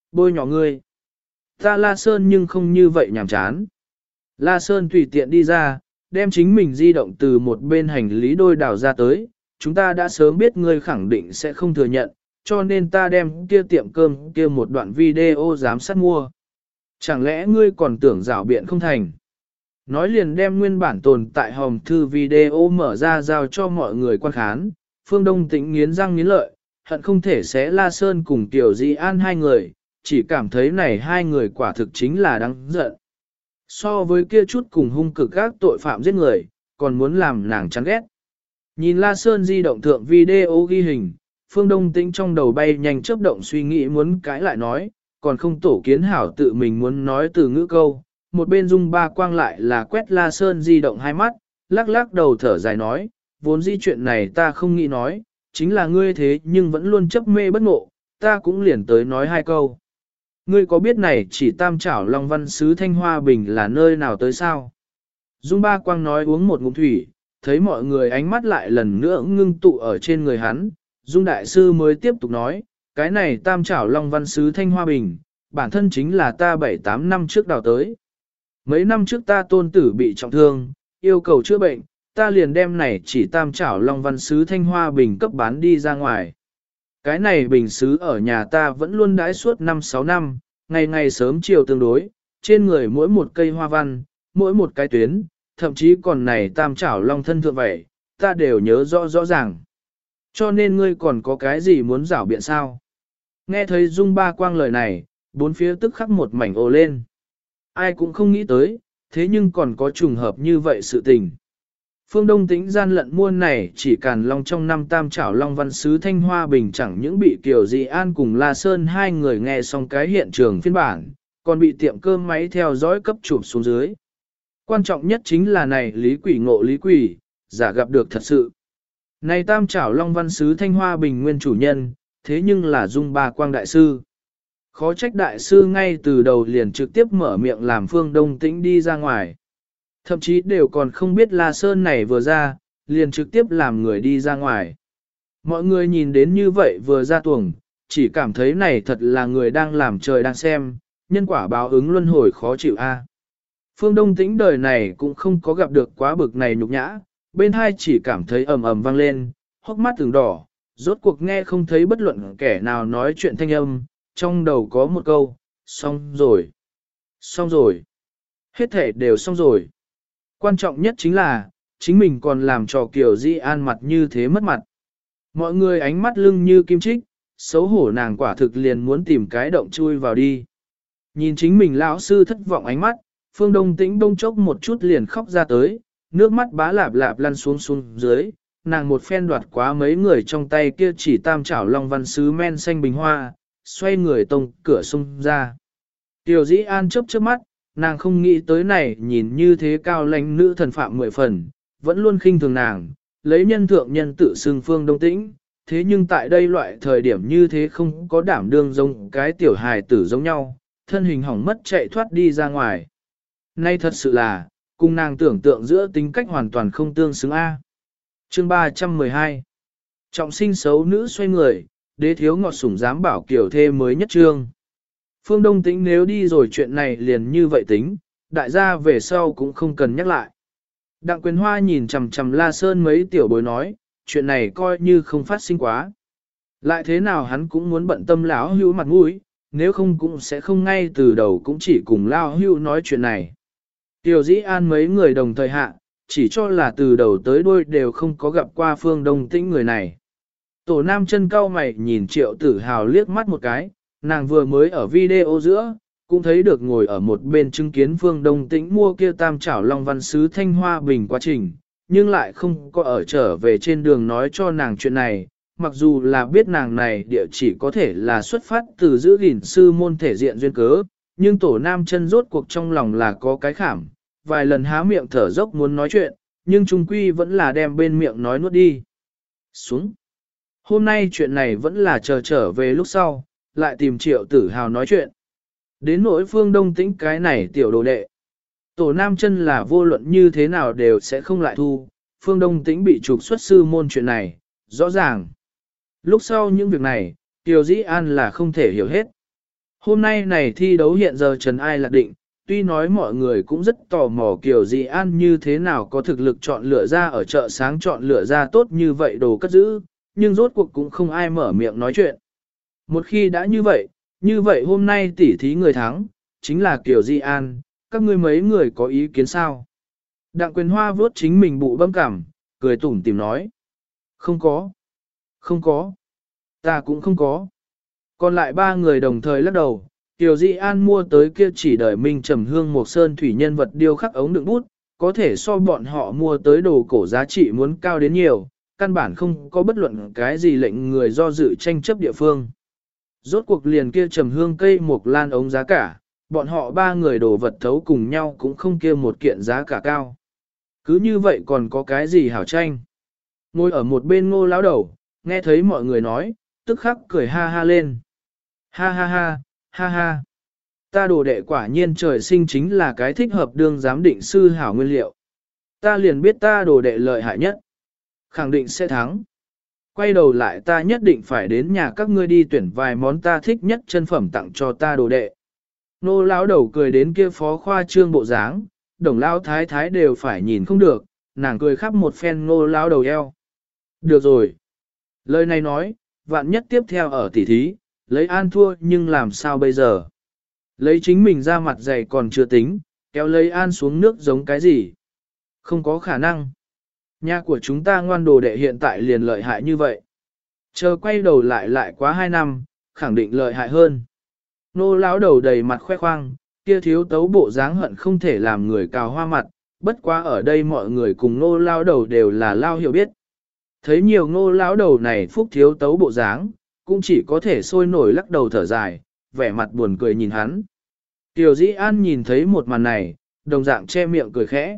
Bôi nhỏ ngươi. Ta La Sơn nhưng không như vậy nhảm chán. La Sơn tùy tiện đi ra, đem chính mình di động từ một bên hành lý đôi đảo ra tới. Chúng ta đã sớm biết ngươi khẳng định sẽ không thừa nhận, cho nên ta đem kia tiệm cơm kia một đoạn video giám sát mua. Chẳng lẽ ngươi còn tưởng rảo biện không thành? Nói liền đem nguyên bản tồn tại hòm thư video mở ra giao cho mọi người quan khán. Phương Đông Tĩnh nghiến răng nghiến lợi, hận không thể xé La Sơn cùng Tiểu Di An hai người, chỉ cảm thấy này hai người quả thực chính là đáng giận. So với kia chút cùng hung cực các tội phạm giết người, còn muốn làm nàng chán ghét. Nhìn La Sơn di động thượng video ghi hình, Phương Đông Tĩnh trong đầu bay nhanh chớp động suy nghĩ muốn cãi lại nói, còn không tổ kiến hảo tự mình muốn nói từ ngữ câu. Một bên Dung Ba Quang lại là quét La Sơn di động hai mắt, lắc lắc đầu thở dài nói, vốn di chuyện này ta không nghĩ nói, chính là ngươi thế nhưng vẫn luôn chấp mê bất ngộ, ta cũng liền tới nói hai câu. Ngươi có biết này chỉ tam trảo Long Văn Sứ Thanh Hoa Bình là nơi nào tới sao? Dung Ba Quang nói uống một ngụm thủy, thấy mọi người ánh mắt lại lần nữa ngưng tụ ở trên người hắn, Dung Đại Sư mới tiếp tục nói, cái này tam trảo Long Văn Sứ Thanh Hoa Bình, bản thân chính là ta 7-8 năm trước đào tới. Mấy năm trước ta tôn tử bị trọng thương, yêu cầu chữa bệnh, ta liền đem này chỉ tam trảo Long Văn Sứ Thanh Hoa Bình cấp bán đi ra ngoài. Cái này bình sứ ở nhà ta vẫn luôn đãi suốt 5-6 năm, ngày ngày sớm chiều tương đối, trên người mỗi một cây hoa văn, mỗi một cái tuyến, thậm chí còn này tam trảo long thân thượng vậy, ta đều nhớ rõ rõ ràng. Cho nên ngươi còn có cái gì muốn giảo biện sao? Nghe thấy Dung Ba Quang lời này, bốn phía tức khắc một mảnh ồ lên. Ai cũng không nghĩ tới, thế nhưng còn có trùng hợp như vậy sự tình. Phương Đông Tĩnh gian lận mua này chỉ càn long trong năm tam trảo Long Văn Sứ Thanh Hoa Bình chẳng những bị Kiều Dị An cùng La Sơn hai người nghe xong cái hiện trường phiên bản, còn bị tiệm cơm máy theo dõi cấp chụp xuống dưới. Quan trọng nhất chính là này lý quỷ ngộ lý quỷ, giả gặp được thật sự. Này tam trảo Long Văn Sứ Thanh Hoa Bình nguyên chủ nhân, thế nhưng là Dung Ba Quang Đại Sư. Khó trách Đại Sư ngay từ đầu liền trực tiếp mở miệng làm Phương Đông Tĩnh đi ra ngoài. Thậm chí đều còn không biết La Sơn này vừa ra, liền trực tiếp làm người đi ra ngoài. Mọi người nhìn đến như vậy vừa ra tuồng, chỉ cảm thấy này thật là người đang làm trời đang xem, nhân quả báo ứng luân hồi khó chịu a. Phương Đông Tĩnh đời này cũng không có gặp được quá bực này nhục nhã, bên hai chỉ cảm thấy ầm ầm vang lên, hốc mắt từng đỏ, rốt cuộc nghe không thấy bất luận kẻ nào nói chuyện thanh âm, trong đầu có một câu, xong rồi, xong rồi, hết thể đều xong rồi. Quan trọng nhất chính là, chính mình còn làm cho Kiều Di An mặt như thế mất mặt. Mọi người ánh mắt lưng như kim chích, xấu hổ nàng quả thực liền muốn tìm cái động chui vào đi. Nhìn chính mình lão sư thất vọng ánh mắt, Phương Đông Tĩnh bông chốc một chút liền khóc ra tới, nước mắt bá lạp lạp lăn xuống dưới, nàng một phen đoạt quá mấy người trong tay kia chỉ tam chảo Long Văn Sứ men xanh bình hoa, xoay người tông cửa xông ra. Kiều Dĩ An chớp mắt, nàng không nghĩ tới này nhìn như thế cao lãnh nữ thần phạm 10 phần, vẫn luôn khinh thường nàng, lấy nhân thượng nhân tự xưng Phương Đông Tĩnh, thế nhưng tại đây loại thời điểm như thế không có đảm đương giống cái tiểu hài tử giống nhau, thân hình hỏng mất chạy thoát đi ra ngoài. Nay thật sự là, cùng nàng tưởng tượng giữa tính cách hoàn toàn không tương xứng A. Chương 312 Trọng sinh xấu nữ xoay người, đế thiếu ngọt sủng dám bảo kiểu thê mới nhất trương. Phương Đông Tĩnh nếu đi rồi chuyện này liền như vậy tính, đại gia về sau cũng không cần nhắc lại. Đặng Quyền Hoa nhìn chằm chằm La Sơn mấy tiểu bối nói, chuyện này coi như không phát sinh quá. Lại thế nào hắn cũng muốn bận tâm lão hưu mặt mũi, nếu không cũng sẽ không ngay từ đầu cũng chỉ cùng lão hưu nói chuyện này. Tiểu Dĩ An mấy người đồng thời hạ, chỉ cho là từ đầu tới đuôi đều không có gặp qua Phương Đông Tĩnh người này. Tổ Nam chân cau mày nhìn Triệu Tử Hào liếc mắt một cái, nàng vừa mới ở video giữa, cũng thấy được ngồi ở một bên chứng kiến Phương Đông Tĩnh mua kia tam chảo Long Văn Sứ Thanh Hoa Bình quá trình, nhưng lại không có ở trở về trên đường nói cho nàng chuyện này, mặc dù là biết nàng này địa chỉ có thể là xuất phát từ giữ gìn sư môn thể diện duyên cớ, nhưng Tổ Nam chân rốt cuộc trong lòng là có cái khảm, vài lần há miệng thở dốc muốn nói chuyện, nhưng trung quy vẫn là đem bên miệng nói nuốt đi. Xuống. Hôm nay chuyện này vẫn là chờ trở về lúc sau, lại tìm Triệu Tử Hào nói chuyện. Đến nỗi Phương Đông Tĩnh cái này tiểu đồ đệ. Tổ Nam chân là vô luận như thế nào đều sẽ không lại thu, Phương Đông Tĩnh bị trục xuất sư môn chuyện này, rõ ràng. Lúc sau những việc này, Kiều Dĩ An là không thể hiểu hết. Hôm nay này thi đấu hiện giờ trần ai lạc định, tuy nói mọi người cũng rất tò mò Kiều Dị An như thế nào có thực lực chọn lựa ra ở chợ sáng chọn lựa ra tốt như vậy đồ cất giữ, nhưng rốt cuộc cũng không ai mở miệng nói chuyện. Một khi đã như vậy hôm nay tỉ thí người thắng, chính là Kiều Dị An, các ngươi mấy người có ý kiến sao? Đặng Quyền Hoa vuốt chính mình bụ bấm cảm, cười tủm tìm nói. Không có, ta cũng không có. Còn lại ba người đồng thời lắc đầu, Kiều Dị An mua tới kia chỉ đợi Minh Trầm Hương một sơn thủy nhân vật điêu khắc ống đựng bút, có thể so bọn họ mua tới đồ cổ giá trị muốn cao đến nhiều, căn bản không có bất luận cái gì lệnh người do dự tranh chấp địa phương. Rốt cuộc liền kia Trầm Hương cây một lan ống giá cả, bọn họ ba người đồ vật thấu cùng nhau cũng không kia một kiện giá cả cao. Cứ như vậy còn có cái gì hảo tranh? Ngồi ở một bên Ngô lão đầu, nghe thấy mọi người nói, tức khắc cười ha ha lên. Ha ha ha, ha ha. Ta đồ đệ quả nhiên trời sinh chính là cái thích hợp đương giám định sư hảo nguyên liệu. Ta liền biết ta đồ đệ lợi hại nhất. Khẳng định sẽ thắng. Quay đầu lại ta nhất định phải đến nhà các ngươi đi tuyển vài món ta thích nhất chân phẩm tặng cho ta đồ đệ. Nô lão đầu cười đến kia phó khoa trương bộ dáng, đồng lão thái thái đều phải nhìn không được, nàng cười khắp một phen nô lão đầu eo. Được rồi. Lời này nói, vạn nhất tiếp theo ở tỉ thí, lấy An thua nhưng làm sao bây giờ? Lấy chính mình ra mặt dày còn chưa tính, kéo lấy An xuống nước giống cái gì? Không có khả năng. Nhà của chúng ta ngoan đồ đệ hiện tại liền lợi hại như vậy. Chờ quay đầu lại quá 2 năm, khẳng định lợi hại hơn. Nô lão đầu đầy mặt khoe khoang, kia thiếu tấu bộ dáng hận không thể làm người cào hoa mặt, bất quá ở đây mọi người cùng nô lão đầu đều là lao hiểu biết. Thấy nhiều nô lão đầu này phúc thiếu tấu bộ dáng, cũng chỉ có thể sôi nổi lắc đầu thở dài, vẻ mặt buồn cười nhìn hắn. Tiểu Dĩ An nhìn thấy một màn này, đồng dạng che miệng cười khẽ.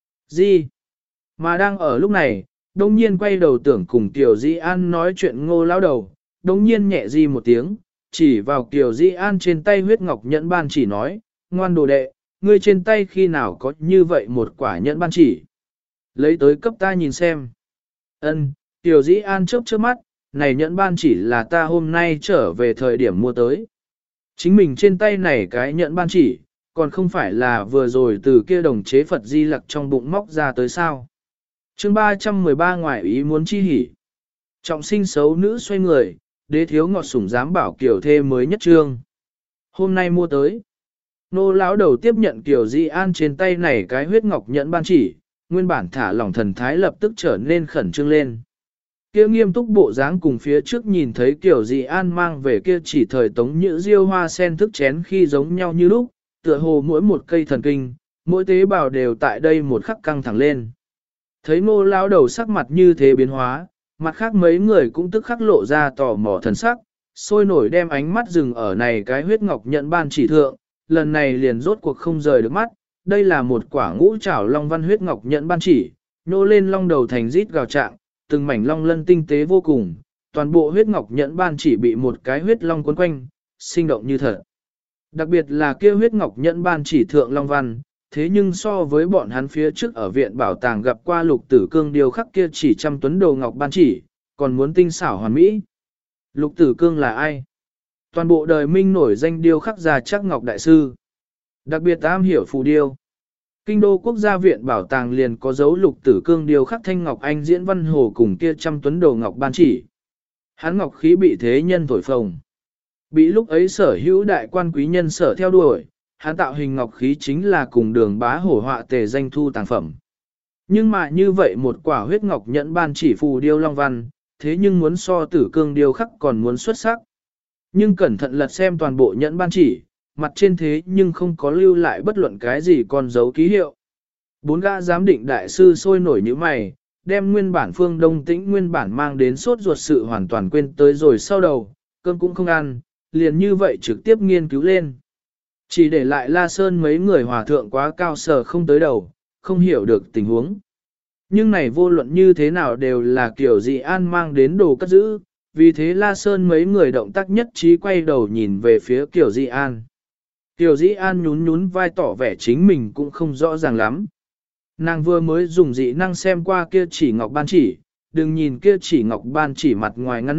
Gì? Mà đang ở lúc này, đông nhiên quay đầu tưởng cùng Tiểu Dĩ An nói chuyện Ngô lão đầu, đông nhiên nhẹ di một tiếng, chỉ vào Tiểu Dĩ An trên tay huyết ngọc nhẫn ban chỉ nói, ngoan đồ đệ, ngươi trên tay khi nào có như vậy một quả nhẫn ban chỉ. Lấy tới cấp ta nhìn xem. Ân, Tiểu Dĩ An chớp chớp mắt, này nhẫn ban chỉ là ta hôm nay trở về thời điểm mua tới. Chính mình trên tay này cái nhẫn ban chỉ, còn không phải là vừa rồi từ kia đồng chế Phật Di Lặc trong bụng móc ra tới sao. Chương 313 ngoại ý muốn chi hỉ. Trọng sinh xấu nữ xoay người, đế thiếu ngọt sủng dám bảo kiểu thê mới nhất trương. Hôm nay mua tới. Nô lão đầu tiếp nhận Kiều Di An trên tay này cái huyết ngọc nhẫn ban chỉ, nguyên bản thả lỏng thần thái lập tức trở nên khẩn trương lên. Kia nghiêm túc bộ dáng cùng phía trước nhìn thấy Kiều Dị An mang về kia chỉ thời tống nhữ diêu hoa sen thức chén khi giống nhau như lúc, tựa hồ mỗi một cây thần kinh, mỗi tế bào đều tại đây một khắc căng thẳng lên. Thấy Ngô lão đầu sắc mặt như thế biến hóa, mặt khác mấy người cũng tức khắc lộ ra tò mò thần sắc, sôi nổi đem ánh mắt dừng ở này cái huyết ngọc nhận ban chỉ thượng, lần này liền rốt cuộc không rời được mắt, đây là một quả ngũ trảo long văn huyết ngọc nhận ban chỉ, nhô lên long đầu thành rít gào trạng, từng mảnh long lân tinh tế vô cùng, toàn bộ huyết ngọc nhẫn ban chỉ bị một cái huyết long quấn quanh, sinh động như thật. Đặc biệt là kia huyết ngọc nhẫn ban chỉ thượng long văn, thế nhưng so với bọn hắn phía trước ở viện bảo tàng gặp qua lục tử cương điều khắc kia chỉ trăm tuấn đồ ngọc ban chỉ, còn muốn tinh xảo hoàn mỹ. Lục tử cương là ai? Toàn bộ đời Minh nổi danh điêu khắc gia chắc ngọc đại sư. Đặc biệt am hiểu phù điêu. Kinh đô quốc gia viện bảo tàng liền có dấu lục tử cương điều khắc thanh ngọc anh diễn văn hồ cùng kia trăm tuấn đồ ngọc ban chỉ. Hắn ngọc khí bị thế nhân thổi phồng. Bị lúc ấy sở hữu đại quan quý nhân sở theo đuổi, hắn tạo hình ngọc khí chính là cùng đường bá hổ họa tề danh thu tàng phẩm. Nhưng mà như vậy một quả huyết ngọc nhẫn ban chỉ phù điêu long văn, thế nhưng muốn so tử cương điêu khắc còn muốn xuất sắc. Nhưng cẩn thận lật xem toàn bộ nhẫn ban chỉ, mặt trên thế nhưng không có lưu lại bất luận cái gì còn dấu ký hiệu. Bốn gã giám định đại sư sôi nổi như mày, đem nguyên bản Phương Đông Tĩnh nguyên bản mang đến sốt ruột sự hoàn toàn quên tới rồi sau đầu, cơm cũng không ăn, liền như vậy trực tiếp nghiên cứu lên. Chỉ để lại La Sơn mấy người hòa thượng quá cao sở không tới đầu, không hiểu được tình huống. Nhưng này vô luận như thế nào đều là kiểu Dị An mang đến đồ cất giữ, vì thế La Sơn mấy người động tác nhất trí quay đầu nhìn về phía Kiều Dị An. Kiều Dĩ An nhún nhún vai tỏ vẻ chính mình cũng không rõ ràng lắm. Nàng vừa mới dùng dị năng xem qua kia chỉ ngọc ban chỉ, đừng nhìn kia chỉ ngọc ban chỉ mặt ngoài ngăn nắp,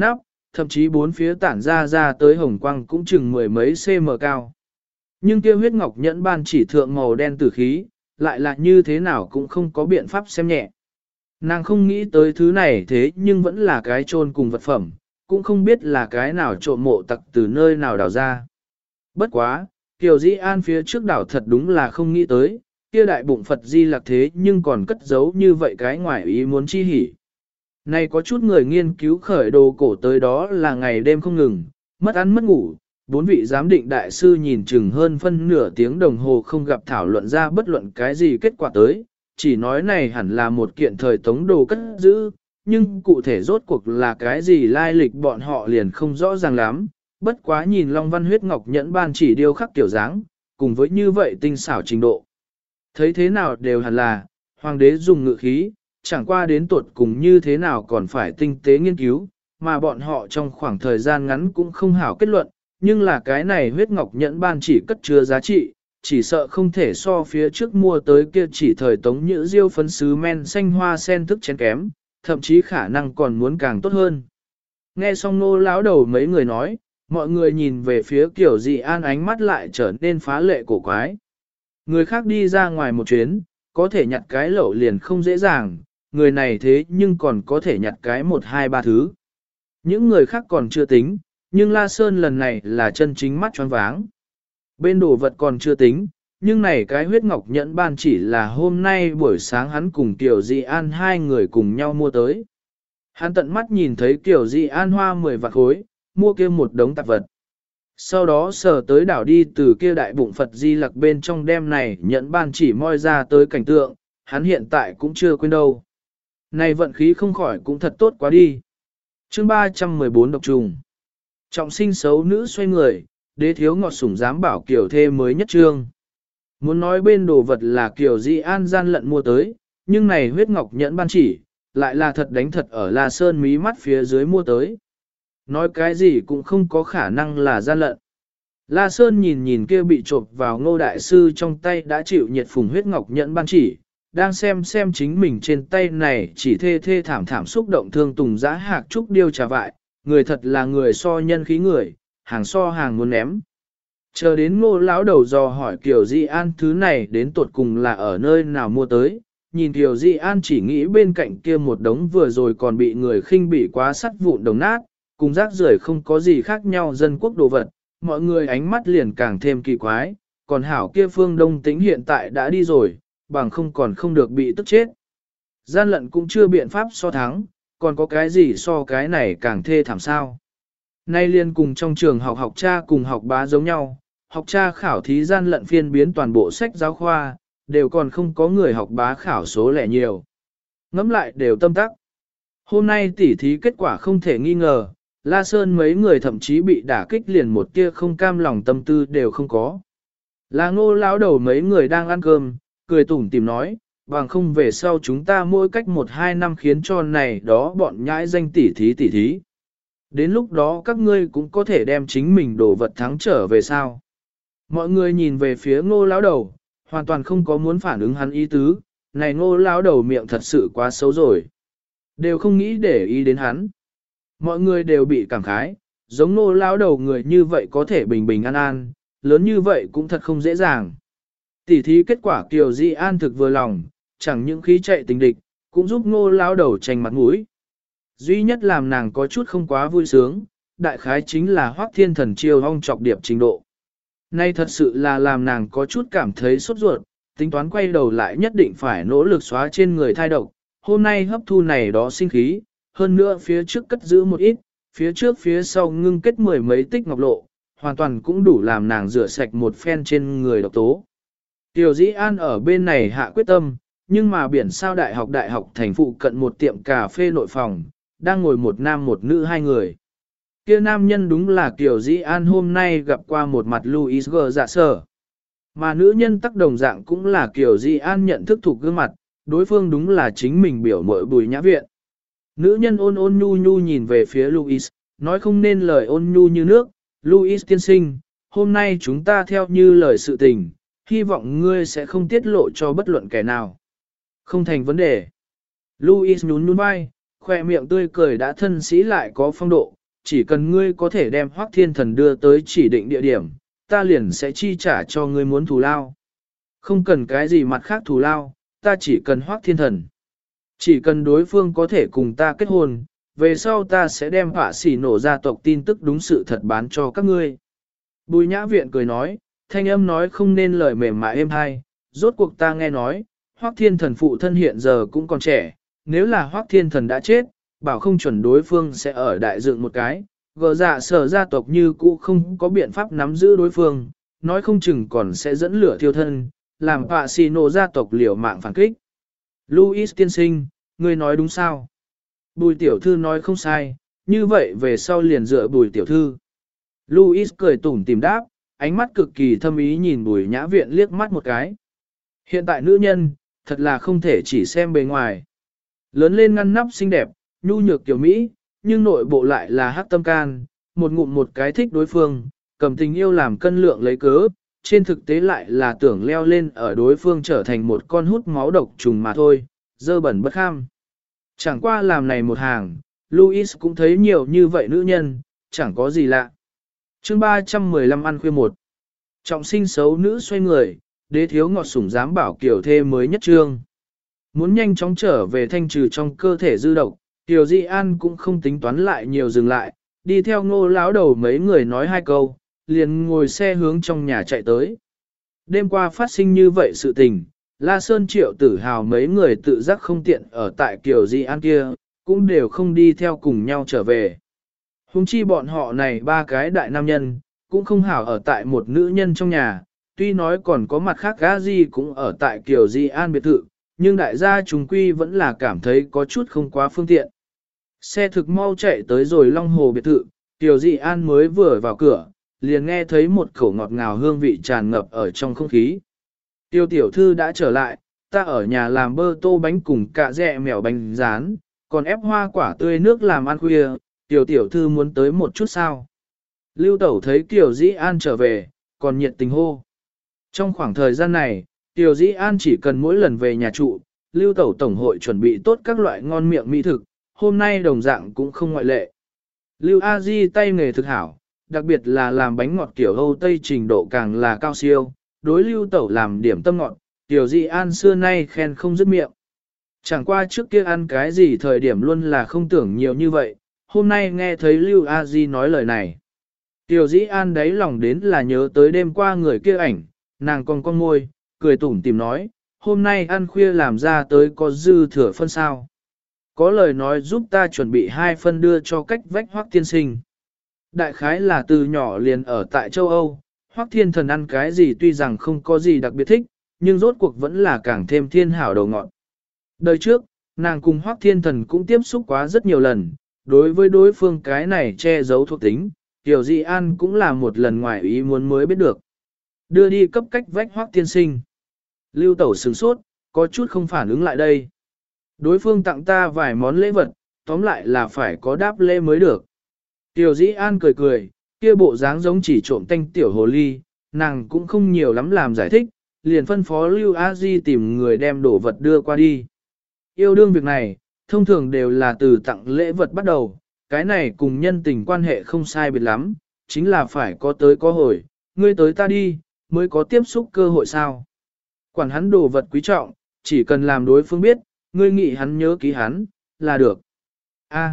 thậm chí bốn phía tản ra tới hồng quang cũng chừng mười mấy cm cao. Nhưng kia huyết ngọc nhẫn ban chỉ thượng màu đen tử khí, lại là như thế nào cũng không có biện pháp xem nhẹ. Nàng không nghĩ tới thứ này thế nhưng vẫn là cái chôn cùng vật phẩm, cũng không biết là cái nào trộm mộ tặc từ nơi nào đào ra. Bất quá, Kiều Dĩ An phía trước đảo thật đúng là không nghĩ tới, kia đại bụng Phật Di Lặc thế nhưng còn cất giấu như vậy cái ngoài ý muốn chi hỉ. Này có chút người nghiên cứu khởi đồ cổ tới đó là ngày đêm không ngừng, mất ăn mất ngủ, bốn vị giám định đại sư nhìn chừng hơn phân nửa tiếng đồng hồ không gặp thảo luận ra bất luận cái gì kết quả tới, chỉ nói này hẳn là một kiện thời tống đồ cất giữ, nhưng cụ thể rốt cuộc là cái gì lai lịch bọn họ liền không rõ ràng lắm, bất quá nhìn Long Văn huyết ngọc nhẫn ban chỉ điêu khắc tiểu dáng, cùng với như vậy tinh xảo trình độ. Thấy thế nào đều hẳn là, hoàng đế dùng ngự khí, chẳng qua đến tuột cùng như thế nào còn phải tinh tế nghiên cứu, mà bọn họ trong khoảng thời gian ngắn cũng không hảo kết luận, nhưng là cái này huyết ngọc nhẫn ban chỉ cất chứa giá trị, chỉ sợ không thể so phía trước mua tới kia chỉ thời tống nhữ diêu phấn sứ men xanh hoa sen thức chén kém, thậm chí khả năng còn muốn càng tốt hơn. Nghe xong Nô lão đầu mấy người nói, mọi người nhìn về phía Kiều Dị An ánh mắt lại trở nên phá lệ cổ quái. Người khác đi ra ngoài một chuyến, có thể nhặt cái lẩu liền không dễ dàng, người này thế nhưng còn có thể nhặt cái 1, 2, 3 thứ. Những người khác còn chưa tính, nhưng La Sơn lần này là chân chính mắt choáng váng. Bên đồ vật còn chưa tính, nhưng này cái huyết ngọc nhẫn ban chỉ là hôm nay buổi sáng hắn cùng Kiều Dị An hai người cùng nhau mua tới. Hắn tận mắt nhìn thấy Kiều Dị An hoa 10 vạn khối, mua kia một đống tạp vật. Sau đó sờ tới đảo đi từ kia đại bụng Phật Di Lặc bên trong đem này nhẫn ban chỉ moi ra tới cảnh tượng, hắn hiện tại cũng chưa quên đâu. Này vận khí không khỏi cũng thật tốt quá đi. Chương 314 độc trùng. Trọng sinh xấu nữ xoay người, đế thiếu ngọt sủng dám bảo Kiều thê mới nhất trương. Muốn nói bên đồ vật là Kiều Dị An gian lận mua tới, nhưng này huyết ngọc nhẫn ban chỉ, lại là thật đánh thật ở La Sơn mí mắt phía dưới mua tới. Nói cái gì cũng không có khả năng là gian lận. La Sơn nhìn nhìn kia bị chộp vào Ngô Đại Sư trong tay đã chịu nhiệt phùng huyết ngọc nhẫn ban chỉ, đang xem chính mình trên tay này chỉ thê thê thảm thảm xúc động thương tùng giã hạc trúc điêu trà vại, người thật là người so nhân khí người, hàng so hàng muốn ném. Chờ đến Ngô lão đầu dò hỏi Kiều Dị An thứ này đến tột cùng là ở nơi nào mua tới, nhìn Kiều Dị An chỉ nghĩ bên cạnh kia một đống vừa rồi còn bị người khinh bỉ quá sắt vụn đồng nát, cùng rác rưởi không có gì khác nhau dân quốc đồ vật, mọi người ánh mắt liền càng thêm kỳ quái, còn hảo kia Phương Đông Tĩnh hiện tại đã đi rồi, bằng không còn không được bị tức chết. Gian lận cũng chưa biện pháp so thắng, còn có cái gì so cái này càng thê thảm sao. Nay liên cùng trong trường học cha cùng học bá giống nhau, học cha khảo thí gian lận phiên biến toàn bộ sách giáo khoa, đều còn không có người học bá khảo số lẻ nhiều. Ngẫm lại đều tâm tắc. Hôm nay tỉ thí kết quả không thể nghi ngờ, La Sơn mấy người thậm chí bị đả kích liền một tia không cam lòng tâm tư đều không có. Là Ngô lão đầu mấy người đang ăn cơm, cười tủm tỉm nói, bằng không về sau chúng ta mỗi cách 1-2 năm khiến cho này đó bọn nhãi danh tỉ thí. Đến lúc đó các ngươi cũng có thể đem chính mình đồ vật thắng trở về sao. Mọi người nhìn về phía Ngô lão đầu, hoàn toàn không có muốn phản ứng hắn ý tứ, này Ngô lão đầu miệng thật sự quá xấu rồi. Đều không nghĩ để ý đến hắn. Mọi người đều bị cảm khái, giống Ngô lão đầu người như vậy có thể bình bình an an, lớn như vậy cũng thật không dễ dàng. Tỉ thí kết quả Kiều Dị An thực vừa lòng, chẳng những khí chạy tình địch, cũng giúp Ngô lão đầu tranh mặt mũi. Duy nhất làm nàng có chút không quá vui sướng, đại khái chính là Hoắc Thiên Thần chiêu hong chọc điệp trình độ. Nay thật sự là làm nàng có chút cảm thấy sốt ruột, tính toán quay đầu lại nhất định phải nỗ lực xóa trên người thai độc, hôm nay hấp thu này đó sinh khí, hơn nữa phía trước cất giữ một ít, phía trước phía sau ngưng kết 10 mấy tích ngọc lộ, hoàn toàn cũng đủ làm nàng rửa sạch một phen trên người độc tố. Tiểu Dĩ An ở bên này hạ quyết tâm, nhưng mà biển sao đại học thành phụ cận một tiệm cà phê nội phòng, đang ngồi một nam một nữ hai người. Kia nam nhân đúng là Tiểu Dĩ An hôm nay gặp qua một mặt Louis G. Dạ sở. Mà nữ nhân tác đồng dạng cũng là Tiểu Dĩ An nhận thức thuộc gương mặt, đối phương đúng là chính mình biểu mội Bùi Nhã Viện. Nữ nhân ôn nhu nhìn về phía Louis, nói không nên lời ôn nhu như nước, Louis tiên sinh, hôm nay chúng ta theo như lời sự tình, hy vọng ngươi sẽ không tiết lộ cho bất luận kẻ nào. Không thành vấn đề. Louis nhún vai, khoe miệng tươi cười đã thân sĩ lại có phong độ, chỉ cần ngươi có thể đem Hoắc Thiên Thần đưa tới chỉ định địa điểm, ta liền sẽ chi trả cho ngươi muốn thù lao. Không cần cái gì mặt khác thù lao, ta chỉ cần Hoắc Thiên Thần. Chỉ cần đối phương có thể cùng ta kết hôn, về sau ta sẽ đem họa xỉ nổ gia tộc tin tức đúng sự thật bán cho các ngươi. Bùi Nhã Viện cười nói, thanh âm nói không nên lời mềm mại êm hay, rốt cuộc ta nghe nói, Hoắc Thiên Thần phụ thân hiện giờ cũng còn trẻ, nếu là Hoắc Thiên Thần đã chết, bảo không chuẩn đối phương sẽ ở đại dựng một cái, gờ dạ sở gia tộc như cũ không có biện pháp nắm giữ đối phương, nói không chừng còn sẽ dẫn lửa thiêu thân, làm họa xỉ nổ gia tộc liều mạng phản kích. Louis tiên sinh, ngươi nói đúng sao? Bùi tiểu thư nói không sai, như vậy về sau liền dựa bùi tiểu thư. Louis cười tủm tìm đáp, ánh mắt cực kỳ thâm ý nhìn Bùi Nhã Viện liếc mắt một cái. Hiện tại nữ nhân, thật là không thể chỉ xem bề ngoài. Lớn lên ngăn nắp xinh đẹp, nhu nhược tiểu Mỹ, nhưng nội bộ lại là hắc tâm can, một ngụm một cái thích đối phương, cầm tình yêu làm cân lượng lấy cớ, trên thực tế lại là tưởng leo lên ở đối phương trở thành một con hút máu độc trùng mà thôi, dơ bẩn bất kham. Chẳng qua làm này một hàng, Louis cũng thấy nhiều như vậy nữ nhân, chẳng có gì lạ. Chương 315 ăn khuya một. Trọng sinh xấu nữ xoay người, đế thiếu ngọt sủng dám bảo kiểu thê mới nhất trương. Muốn nhanh chóng trở về thanh trừ trong cơ thể dư độc, Tiểu Di An cũng không tính toán lại nhiều dừng lại, đi theo Ngô lão đầu mấy người nói hai câu, liền ngồi xe hướng trong nhà chạy tới. Đêm qua phát sinh như vậy sự tình, La Sơn Triệu Tử Hào mấy người tự giác không tiện ở tại Kiều Di An kia, cũng đều không đi theo cùng nhau trở về. Hùng chi bọn họ này ba cái đại nam nhân, cũng không hảo ở tại một nữ nhân trong nhà, tuy nói còn có mặt khác gã gì cũng ở tại Kiều Di An biệt thự, nhưng đại gia chúng quy vẫn là cảm thấy có chút không quá phương tiện. Xe thực mau chạy tới rồi Long Hồ biệt thự, Kiều Di An mới vừa vào cửa, liền nghe thấy một khẩu ngọt ngào hương vị tràn ngập ở trong không khí. Tiêu tiểu thư đã trở lại, ta ở nhà làm bơ tô bánh cùng cạ dẹ mèo bánh rán, còn ép hoa quả tươi nước làm ăn khuya, Tiểu tiểu thư muốn tới một chút sao? Lưu Tẩu thấy Kiều Dĩ An trở về, còn nhiệt tình hô. Trong khoảng thời gian này, Kiều Dĩ An chỉ cần mỗi lần về nhà trụ, Lưu Tẩu Tổng hội chuẩn bị tốt các loại ngon miệng mỹ thực, hôm nay đồng dạng cũng không ngoại lệ. Lưu A Di tay nghề thực hảo, đặc biệt là làm bánh ngọt kiểu Âu Tây trình độ càng là cao siêu, đối Lưu Tẩu làm điểm tâm ngọt, Kiều Dĩ An xưa nay khen không dứt miệng. Chẳng qua trước kia ăn cái gì thời điểm luôn là không tưởng nhiều như vậy, hôm nay nghe thấy Lưu A Di nói lời này. Tiểu Dĩ An đáy lòng đến là nhớ tới đêm qua người kia ảnh, nàng còn con môi, cười tủm tìm nói, hôm nay ăn khuya làm ra tới có dư thừa phân sao. Có lời nói giúp ta chuẩn bị 2 phân đưa cho cách vách Hoắc tiên sinh. Đại khái là từ nhỏ liền ở tại châu Âu, Hoắc Thiên Thần ăn cái gì tuy rằng không có gì đặc biệt thích, nhưng rốt cuộc vẫn là càng thêm thiên hảo đầu ngọn. Đời trước, nàng cùng Hoắc Thiên Thần cũng tiếp xúc quá rất nhiều lần, đối với đối phương cái này che giấu thuộc tính, Tiểu Di An cũng là một lần ngoài ý muốn mới biết được. Đưa đi cấp cách vách Hoắc tiên sinh. Lưu Tẩu sửng sốt, có chút không phản ứng lại đây. Đối phương tặng ta vài món lễ vật, tóm lại là phải có đáp lễ mới được. Tiểu Di An cười cười, kia bộ dáng giống chỉ trộm tanh tiểu hồ ly, nàng cũng không nhiều lắm làm giải thích, liền phân phó Lưu A Di tìm người đem đồ vật đưa qua đi. Yêu đương việc này, thông thường đều là từ tặng lễ vật bắt đầu, cái này cùng nhân tình quan hệ không sai biệt lắm, chính là phải có tới có hồi, ngươi tới ta đi, mới có tiếp xúc cơ hội sao. Quản hắn đồ vật quý trọng, chỉ cần làm đối phương biết, ngươi nghĩ hắn nhớ ký hắn, là được. A,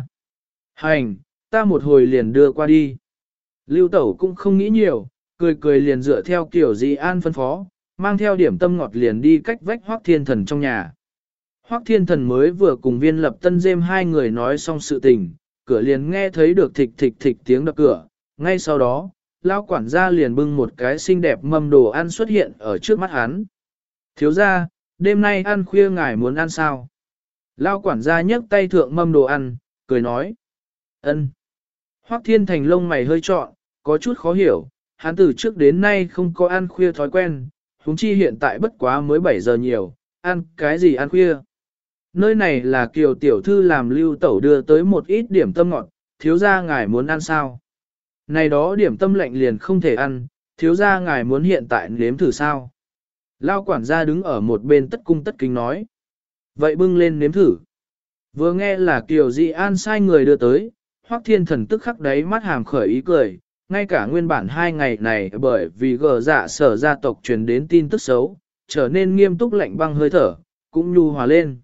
hành, ta một hồi liền đưa qua đi. Lưu Tẩu cũng không nghĩ nhiều, cười cười liền dựa theo kiểu Di An phân phó, mang theo điểm tâm ngọt liền đi cách vách Hoắc Thiên Thần trong nhà. Hoắc Thiên Thần mới vừa cùng Viên Lập Tân Dêm hai người nói xong sự tình, cửa liền nghe thấy được thịch thịch thịch tiếng đập cửa, ngay sau đó, lão quản gia liền bưng một cái xinh đẹp mâm đồ ăn xuất hiện ở trước mắt hắn. Thiếu gia, đêm nay ăn khuya ngài muốn ăn sao? Lão quản gia nhấc tay thượng mâm đồ ăn, cười nói. Ân. Hoắc Thiên Thành lông mày hơi trọn, có chút khó hiểu, hắn từ trước đến nay không có ăn khuya thói quen, huống chi hiện tại bất quá mới 7 giờ nhiều, ăn cái gì ăn khuya? Nơi này là Kiều tiểu thư làm Lưu Tẩu đưa tới một ít điểm tâm ngọt, thiếu gia ngài muốn ăn sao? Này đó điểm tâm lạnh liền không thể ăn, thiếu gia ngài muốn hiện tại nếm thử sao? Lao quản gia đứng ở một bên tất cung tất kính nói. Vậy bưng lên nếm thử. Vừa nghe là Kiều Di An sai người đưa tới, Hoắc Thiên Thần tức khắc đáy mắt hàm khởi ý cười, ngay cả nguyên bản 2 ngày này bởi vì gờ dạ sở gia tộc truyền đến tin tức xấu, trở nên nghiêm túc lạnh băng hơi thở, cũng nhu hòa lên.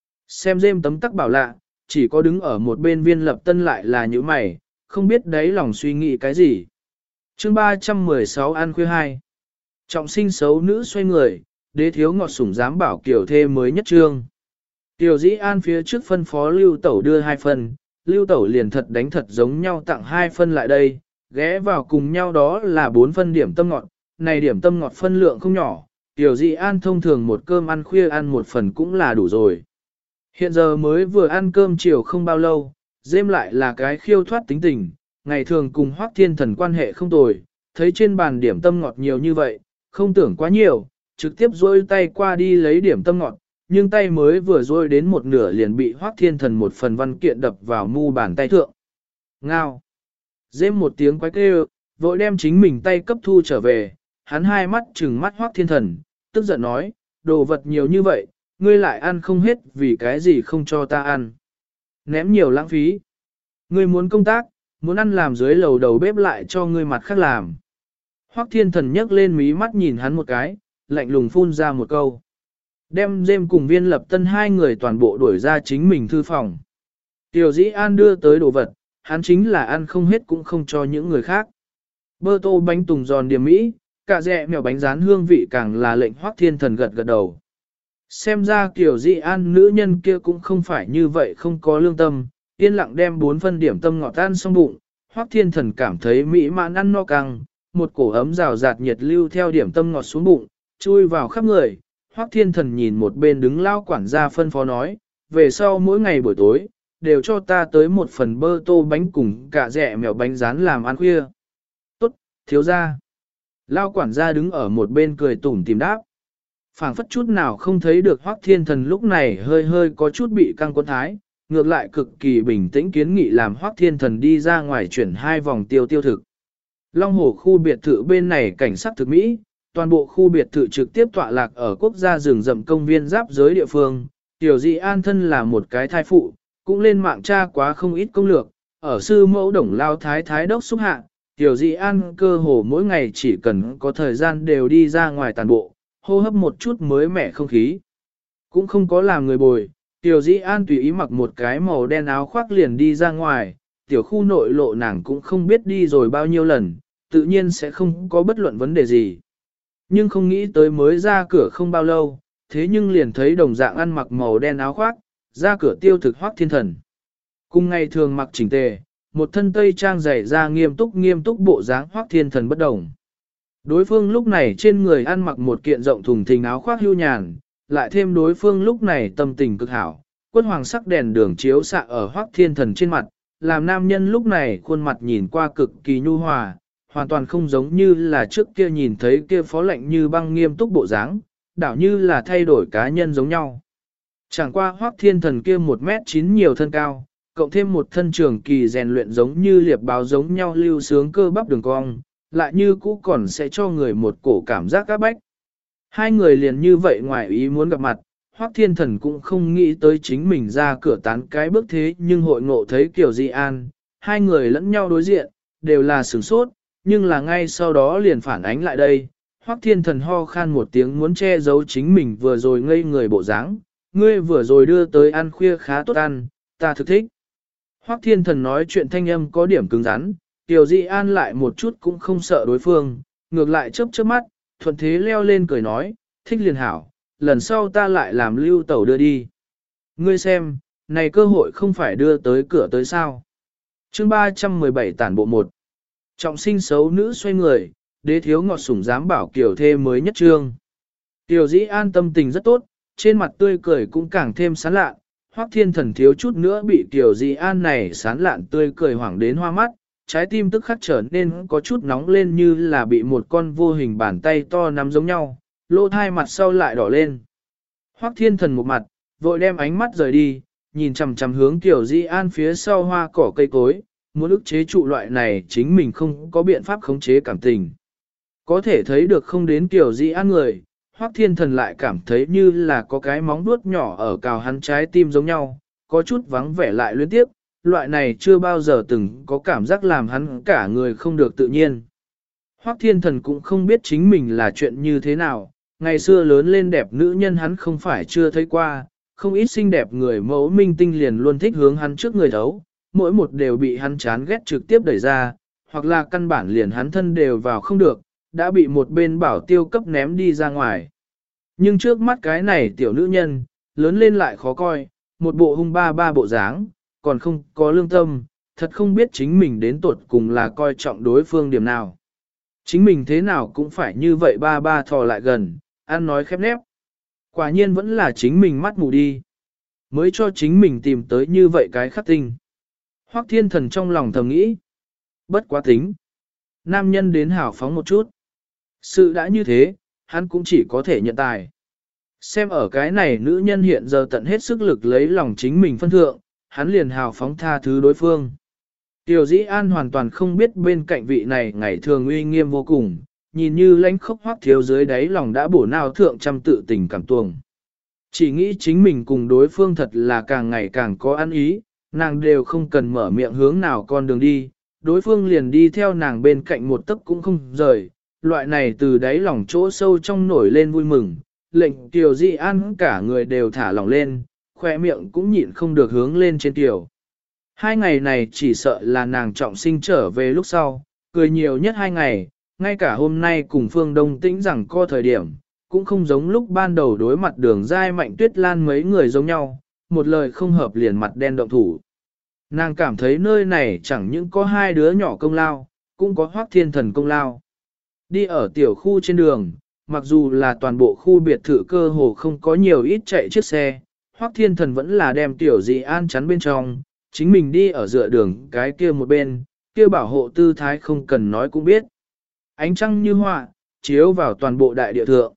Xem dêm tấm tắc bảo lạ, chỉ có đứng ở một bên Viên Lập Tân lại là những mày, không biết đáy lòng suy nghĩ cái gì. Chương 316 An Khuya 2. Trọng sinh xấu nữ xoay người, đế thiếu ngọt sủng dám bảo kiểu thê mới nhất trương. Tiểu dĩ an phía trước phân phó Lưu Tẩu đưa 2 phần, Lưu Tẩu liền thật đánh thật giống nhau tặng 2 phân lại đây, ghé vào cùng nhau đó là 4 phân điểm tâm ngọt, này điểm tâm ngọt phân lượng không nhỏ, Tiểu dĩ an thông thường một cơm ăn khuya ăn 1 phần cũng là đủ rồi. Hiện giờ mới vừa ăn cơm chiều không bao lâu, dêm lại là cái khiêu thoát tính tình, ngày thường cùng Hoắc Thiên Thần quan hệ không tồi, thấy trên bàn điểm tâm ngọt nhiều như vậy, không tưởng quá nhiều, trực tiếp dôi tay qua đi lấy điểm tâm ngọt, nhưng tay mới vừa dôi đến một nửa liền bị Hoắc Thiên Thần một phần văn kiện đập vào mu bàn tay thượng. Ngao! Dêm một tiếng quái kêu, vội đem chính mình tay cấp thu trở về, hắn hai mắt trừng mắt Hoắc Thiên Thần, tức giận nói, đồ vật nhiều như vậy, ngươi lại ăn không hết vì cái gì không cho ta ăn. Ném nhiều lãng phí. Ngươi muốn công tác, muốn ăn làm dưới lầu đầu bếp lại cho ngươi mặt khác làm. Hoắc Thiên Thần nhấc lên mí mắt nhìn hắn một cái, lạnh lùng phun ra một câu. Đem dêm cùng Viên Lập Tân 2 người toàn bộ đuổi ra chính mình thư phòng. Tiểu dĩ an đưa tới đồ vật, hắn chính là ăn không hết cũng không cho những người khác. Bơ tô bánh tùng giòn điểm mỹ, cả dẹ mèo bánh rán hương vị càng là lệnh Hoắc Thiên Thần gật gật đầu. Xem ra Kiều Dị An nữ nhân kia cũng không phải như vậy không có lương tâm, yên lặng đem 4 phân điểm tâm ngọt tan xong bụng, Hoắc Thiên Thần cảm thấy mỹ mãn ăn no căng, một cổ ấm rào rạt nhiệt lưu theo điểm tâm ngọt xuống bụng, chui vào khắp người. Hoắc Thiên Thần nhìn một bên đứng lao quản gia phân phó nói, về sau mỗi ngày buổi tối, đều cho ta tới một phần bơ tô bánh cùng cả dẹ mèo bánh rán làm ăn khuya. Tốt, thiếu gia. Lao quản gia đứng ở một bên cười tủm tìm đáp. Phảng phất chút nào không thấy được Hoắc Thiên Thần lúc này hơi hơi có chút bị căng quân thái, ngược lại cực kỳ bình tĩnh kiến nghị làm Hoắc Thiên Thần đi ra ngoài chuyển 2 vòng tiêu thực. Long Hồ khu biệt thự bên này cảnh sát thực Mỹ, toàn bộ khu biệt thự trực tiếp tọa lạc ở quốc gia rừng rậm công viên giáp giới địa phương. Tiểu Dị An thân là một cái thai phụ, cũng lên mạng tra quá không ít công lược, ở sư mẫu Đồng Lao Thái đốc xúc hạ, Tiểu Dị An cơ hồ mỗi ngày chỉ cần có thời gian đều đi ra ngoài tàn bộ, hô hấp một chút mới mẻ không khí. Cũng không có làm người bồi, Tiểu Dĩ An tùy ý mặc một cái màu đen áo khoác liền đi ra ngoài, tiểu khu nội lộ nàng cũng không biết đi rồi bao nhiêu lần, tự nhiên sẽ không có bất luận vấn đề gì. Nhưng không nghĩ tới mới ra cửa không bao lâu, thế nhưng liền thấy đồng dạng ăn mặc màu đen áo khoác, ra cửa tiêu thực Hoắc Thiên Thần. Cùng ngày thường mặc chỉnh tề, một thân tây trang dày ra nghiêm túc bộ dáng Hoắc Thiên Thần bất đồng. Đối phương lúc này trên người ăn mặc một kiện rộng thùng thình áo khoác hưu nhàn, lại thêm đối phương lúc này tâm tình cực hảo, quất hoàng sắc đèn đường chiếu xạ ở Hoắc Thiên Thần trên mặt, làm nam nhân lúc này khuôn mặt nhìn qua cực kỳ nhu hòa, hoàn toàn không giống như là trước kia nhìn thấy kia phó lạnh như băng nghiêm túc bộ dáng, đảo như là thay đổi cá nhân giống nhau. Chẳng qua Hoắc Thiên Thần kia 1m9 nhiều thân cao, cộng thêm một thân trường kỳ rèn luyện giống như liệp báo giống nhau lưu sướng cơ bắp đường cong, lại như cũ còn sẽ cho người một cổ cảm giác các bách. 2 người liền như vậy ngoài ý muốn gặp mặt, Hoắc Thiên Thần cũng không nghĩ tới chính mình ra cửa tán cái bước thế nhưng hội ngộ thấy Kiều Dị An, 2 người lẫn nhau đối diện, đều là sửng sốt, nhưng là ngay sau đó liền phản ánh lại đây. Hoắc Thiên Thần ho khan một tiếng muốn che giấu chính mình vừa rồi ngây người bộ dáng, ngươi vừa rồi đưa tới ăn khuya khá tốt ăn, ta thực thích. Hoắc Thiên Thần nói chuyện thanh âm có điểm cứng rắn, Tiểu Dị An lại một chút cũng không sợ đối phương, ngược lại chớp chớp mắt, thuận thế leo lên cười nói, thích liền hảo, lần sau ta lại làm Lưu Tẩu đưa đi. Ngươi xem, này cơ hội không phải đưa tới cửa tới sao. Chương 317 tản bộ 1. Trọng sinh xấu nữ xoay người, đế thiếu ngọt sủng dám bảo kiểu thê mới nhất trương. Tiểu Dĩ An tâm tình rất tốt, trên mặt tươi cười cũng càng thêm sán lạ. Hoắc Thiên Thần thiếu chút nữa bị Tiểu Dĩ An này sán lạn tươi cười hoảng đến hoa mắt, trái tim tức khắc trở nên có chút nóng lên như là bị một con vô hình bàn tay to nắm giống nhau, lỗ thai mặt sau lại đỏ lên. Hoắc Thiên Thần một mặt, vội đem ánh mắt rời đi, nhìn chằm chằm hướng Tiểu Dĩ An phía sau hoa cỏ cây cối, muốn ức chế trụ loại này chính mình không có biện pháp khống chế cảm tình. Có thể thấy được không đến Tiểu Dĩ An người, Hoắc Thiên Thần lại cảm thấy như là có cái móng vuốt nhỏ ở cào hắn trái tim giống nhau, có chút vắng vẻ lại luyến tiếp, loại này chưa bao giờ từng có cảm giác làm hắn cả người không được tự nhiên. Hoắc Thiên Thần cũng không biết chính mình là chuyện như thế nào, ngày xưa lớn lên đẹp nữ nhân hắn không phải chưa thấy qua, không ít xinh đẹp người mẫu minh tinh liền luôn thích hướng hắn trước người thấu, mỗi một đều bị hắn chán ghét trực tiếp đẩy ra, hoặc là căn bản liền hắn thân đều vào không được, đã bị một bên bảo tiêu cấp ném đi ra ngoài. Nhưng trước mắt cái này tiểu nữ nhân, lớn lên lại khó coi, một bộ hung ba ba bộ dáng, còn không có lương tâm, thật không biết chính mình đến tuột cùng là coi trọng đối phương điểm nào. Chính mình thế nào cũng phải như vậy ba ba thò lại gần, ăn nói khép nép. Quả nhiên vẫn là chính mình mắt mù đi. Mới cho chính mình tìm tới như vậy cái khắc tinh. Hoắc Thiên Thần trong lòng thầm nghĩ. Bất quá tính. Nam nhân đến hào phóng một chút. Sự đã như thế, hắn cũng chỉ có thể nhận tài. Xem ở cái này nữ nhân hiện giờ tận hết sức lực lấy lòng chính mình phân thượng, hắn liền hào phóng tha thứ đối phương. Tiểu Dĩ An hoàn toàn không biết bên cạnh vị này ngày thường uy nghiêm vô cùng, nhìn như lãnh khốc Hoắc thiếu dưới đáy lòng đã bổ nào thượng trăm tự tình cảm tuồng. Chỉ nghĩ chính mình cùng đối phương thật là càng ngày càng có ăn ý, nàng đều không cần mở miệng hướng nào con đường đi, đối phương liền đi theo nàng bên cạnh một tấc cũng không rời, loại này từ đáy lòng chỗ sâu trong nổi lên vui mừng, lệnh Tiểu Dĩ An cả người đều thả lỏng lên, khoe miệng cũng nhịn không được hướng lên trên tiểu. 2 ngày này chỉ sợ là nàng trọng sinh trở về lúc sau, cười nhiều nhất 2 ngày, ngay cả hôm nay cùng Phương Đông Tĩnh rằng co thời điểm, cũng không giống lúc ban đầu đối mặt Đường Giai Mạnh Tuyết Lan mấy người giống nhau, một lời không hợp liền mặt đen động thủ. Nàng cảm thấy nơi này chẳng những có 2 đứa nhỏ công lao, cũng có Hoắc Thiên Thần công lao. Đi ở tiểu khu trên đường, mặc dù là toàn bộ khu biệt thự cơ hồ không có nhiều ít chạy chiếc xe, Hoắc Thiên Thần vẫn là đem Tiểu Dĩ An chắn bên trong, chính mình đi ở dựa đường cái kia một bên, kia bảo hộ tư thái không cần nói cũng biết. Ánh trăng như họa, chiếu vào toàn bộ đại địa thượng.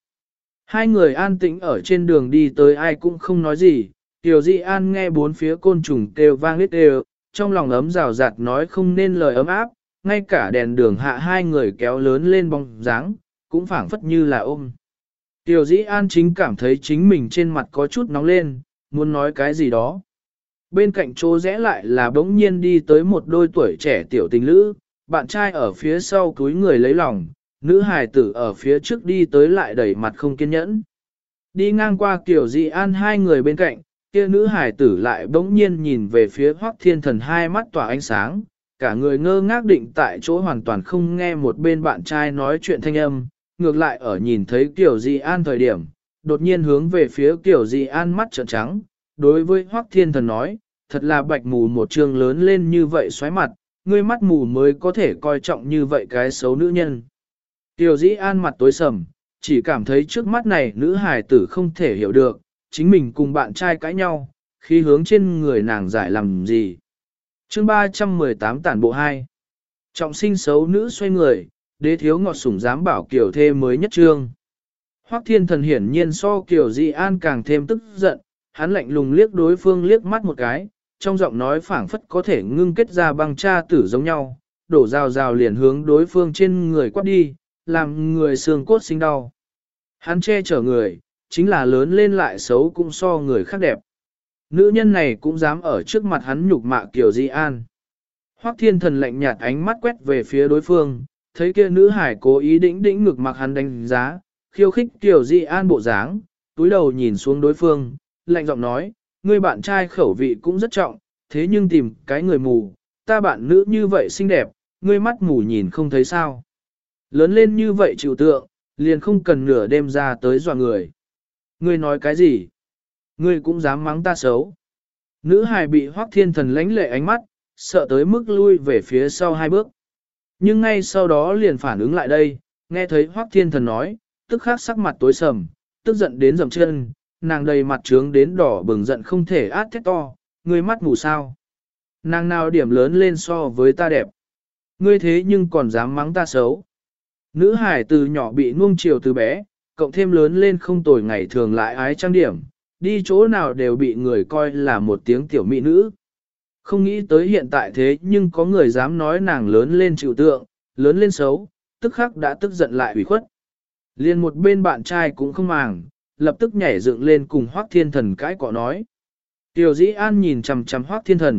2 người an tĩnh ở trên đường đi tới ai cũng không nói gì, Tiểu Dĩ An nghe 4 phía côn trùng kêu vang lít đều, trong lòng ấm rào rạt nói không nên lời ấm áp, ngay cả đèn đường hạ 2 người kéo lớn lên bóng dáng, cũng phảng phất như là ôm. Tiểu Dĩ An chính cảm thấy chính mình trên mặt có chút nóng lên, muốn nói cái gì đó. Bên cạnh chỗ rẽ lại là bỗng nhiên đi tới một đôi tuổi trẻ tiểu tình lữ, bạn trai ở phía sau túi người lấy lòng, nữ hài tử ở phía trước đi tới lại đẩy mặt không kiên nhẫn. Đi ngang qua Tiểu Dĩ An 2 người bên cạnh, kia nữ hài tử lại bỗng nhiên nhìn về phía Hoắc Thiên Thần, hai mắt tỏa ánh sáng, cả người ngơ ngác định tại chỗ hoàn toàn không nghe một bên bạn trai nói chuyện thanh âm, ngược lại ở nhìn thấy Tiểu Dĩ An thời điểm, đột nhiên hướng về phía Tiểu Dĩ An mắt trợn trắng, đối với Hoắc Thiên Thần nói, thật là bạch mù một trương lớn lên như vậy xoáy mặt, ngươi mắt mù mới có thể coi trọng như vậy cái xấu nữ nhân. Tiểu Dĩ An mặt tối sầm, chỉ cảm thấy trước mắt này nữ hài tử không thể hiểu được, chính mình cùng bạn trai cãi nhau, khi hướng trên người nàng giải làm gì. Chương 318 tản bộ 2. Trọng sinh xấu nữ xoay người, đế thiếu ngọt sủng dám bảo Kiều thê mới nhất trương. Hoắc Thiên Thần hiển nhiên so Kiều Dĩ An càng thêm tức giận, hắn lạnh lùng liếc đối phương liếc mắt một cái, trong giọng nói phảng phất có thể ngưng kết ra băng cha tử giống nhau, đổ rào rào liền hướng đối phương trên người quát đi, làm người xương cốt sinh đau. Hắn che chở người, chính là lớn lên lại xấu cũng so người khác đẹp. Nữ nhân này cũng dám ở trước mặt hắn nhục mạ Kiều Dĩ An. Hoắc Thiên Thần lạnh nhạt ánh mắt quét về phía đối phương, thấy kia nữ hải cố ý đĩnh ngực mặc hắn đánh giá, khiêu khích Kiều Dĩ An bộ dáng, túi đầu nhìn xuống đối phương, lạnh giọng nói, ngươi bạn trai khẩu vị cũng rất trọng, thế nhưng tìm cái người mù, ta bạn nữ như vậy xinh đẹp, ngươi mắt mù nhìn không thấy sao. Lớn lên như vậy chịu tượng, liền không cần nửa đêm ra tới dọa người. Ngươi nói cái gì? Ngươi cũng dám mắng ta xấu. Nữ hài bị Hoắc Thiên Thần lánh lệ ánh mắt, sợ tới mức lui về phía sau 2 bước. Nhưng ngay sau đó liền phản ứng lại đây, nghe thấy Hoắc Thiên Thần nói, tức khắc sắc mặt tối sầm, tức giận đến dầm chân, nàng đầy mặt trướng đến đỏ bừng giận không thể át thét to, ngươi mắt mù sao? Nàng nào điểm lớn lên so với ta đẹp? Ngươi thế nhưng còn dám mắng ta xấu? Nữ hải từ nhỏ bị nuông chiều từ bé, cộng thêm lớn lên không tồi ngày thường lại ái trang điểm, đi chỗ nào đều bị người coi là một tiếng tiểu mỹ nữ. Không nghĩ tới hiện tại thế nhưng có người dám nói nàng lớn lên chịu tượng, lớn lên xấu, tức khắc đã tức giận lại ủy khuất. Liền một bên bạn trai cũng không màng, lập tức nhảy dựng lên cùng Hoắc Thiên Thần cãi cọ nói. Tiểu Dĩ An nhìn chằm chằm Hoắc Thiên Thần,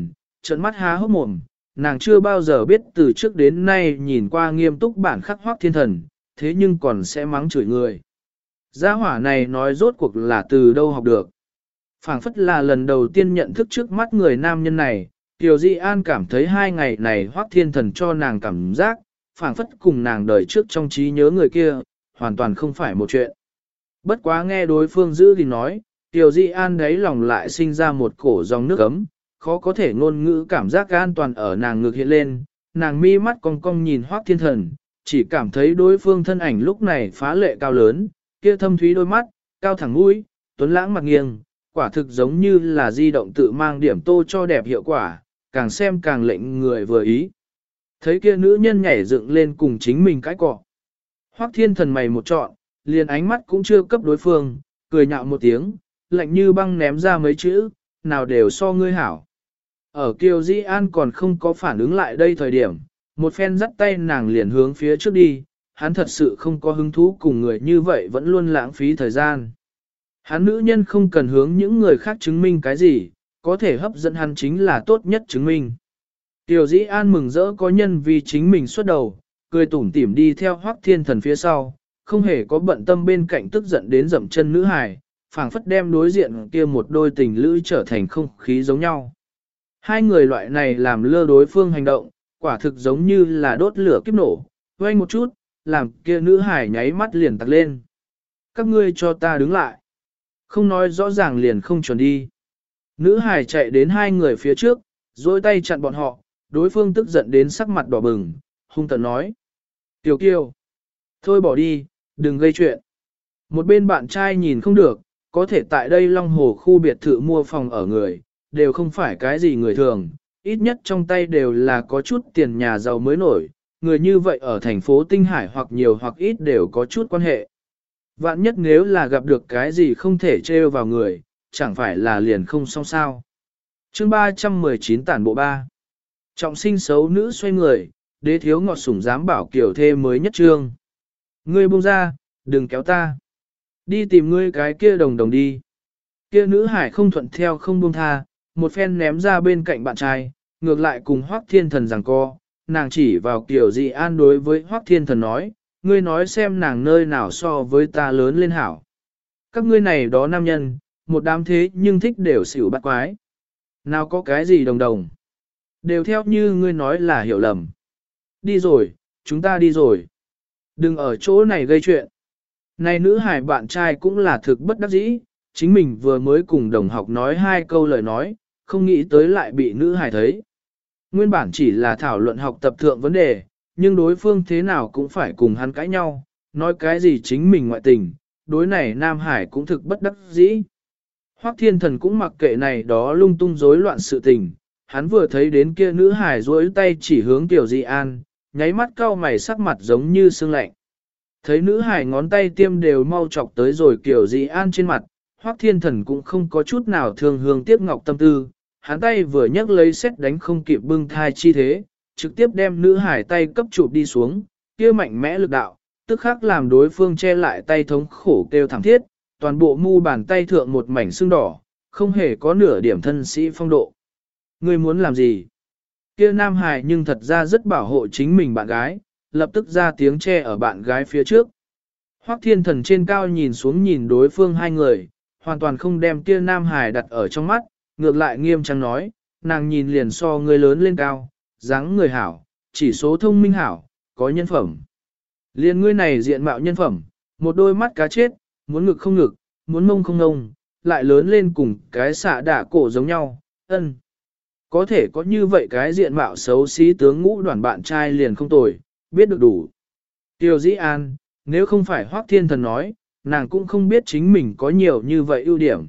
trợn mắt há hốc mồm, nàng chưa bao giờ biết từ trước đến nay nhìn qua nghiêm túc bản khắc Hoắc Thiên Thần, thế nhưng còn sẽ mắng chửi người. Gia hỏa này nói rốt cuộc là từ đâu học được. Phảng phất là lần đầu tiên nhận thức trước mắt người nam nhân này, Tiểu Di An cảm thấy 2 ngày này Hoắc Thiên Thần cho nàng cảm giác, phảng phất cùng nàng đời trước trong trí nhớ người kia, hoàn toàn không phải một chuyện. Bất quá nghe đối phương giữ thì nói, Tiểu Di An đấy lòng lại sinh ra một cổ dòng nước ấm, khó có thể ngôn ngữ cảm giác an toàn ở nàng ngực hiện lên, nàng mi mắt cong cong nhìn Hoắc Thiên Thần, chỉ cảm thấy đối phương thân ảnh lúc này phá lệ cao lớn, kia thâm thúy đôi mắt, cao thẳng mũi, tuấn lãng mặt nghiêng, quả thực giống như là di động tự mang điểm tô cho đẹp hiệu quả, càng xem càng lệnh người vừa ý. Thấy kia nữ nhân nhảy dựng lên cùng chính mình cãi cọ. Hoắc Thiên Thần mày một trọn, liền ánh mắt cũng chưa cấp đối phương, cười nhạo một tiếng, lạnh như băng ném ra mấy chữ, nào đều so ngươi hảo. Ở Kiều Di An còn không có phản ứng lại đây thời điểm, một phen dắt tay nàng liền hướng phía trước đi, hắn thật sự không có hứng thú cùng người như vậy vẫn luôn lãng phí thời gian. Hắn nữ nhân không cần hướng những người khác chứng minh cái gì, có thể hấp dẫn hắn chính là tốt nhất chứng minh. Tiểu Dĩ An mừng rỡ có nhân vì chính mình xuất đầu, cười tủm tỉm đi theo Hoắc Thiên Thần phía sau, không hề có bận tâm bên cạnh tức giận đến dậm chân nữ hài, phảng phất đem đối diện kia một đôi tình lữ trở thành không khí giống nhau. Hai người loại này làm lơ đối phương hành động, quả thực giống như là đốt lửa kiếp nổ, vang một chút, làm kia nữ hài nháy mắt liền tặc lên. Các ngươi cho ta đứng lại. Không nói rõ ràng liền không chuẩn đi. Nữ hài chạy đến hai người phía trước, dối tay chặn bọn họ, đối phương tức giận đến sắc mặt đỏ bừng, hung tợn nói. Tiểu Kiều, thôi bỏ đi, đừng gây chuyện. Một bên bạn trai nhìn không được, có thể tại đây Long Hồ khu biệt thự mua phòng ở người, đều không phải cái gì người thường, ít nhất trong tay đều là có chút tiền nhà giàu mới nổi, người như vậy ở thành phố Tinh Hải hoặc nhiều hoặc ít đều có chút quan hệ. Vạn nhất nếu là gặp được cái gì không thể trêu vào người, chẳng phải là liền không xong sao. Chương 319 tản bộ 3. Trọng sinh xấu nữ xoay người, đế thiếu ngọt sủng dám bảo kiểu thê mới nhất trương. Ngươi buông ra, đừng kéo ta. Đi tìm ngươi cái kia đồng đồng đi. Kia nữ hải không thuận theo không buông tha, một phen ném ra bên cạnh bạn trai, ngược lại cùng Hoắc Thiên Thần giằng co. Nàng chỉ vào Kiều Dị An đối với Hoắc Thiên Thần nói, ngươi nói xem nàng nơi nào so với ta lớn lên hảo. Các ngươi này đó nam nhân, một đám thế nhưng thích đều xỉu bắt quái. Nào có cái gì đồng đồng. Đều theo như ngươi nói là hiểu lầm. Đi rồi, chúng ta đi rồi. Đừng ở chỗ này gây chuyện. Này nữ hải bạn trai cũng là thực bất đắc dĩ, chính mình vừa mới cùng đồng học nói 2 câu lời nói, không nghĩ tới lại bị nữ hải thấy. Nguyên bản chỉ là thảo luận học tập thượng vấn đề, nhưng đối phương thế nào cũng phải cùng hắn cãi nhau, nói cái gì chính mình ngoại tình, đối này Nam Hải cũng thực bất đắc dĩ. Hoắc Thiên Thần cũng mặc kệ này đó lung tung rối loạn sự tình, hắn vừa thấy đến kia nữ hải duỗi tay chỉ hướng Tiểu Di An, nháy mắt cau mày sắc mặt giống như sương lạnh. Thấy nữ hải ngón tay tiêm đều mau chọc tới rồi Tiểu Di An trên mặt, Hoắc Thiên Thần cũng không có chút nào thương hương tiếc ngọc tâm tư, hắn tay vừa nhấc lấy xét đánh không kịp bưng thai chi thế, trực tiếp đem nữ hải tay cấp chụp đi xuống, kia mạnh mẽ lực đạo, tức khắc làm đối phương che lại tay thống khổ kêu thảm thiết, toàn bộ mu bàn tay thượng một mảnh sưng đỏ, không hề có nửa điểm thân sĩ phong độ. Ngươi muốn làm gì? Kia Nam Hải nhưng thật ra rất bảo hộ chính mình bạn gái, lập tức ra tiếng che ở bạn gái phía trước. Hoắc Thiên Thần trên cao nhìn xuống nhìn đối phương hai người, hoàn toàn không đem kia Nam Hải đặt ở trong mắt, ngược lại nghiêm trang nói, nàng nhìn liền so ngươi lớn lên cao, dáng người hảo, chỉ số thông minh hảo, có nhân phẩm. Liên ngươi này diện mạo nhân phẩm, một đôi mắt cá chết, muốn ngực không ngực, muốn mông không ngông, lại lớn lên cùng cái xạ đả cổ giống nhau, ân. Có thể có như vậy cái diện mạo xấu xí tướng ngũ đoàn bạn trai liền không tồi, biết được đủ. Tiêu Dĩ An, nếu không phải Hoắc Thiên Thần nói, nàng cũng không biết chính mình có nhiều như vậy ưu điểm.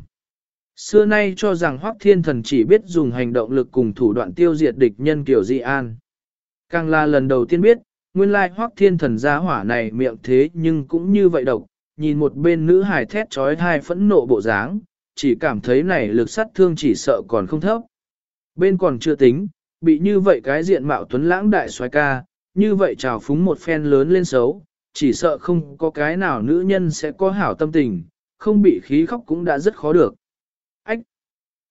Xưa nay cho rằng Hoắc Thiên Thần chỉ biết dùng hành động lực cùng thủ đoạn tiêu diệt địch nhân Kiều Di An. Càng là lần đầu tiên biết, nguyên lai Hoắc Thiên Thần gia hỏa này miệng thế nhưng cũng như vậy độc, nhìn một bên nữ hài thét trói thai phẫn nộ bộ dáng, chỉ cảm thấy này lực sát thương chỉ sợ còn không thấp. Bên còn chưa tính, bị như vậy cái diện mạo tuấn lãng đại soái ca, như vậy trào phúng một phen lớn lên xấu, chỉ sợ không có cái nào nữ nhân sẽ có hảo tâm tình, không bị khí khóc cũng đã rất khó được. Ách!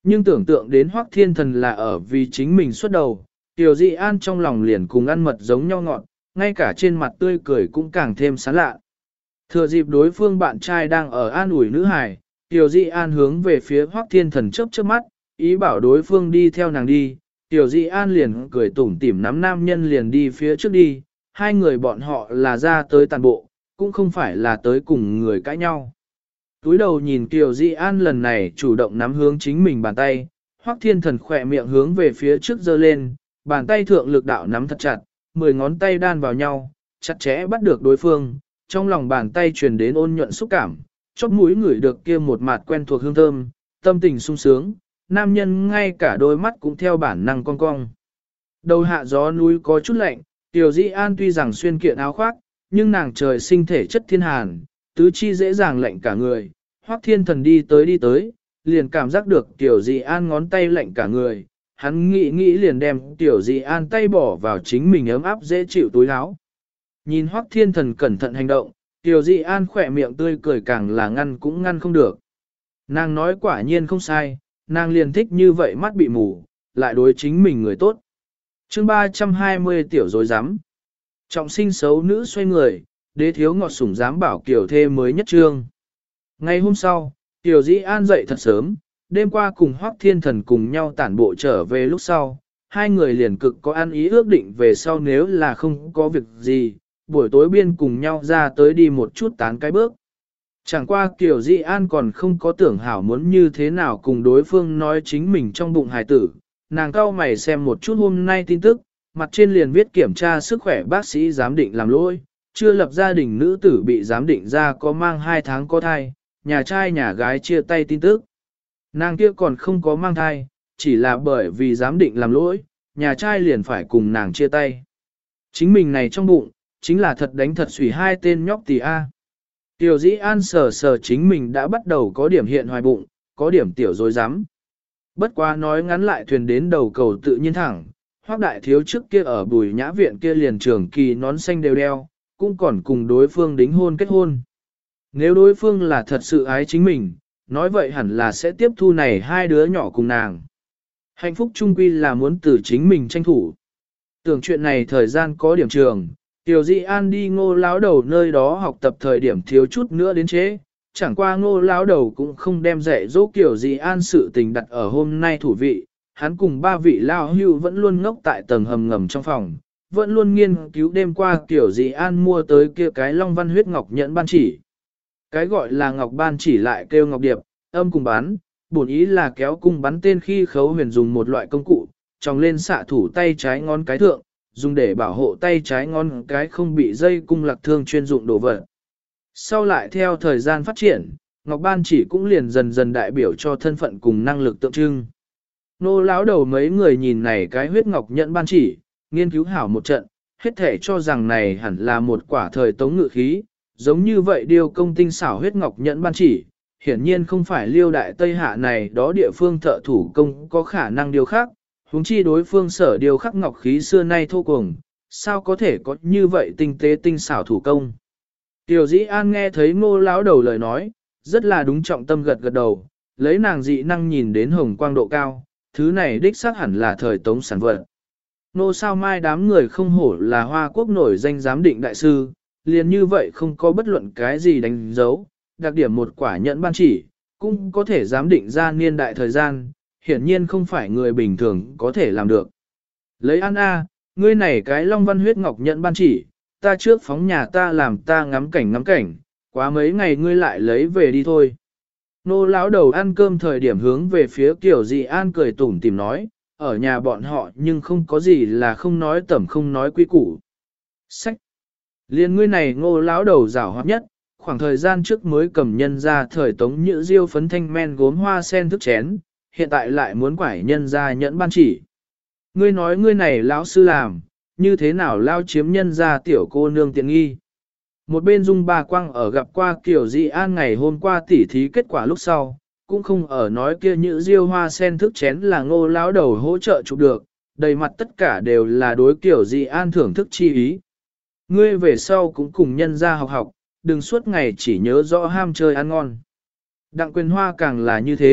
Nhưng tưởng tượng đến Hoắc Thiên Thần là ở vì chính mình xuất đầu, Tiểu Dị An trong lòng liền cùng ăn mật giống nhau ngọt, ngay cả trên mặt tươi cười cũng càng thêm sán lạ. Thừa dịp đối phương bạn trai đang ở an ủi nữ hài, Tiểu Dị An hướng về phía Hoắc Thiên Thần chớp chớp mắt, ý bảo đối phương đi theo nàng đi. Tiểu Dị An liền cười tủm tỉm nắm nam nhân liền đi phía trước đi, hai người bọn họ là ra tới tàn bộ, cũng không phải là tới cùng người cãi nhau. Túi đầu nhìn Tiểu Dị An lần này chủ động nắm hướng chính mình bàn tay, Hoắc Thiên Thần khỏe miệng hướng về phía trước giơ lên, bàn tay thượng lực đạo nắm thật chặt, 10 ngón tay đan vào nhau, chặt chẽ bắt được đối phương, trong lòng bàn tay truyền đến ôn nhuận xúc cảm, chóp mũi ngửi được kia một mạt quen thuộc hương thơm, tâm tình sung sướng, nam nhân ngay cả đôi mắt cũng theo bản năng cong cong. Đầu hạ gió núi có chút lạnh, Tiểu Dị An tuy rằng xuyên kiện áo khoác, nhưng nàng trời sinh thể chất thiên hàn, tứ chi dễ dàng lạnh cả người. Hoắc Thiên Thần đi tới, liền cảm giác được Tiểu Dị An ngón tay lạnh cả người, hắn nghĩ liền đem Tiểu Dị An tay bỏ vào chính mình ấm áp dễ chịu túi áo. Nhìn Hoắc Thiên Thần cẩn thận hành động, Tiểu Dị An khỏe miệng tươi cười càng là ngăn cũng ngăn không được. Nàng nói quả nhiên không sai, nàng liền thích như vậy mắt bị mù, lại đối chính mình người tốt. Chương 320 tiểu dối rắm Trọng sinh xấu nữ xoay người, đế thiếu ngọt sủng dám bảo kiểu thê mới nhất trương. Ngày hôm sau, Tiểu Dị An dậy thật sớm, đêm qua cùng Hoắc Thiên Thần cùng nhau tản bộ trở về lúc sau, hai người liền cực có ăn ý ước định về sau nếu là không có việc gì, buổi tối biên cùng nhau ra tới đi một chút tán cái bước. Chẳng qua Tiểu Dị An còn không có tưởng hảo muốn như thế nào cùng đối phương nói chính mình trong bụng hài tử, nàng cau mày xem một chút hôm nay tin tức, mặt trên liền viết kiểm tra sức khỏe bác sĩ giám định làm lỗi, chưa lập gia đình nữ tử bị giám định ra có mang 2 tháng có thai, nhà trai nhà gái chia tay tin tức. Nàng kia còn không có mang thai, chỉ là bởi vì giám định làm lỗi, nhà trai liền phải cùng nàng chia tay. Chính mình này trong bụng, chính là thật đánh thật xủy hai tên nhóc tỳ A. Tiểu Dĩ An sờ chính mình đã bắt đầu có điểm hiện hoài bụng, có điểm tiểu dối rắm Bất quá nói ngắn lại thuyền đến đầu cầu tự nhiên thẳng, Hoắc đại thiếu trước kia ở Bùi Nhã viện kia liền trường kỳ nón xanh đều đeo, cũng còn cùng đối phương đính hôn kết hôn. Nếu đối phương là thật sự ái chính mình, nói vậy hẳn là sẽ tiếp thu này hai đứa nhỏ cùng nàng. Hạnh phúc trung quy là muốn từ chính mình tranh thủ. Tưởng chuyện này thời gian có điểm trường, Tiểu Dĩ An đi Ngô lão đầu nơi đó học tập thời điểm thiếu chút nữa đến chế, chẳng qua Ngô lão đầu cũng không đem dạy dỗ Tiểu Dĩ An sự tình đặt ở hôm nay thủ vị, hắn cùng ba vị lão hưu vẫn luôn ngốc tại tầng hầm ngầm trong phòng, vẫn luôn nghiên cứu đêm qua Tiểu Dĩ An mua tới kia cái Long Văn huyết ngọc nhẫn ban chỉ. Cái gọi là ngọc ban chỉ lại kêu ngọc điệp, âm cùng bắn, bổn ý là kéo cung bắn tên khi khấu huyền dùng một loại công cụ, tròng lên xạ thủ tay trái ngón cái thượng, dùng để bảo hộ tay trái ngón cái không bị dây cung lạc thương chuyên dụng đổ vật. Sau lại theo thời gian phát triển, ngọc ban chỉ cũng liền dần dần đại biểu cho thân phận cùng năng lực tượng trưng. Nô lão đầu mấy người nhìn này cái huyết ngọc nhẫn ban chỉ, nghiên cứu hảo một trận, hết thể cho rằng này hẳn là một quả thời tống ngự khí, giống như vậy điêu công tinh xảo huyết ngọc nhẫn ban chỉ, hiển nhiên không phải liêu đại Tây Hạ này đó địa phương thợ thủ công có khả năng điều khác, huống chi đối phương sở điều khắc ngọc khí xưa nay thô cùng, sao có thể có như vậy tinh tế tinh xảo thủ công. Tiểu Dĩ An nghe thấy Ngô lão đầu lời nói, rất là đúng trọng tâm gật gật đầu, lấy nàng dị năng nhìn đến hồng quang độ cao, thứ này đích xác hẳn là thời tống sản vật. Nô sao mai đám người không hổ là Hoa Quốc nổi danh giám định đại sư, liền như vậy không có bất luận cái gì đánh dấu, đặc điểm một quả nhẫn ban chỉ, cũng có thể giám định ra niên đại thời gian, hiển nhiên không phải người bình thường có thể làm được. Lấy An A, ngươi này cái Long Văn huyết ngọc nhẫn ban chỉ, ta trước phóng nhà ta làm ta ngắm cảnh, quá mấy ngày ngươi lại lấy về đi thôi. Nô lão đầu ăn cơm thời điểm hướng về phía Tiểu Dĩ An cười tủm tìm nói, ở nhà bọn họ nhưng không có gì là không nói tẩm không nói quy củ. Sách! Liên ngươi này Ngô lão đầu rảo hoạt nhất, khoảng thời gian trước mới cầm nhân ra thời tống nhữ diêu phấn thanh men gốm hoa sen thức chén, hiện tại lại muốn quải nhân ra nhẫn ban chỉ. Ngươi nói ngươi này lão sư làm, như thế nào lao chiếm nhân ra tiểu cô nương tiện nghi. Một bên Dung Ba Quang ở gặp qua Tiểu Dĩ An ngày hôm qua tỉ thí kết quả lúc sau, cũng không ở nói kia nhữ diêu hoa sen thức chén là Ngô lão đầu hỗ trợ chụp được, đầy mặt tất cả đều là đối Tiểu Dĩ An thưởng thức chi ý. Ngươi về sau cũng cùng nhân ra học, đừng suốt ngày chỉ nhớ rõ ham chơi ăn ngon. Đặng Quyền Hoa càng là như thế,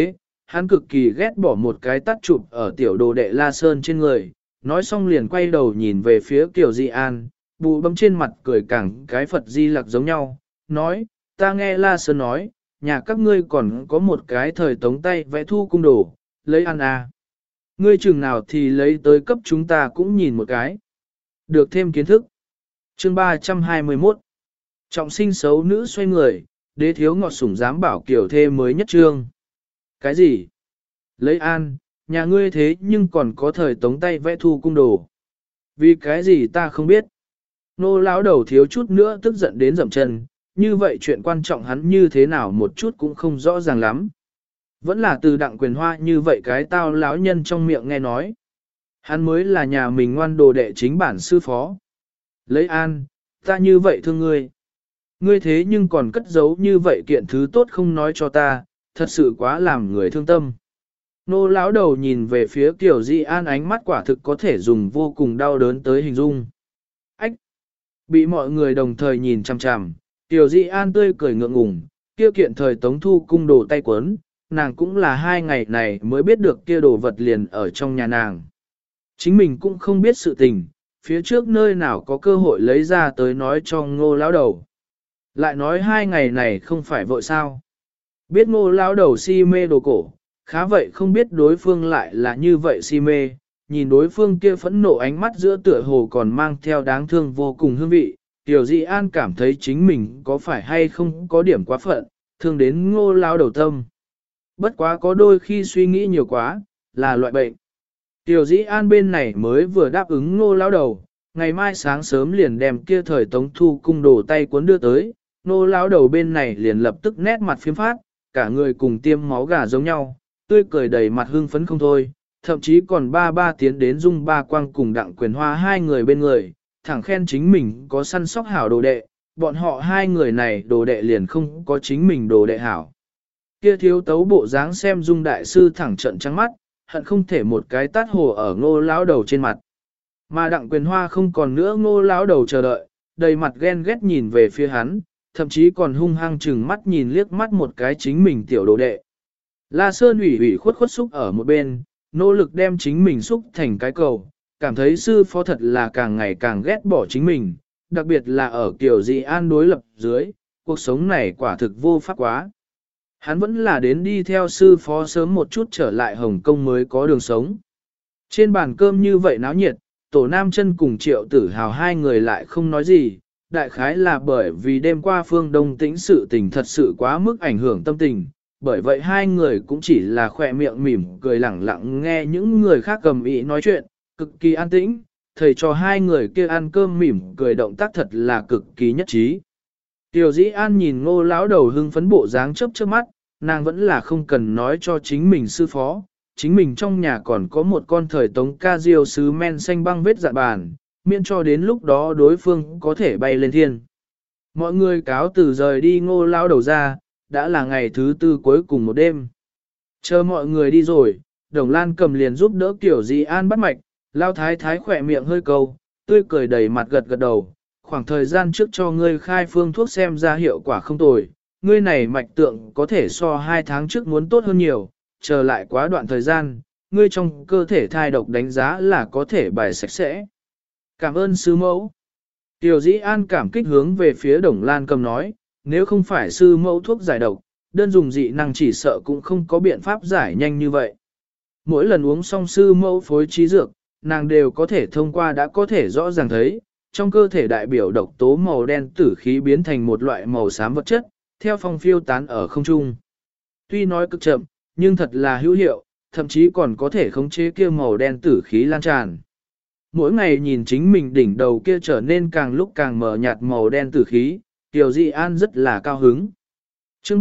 hắn cực kỳ ghét bỏ một cái tắt chụp ở tiểu đồ đệ La Sơn trên người, nói xong liền quay đầu nhìn về phía Kiều Di An, bụ bấm trên mặt cười càng cái Phật Di Lặc giống nhau, nói, ta nghe La Sơn nói, nhà các ngươi còn có một cái thời tống tay vẽ thu cung đồ, lấy ăn à. Ngươi chừng nào thì lấy tới cấp chúng ta cũng nhìn một cái. Được thêm kiến thức. Chương 321 Trọng sinh xấu nữ xoay người, đế thiếu ngọt sủng dám bảo kiểu thê mới nhất trương. Cái gì? Lấy an, nhà ngươi thế nhưng còn có thời tống tay vẽ thu cung đồ. Vì cái gì ta không biết. Nô lão đầu thiếu chút nữa tức giận đến dậm chân, như vậy chuyện quan trọng hắn như thế nào một chút cũng không rõ ràng lắm. Vẫn là từ Đặng Quyền Hoa như vậy cái tao lão nhân trong miệng nghe nói. Hắn mới là nhà mình ngoan đồ đệ chính bản sư phó. Lấy an, ta như vậy thương ngươi. Ngươi thế nhưng còn cất giấu như vậy kiện thứ tốt không nói cho ta, thật sự quá làm người thương tâm. Nô lão đầu nhìn về phía Kiều Di An ánh mắt quả thực có thể dùng vô cùng đau đớn tới hình dung. Ách! Bị mọi người đồng thời nhìn chằm chằm, Kiều Di An tươi cười ngượng ngùng, kia kiện thời tống thu cung đồ tay quấn, nàng cũng là 2 ngày này mới biết được kia đồ vật liền ở trong nhà nàng. Chính mình cũng không biết sự tình, phía trước nơi nào có cơ hội lấy ra tới nói cho ngô lão đầu. Lại nói 2 ngày này không phải vội sao. Biết ngô lão đầu si mê đồ cổ, khá vậy không biết đối phương lại là như vậy si mê, nhìn đối phương kia phẫn nộ ánh mắt giữa tựa hồ còn mang theo đáng thương vô cùng hương vị. Tiểu Di An cảm thấy chính mình có phải hay không có điểm quá phận, thương đến ngô lão đầu tâm. Bất quá có đôi khi suy nghĩ nhiều quá, là loại bệnh. Tiểu Dĩ An bên này mới vừa đáp ứng ngô lão đầu, ngày mai sáng sớm liền đem kia thời tống thu cung đồ tay cuốn đưa tới, ngô lão đầu bên này liền lập tức nét mặt phiếm phát, cả người cùng tiêm máu gà giống nhau, tươi cười đầy mặt hưng phấn không thôi, thậm chí còn ba tiến đến Dung Ba Quang cùng Đặng Quyền Hoa 2 người bên người, thẳng khen chính mình có săn sóc hảo đồ đệ, bọn họ 2 người này đồ đệ liền không có chính mình đồ đệ hảo. Kia thiếu tấu bộ dáng xem Dung đại sư thẳng trận trắng mắt, hận không thể một cái tát hồ ở ngô lão đầu trên mặt. Mà Đặng Quyền Hoa không còn nữa ngô lão đầu chờ đợi, đầy mặt ghen ghét nhìn về phía hắn, thậm chí còn hung hăng chừng mắt nhìn liếc mắt một cái chính mình tiểu đồ đệ. La Sơn ủy khuất khuất xúc ở một bên, nỗ lực đem chính mình xúc thành cái cầu, cảm thấy sư phó thật là càng ngày càng ghét bỏ chính mình, đặc biệt là ở kiểu Di An đối lập dưới, cuộc sống này quả thực vô pháp quá. Hắn vẫn là đến đi theo sư phó sớm một chút trở lại Hồng Kông mới có đường sống. Trên bàn cơm như vậy náo nhiệt, Tổ Nam Chân cùng Triệu Tử Hào 2 người lại không nói gì, đại khái là bởi vì đêm qua Phương Đông Tĩnh sự tình thật sự quá mức ảnh hưởng tâm tình, bởi vậy 2 người cũng chỉ là khỏe miệng mỉm cười lẳng lặng nghe những người khác cầm ý nói chuyện, cực kỳ an tĩnh, thầy cho 2 người kia ăn cơm mỉm cười động tác thật là cực kỳ nhất trí. Tiểu Dĩ An nhìn ngô lão đầu hưng phấn bộ dáng chớp chớp mắt, nàng vẫn là không cần nói cho chính mình sư phó, chính mình trong nhà còn có một con thời tống ca diêu sứ men xanh băng vết dạ bàn, miễn cho đến lúc đó đối phương có thể bay lên thiên. Mọi người cáo từ rời đi ngô lão đầu ra, đã là ngày thứ 4 cuối cùng một đêm. Chờ mọi người đi rồi, Đồng Lan cầm liền giúp đỡ Tiểu Dĩ An bắt mạch, Lao Thái Thái khỏe miệng hơi câu, tươi cười đầy mặt gật gật đầu. Khoảng thời gian trước cho ngươi khai phương thuốc xem ra hiệu quả không tồi, ngươi này mạch tượng có thể so 2 tháng trước muốn tốt hơn nhiều, chờ lại quá đoạn thời gian, ngươi trong cơ thể thai độc đánh giá là có thể bài sạch sẽ. Cảm ơn sư mẫu. Tiểu Dĩ An cảm kích hướng về phía Đồng Lan cầm nói, nếu không phải sư mẫu thuốc giải độc, đơn dùng dị năng chỉ sợ cũng không có biện pháp giải nhanh như vậy. Mỗi lần uống xong sư mẫu phối trí dược, nàng đều có thể thông qua đã có thể rõ ràng thấy, trong cơ thể đại biểu độc tố màu đen tử khí biến thành một loại màu xám vật chất, theo phong phiêu tán ở không trung. Tuy nói cực chậm, nhưng thật là hữu hiệu, thậm chí còn có thể khống chế kia màu đen tử khí lan tràn. Mỗi ngày nhìn chính mình đỉnh đầu kia trở nên càng lúc càng mờ nhạt màu đen tử khí, Tiểu Di An rất là cao hứng. Chương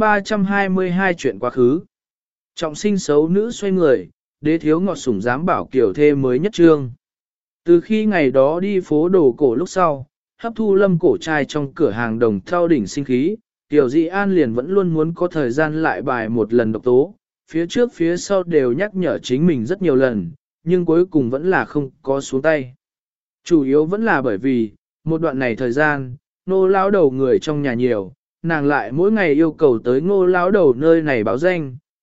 322 chuyện quá khứ. Trọng sinh xấu nữ xoay người, đế thiếu ngọt sủng dám bảo kiểu thê mới nhất trương. Từ khi ngày đó đi phố đồ cổ lúc sau, hấp thu lâm cổ trai trong cửa hàng đồng thao đỉnh sinh khí, Tiểu Di An liền vẫn luôn muốn có thời gian lại bài một lần độc tố, phía trước phía sau đều nhắc nhở chính mình rất nhiều lần, nhưng cuối cùng vẫn là không có xuống tay. Chủ yếu vẫn là bởi vì, một đoạn này thời gian, ngô lão đầu người trong nhà nhiều, nàng lại mỗi ngày yêu cầu tới ngô lão đầu nơi này báo danh,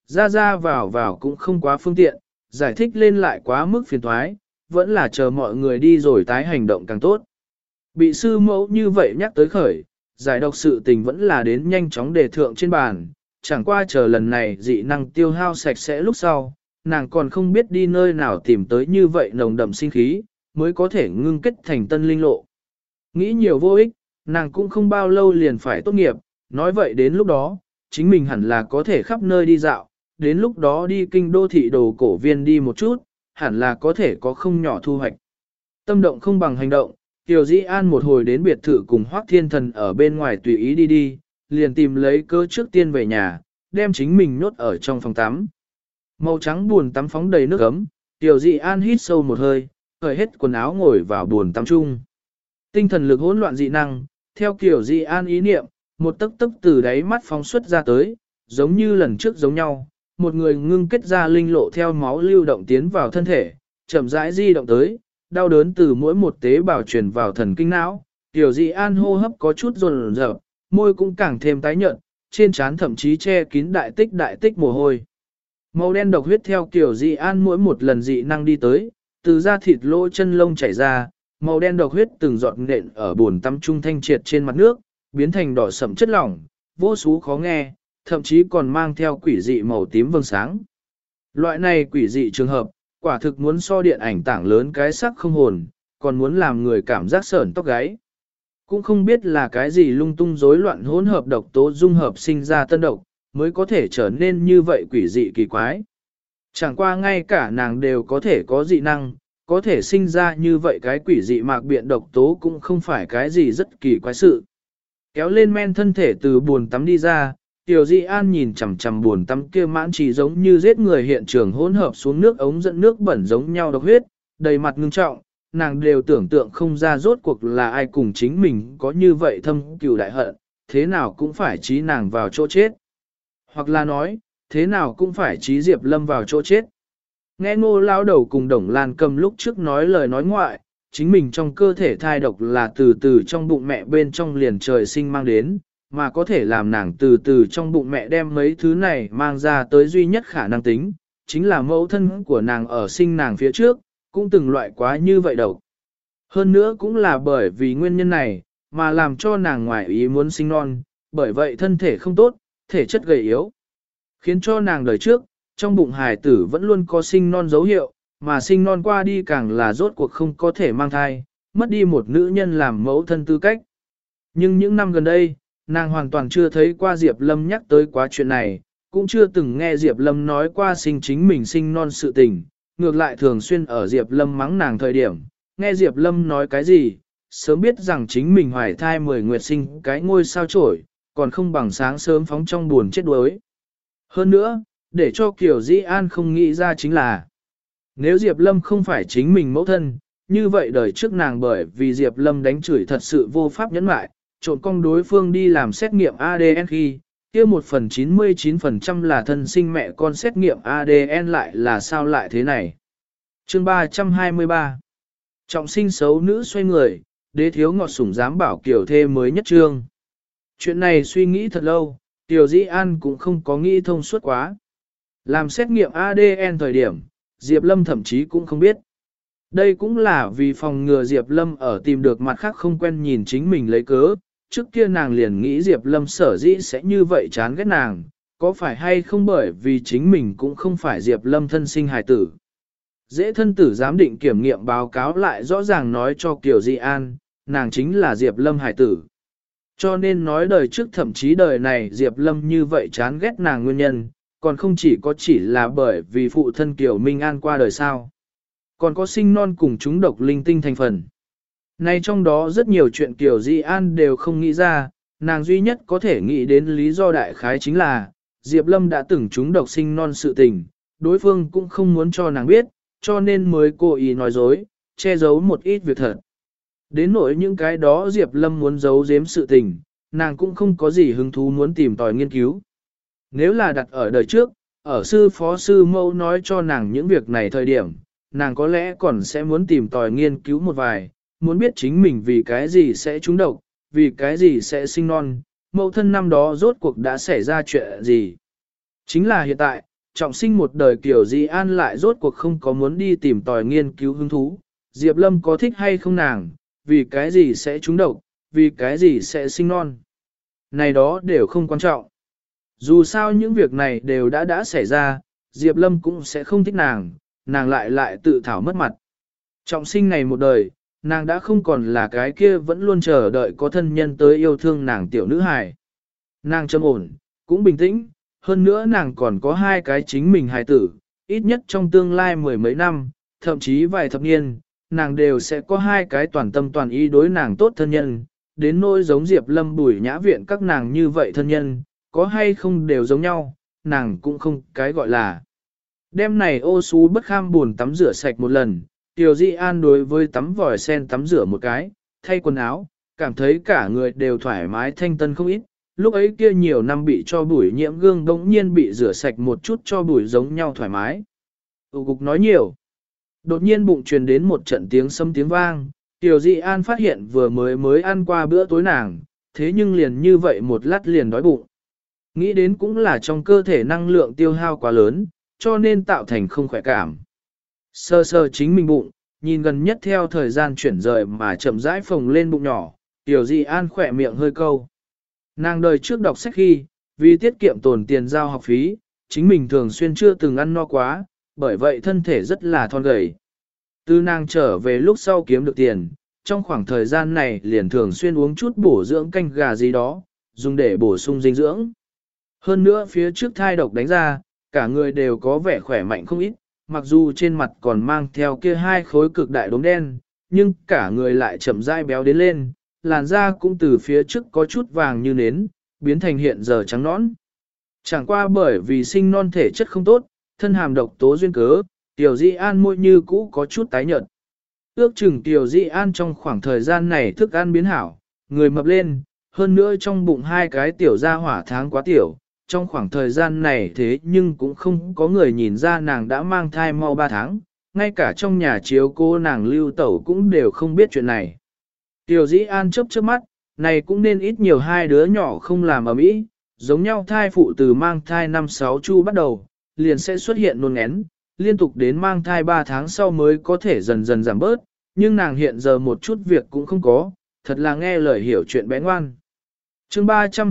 ra ra vào vào cũng không quá phương tiện, giải thích lên lại quá mức phiền thoái, vẫn là chờ mọi người đi rồi tái hành động càng tốt. Bị sư mẫu như vậy nhắc tới khởi, giải độc sự tình vẫn là đến nhanh chóng đề thượng trên bàn, chẳng qua chờ lần này dị năng tiêu hao sạch sẽ lúc sau, nàng còn không biết đi nơi nào tìm tới như vậy nồng đậm sinh khí, mới có thể ngưng kết thành tân linh lộ. Nghĩ nhiều vô ích, nàng cũng không bao lâu liền phải tốt nghiệp, nói vậy đến lúc đó, chính mình hẳn là có thể khắp nơi đi dạo, đến lúc đó đi kinh đô thị đồ cổ viên đi một chút, hẳn là có thể có không nhỏ thu hoạch. Tâm động không bằng hành động, Tiểu Dĩ An một hồi đến biệt thự cùng Hoác Thiên Thần ở bên ngoài tùy ý đi đi, liền tìm lấy cơ trước tiên về nhà, đem chính mình nhốt ở trong phòng tắm. Màu trắng buồn tắm phóng đầy nước ấm, Tiểu Dĩ An hít sâu một hơi, cởi hết quần áo ngồi vào buồn tắm chung. Tinh thần lực hỗn loạn dị năng, theo Tiểu Dĩ An ý niệm, một tấc tấc từ đáy mắt phóng xuất ra tới, giống như lần trước giống nhau, một người ngưng kết ra linh lộ theo máu lưu động tiến vào thân thể, chậm rãi di động tới, đau đớn từ mỗi một tế bào truyền vào thần kinh não. Tiểu Dĩ An hô hấp có chút run rợn, môi cũng càng thêm tái nhợt, trên trán thậm chí che kín đại tích mồ hôi. Màu đen độc huyết theo Tiểu Dĩ An mỗi một lần dị năng đi tới, từ da thịt lỗ chân lông chảy ra, màu đen độc huyết từng giọt nện ở bồn tắm trung thanh triệt trên mặt nước, biến thành đỏ sẫm chất lỏng, vô số khó nghe, thậm chí còn mang theo quỷ dị màu tím vầng sáng. Loại này quỷ dị trường hợp, quả thực muốn so điện ảnh tảng lớn cái sắc không hồn, còn muốn làm người cảm giác sởn tóc gáy. Cũng không biết là cái gì lung tung rối loạn hỗn hợp độc tố dung hợp sinh ra tân độc, mới có thể trở nên như vậy quỷ dị kỳ quái. Chẳng qua ngay cả nàng đều có thể có dị năng, có thể sinh ra như vậy cái quỷ dị mạc biện độc tố cũng không phải cái gì rất kỳ quái sự. Kéo lên men thân thể từ buồn tắm đi ra, Tiểu Dĩ An nhìn chằm chằm buồn tắm kia mãn chỉ giống như giết người hiện trường hỗn hợp xuống nước ống dẫn nước bẩn giống nhau độc huyết, đầy mặt ngưng trọng, nàng đều tưởng tượng không ra rốt cuộc là ai cùng chính mình có như vậy thâm cừu đại hận, thế nào cũng phải trí nàng vào chỗ chết. Hoặc là nói, thế nào cũng phải trí Diệp Lâm vào chỗ chết. Nghe Ngô lão đầu cùng Đồng Lan Cầm lúc trước nói lời nói ngoại, chính mình trong cơ thể thai độc là từ từ trong bụng mẹ bên trong liền trời sinh mang đến, mà có thể làm nàng từ từ trong bụng mẹ đem mấy thứ này mang ra tới duy nhất khả năng tính, chính là mẫu thân của nàng ở sinh nàng phía trước, cũng từng loại quá như vậy độc. Hơn nữa cũng là bởi vì nguyên nhân này, mà làm cho nàng ngoài ý muốn sinh non, bởi vậy thân thể không tốt, thể chất gầy yếu, khiến cho nàng đời trước, trong bụng hài tử vẫn luôn có sinh non dấu hiệu, mà sinh non qua đi càng là rốt cuộc không có thể mang thai, mất đi một nữ nhân làm mẫu thân tư cách. Nhưng những năm gần đây, nàng hoàn toàn chưa thấy qua Diệp Lâm nhắc tới quá chuyện này, cũng chưa từng nghe Diệp Lâm nói qua sinh chính mình sinh non sự tình, ngược lại thường xuyên ở Diệp Lâm mắng nàng thời điểm, nghe Diệp Lâm nói cái gì, sớm biết rằng chính mình hoài thai 10 nguyệt sinh cái ngôi sao chổi, còn không bằng sáng sớm phóng trong buồn chết đuối. Hơn nữa, để cho Kiều Dĩ An không nghĩ ra chính là, nếu Diệp Lâm không phải chính mình mẫu thân, như vậy đời trước nàng bởi vì Diệp Lâm đánh chửi thật sự vô pháp nhẫn mại, trộn con đối phương đi làm xét nghiệm ADN khi, kia 1/99% là thân sinh mẹ con xét nghiệm ADN lại là sao lại thế này. Chương 323 Trọng sinh xấu nữ xoay người, đế thiếu ngọt sủng dám bảo Kiều thê mới nhất trương. Chuyện này suy nghĩ thật lâu, Kiều Dĩ An cũng không có nghĩ thông suốt quá. Làm xét nghiệm ADN thời điểm, Diệp Lâm thậm chí cũng không biết. Đây cũng là vì phòng ngừa Diệp Lâm ở tìm được mặt khác không quen nhìn chính mình lấy cớ, trước kia nàng liền nghĩ Diệp Lâm sở dĩ sẽ như vậy chán ghét nàng, có phải hay không bởi vì chính mình cũng không phải Diệp Lâm thân sinh hài tử. Dễ thân tử giám định kiểm nghiệm báo cáo lại rõ ràng nói cho Kiều Dĩ An, nàng chính là Diệp Lâm hài tử. Cho nên nói đời trước thậm chí đời này Diệp Lâm như vậy chán ghét nàng nguyên nhân, còn không chỉ là bởi vì phụ thân Kiều Minh An qua đời sao. Còn có sinh non cùng chúng độc linh tinh thành phần. Nay trong đó rất nhiều chuyện Kiều Dĩ An đều không nghĩ ra, nàng duy nhất có thể nghĩ đến lý do đại khái chính là, Diệp Lâm đã từng chúng độc sinh non sự tình, đối phương cũng không muốn cho nàng biết, cho nên mới cố ý nói dối, che giấu một ít việc thật. Đến nỗi những cái đó Diệp Lâm muốn giấu giếm sự tình, nàng cũng không có gì hứng thú muốn tìm tòi nghiên cứu. Nếu là đặt ở đời trước, ở sư phó sư mẫu nói cho nàng những việc này thời điểm, nàng có lẽ còn sẽ muốn tìm tòi nghiên cứu một vài, muốn biết chính mình vì cái gì sẽ trúng độc, vì cái gì sẽ sinh non, mẫu thân năm đó rốt cuộc đã xảy ra chuyện gì. Chính là hiện tại, Trọng sinh một đời kiểu Di An lại rốt cuộc không có muốn đi tìm tòi nghiên cứu hứng thú, Diệp Lâm có thích hay không nàng, vì cái gì sẽ trúng độc, vì cái gì sẽ sinh non. Này đó đều không quan trọng. Dù sao những việc này đều đã xảy ra, Diệp Lâm cũng sẽ không thích nàng lại tự thảo mất mặt. Trọng sinh này một đời, nàng đã không còn là cái kia vẫn luôn chờ đợi có thân nhân tới yêu thương nàng tiểu nữ hài. Nàng trầm ổn, cũng bình tĩnh, hơn nữa nàng còn có hai cái chính mình hài tử, ít nhất trong tương lai mười mấy năm, thậm chí vài thập niên, nàng đều sẽ có hai cái toàn tâm toàn ý đối nàng tốt thân nhân, đến nỗi giống Diệp Lâm Bùi Nhã Viện các nàng như vậy thân nhân, có hay không đều giống nhau, nàng cũng không cái gọi là. Đêm này ô xú bất kham buồn tắm rửa sạch một lần, Tiểu Di An đối với tắm vòi sen tắm rửa một cái, thay quần áo, cảm thấy cả người đều thoải mái thanh tân không ít. Lúc ấy kia nhiều năm bị cho bụi nhiễm gương đống nhiên bị rửa sạch một chút cho bụi giống nhau thoải mái. Cục nói nhiều. Đột nhiên bụng truyền đến một trận tiếng sấm tiếng vang, Tiểu Di An phát hiện vừa mới ăn qua bữa tối nàng, thế nhưng liền như vậy một lát liền đói bụng. Nghĩ đến cũng là trong cơ thể năng lượng tiêu hao quá lớn, cho nên tạo thành không khỏe cảm. Sơ sơ chính mình bụng, nhìn gần nhất theo thời gian chuyển rời mà chậm rãi phồng lên bụng nhỏ, Tiểu Di An khỏe miệng hơi câu. Nàng đời trước đọc sách khi, vì tiết kiệm tồn tiền giao học phí, chính mình thường xuyên chưa từng ăn no quá, bởi vậy thân thể rất là thon gầy. Từ nàng trở về lúc sau kiếm được tiền, trong khoảng thời gian này liền thường xuyên uống chút bổ dưỡng canh gà gì đó, dùng để bổ sung dinh dưỡng. Hơn nữa phía trước thai độc đánh ra, cả người đều có vẻ khỏe mạnh không ít, mặc dù trên mặt còn mang theo kia hai khối cực đại đốm đen, nhưng cả người lại chậm rãi béo đến lên, làn da cũng từ phía trước có chút vàng như nến, biến thành hiện giờ trắng nõn. Chẳng qua bởi vì sinh non thể chất không tốt, thân hàm độc tố duyên cớ, Tiểu Di An môi như cũ có chút tái nhợt. Ước chừng Tiểu Di An trong khoảng thời gian này thức ăn biến hảo, người mập lên, hơn nữa trong bụng hai cái tiểu gia hỏa tháng quá tiểu, trong khoảng thời gian này thế nhưng cũng không có người nhìn ra nàng đã mang thai mau 3 tháng, ngay cả trong nhà chiếu cô nàng Lưu Tẩu cũng đều không biết chuyện này. Tiểu Dĩ An chớp chớp mắt, này cũng nên ít nhiều hai đứa nhỏ không làm ở mỹ, giống nhau thai phụ từ mang thai 5-6 chu bắt đầu, liền sẽ xuất hiện nôn ngén, liên tục đến mang thai 3 tháng sau mới có thể dần dần giảm bớt, nhưng nàng hiện giờ một chút việc cũng không có, thật là nghe lời hiểu chuyện bé ngoan. Chương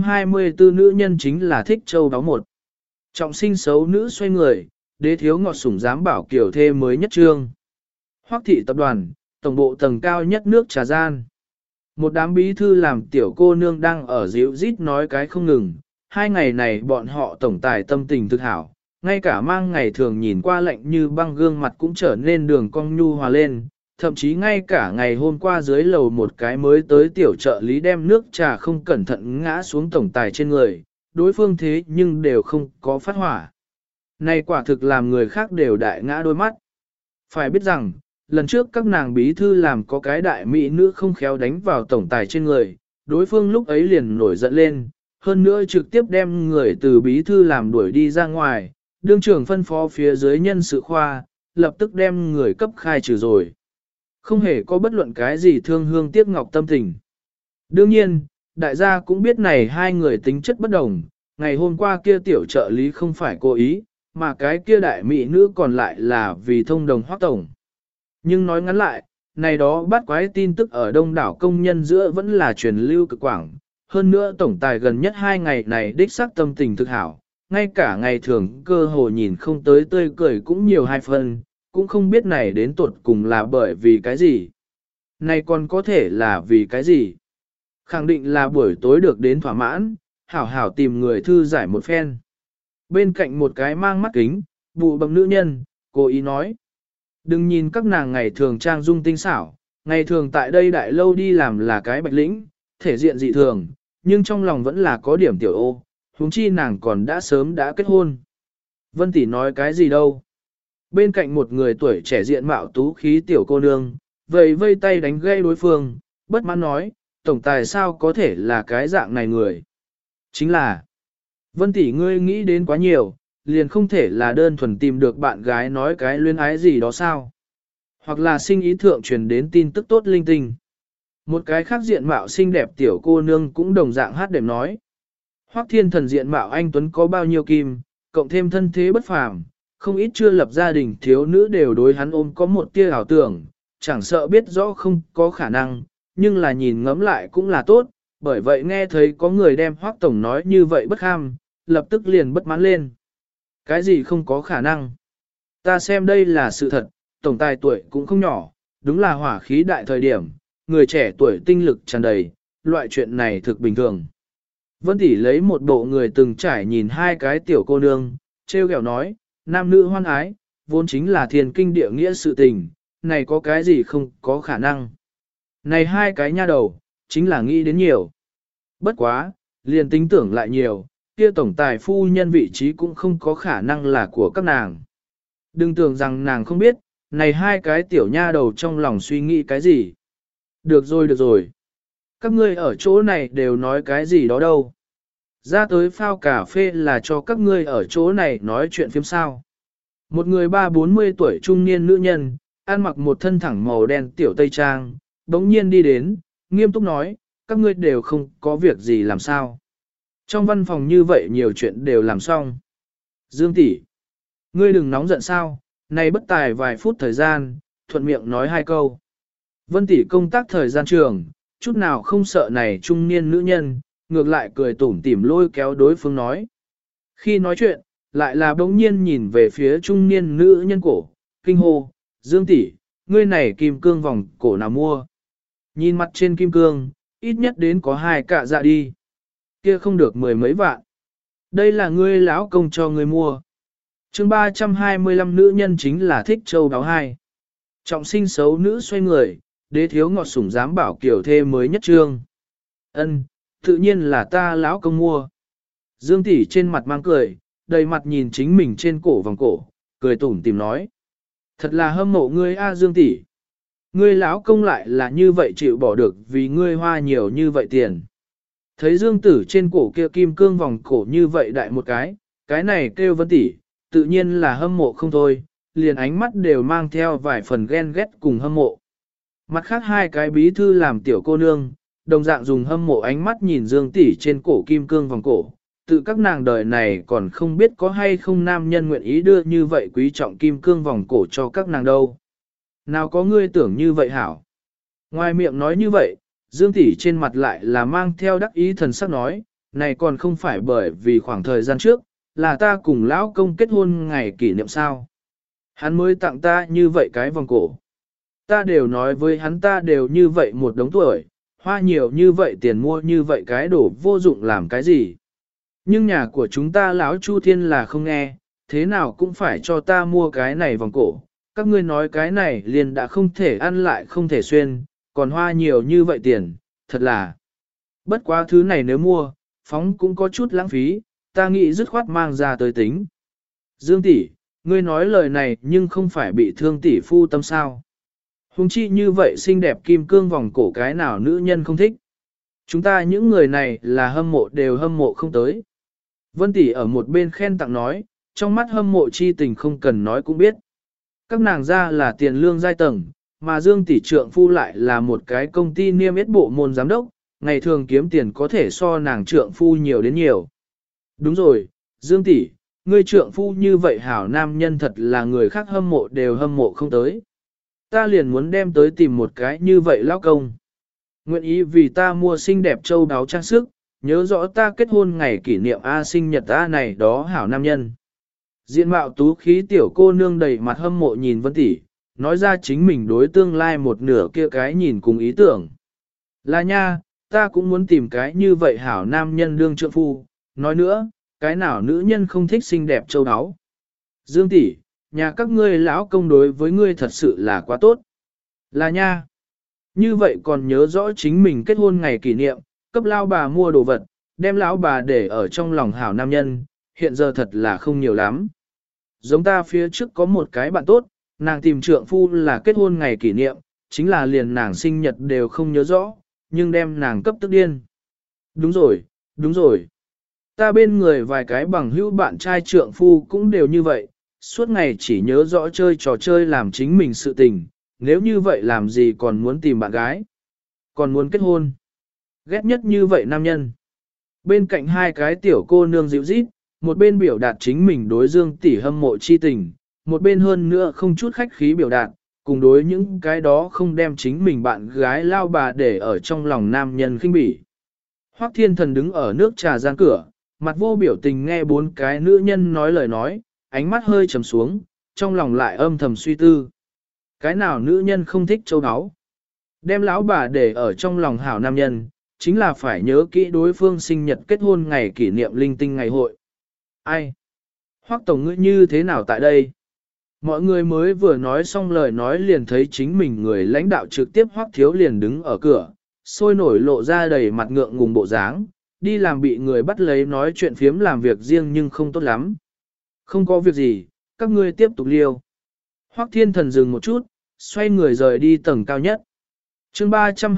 324 nữ nhân chính là thích châu báo một. Trọng sinh xấu nữ xoay người, đế thiếu ngọt sủng dám bảo kiểu thê mới nhất trương. Hoắc thị tập đoàn, tổng bộ tầng cao nhất nước Trà Gian. Một đám bí thư làm tiểu cô nương đang ở dịu rít nói cái không ngừng. 2 ngày này bọn họ tổng tài tâm tình thực hảo, ngay cả mang ngày thường nhìn qua lạnh như băng gương mặt cũng trở nên đường cong nhu hòa lên. Thậm chí ngay cả ngày hôm qua dưới lầu một cái mới tới tiểu trợ lý đem nước trà không cẩn thận ngã xuống tổng tài trên người, đối phương thế nhưng đều không có phát hỏa. Này quả thực làm người khác đều đại ngã đôi mắt. Phải biết rằng, lần trước các nàng bí thư làm có cái đại mỹ nữ không khéo đánh vào tổng tài trên người, đối phương lúc ấy liền nổi giận lên, hơn nữa trực tiếp đem người từ bí thư làm đuổi đi ra ngoài, đương trưởng phân phó phía dưới nhân sự khoa, lập tức đem người cấp khai trừ rồi. Không hề có bất luận cái gì thương hương tiếc ngọc tâm tình. Đương nhiên, đại gia cũng biết này hai người tính chất bất đồng, ngày hôm qua kia tiểu trợ lý không phải cố ý, mà cái kia đại mỹ nữ còn lại là vì thông đồng Hoắc tổng. Nhưng nói ngắn lại, này đó bắt quái tin tức ở đông đảo công nhân giữa vẫn là truyền lưu cực quảng. Hơn nữa tổng tài gần nhất 2 ngày này đích xác tâm tình thực hảo, ngay cả ngày thường cơ hồ nhìn không tới tươi cười cũng nhiều 2 phần, cũng không biết này đến tuột cùng là bởi vì cái gì. Này còn có thể là vì cái gì? Khẳng định là buổi tối được đến thỏa mãn, hảo hảo tìm người thư giải một phen. Bên cạnh một cái mang mắt kính, bụ bầm nữ nhân, cô ý nói. Đừng nhìn các nàng ngày thường trang dung tinh xảo, ngày thường tại đây đại lâu đi làm là cái bạch lĩnh, thể diện dị thường, nhưng trong lòng vẫn là có điểm tiểu ô, huống chi nàng còn đã sớm đã kết hôn. Vân tỷ nói cái gì đâu? Bên cạnh một người tuổi trẻ diện mạo tú khí tiểu cô nương, vây tay đánh gây đối phương, bất mãn nói, tổng tài sao có thể là cái dạng này người? Chính là, Vân tỷ ngươi nghĩ đến quá nhiều, liền không thể là đơn thuần tìm được bạn gái nói cái luyến ái gì đó sao? Hoặc là sinh ý thượng truyền đến tin tức tốt linh tinh. Một cái khác diện mạo xinh đẹp tiểu cô nương cũng đồng dạng hát đệm nói. Hoắc Thiên Thần diện mạo anh tuấn có bao nhiêu kim, cộng thêm thân thế bất phàm, không ít chưa lập gia đình thiếu nữ đều đối hắn ôm có một tia ảo tưởng, chẳng sợ biết rõ không có khả năng, nhưng là nhìn ngẫm lại cũng là tốt, bởi vậy nghe thấy có người đem Hoắc Tổng nói như vậy bất ham, lập tức liền bất mãn lên. Cái gì không có khả năng? Ta xem đây là sự thật, tổng tài tuổi cũng không nhỏ, đúng là hỏa khí đại thời điểm, người trẻ tuổi tinh lực tràn đầy, loại chuyện này thực bình thường. Vân Tỷ lấy một bộ người từng trải nhìn hai cái tiểu cô nương, treo kẹo nói, nam nữ hoan ái, vốn chính là thiên kinh địa nghĩa sự tình, này có cái gì không có khả năng. Này hai cái nha đầu, chính là nghĩ đến nhiều. Bất quá, liền tính tưởng lại nhiều, kia tổng tài phu nhân vị trí cũng không có khả năng là của các nàng. Đừng tưởng rằng nàng không biết, này hai cái tiểu nha đầu trong lòng suy nghĩ cái gì. Được rồi được rồi. Các ngươi ở chỗ này đều nói cái gì đó đâu. Ra tới phao cà phê là cho các ngươi ở chỗ này nói chuyện phiếm sao. Một người 30-40 tuổi trung niên nữ nhân, ăn mặc một thân thẳng màu đen tiểu tây trang, bỗng nhiên đi đến, nghiêm túc nói, các ngươi đều không có việc gì làm sao. Trong văn phòng như vậy nhiều chuyện đều làm xong. Dương tỷ, ngươi đừng nóng giận sao, này bất tài vài phút thời gian, thuận miệng nói hai câu. Vân tỷ công tác thời gian trường, chút nào không sợ này trung niên nữ nhân, ngược lại cười tủm tỉm lôi kéo đối phương nói. Khi nói chuyện, lại là bỗng nhiên nhìn về phía trung niên nữ nhân cổ, kinh hô, Dương tỷ, ngươi này kim cương vòng cổ nào mua? Nhìn mặt trên kim cương, ít nhất đến có 2 cạ dạ đi. Kia không được 10 mấy vạn. Đây là ngươi lão công cho ngươi mua. Chương 325 nữ nhân chính là thích châu báo hai. Trọng sinh xấu nữ xoay người, đế thiếu ngọt sủng dám bảo kiểu thê mới nhất trương. Ân, tự nhiên là ta lão công mua. Dương tỷ trên mặt mang cười, đầy mặt nhìn chính mình trên cổ vòng cổ, cười tủm tìm nói. Thật là hâm mộ ngươi a Dương tỷ. Ngươi lão công lại là như vậy chịu bỏ được vì ngươi hoa nhiều như vậy tiền. Thấy Dương tử trên cổ kia kim cương vòng cổ như vậy đại một cái này kêu Vân tỷ, tự nhiên là hâm mộ không thôi, liền ánh mắt đều mang theo vài phần ghen ghét cùng hâm mộ. Mặt khác hai cái bí thư làm tiểu cô nương, đồng dạng dùng hâm mộ ánh mắt nhìn Dương tỷ trên cổ kim cương vòng cổ, tự các nàng đời này còn không biết có hay không nam nhân nguyện ý đưa như vậy quý trọng kim cương vòng cổ cho các nàng đâu. Nào có ngươi tưởng như vậy hảo. Ngoài miệng nói như vậy, Dương tỷ trên mặt lại là mang theo đắc ý thần sắc nói, này còn không phải bởi vì khoảng thời gian trước, là ta cùng lão công kết hôn ngày kỷ niệm sao. Hắn mới tặng ta như vậy cái vòng cổ. Ta đều nói với hắn ta đều như vậy một đống tuổi, hoa nhiều như vậy tiền mua như vậy cái đồ vô dụng làm cái gì. Nhưng nhà của chúng ta lão Chu Thiên là không nghe, thế nào cũng phải cho ta mua cái này vòng cổ. Các ngươi nói cái này liền đã không thể ăn lại không thể xuyên, còn hoa nhiều như vậy tiền, thật là. Bất quá thứ này nếu mua, phóng cũng có chút lãng phí, ta nghĩ dứt khoát mang ra tới tính. Dương tỷ, ngươi nói lời này nhưng không phải bị thương tỷ phu tâm sao. Hùng chi như vậy xinh đẹp kim cương vòng cổ cái nào nữ nhân không thích. Chúng ta những người này là hâm mộ đều hâm mộ không tới. Vân tỷ ở một bên khen tặng nói, trong mắt hâm mộ chi tình không cần nói cũng biết. Các nàng ra là tiền lương giai tầng, mà Dương tỷ trượng phu lại là một cái công ty niêm yết bộ môn giám đốc, ngày thường kiếm tiền có thể so nàng trượng phu nhiều đến nhiều. Đúng rồi, Dương tỷ, ngươi trượng phu như vậy hảo nam nhân thật là người khác hâm mộ đều hâm mộ không tới. Ta liền muốn đem tới tìm một cái như vậy lão công. Nguyện ý vì ta mua xinh đẹp châu đáo trang sức, nhớ rõ ta kết hôn ngày kỷ niệm A sinh nhật A này đó hảo nam nhân. Diện mạo tú khí tiểu cô nương đầy mặt hâm mộ nhìn Vân tỷ, nói ra chính mình đối tương lai một nửa kia cái nhìn cùng ý tưởng. Là nha, ta cũng muốn tìm cái như vậy hảo nam nhân đương trượng phu, nói nữa, cái nào nữ nhân không thích xinh đẹp châu áo. Dương tỷ, nhà các ngươi lão công đối với ngươi thật sự là quá tốt. Là nha. Như vậy còn nhớ rõ chính mình kết hôn ngày kỷ niệm, cấp lão bà mua đồ vật, đem lão bà để ở trong lòng hảo nam nhân, hiện giờ thật là không nhiều lắm. Giống ta phía trước có một cái bạn tốt, nàng tìm trượng phu là kết hôn ngày kỷ niệm, chính là liền nàng sinh nhật đều không nhớ rõ, nhưng đem nàng cấp tức điên. Đúng rồi, đúng rồi. Ta bên người vài cái bằng hữu bạn trai trượng phu cũng đều như vậy, suốt ngày chỉ nhớ rõ chơi trò chơi làm chính mình sự tình, nếu như vậy làm gì còn muốn tìm bạn gái, còn muốn kết hôn. Ghét nhất như vậy nam nhân. Bên cạnh hai cái tiểu cô nương dịu rít, một bên biểu đạt chính mình đối Dương tỷ hâm mộ chi tình, một bên hơn nữa không chút khách khí biểu đạt, cùng đối những cái đó không đem chính mình bạn gái lao bà để ở trong lòng nam nhân khinh bỉ. Hoắc Thiên Thần đứng ở nước trà gian cửa, mặt vô biểu tình nghe bốn cái nữ nhân nói lời nói, ánh mắt hơi trầm xuống, trong lòng lại âm thầm suy tư. Cái nào nữ nhân không thích châu áo? Đem lão bà để ở trong lòng hảo nam nhân, chính là phải nhớ kỹ đối phương sinh nhật kết hôn ngày kỷ niệm linh tinh ngày hội. Ai? Hoắc tổng ngươi như thế nào tại đây? Mọi người mới vừa nói xong lời nói liền thấy chính mình người lãnh đạo trực tiếp Hoắc Thiếu liền đứng ở cửa, sôi nổi lộ ra đầy mặt ngượng ngùng bộ dáng, đi làm bị người bắt lấy nói chuyện phiếm làm việc riêng nhưng không tốt lắm. Không có việc gì, các ngươi tiếp tục liêu. Hoắc Thiên Thần dừng một chút, xoay người rời đi tầng cao nhất. Chương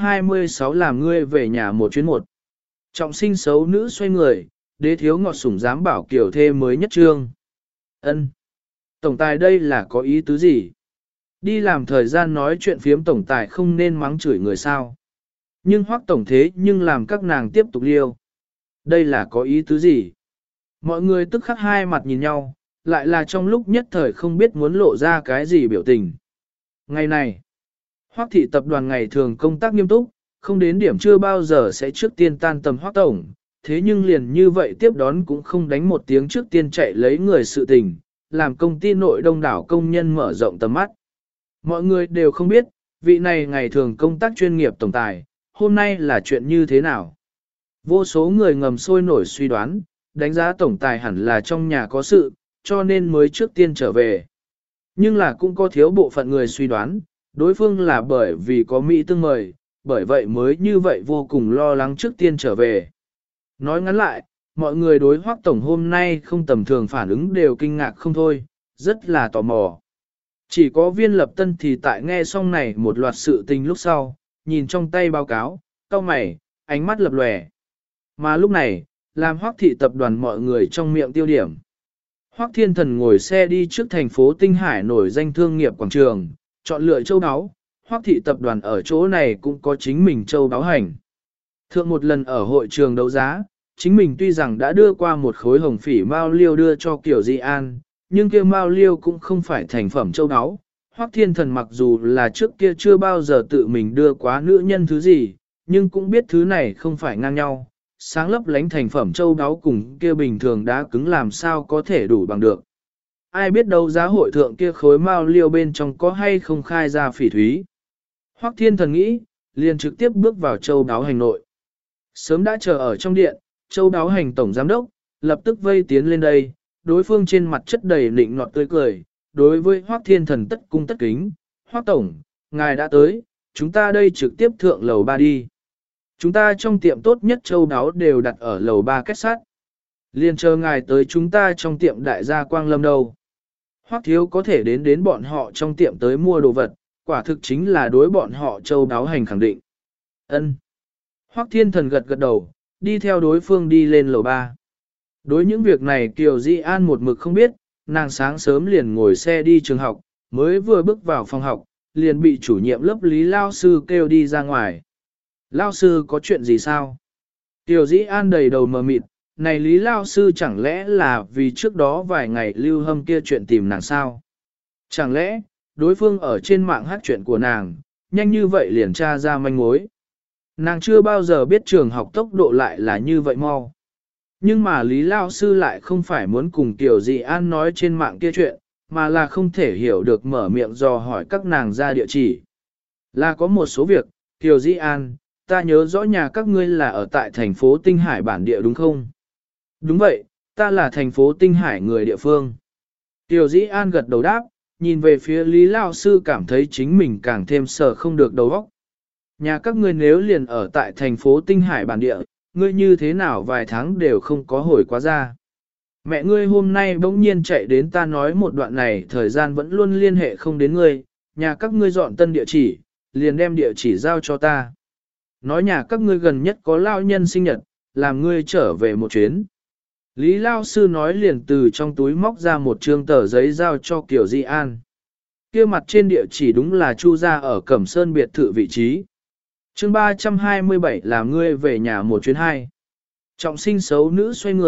326 làm ngươi về nhà một chuyến một. Trọng sinh xấu nữ xoay người, đế thiếu ngọt sủng dám bảo kiểu thê mới nhất trương. Ân, tổng tài đây là có ý tứ gì? Đi làm thời gian nói chuyện phiếm tổng tài không nên mắng chửi người sao? Nhưng Hoắc tổng thế nhưng làm các nàng tiếp tục liêu. Đây là có ý tứ gì? Mọi người tức khắc hai mặt nhìn nhau, lại là trong lúc nhất thời không biết muốn lộ ra cái gì biểu tình. Ngày này, Hoắc thị tập đoàn ngày thường công tác nghiêm túc, không đến điểm chưa bao giờ sẽ trước tiên tan tầm Hoắc tổng, thế nhưng liền như vậy tiếp đón cũng không đánh một tiếng trước tiên chạy lấy người sự tình, làm công ty nội đông đảo công nhân mở rộng tầm mắt. Mọi người đều không biết, vị này ngày thường công tác chuyên nghiệp tổng tài, hôm nay là chuyện như thế nào. Vô số người ngầm sôi nổi suy đoán, đánh giá tổng tài hẳn là trong nhà có sự, cho nên mới trước tiên trở về. Nhưng là cũng có thiếu bộ phận người suy đoán, đối phương là bởi vì có Mỹ tương mời, bởi vậy mới như vậy vô cùng lo lắng trước tiên trở về. Nói ngắn lại, mọi người đối Hoắc tổng hôm nay không tầm thường phản ứng đều kinh ngạc không thôi, rất là tò mò. Chỉ có Viên Lập Tân thì tại nghe xong này một loạt sự tình lúc sau, nhìn trong tay báo cáo, cau mày, ánh mắt lập lòe. Mà lúc này, làm Hoắc thị tập đoàn mọi người trong miệng tiêu điểm. Hoắc Thiên Thần ngồi xe đi trước thành phố Tinh Hải nổi danh thương nghiệp quảng trường, chọn lựa châu áo. Hoắc thị tập đoàn ở chỗ này cũng có chính mình châu áo hành. Thượng một lần ở hội trường đấu giá, chính mình tuy rằng đã đưa qua một khối hồng phỉ mao liêu đưa cho Kiều Di An, nhưng kia mao liêu cũng không phải thành phẩm châu áo. Hoắc Thiên Thần mặc dù là trước kia chưa bao giờ tự mình đưa quá nữ nhân thứ gì, nhưng cũng biết thứ này không phải ngang nhau. Sáng lấp lánh thành phẩm châu áo cùng kia bình thường đá cứng làm sao có thể đủ bằng được. Ai biết đâu giá hội thượng kia khối mao liêu bên trong có hay không khai ra phỉ thúy. Hoắc Thiên Thần nghĩ, liền trực tiếp bước vào châu áo hành nội. Sớm đã chờ ở trong điện, châu áo hành tổng giám đốc, lập tức vây tiến lên đây, đối phương trên mặt chất đầy nịnh nọt tươi cười, đối với Hoắc Thiên Thần tất cung tất kính, Hoắc tổng, ngài đã tới, chúng ta đây trực tiếp thượng lầu 3 đi. Chúng ta trong tiệm tốt nhất châu áo đều đặt ở lầu 3 kết sắt. Liên chờ ngài tới chúng ta trong tiệm đại gia Quang Lâm đâu. Hoắc thiếu có thể đến bọn họ trong tiệm tới mua đồ vật, quả thực chính là đối bọn họ châu áo hành khẳng định. Ân. Hoắc Thiên Thần gật gật đầu, đi theo đối phương đi lên lầu 3. Đối những việc này Kiều Di An một mực không biết, nàng sáng sớm liền ngồi xe đi trường học, mới vừa bước vào phòng học, liền bị chủ nhiệm lớp Lý Lao Sư kêu đi ra ngoài. Lao Sư có chuyện gì sao? Kiều Di An đầy đầu mờ mịt, này Lý Lao Sư chẳng lẽ là vì trước đó vài ngày Lưu Hâm kia chuyện tìm nàng sao? Chẳng lẽ, đối phương ở trên mạng hát chuyện của nàng, nhanh như vậy liền tra ra manh mối. Nàng chưa bao giờ biết trường học tốc độ lại là như vậy mau. Nhưng mà Lý Lao Sư lại không phải muốn cùng Kiều Di An nói trên mạng kia chuyện, mà là không thể hiểu được mở miệng dò hỏi các nàng ra địa chỉ. Là có một số việc, Kiều Di An, ta nhớ rõ nhà các ngươi là ở tại thành phố Tinh Hải bản địa đúng không? Đúng vậy, ta là thành phố Tinh Hải người địa phương. Kiều Di An gật đầu đáp, nhìn về phía Lý Lao Sư cảm thấy chính mình càng thêm sợ không được đầu óc. Nhà các ngươi nếu liền ở tại thành phố Tinh Hải bản địa, ngươi như thế nào vài tháng đều không có hồi quá ra. Mẹ ngươi hôm nay bỗng nhiên chạy đến ta nói một đoạn này thời gian vẫn luôn liên hệ không đến ngươi, nhà các ngươi dọn tân địa chỉ, liền đem địa chỉ giao cho ta. Nói nhà các ngươi gần nhất có lao nhân sinh nhật, làm ngươi trở về một chuyến. Lý Lao Sư nói liền từ trong túi móc ra một trương tờ giấy giao cho Kiều Di An. Kia mặt trên địa chỉ đúng là Chu gia ở Cẩm Sơn biệt thự vị trí. Chương 327 làm ngươi về nhà một chuyến hai. Trọng sinh xấu nữ xoay người,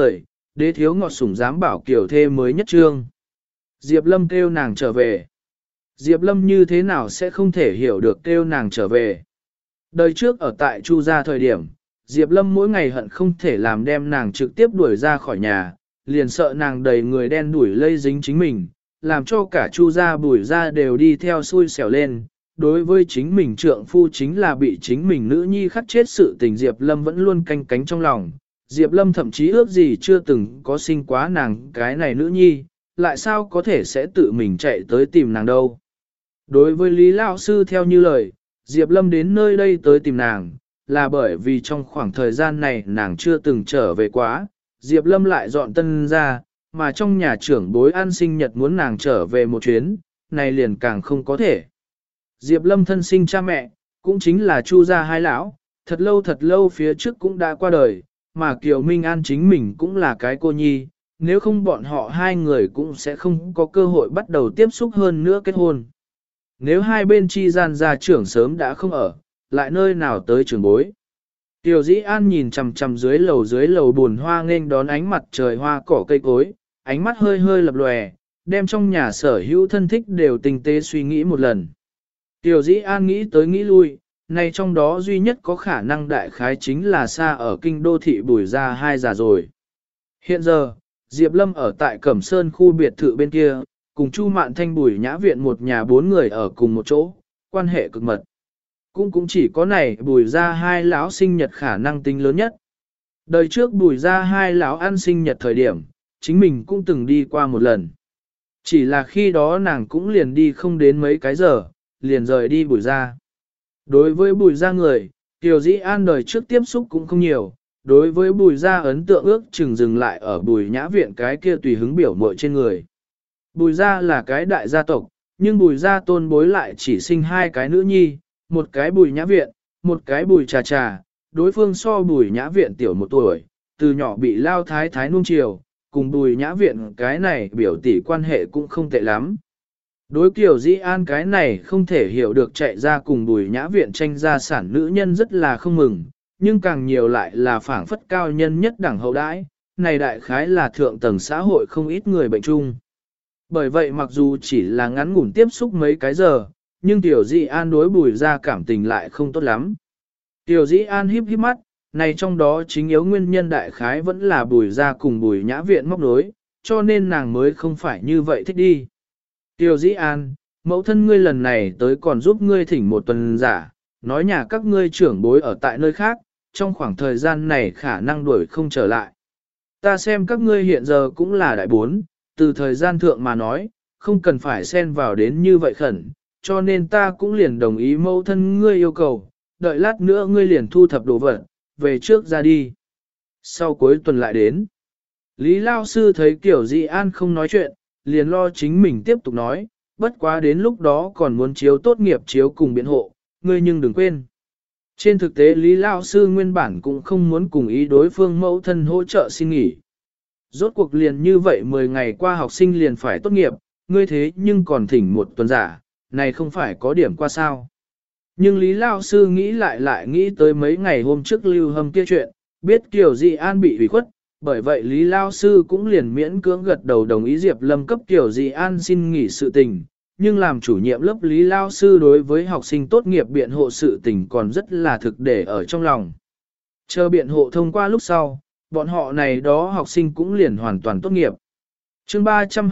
đế thiếu ngọt sủng dám bảo kiểu thê mới nhất trương. Diệp Lâm kêu nàng trở về. Diệp Lâm như thế nào sẽ không thể hiểu được kêu nàng trở về. Đời trước ở tại Chu gia thời điểm, Diệp Lâm mỗi ngày hận không thể làm đem nàng trực tiếp đuổi ra khỏi nhà, liền sợ nàng đầy người đen đuổi lây dính chính mình, làm cho cả Chu gia Bùi gia đều đi theo xui xẻo lên. Đối với chính mình trượng phu chính là bị chính mình nữ nhi khắc chết sự tình Diệp Lâm vẫn luôn canh cánh trong lòng. Diệp Lâm thậm chí ước gì chưa từng có sinh quá nàng cái này nữ nhi, lại sao có thể sẽ tự mình chạy tới tìm nàng đâu. Đối với Lý Lão Sư theo như lời, Diệp Lâm đến nơi đây tới tìm nàng, là bởi vì trong khoảng thời gian này nàng chưa từng trở về quá, Diệp Lâm lại dọn tân ra, mà trong nhà trưởng bối ăn sinh nhật muốn nàng trở về một chuyến, này liền càng không có thể. Diệp Lâm thân sinh cha mẹ, cũng chính là Chu gia hai lão, thật lâu phía trước cũng đã qua đời, mà Kiều Minh An chính mình cũng là cái cô nhi, nếu không bọn họ hai người cũng sẽ không có cơ hội bắt đầu tiếp xúc hơn nữa kết hôn. Nếu hai bên chi gian gia trưởng sớm đã không ở, lại nơi nào tới trưởng bối. Tiểu Dĩ An nhìn chằm chằm dưới lầu buồn hoa nghênh đón ánh mặt trời hoa cỏ cây cối, ánh mắt hơi hơi lập lòe, đem trong nhà sở hữu thân thích đều tinh tế suy nghĩ một lần. Tiểu Dĩ An nghĩ tới nghĩ lui, này trong đó duy nhất có khả năng đại khái chính là xa ở kinh đô thị Bùi gia hai già rồi. Hiện giờ, Diệp Lâm ở tại Cẩm Sơn khu biệt thự bên kia, cùng Chu Mạn Thanh Bùi Nhã Viện một nhà bốn người ở cùng một chỗ, quan hệ cực mật. Cũng chỉ có này Bùi gia hai lão sinh nhật khả năng tính lớn nhất. Đời trước Bùi gia hai lão ăn sinh nhật thời điểm, chính mình cũng từng đi qua một lần. Chỉ là khi đó nàng cũng liền đi không đến mấy cái giờ, liền rời đi Bùi gia. Đối với Bùi gia người, Tiểu Dĩ An đời trước tiếp xúc cũng không nhiều, đối với Bùi gia ấn tượng ước chừng dừng lại ở Bùi Nhã Viện cái kia tùy hứng biểu muội trên người. Bùi gia là cái đại gia tộc, nhưng Bùi gia tôn bối lại chỉ sinh hai cái nữ nhi, một cái Bùi Nhã Viện, một cái Bùi Trà Trà, đối phương so Bùi Nhã Viện tiểu một tuổi, từ nhỏ bị lao thái thái nuông chiều, cùng Bùi Nhã Viện cái này biểu tỷ quan hệ cũng không tệ lắm. Đối Kiều Dĩ An cái này không thể hiểu được chạy ra cùng Bùi Nhã Viện tranh gia sản nữ nhân rất là không mừng, nhưng càng nhiều lại là phảng phất cao nhân nhất đẳng hậu đãi, này đại khái là thượng tầng xã hội không ít người bệnh chung. Bởi vậy mặc dù chỉ là ngắn ngủn tiếp xúc mấy cái giờ, nhưng Tiểu Dĩ An đối Bùi gia cảm tình lại không tốt lắm. Tiểu Dĩ An híp híp mắt, này trong đó chính yếu nguyên nhân đại khái vẫn là Bùi gia cùng Bùi Nhã Viện móc nối, cho nên nàng mới không phải như vậy thích đi. Tiểu Dĩ An, mẫu thân ngươi lần này tới còn giúp ngươi thỉnh một tuần giả, nói nhà các ngươi trưởng bối ở tại nơi khác, trong khoảng thời gian này khả năng đuổi không trở lại. Ta xem các ngươi hiện giờ cũng là đại bốn, từ thời gian thượng mà nói, không cần phải xen vào đến như vậy khẩn, cho nên ta cũng liền đồng ý mẫu thân ngươi yêu cầu, đợi lát nữa ngươi liền thu thập đồ vật, về trước ra đi. Sau cuối tuần lại đến, Lý Lao Sư thấy Tiểu Dĩ An không nói chuyện, liền lo chính mình tiếp tục nói, bất quá đến lúc đó còn muốn chiếu tốt nghiệp chiếu cùng biện hộ, ngươi nhưng đừng quên. Trên thực tế Lý Lao Sư nguyên bản cũng không muốn cùng ý đối phương mẫu thân hỗ trợ xin nghỉ. Rốt cuộc liền như vậy 10 ngày qua học sinh liền phải tốt nghiệp, ngươi thế nhưng còn thỉnh một tuần giả, này không phải có điểm qua sao. Nhưng Lý Lao Sư nghĩ lại nghĩ tới mấy ngày hôm trước Lưu Hâm kia chuyện, biết Kiều Dĩ An bị hủy khuất, bởi vậy Lý Lao Sư cũng liền miễn cưỡng gật đầu đồng ý Diệp Lâm cấp Kiều Dĩ An xin nghỉ sự tình, nhưng làm chủ nhiệm lớp Lý Lao Sư đối với học sinh tốt nghiệp biện hộ sự tình còn rất là thực để ở trong lòng. Chờ biện hộ thông qua lúc sau, bọn họ này đó học sinh cũng liền hoàn toàn tốt nghiệp. Chương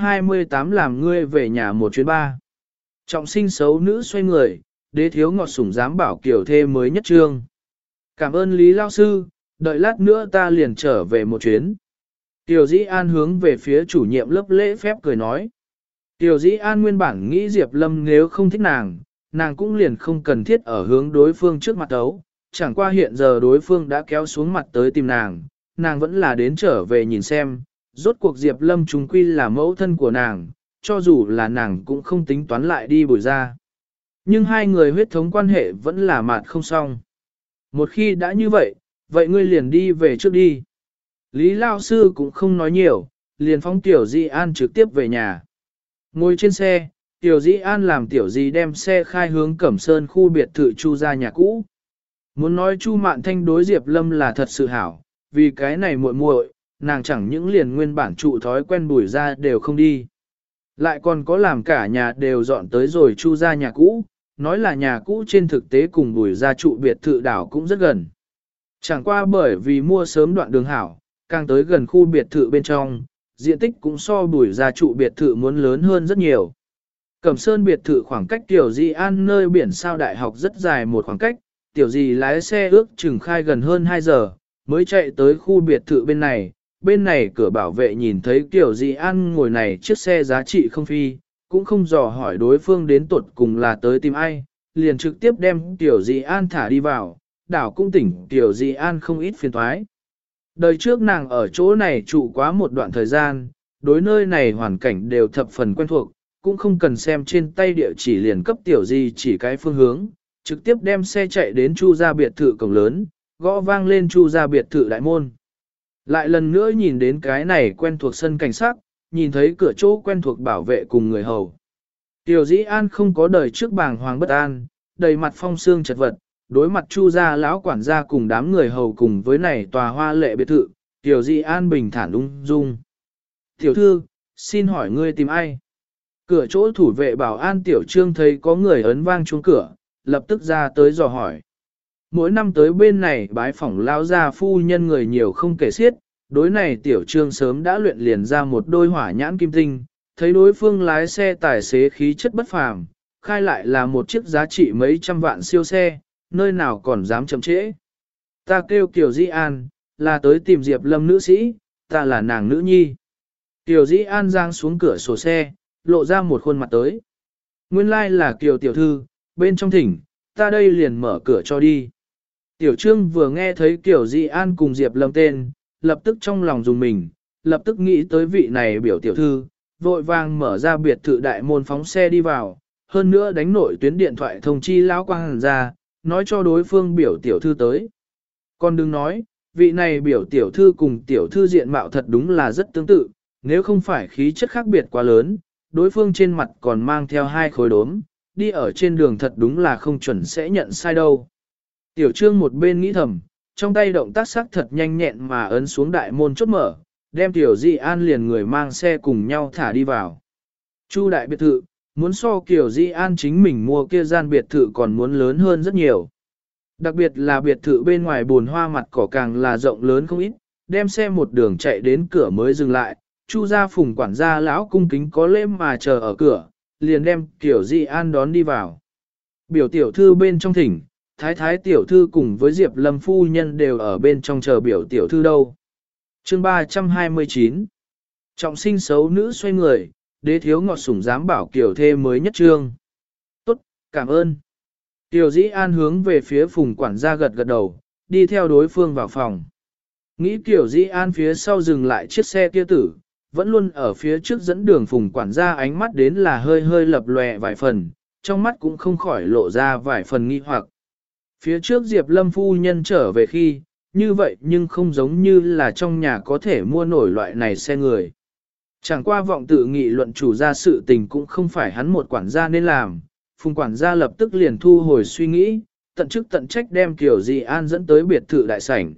328 làm ngươi về nhà một chuyến ba. Trọng sinh xấu nữ xoay người, đế thiếu ngọt sủng dám bảo kiểu thê mới nhất trương. Cảm ơn Lý Lao Sư, đợi lát nữa ta liền trở về một chuyến. Tiểu Dĩ An hướng về phía chủ nhiệm lớp lễ phép cười nói. Tiểu Dĩ An nguyên bản nghĩ Diệp Lâm nếu không thích nàng, nàng cũng liền không cần thiết ở hướng đối phương trước mặt đấu. Chẳng qua hiện giờ đối phương đã kéo xuống mặt tới tìm nàng, nàng vẫn là đến trở về nhìn xem. Rốt cuộc Diệp Lâm trùng quy là mẫu thân của nàng, cho dù là nàng cũng không tính toán lại đi Bùi gia. Nhưng hai người huyết thống quan hệ vẫn là mạt không xong. Một khi đã như vậy, vậy ngươi liền đi về trước đi. Lý Lao Sư cũng không nói nhiều, liền phóng Tiểu Dĩ An trực tiếp về nhà. Ngồi trên xe, Tiểu Dĩ An làm Tiểu Dĩ đem xe khai hướng Cẩm Sơn khu biệt thự Chu gia nhà cũ. Muốn nói Chu Mạn Thanh đối Diệp Lâm là thật sự hảo, vì cái này muội muội, nàng chẳng những liền nguyên bản trụ thói quen Bùi ra đều không đi. Lại còn có làm cả nhà đều dọn tới rồi Chu ra nhà cũ, nói là nhà cũ trên thực tế cùng Bùi ra trụ biệt thự đảo cũng rất gần. Chẳng qua bởi vì mua sớm đoạn đường hảo, càng tới gần khu biệt thự bên trong, diện tích cũng so Bùi ra trụ biệt thự muốn lớn hơn rất nhiều. Cẩm Sơn biệt thự khoảng cách Tiểu Di An nơi biển sao đại học rất dài một khoảng cách, Tiểu Di lái xe ước chừng khai gần hơn 2 giờ, mới chạy tới khu biệt thự bên này cửa bảo vệ nhìn thấy Tiểu Di An ngồi này chiếc xe giá trị không phi, cũng không dò hỏi đối phương đến tuột cùng là tới tìm ai, liền trực tiếp đem Tiểu Di An thả đi vào, đảo cũng tỉnh Tiểu Di An không ít phiền toái. Đời trước nàng ở chỗ này trụ quá một đoạn thời gian, đối nơi này hoàn cảnh đều thập phần quen thuộc, cũng không cần xem trên tay địa chỉ liền cấp Tiểu Di chỉ cái phương hướng, trực tiếp đem xe chạy đến Chu gia biệt thự cổng lớn, gõ vang lên Chu gia biệt thự đại môn. Lại lần nữa nhìn đến cái này quen thuộc sân cảnh sát, nhìn thấy cửa chỗ quen thuộc bảo vệ cùng người hầu. Tiểu Di An không có đời trước bàng hoàng bất an, đầy mặt phong sương chật vật, đối mặt Chu gia lão quản gia cùng đám người hầu cùng với này tòa hoa lệ biệt thự, Tiểu Di An bình thản ung dung. Tiểu thư, xin hỏi ngươi tìm ai? Cửa chỗ thủ vệ bảo an Tiểu Trương thấy có người ấn vang chuông cửa, lập tức ra tới dò hỏi. Mỗi năm tới bên này bái phỏng lao gia phu nhân người nhiều không kể xiết, đối này Tiểu Trương sớm đã luyện liền ra một đôi hỏa nhãn kim tinh, thấy đối phương lái xe tài xế khí chất bất phàm, khai lại là một chiếc giá trị mấy trăm vạn siêu xe, nơi nào còn dám chậm trễ. Ta kêu Kiều Di An, là tới tìm Diệp Lâm nữ sĩ, ta là nàng nữ nhi. Kiều Di An giang xuống cửa sổ xe, lộ ra một khuôn mặt tới. Nguyên lai là Kiều tiểu thư, bên trong thỉnh, ta đây liền mở cửa cho đi. Tiểu Trương vừa nghe thấy Kiều Di An cùng Diệp Lâm tên, lập tức trong lòng dùng mình, lập tức nghĩ tới vị này biểu tiểu thư, vội vàng mở ra biệt thự đại môn phóng xe đi vào, hơn nữa đánh nội tuyến điện thoại thông chi lão quang hàn ra, nói cho đối phương biểu tiểu thư tới. Còn đừng nói, vị này biểu tiểu thư cùng tiểu thư diện mạo thật đúng là rất tương tự, nếu không phải khí chất khác biệt quá lớn, đối phương trên mặt còn mang theo 2 khối đốm, đi ở trên đường thật đúng là không chuẩn sẽ nhận sai đâu. Tiểu Trương một bên nghĩ thầm, trong tay động tác sắc thật nhanh nhẹn mà ấn xuống đại môn chốt mở, đem Tiểu Di An liền người mang xe cùng nhau thả đi vào. Chu đại biệt thự, muốn so Kiều Di An chính mình mua kia gian biệt thự còn muốn lớn hơn rất nhiều. Đặc biệt là biệt thự bên ngoài bồn hoa mặt cỏ càng là rộng lớn không ít, đem xe một đường chạy đến cửa mới dừng lại, Chu gia Phùng quản gia lão cung kính có lễ mà chờ ở cửa, liền đem Kiều Di An đón đi vào. Biểu tiểu thư bên trong thỉnh, thái thái tiểu thư cùng với Diệp Lâm phu nhân đều ở bên trong chờ biểu tiểu thư đâu. Chương 329 Trọng sinh xấu nữ xoay người, đế thiếu ngọt sủng dám bảo Kiều thê mới nhất trương. Tốt, cảm ơn. Kiều Dĩ An hướng về phía Phùng quản gia gật gật đầu, đi theo đối phương vào phòng. Nghĩ Kiều Dĩ An phía sau dừng lại chiếc xe kia tử, vẫn luôn ở phía trước dẫn đường Phùng quản gia ánh mắt đến là hơi hơi lập lòe vài phần, trong mắt cũng không khỏi lộ ra vài phần nghi hoặc. Phía trước Diệp Lâm phu nhân trở về khi, như vậy nhưng không giống như là trong nhà có thể mua nổi loại này xe người. Chẳng qua vọng tự nghị luận chủ gia sự tình cũng không phải hắn một quản gia nên làm, Phùng quản gia lập tức liền thu hồi suy nghĩ, tận chức tận trách đem Kiều Di An dẫn tới biệt thự đại sảnh.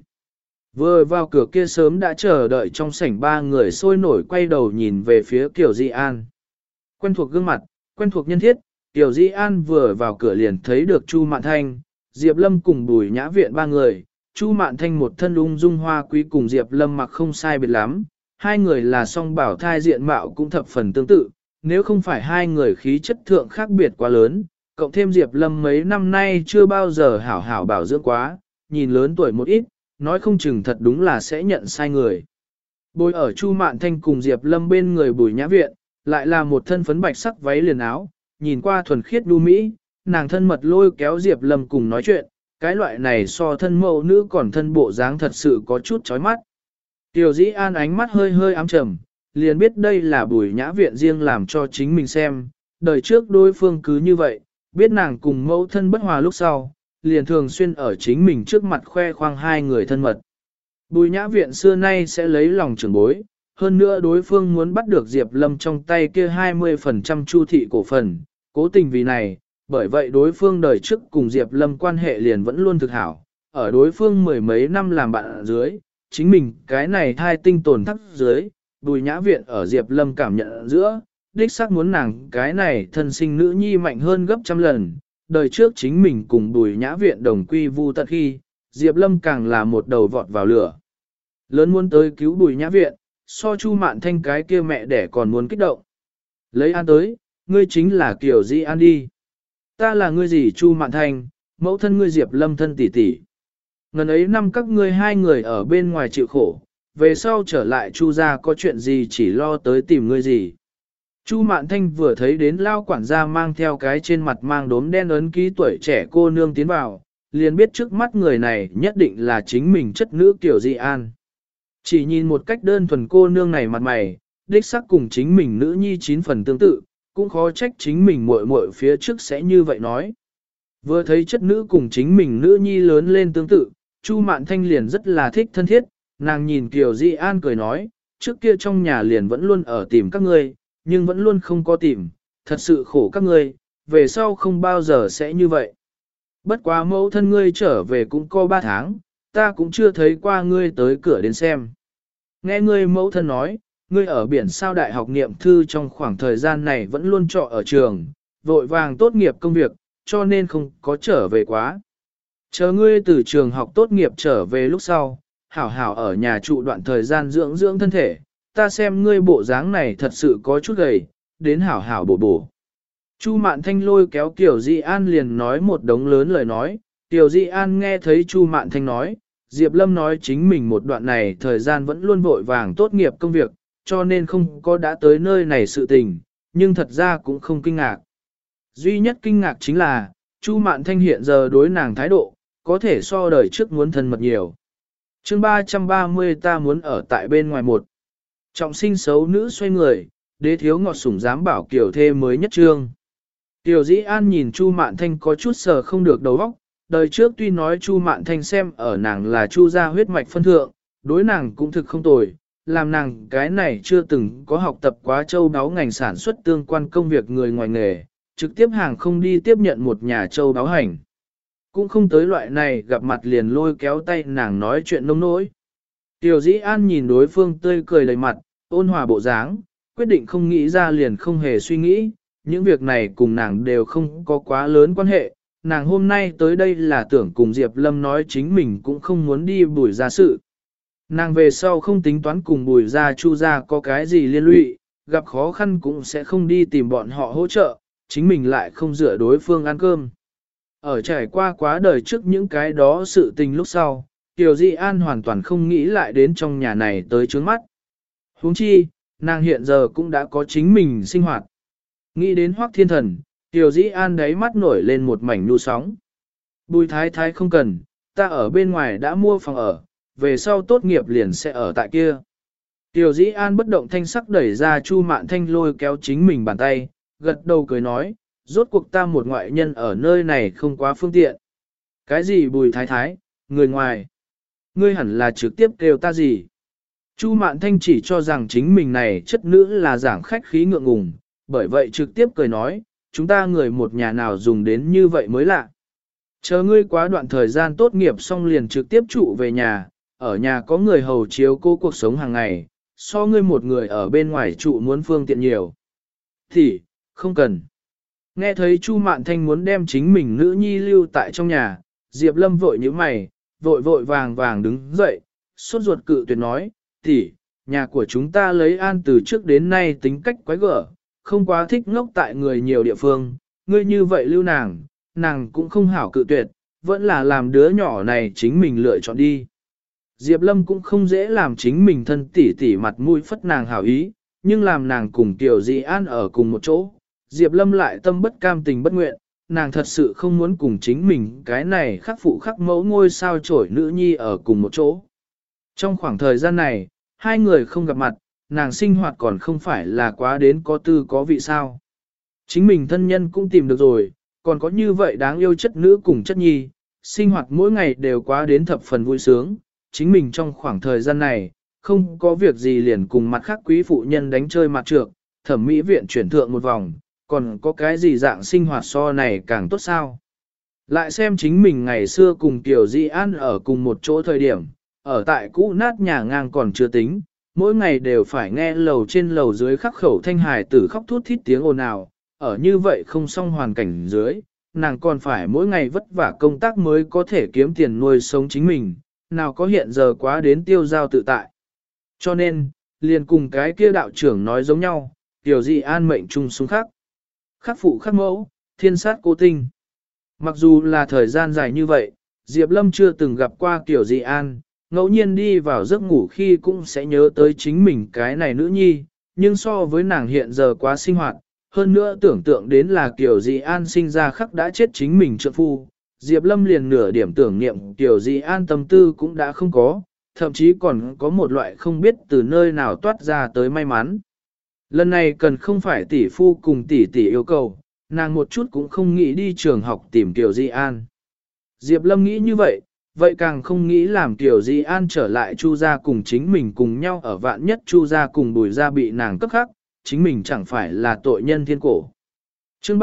Vừa vào cửa kia sớm đã chờ đợi trong sảnh 3 người sôi nổi quay đầu nhìn về phía Kiều Di An. Quen thuộc gương mặt, quen thuộc nhân thiết, Kiều Di An vừa vào cửa liền thấy được Chu Mạn Thanh, Diệp Lâm cùng Bùi Nhã Viện 3 người. Chu Mạn Thanh một thân ung dung hoa quý cùng Diệp Lâm mặc không sai biệt lắm, 2 người là song bảo thai diện mạo cũng thập phần tương tự, nếu không phải 2 người khí chất thượng khác biệt quá lớn, cộng thêm Diệp Lâm mấy năm nay chưa bao giờ hảo hảo bảo dưỡng quá, nhìn lớn tuổi một ít, nói không chừng thật đúng là sẽ nhận sai người. Bồi ở Chu Mạn Thanh cùng Diệp Lâm bên người Bùi Nhã Viện, lại là một thân phấn bạch sắc váy liền áo, nhìn qua thuần khiết đu mỹ, nàng thân mật lôi kéo Diệp Lâm cùng nói chuyện, cái loại này so thân mẫu nữ còn thân bộ dáng thật sự có chút chói mắt. Tiểu Dĩ An ánh mắt hơi hơi ám trầm, liền biết đây là Bùi Nhã Viện riêng làm cho chính mình xem, đời trước đối phương cứ như vậy, biết nàng cùng mẫu thân bất hòa lúc sau, liền thường xuyên ở chính mình trước mặt khoe khoang 2 người thân mật. Bùi Nhã Viện xưa nay sẽ lấy lòng trưởng bối, hơn nữa đối phương muốn bắt được Diệp Lâm trong tay kia 20% Chu thị cổ phần, cố tình vì này, bởi vậy đối phương đời trước cùng Diệp Lâm quan hệ liền vẫn luôn thực hảo, ở đối phương 10 mấy năm làm bạn ở dưới, chính mình cái này thai tinh tồn thắc dưới, Bùi Nhã Viện ở Diệp Lâm cảm nhận giữa, đích xác muốn nàng cái này thân sinh nữ nhi mạnh hơn gấp trăm lần, đời trước chính mình cùng Bùi Nhã Viện đồng quy vu tận khi, Diệp Lâm càng là một đầu vọt vào lửa. Lớn muốn tới cứu Bùi Nhã Viện, so Chu Mạn Thanh cái kia mẹ đẻ còn muốn kích động. Lấy An tới, ngươi chính là Kiều Di An đi. Ta là ngươi gì Chu Mạn Thanh, mẫu thân ngươi Diệp Lâm thân tỷ tỷ. Ngần ấy năm các ngươi hai người ở bên ngoài chịu khổ, về sau trở lại Chu gia có chuyện gì chỉ lo tới tìm ngươi gì. Chu Mạn Thanh vừa thấy đến lao quản gia mang theo cái trên mặt mang đốm đen ấn ký tuổi trẻ cô nương tiến vào, liền biết trước mắt người này nhất định là chính mình chất nữ Kiều Di An. Chỉ nhìn một cách đơn thuần cô nương này mặt mày, đích xác cùng chính mình nữ nhi 9 phần tương tự, cũng khó trách chính mình muội muội phía trước sẽ như vậy nói. Vừa thấy chất nữ cùng chính mình nữ nhi lớn lên tương tự, Chu Mạn Thanh liền rất là thích thân thiết, nàng nhìn Kiều Di An cười nói, trước kia trong nhà liền vẫn luôn ở tìm các ngươi, nhưng vẫn luôn không có tìm, thật sự khổ các ngươi, về sau không bao giờ sẽ như vậy. Bất quá mẫu thân ngươi trở về cũng có 3 tháng, ta cũng chưa thấy qua ngươi tới cửa đến xem. Nghe ngươi mẫu thân nói, ngươi ở biển sao đại học niệm thư trong khoảng thời gian này vẫn luôn trọ ở trường, vội vàng tốt nghiệp công việc, cho nên không có trở về quá. Chờ ngươi từ trường học tốt nghiệp trở về lúc sau, hảo hảo ở nhà trụ đoạn thời gian dưỡng dưỡng thân thể, ta xem ngươi bộ dáng này thật sự có chút gầy, đến hảo hảo bổ bổ. Chu Mạn Thanh lôi kéo Kiều Di An liền nói một đống lớn lời nói, Kiều Di An nghe thấy Chu Mạn Thanh nói, Diệp Lâm nói chính mình một đoạn này thời gian vẫn luôn vội vàng tốt nghiệp công việc, cho nên không có đã tới nơi này sự tình, nhưng thật ra cũng không kinh ngạc. Duy nhất kinh ngạc chính là, Chu Mạn Thanh hiện giờ đối nàng thái độ, có thể so đời trước muốn thân mật nhiều. Chương 330 ta muốn ở tại bên ngoài một. Trọng sinh xấu nữ xoay người, đế thiếu ngọt sủng dám bảo Kiều thê mới nhất trương. Kiều Dĩ An nhìn Chu Mạn Thanh có chút sờ không được đầu óc, đời trước tuy nói Chu Mạn Thanh xem ở nàng là Chu gia huyết mạch phân thượng, đối nàng cũng thực không tồi, làm nàng cái này chưa từng có học tập quá châu đáo ngành sản xuất tương quan công việc người ngoài nghề, trực tiếp hàng không đi tiếp nhận một nhà châu đáo hành. Cũng không tới loại này gặp mặt liền lôi kéo tay nàng nói chuyện nông nỗi. Tiểu Dĩ An nhìn đối phương tươi cười đầy mặt, ôn hòa bộ dáng, quyết định không nghĩ ra liền không hề suy nghĩ, những việc này cùng nàng đều không có quá lớn quan hệ. Nàng hôm nay tới đây là tưởng cùng Diệp Lâm nói chính mình cũng không muốn đi Bùi gia sự. Nàng về sau không tính toán cùng Bùi gia Chu gia có cái gì liên lụy, gặp khó khăn cũng sẽ không đi tìm bọn họ hỗ trợ, chính mình lại không dựa đối phương ăn cơm. Ở trải qua quá đời trước những cái đó sự tình lúc sau, Kiều Di An hoàn toàn không nghĩ lại đến trong nhà này tới trước mắt. Huống chi, nàng hiện giờ cũng đã có chính mình sinh hoạt. Nghĩ đến Hoắc Thiên Thần, Kiều Di An đáy mắt nổi lên một mảnh nu sóng. Bùi thái thái không cần, ta ở bên ngoài đã mua phòng ở, về sau tốt nghiệp liền sẽ ở tại kia. Kiều Di An bất động thanh sắc đẩy ra Chu Mạn Thanh lôi kéo chính mình bàn tay, gật đầu cười nói, rốt cuộc ta một ngoại nhân ở nơi này không quá phương tiện. Cái gì Bùi thái thái, người ngoài? Ngươi hẳn là trực tiếp kêu ta gì? Chu Mạn Thanh chỉ cho rằng chính mình này chất nữ là giảng khách khí ngượng ngùng, bởi vậy trực tiếp cười nói, chúng ta người một nhà nào dùng đến như vậy mới lạ. Chờ ngươi quá đoạn thời gian tốt nghiệp xong liền trực tiếp trụ về nhà, ở nhà có người hầu chiếu cô cuộc sống hàng ngày, so ngươi một người ở bên ngoài trụ muốn phương tiện nhiều. Thì, không cần. Nghe thấy Chu Mạn Thanh muốn đem chính mình nữ nhi lưu tại trong nhà, Diệp Lâm vội như mày, vội vàng đứng dậy, sốt ruột cự tuyệt nói, thì, nhà của chúng ta lấy An từ trước đến nay tính cách quái gở, không quá thích ngốc tại người nhiều địa phương, ngươi như vậy lưu nàng cũng không hảo cự tuyệt, vẫn là làm đứa nhỏ này chính mình lựa chọn đi. Diệp Lâm cũng không dễ làm chính mình thân tỉ tỉ mặt mũi phất nàng hảo ý, nhưng làm nàng cùng Tiểu Dị An ở cùng một chỗ, Diệp Lâm lại tâm bất cam tình bất nguyện, nàng thật sự không muốn cùng chính mình cái này khắc phụ khắc mẫu ngôi sao chổi nữ nhi ở cùng một chỗ. Trong khoảng thời gian này, hai người không gặp mặt, nàng sinh hoạt còn không phải là quá đến có tư có vị sao. Chính mình thân nhân cũng tìm được rồi, còn có như vậy đáng yêu chất nữ cùng chất nhi, sinh hoạt mỗi ngày đều quá đến thập phần vui sướng. Chính mình trong khoảng thời gian này, không có việc gì liền cùng mặt khác quý phụ nhân đánh chơi mặt trược, thẩm mỹ viện chuyển thượng một vòng, còn có cái gì dạng sinh hoạt so này càng tốt sao. Lại xem chính mình ngày xưa cùng Tiểu Di An ở cùng một chỗ thời điểm, ở tại cũ nát nhà ngang còn chưa tính, mỗi ngày đều phải nghe lầu trên lầu dưới khắc khẩu thanh hài tử khóc thút thít tiếng ồn ào, ở như vậy không xong hoàn cảnh dưới, nàng còn phải mỗi ngày vất vả công tác mới có thể kiếm tiền nuôi sống chính mình, nào có hiện giờ quá đến tiêu giao tự tại. Cho nên, liền cùng cái kia đạo trưởng nói giống nhau, Tiểu Dị An mệnh trung xuống khắc. Khắc phụ khắc mẫu, thiên sát cô tinh. Mặc dù là thời gian dài như vậy, Diệp Lâm chưa từng gặp qua Tiểu Dị An, ngẫu nhiên đi vào giấc ngủ khi cũng sẽ nhớ tới chính mình cái này nữ nhi, nhưng so với nàng hiện giờ quá sinh hoạt, hơn nữa tưởng tượng đến là Tiểu Dị An sinh ra khắc đã chết chính mình trượng phu, Diệp Lâm liền nửa điểm tưởng niệm Tiểu Dị An tâm tư cũng đã không có, thậm chí còn có một loại không biết từ nơi nào toát ra tới may mắn. Lần này cần không phải tỷ phu cùng tỷ tỷ yêu cầu, nàng một chút cũng không nghĩ đi trường học tìm Tiểu Dị An. Diệp Lâm nghĩ như vậy, vậy càng không nghĩ làm Tiểu Dị An trở lại Chu gia cùng chính mình cùng nhau ở vạn nhất Chu gia cùng Bùi gia bị nàng cấp khắc, chính mình chẳng phải là tội nhân thiên cổ. Chương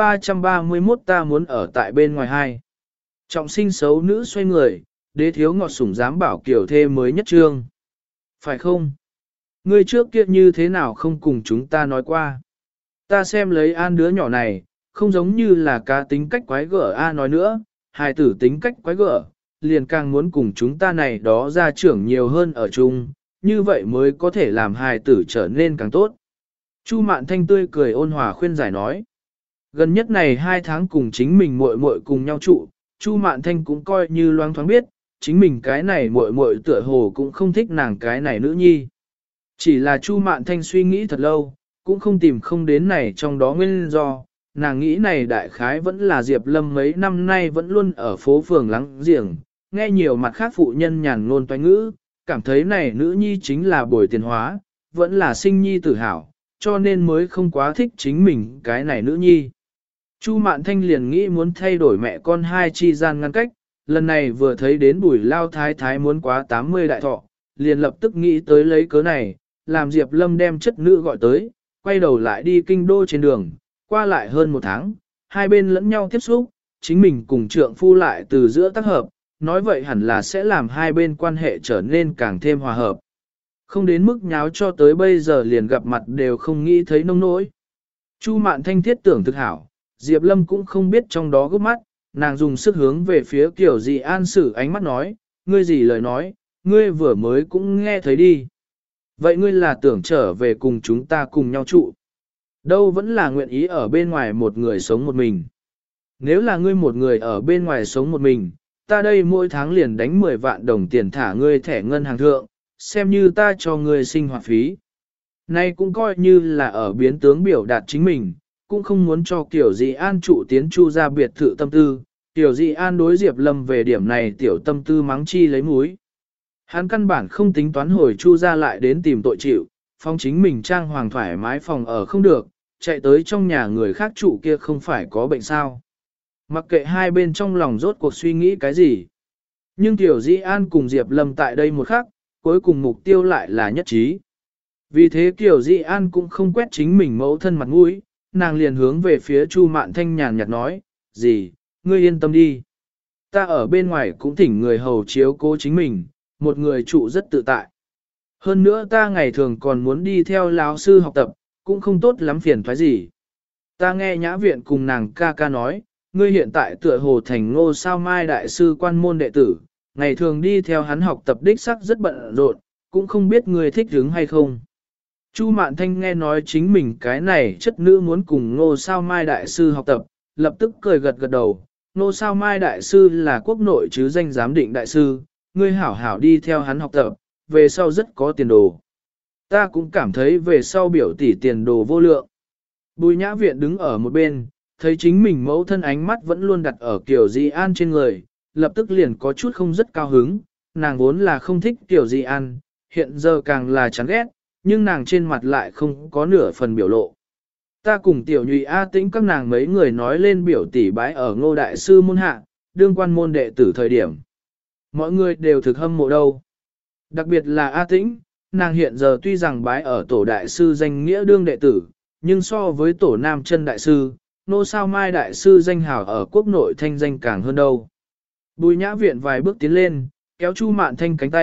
331 ta muốn ở tại bên ngoài hai. Trọng sinh xấu nữ xoay người, đế thiếu ngọt sủng dám bảo kiểu thê mới nhất trương. Phải không? Ngươi trước kia như thế nào không cùng chúng ta nói qua? Ta xem lấy An đứa nhỏ này, không giống như là cá tính cách quái gở A nói nữa, hài tử tính cách quái gở, liền càng muốn cùng chúng ta này đó ra trưởng nhiều hơn ở chung, như vậy mới có thể làm hài tử trở nên càng tốt. Chu Mạn Thanh tươi cười ôn hòa khuyên giải nói. Gần nhất này 2 tháng cùng chính mình muội muội cùng nhau trụ, Chu Mạn Thanh cũng coi như loáng thoáng biết, chính mình cái này muội muội tựa hồ cũng không thích nàng cái này nữ nhi. Chỉ là Chu Mạn Thanh suy nghĩ thật lâu, cũng không tìm không đến này trong đó nguyên do, nàng nghĩ này đại khái vẫn là Diệp Lâm mấy năm nay vẫn luôn ở phố phường lắng giềng, nghe nhiều mặt khác phụ nhân nhàn ngôn toanh ngữ, cảm thấy này nữ nhi chính là bồi tiền hóa, vẫn là sinh nhi tử hảo, cho nên mới không quá thích chính mình cái này nữ nhi. Chu Mạn Thanh liền nghĩ muốn thay đổi mẹ con hai chi gian ngăn cách, lần này vừa thấy đến Bùi lao thái thái muốn quá 80 đại thọ, liền lập tức nghĩ tới lấy cớ này, làm Diệp Lâm đem chất nữ gọi tới, quay đầu lại đi kinh đô trên đường, qua lại hơn 1 tháng, hai bên lẫn nhau tiếp xúc, chính mình cùng trượng phu lại từ giữa tác hợp, nói vậy hẳn là sẽ làm hai bên quan hệ trở nên càng thêm hòa hợp. Không đến mức nháo cho tới bây giờ liền gặp mặt đều không nghĩ thấy nông nỗi. Chu Mạn Thanh thiết tưởng thực hảo, Diệp Lâm cũng không biết trong đó gấp mắt, nàng dùng sức hướng về phía Tiểu Dị An sử ánh mắt nói, ngươi gì lời nói, ngươi vừa mới cũng nghe thấy đi. Vậy ngươi là tưởng trở về cùng chúng ta cùng nhau trụ. Đâu vẫn là nguyện ý ở bên ngoài một người sống một mình. Nếu là ngươi một người ở bên ngoài sống một mình, ta đây mỗi tháng liền đánh 10 vạn đồng tiền thả ngươi thẻ ngân hàng thượng, xem như ta cho ngươi sinh hoạt phí. Nay cũng coi như là ở biến tướng biểu đạt chính mình, cũng không muốn cho Tiểu Dị An trụ tiến Chu gia biệt thự tâm tư. Tiểu Dị An đối Diệp Lâm về điểm này tiểu tâm tư mắng chi lấy múi. Hắn căn bản không tính toán hồi Chu gia lại đến tìm tội chịu, phong chính mình trang hoàng thoải mái phòng ở không được, chạy tới trong nhà người khác trụ kia không phải có bệnh sao. Mặc kệ hai bên trong lòng rốt cuộc suy nghĩ cái gì. Nhưng Tiểu Dị An cùng Diệp Lâm tại đây một khắc, cuối cùng mục tiêu lại là nhất trí. Vì thế Tiểu Dị An cũng không quét chính mình mẫu thân mặt mũi, nàng liền hướng về phía Chu Mạn Thanh nhàn nhạt nói, gì, ngươi yên tâm đi. Ta ở bên ngoài cũng thỉnh người hầu chiếu cố chính mình, một người trụ rất tự tại. Hơn nữa ta ngày thường còn muốn đi theo lão sư học tập, cũng không tốt lắm phiền toái gì. Ta nghe nhã viện cùng nàng ca ca nói, ngươi hiện tại tựa hồ thành Ngô Sao Mai đại sư quan môn đệ tử, ngày thường đi theo hắn học tập đích sắc rất bận rộn, cũng không biết ngươi thích hứng hay không. Chu Mạn Thanh nghe nói chính mình cái này chất nữ muốn cùng Ngô Sao Mai đại sư học tập, lập tức cười gật gật đầu. Ngô Sao Mai đại sư là quốc nội chứ danh giám định đại sư, ngươi hảo hảo đi theo hắn học tập, về sau rất có tiền đồ. Ta cũng cảm thấy về sau biểu tỷ tiền đồ vô lượng. Bùi Nhã Viện đứng ở một bên, thấy chính mình mẫu thân ánh mắt vẫn luôn đặt ở Tiểu Dị An trên người, lập tức liền có chút không rất cao hứng, nàng vốn là không thích Tiểu Dị An, hiện giờ càng là chán ghét, nhưng nàng trên mặt lại không có nửa phần biểu lộ. Ta cùng Tiểu Nhụy A Tĩnh các nàng mấy người nói lên biểu tỷ bái ở Ngô đại sư môn hạ, đương quan môn đệ tử thời điểm. Mọi người đều thực hâm mộ đâu. Đặc biệt là A Tĩnh, nàng hiện giờ tuy rằng bái ở tổ đại sư danh nghĩa đương đệ tử, nhưng so với tổ nam chân đại sư, Ngô Sao Mai đại sư danh hào ở quốc nội thanh danh càng hơn đâu. Bùi Nhã Viện vài bước tiến lên, kéo Chu Mạn Thanh cánh tay,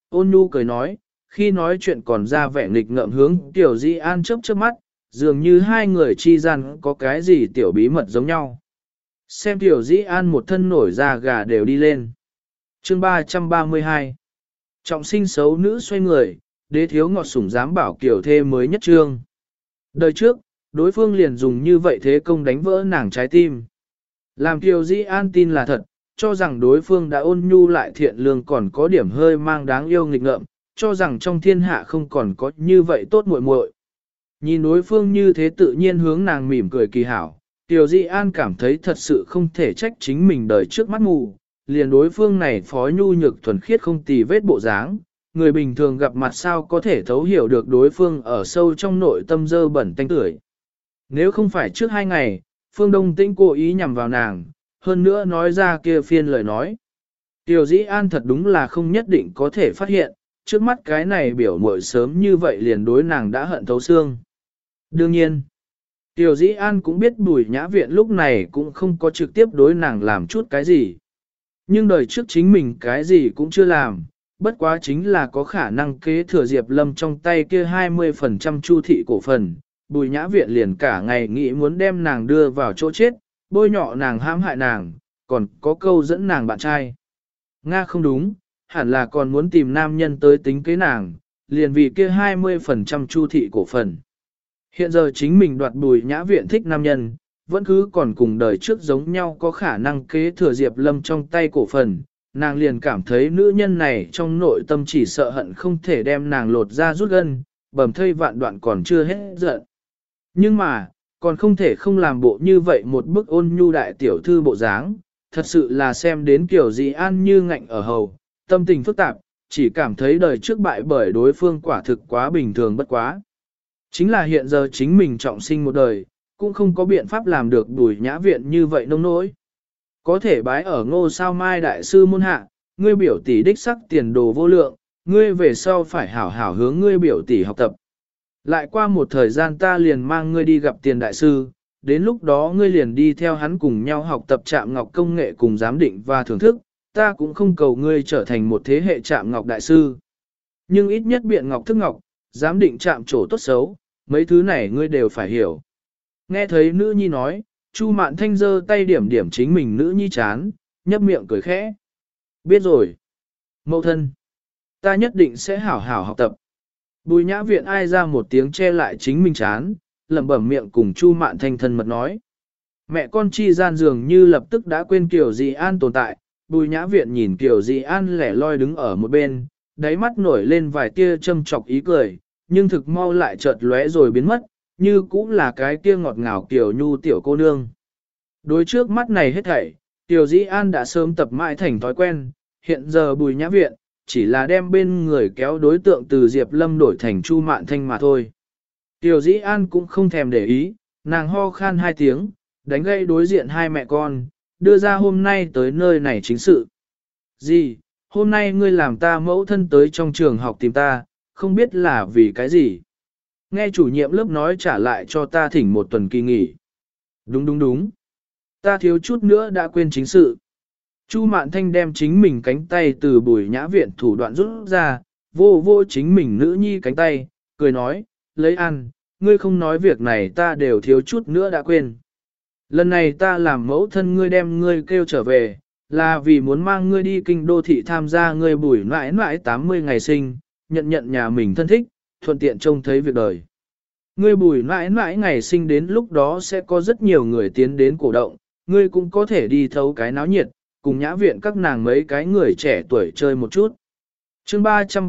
ôn nhu cười nói, khi nói chuyện còn ra vẻ nghịch ngợm hướng Tiểu Di An chớp chớp mắt, dường như hai người chi gian có cái gì tiểu bí mật giống nhau. Xem Tiểu Di An một thân nổi da gà đều đi lên. Chương 332 Trọng sinh xấu nữ xoay người, đế thiếu ngọt sủng dám bảo kiểu thê mới nhất trương. Đời trước, đối phương liền dùng như vậy thế công đánh vỡ nàng trái tim. Làm Kiều Di An tin là thật, cho rằng đối phương đã ôn nhu lại thiện lương còn có điểm hơi mang đáng yêu nghịch ngợm, cho rằng trong thiên hạ không còn có như vậy tốt muội muội. Nhìn đối phương như thế tự nhiên hướng nàng mỉm cười kỳ hảo, Kiều Di An cảm thấy thật sự không thể trách chính mình đời trước mắt mù, liền đối phương này phó nhu nhược thuần khiết không tì vết bộ dáng, người bình thường gặp mặt sao có thể thấu hiểu được đối phương ở sâu trong nội tâm dơ bẩn tanh tưởi. Nếu không phải trước 2 ngày, Phương Đông Tĩnh cố ý nhằm vào nàng, hơn nữa nói ra kia phiên lời nói. Tiểu Dĩ An thật đúng là không nhất định có thể phát hiện, trước mắt cái này biểu muội sớm như vậy liền đối nàng đã hận thấu xương. Đương nhiên, Tiểu Dĩ An cũng biết Bùi Nhã Viện lúc này cũng không có trực tiếp đối nàng làm chút cái gì. Nhưng đời trước chính mình cái gì cũng chưa làm, bất quá chính là có khả năng kế thừa Diệp Lâm trong tay kia 20% Chu thị cổ phần. Bùi Nhã Viện liền cả ngày nghĩ muốn đem nàng đưa vào chỗ chết, bôi nhọ nàng hãm hại nàng, còn có câu dẫn nàng bạn trai. Nga không đúng, hẳn là còn muốn tìm nam nhân tới tính kế nàng, liền vì kia 20% Chu thị cổ phần. Hiện giờ chính mình đoạt Bùi Nhã Viện thích nam nhân, vẫn cứ còn cùng đời trước giống nhau có khả năng kế thừa Diệp Lâm trong tay cổ phần, nàng liền cảm thấy nữ nhân này trong nội tâm chỉ sợ hận không thể đem nàng lột ra rút gân, bầm thây vạn đoạn còn chưa hết giận. Nhưng mà, còn không thể không làm bộ như vậy một bức ôn nhu đại tiểu thư bộ dáng, thật sự là xem đến kiểu gì an như ngạnh ở hầu, tâm tình phức tạp, chỉ cảm thấy đời trước bại bởi đối phương quả thực quá bình thường bất quá. Chính là hiện giờ chính mình trọng sinh một đời, cũng không có biện pháp làm được Bùi Nhã Viện như vậy nông nỗi. Có thể bái ở Ngô Sao Mai đại sư môn hạ, ngươi biểu tỷ đích sắc tiền đồ vô lượng, ngươi về sau phải hảo hảo hướng ngươi biểu tỷ học tập. Lại qua một thời gian ta liền mang ngươi đi gặp tiền đại sư, đến lúc đó ngươi liền đi theo hắn cùng nhau học tập chạm ngọc công nghệ cùng giám định và thưởng thức, ta cũng không cầu ngươi trở thành một thế hệ chạm ngọc đại sư. Nhưng ít nhất biện ngọc thức ngọc, giám định chạm trổ tốt xấu, mấy thứ này ngươi đều phải hiểu. Nghe thấy nữ nhi nói, Chu Mạn Thanh giơ tay điểm điểm chính mình nữ nhi chán, nhấp miệng cười khẽ. Biết rồi. Mẫu thân. Ta nhất định sẽ hảo hảo học tập. Bùi Nhã Viện ai ra một tiếng che lại chính mình chán, lẩm bẩm miệng cùng Chu Mạn Thanh thân mật nói. Mẹ con chi gian dường như lập tức đã quên Kiều Dị An tồn tại, Bùi Nhã Viện nhìn Kiều Dị An lẻ loi đứng ở một bên, đáy mắt nổi lên vài tia châm chọc ý cười, nhưng thực mau lại chợt lóe rồi biến mất, như cũng là cái kia ngọt ngào Kiều Nhu tiểu cô nương. Đối trước mắt này hết thảy, Kiều Dĩ An đã sớm tập mãi thành thói quen, hiện giờ Bùi Nhã Viện, chỉ là đem bên người kéo đối tượng từ Diệp Lâm đổi thành Chu Mạn Thanh mà thôi. Kiều Dĩ An cũng không thèm để ý, nàng ho khan 2 tiếng, đánh gây đối diện hai mẹ con, đưa ra hôm nay tới nơi này chính sự. Gì, hôm nay ngươi làm ta mẫu thân tới trong trường học tìm ta, không biết là vì cái gì. Nghe chủ nhiệm lớp nói trả lại cho ta thỉnh một tuần kỳ nghỉ. Đúng đúng đúng. Ta thiếu chút nữa đã quên chính sự. Chu Mạn Thanh đem chính mình cánh tay từ Bùi Nhã Viện thủ đoạn rút ra, vô vô chính mình nữ nhi cánh tay, cười nói, lấy ăn, ngươi không nói việc này ta đều thiếu chút nữa đã quên. Lần này ta làm mẫu thân ngươi đem ngươi kêu trở về, là vì muốn mang ngươi đi kinh đô thị tham gia ngươi Bùi mãi mãi 80 ngày sinh, nhận nhà mình thân thích, thuận tiện trông thấy việc đời. Ngươi Bùi mãi mãi ngày sinh đến lúc đó sẽ có rất nhiều người tiến đến cổ động, ngươi cũng có thể đi thấu cái náo nhiệt, cùng Nhã Viện các nàng mấy cái người trẻ tuổi chơi một chút. Chương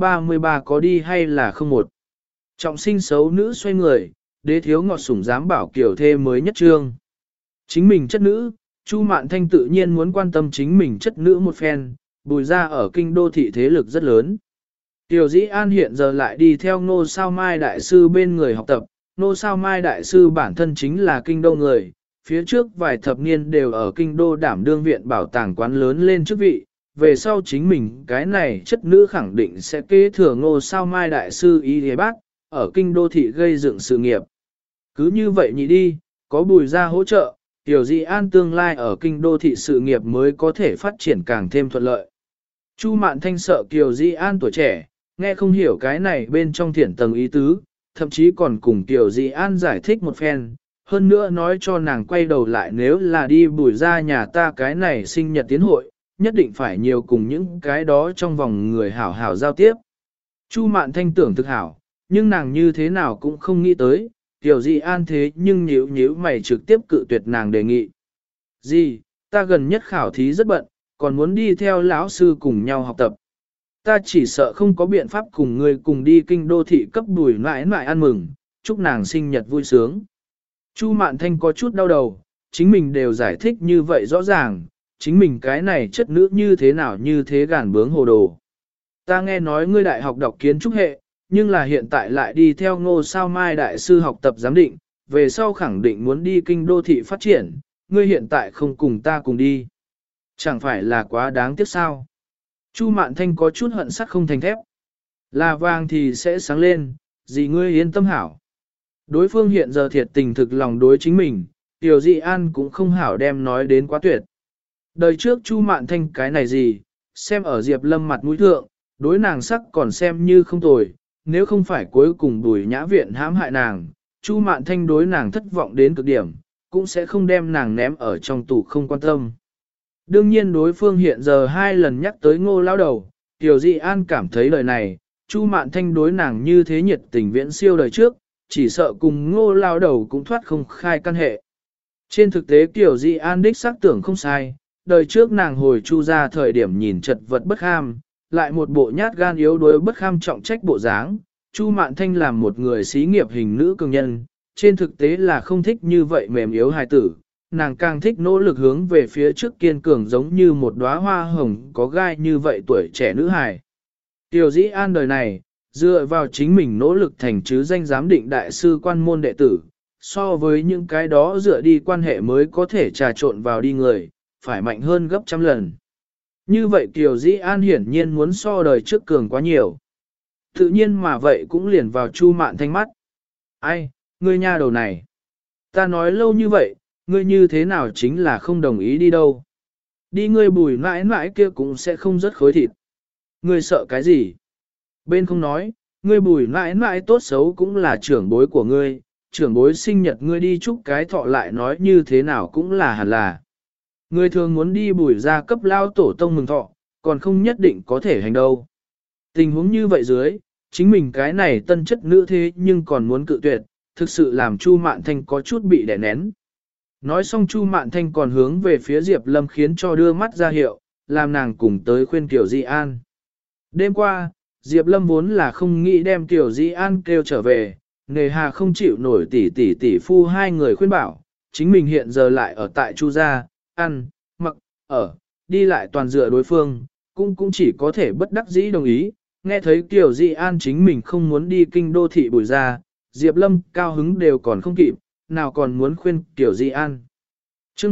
333 có đi hay là không một? Trọng sinh xấu nữ xoay người, đế thiếu ngọt sủng dám bảo kiểu thê mới nhất trương. Chính mình chất nữ, Chu Mạn Thanh tự nhiên muốn quan tâm chính mình chất nữ một phen, Bùi ra ở kinh đô thị thế lực rất lớn. Tiểu Dĩ An hiện giờ lại đi theo Ngô Sao Mai Đại Sư bên người học tập, Ngô Sao Mai Đại Sư bản thân chính là kinh đô người, phía trước vài thập niên đều ở kinh đô đảm đương viện bảo tàng quán lớn lên chức vị, về sau chính mình cái này chất nữ khẳng định sẽ kế thừa Ngô Sao Mai Đại Sư Y Thế Bác, ở kinh đô thị gây dựng sự nghiệp. Cứ như vậy nhị đi, có Bùi ra hỗ trợ, Tiểu Dĩ An tương lai ở kinh đô thị sự nghiệp mới có thể phát triển càng thêm thuận lợi. Chu Mạn Thanh sợ Kiều Di An tuổi trẻ, nghe không hiểu cái này bên trong thiển tầng ý tứ, thậm chí còn cùng Kiều Di An giải thích một phen, hơn nữa nói cho nàng quay đầu lại nếu là đi Bùi ra nhà ta cái này sinh nhật tiến hội, nhất định phải nhiều cùng những cái đó trong vòng người hảo hảo giao tiếp. Chu Mạn Thanh tưởng thực hảo, nhưng nàng như thế nào cũng không nghĩ tới, Kiều Di An thế nhưng nhíu mày trực tiếp cự tuyệt nàng đề nghị. Gì, ta gần nhất khảo thí rất bận, còn muốn đi theo lão sư cùng nhau học tập. Ta chỉ sợ không có biện pháp cùng người cùng đi kinh đô thị cấp Bùi mãi mãi ăn mừng, chúc nàng sinh nhật vui sướng. Chu Mạn Thanh có chút đau đầu, chính mình đều giải thích như vậy rõ ràng, chính mình cái này chất nữ như thế nào như thế gàn bướng hồ đồ. Ta nghe nói ngươi đại học đọc kiến trúc hệ, nhưng là hiện tại lại đi theo Ngô Sao Mai đại sư học tập giám định, về sau khẳng định muốn đi kinh đô thị phát triển, ngươi hiện tại không cùng ta cùng đi. Chẳng phải là quá đáng tiếc sao? Chu Mạn Thanh có chút hận sắt không thành thép. Là vàng thì sẽ sáng lên, gì ngươi yên tâm hảo. Đối phương hiện giờ thiệt tình thực lòng đối chính mình, Tiểu Dị An cũng không hảo đem nói đến quá tuyệt. Đời trước Chu Mạn Thanh cái này gì, xem ở Diệp Lâm mặt mũi thượng, đối nàng sắc còn xem như không tồi, nếu không phải cuối cùng Bùi Nhã Viện hãm hại nàng, Chu Mạn Thanh đối nàng thất vọng đến cực điểm, cũng sẽ không đem nàng ném ở trong tủ không quan tâm. Đương nhiên đối phương hiện giờ hai lần nhắc tới Ngô lão đầu, Tiểu Dị An cảm thấy lời này, Chu Mạn Thanh đối nàng như thế nhiệt tình viễn siêu đời trước, chỉ sợ cùng Ngô lão đầu cũng thoát không khai căn hệ. Trên thực tế Tiểu Dị An đích xác tưởng không sai, đời trước nàng hồi Chu ra thời điểm nhìn chật vật bất kham, lại một bộ nhát gan yếu đuối bất kham trọng trách bộ dáng, Chu Mạn Thanh làm một người xí nghiệp hình nữ cường nhân, trên thực tế là không thích như vậy mềm yếu hài tử, nàng càng thích nỗ lực hướng về phía trước kiên cường giống như một đóa hoa hồng có gai như vậy tuổi trẻ nữ hài. Tiểu Dĩ An đời này, dựa vào chính mình nỗ lực thành chứ danh giám định đại sư quan môn đệ tử, so với những cái đó dựa đi quan hệ mới có thể trà trộn vào đi người, phải mạnh hơn gấp trăm lần. Như vậy Tiểu Dĩ An hiển nhiên muốn so đời trước cường quá nhiều. Tự nhiên mà vậy cũng liền vào Chu Mạn Thanh mắt. Ai, ngươi nha đầu này. Ta nói lâu như vậy, ngươi như thế nào chính là không đồng ý đi đâu. Đi ngươi Bùi mãi mãi kia cũng sẽ không rất khối thịt. Ngươi sợ cái gì? Bên không nói, ngươi Bùi mãi mãi tốt xấu cũng là trưởng bối của ngươi, trưởng bối sinh nhật ngươi đi chúc cái thọ lại nói như thế nào cũng là hẳn là. Ngươi thường muốn đi Bùi ra cấp lao tổ tông mừng thọ, còn không nhất định có thể hành đâu. Tình huống như vậy dưới, chính mình cái này tân chất nữ thế nhưng còn muốn cự tuyệt, thực sự làm Chu Mạn Thanh có chút bị đè nén. Nói xong Chu Mạn Thanh còn hướng về phía Diệp Lâm khiến cho đưa mắt ra hiệu, làm nàng cùng tới khuyên Tiểu Di An. Đêm qua, Diệp Lâm vốn là không nghĩ đem Tiểu Di An kêu trở về, nề hà không chịu nổi tỷ phu hai người khuyên bảo, chính mình hiện giờ lại ở tại Chu gia, ăn, mặc, ở, đi lại toàn dựa đối phương, cũng chỉ có thể bất đắc dĩ đồng ý, nghe thấy Tiểu Di An chính mình không muốn đi kinh đô thị Bùi ra, Diệp Lâm cao hứng đều còn không kịp, nào còn muốn khuyên Tiểu Di An. Chương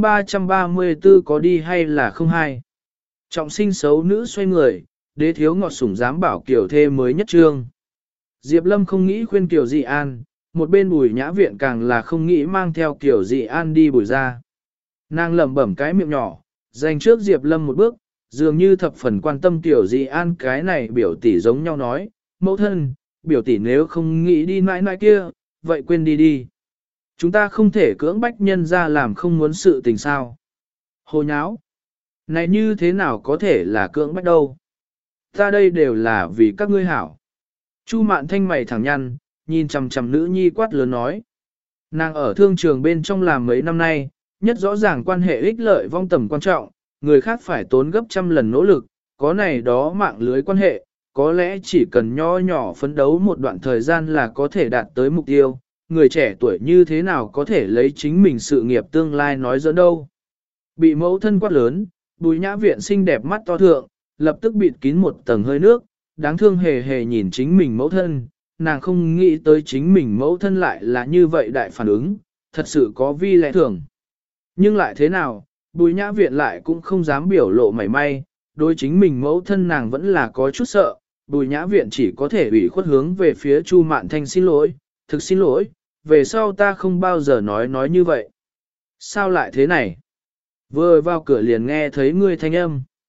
334 có đi hay là không hay? Trọng sinh xấu nữ xoay người, đế thiếu ngọt sủng dám bảo Kiều thê mới nhất trương. Diệp Lâm không nghĩ khuyên Kiều Di An, một bên Bùi Nhã Viện càng là không nghĩ mang theo Kiều Di An đi Bùi ra. Nàng lẩm bẩm cái miệng nhỏ, dành trước Diệp Lâm một bước, dường như thập phần quan tâm Kiều Di An cái này biểu tỷ giống nhau nói, mẫu thân, biểu tỷ nếu không nghĩ đi mãi mãi kia, vậy quên đi đi. Chúng ta không thể cưỡng bách nhân ra làm không muốn sự tình sao. Hồ nháo. Này như thế nào có thể là cưỡng bách đâu. Ta đây đều là vì các ngươi hảo. Chu Mạn Thanh mày thẳng nhăn, nhìn chằm chằm nữ nhi quát lớn nói. Nàng ở thương trường bên trong làm mấy năm nay, nhất rõ ràng quan hệ ích lợi vong tầm quan trọng, người khác phải tốn gấp trăm lần nỗ lực, có này đó mạng lưới quan hệ, có lẽ chỉ cần nho nhỏ phấn đấu một đoạn thời gian là có thể đạt tới mục tiêu, người trẻ tuổi như thế nào có thể lấy chính mình sự nghiệp tương lai nói giỡn đâu. Bị mẫu thân quát lớn, Bùi Nhã Viện xinh đẹp mắt to thượng, lập tức bịt kín một tầng hơi nước, đáng thương hề hề nhìn chính mình mẫu thân, nàng không nghĩ tới chính mình mẫu thân lại là như vậy đại phản ứng, thật sự có vi lẽ thường. Nhưng lại thế nào, Bùi Nhã Viện lại cũng không dám biểu lộ mảy may, đối chính mình mẫu thân nàng vẫn là có chút sợ, Bùi Nhã Viện chỉ có thể ủy khuất hướng về phía Chu Mạn Thanh xin lỗi, thực xin lỗi, về sau ta không bao giờ nói như vậy. Sao lại thế này? Vừa vào cửa liền nghe thấy ngươi thanh âm.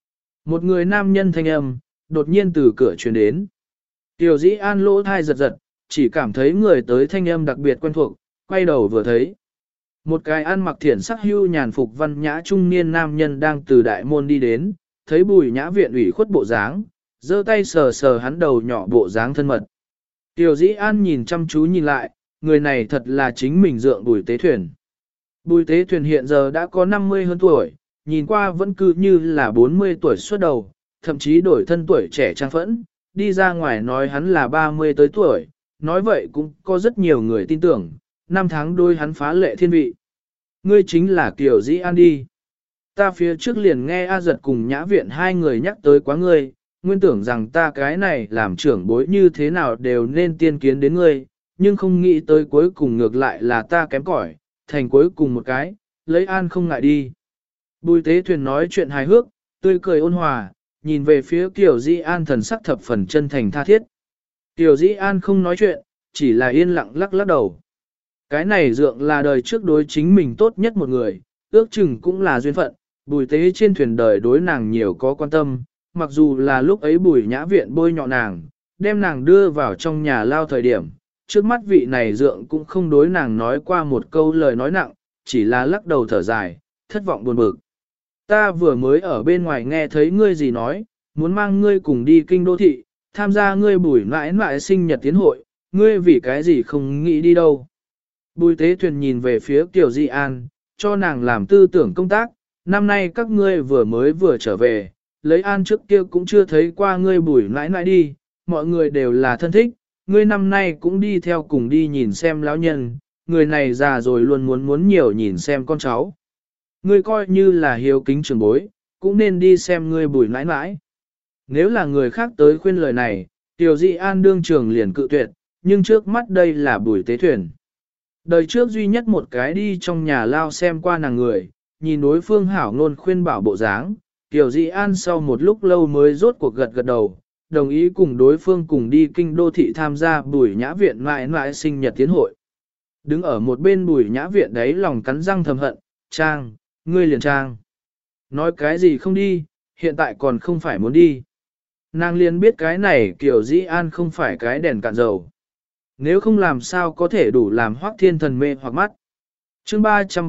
Một người nam nhân thanh âm, đột nhiên từ cửa truyền đến. Tiểu dĩ an lỗ thai giật giật, chỉ cảm thấy người tới thanh âm đặc biệt quen thuộc, quay đầu vừa thấy. Một cái ăn mặc thiển sắc hưu nhàn phục văn nhã trung niên nam nhân đang từ đại môn đi đến, thấy Bùi Nhã Viện ủy khuất bộ dáng, giơ tay sờ sờ hắn đầu nhỏ bộ dáng thân mật. Tiểu dĩ an nhìn chăm chú nhìn lại, người này thật là chính mình dượng Bùi Tế Thuyền. Bùi Tế Thuyền hiện giờ đã có 50 hơn tuổi, nhìn qua vẫn cứ như là 40 tuổi xuất đầu, thậm chí đổi thân tuổi trẻ trang phẫn, đi ra ngoài nói hắn là 30 tới tuổi, nói vậy cũng có rất nhiều người tin tưởng, năm tháng đôi hắn phá lệ thiên vị. Ngươi chính là Kiều Dĩ An đi. Ta phía trước liền nghe A Giật cùng Nhã Viện hai người nhắc tới quá ngươi, nguyên tưởng rằng ta cái này làm trưởng bối như thế nào đều nên tiên kiến đến ngươi, nhưng không nghĩ tới cuối cùng ngược lại là ta kém cỏi, thành cuối cùng một cái, lấy an không ngại đi. Bùi Tế Thuyền nói chuyện hài hước, tươi cười ôn hòa, nhìn về phía Kiều Dĩ An thần sắc thập phần chân thành tha thiết. Kiều Dĩ An không nói chuyện, chỉ là yên lặng lắc lắc đầu. Cái này dượng là đời trước đối chính mình tốt nhất một người, ước chừng cũng là duyên phận, Bùi Tế trên thuyền đời đối nàng nhiều có quan tâm, mặc dù là lúc ấy Bùi Nhã Viện bôi nhọ nàng, đem nàng đưa vào trong nhà lao thời điểm, trước mắt vị này dượng cũng không đối nàng nói qua một câu lời nói nặng, chỉ là lắc đầu thở dài, thất vọng buồn bực. Ta vừa mới ở bên ngoài nghe thấy ngươi gì nói, muốn mang ngươi cùng đi kinh đô thị, tham gia ngươi Bùi mãi mãi sinh nhật tiến hội, ngươi vì cái gì không nghĩ đi đâu. Bùi Tế Thuyền nhìn về phía Kiều Di An, cho nàng làm tư tưởng công tác, năm nay các ngươi vừa trở về, lấy an trước kia cũng chưa thấy qua ngươi Bùi mãi mãi đi, mọi người đều là thân thích, ngươi năm nay cũng đi theo cùng đi nhìn xem lão nhân, người này già rồi luôn muốn nhiều nhìn xem con cháu. Ngươi coi như là hiếu kính trưởng bối, cũng nên đi xem ngươi Bùi mãi mãi. Nếu là người khác tới khuyên lời này, Kiều Di An đương trường liền cự tuyệt, nhưng trước mắt đây là Bùi Tế Thuyền. Đời trước duy nhất một cái đi trong nhà lao xem qua nàng người, nhìn đối phương hảo ngôn khuyên bảo bộ dáng, Kiều Di An sau một lúc lâu mới rốt cuộc gật gật đầu, đồng ý cùng đối phương cùng đi kinh đô thị tham gia Bùi Nhã Viện mãi mãi sinh nhật tiến hội. Đứng ở một bên Bùi Nhã Viện đấy lòng cắn răng thầm hận, Trang, ngươi liền Trang. Nói cái gì không đi, hiện tại còn không phải muốn đi. Nàng liền biết cái này Kiều Di An không phải cái đèn cạn dầu. Nếu không làm sao có thể đủ làm Hoắc Thiên Thần mê hoặc mắt. Chương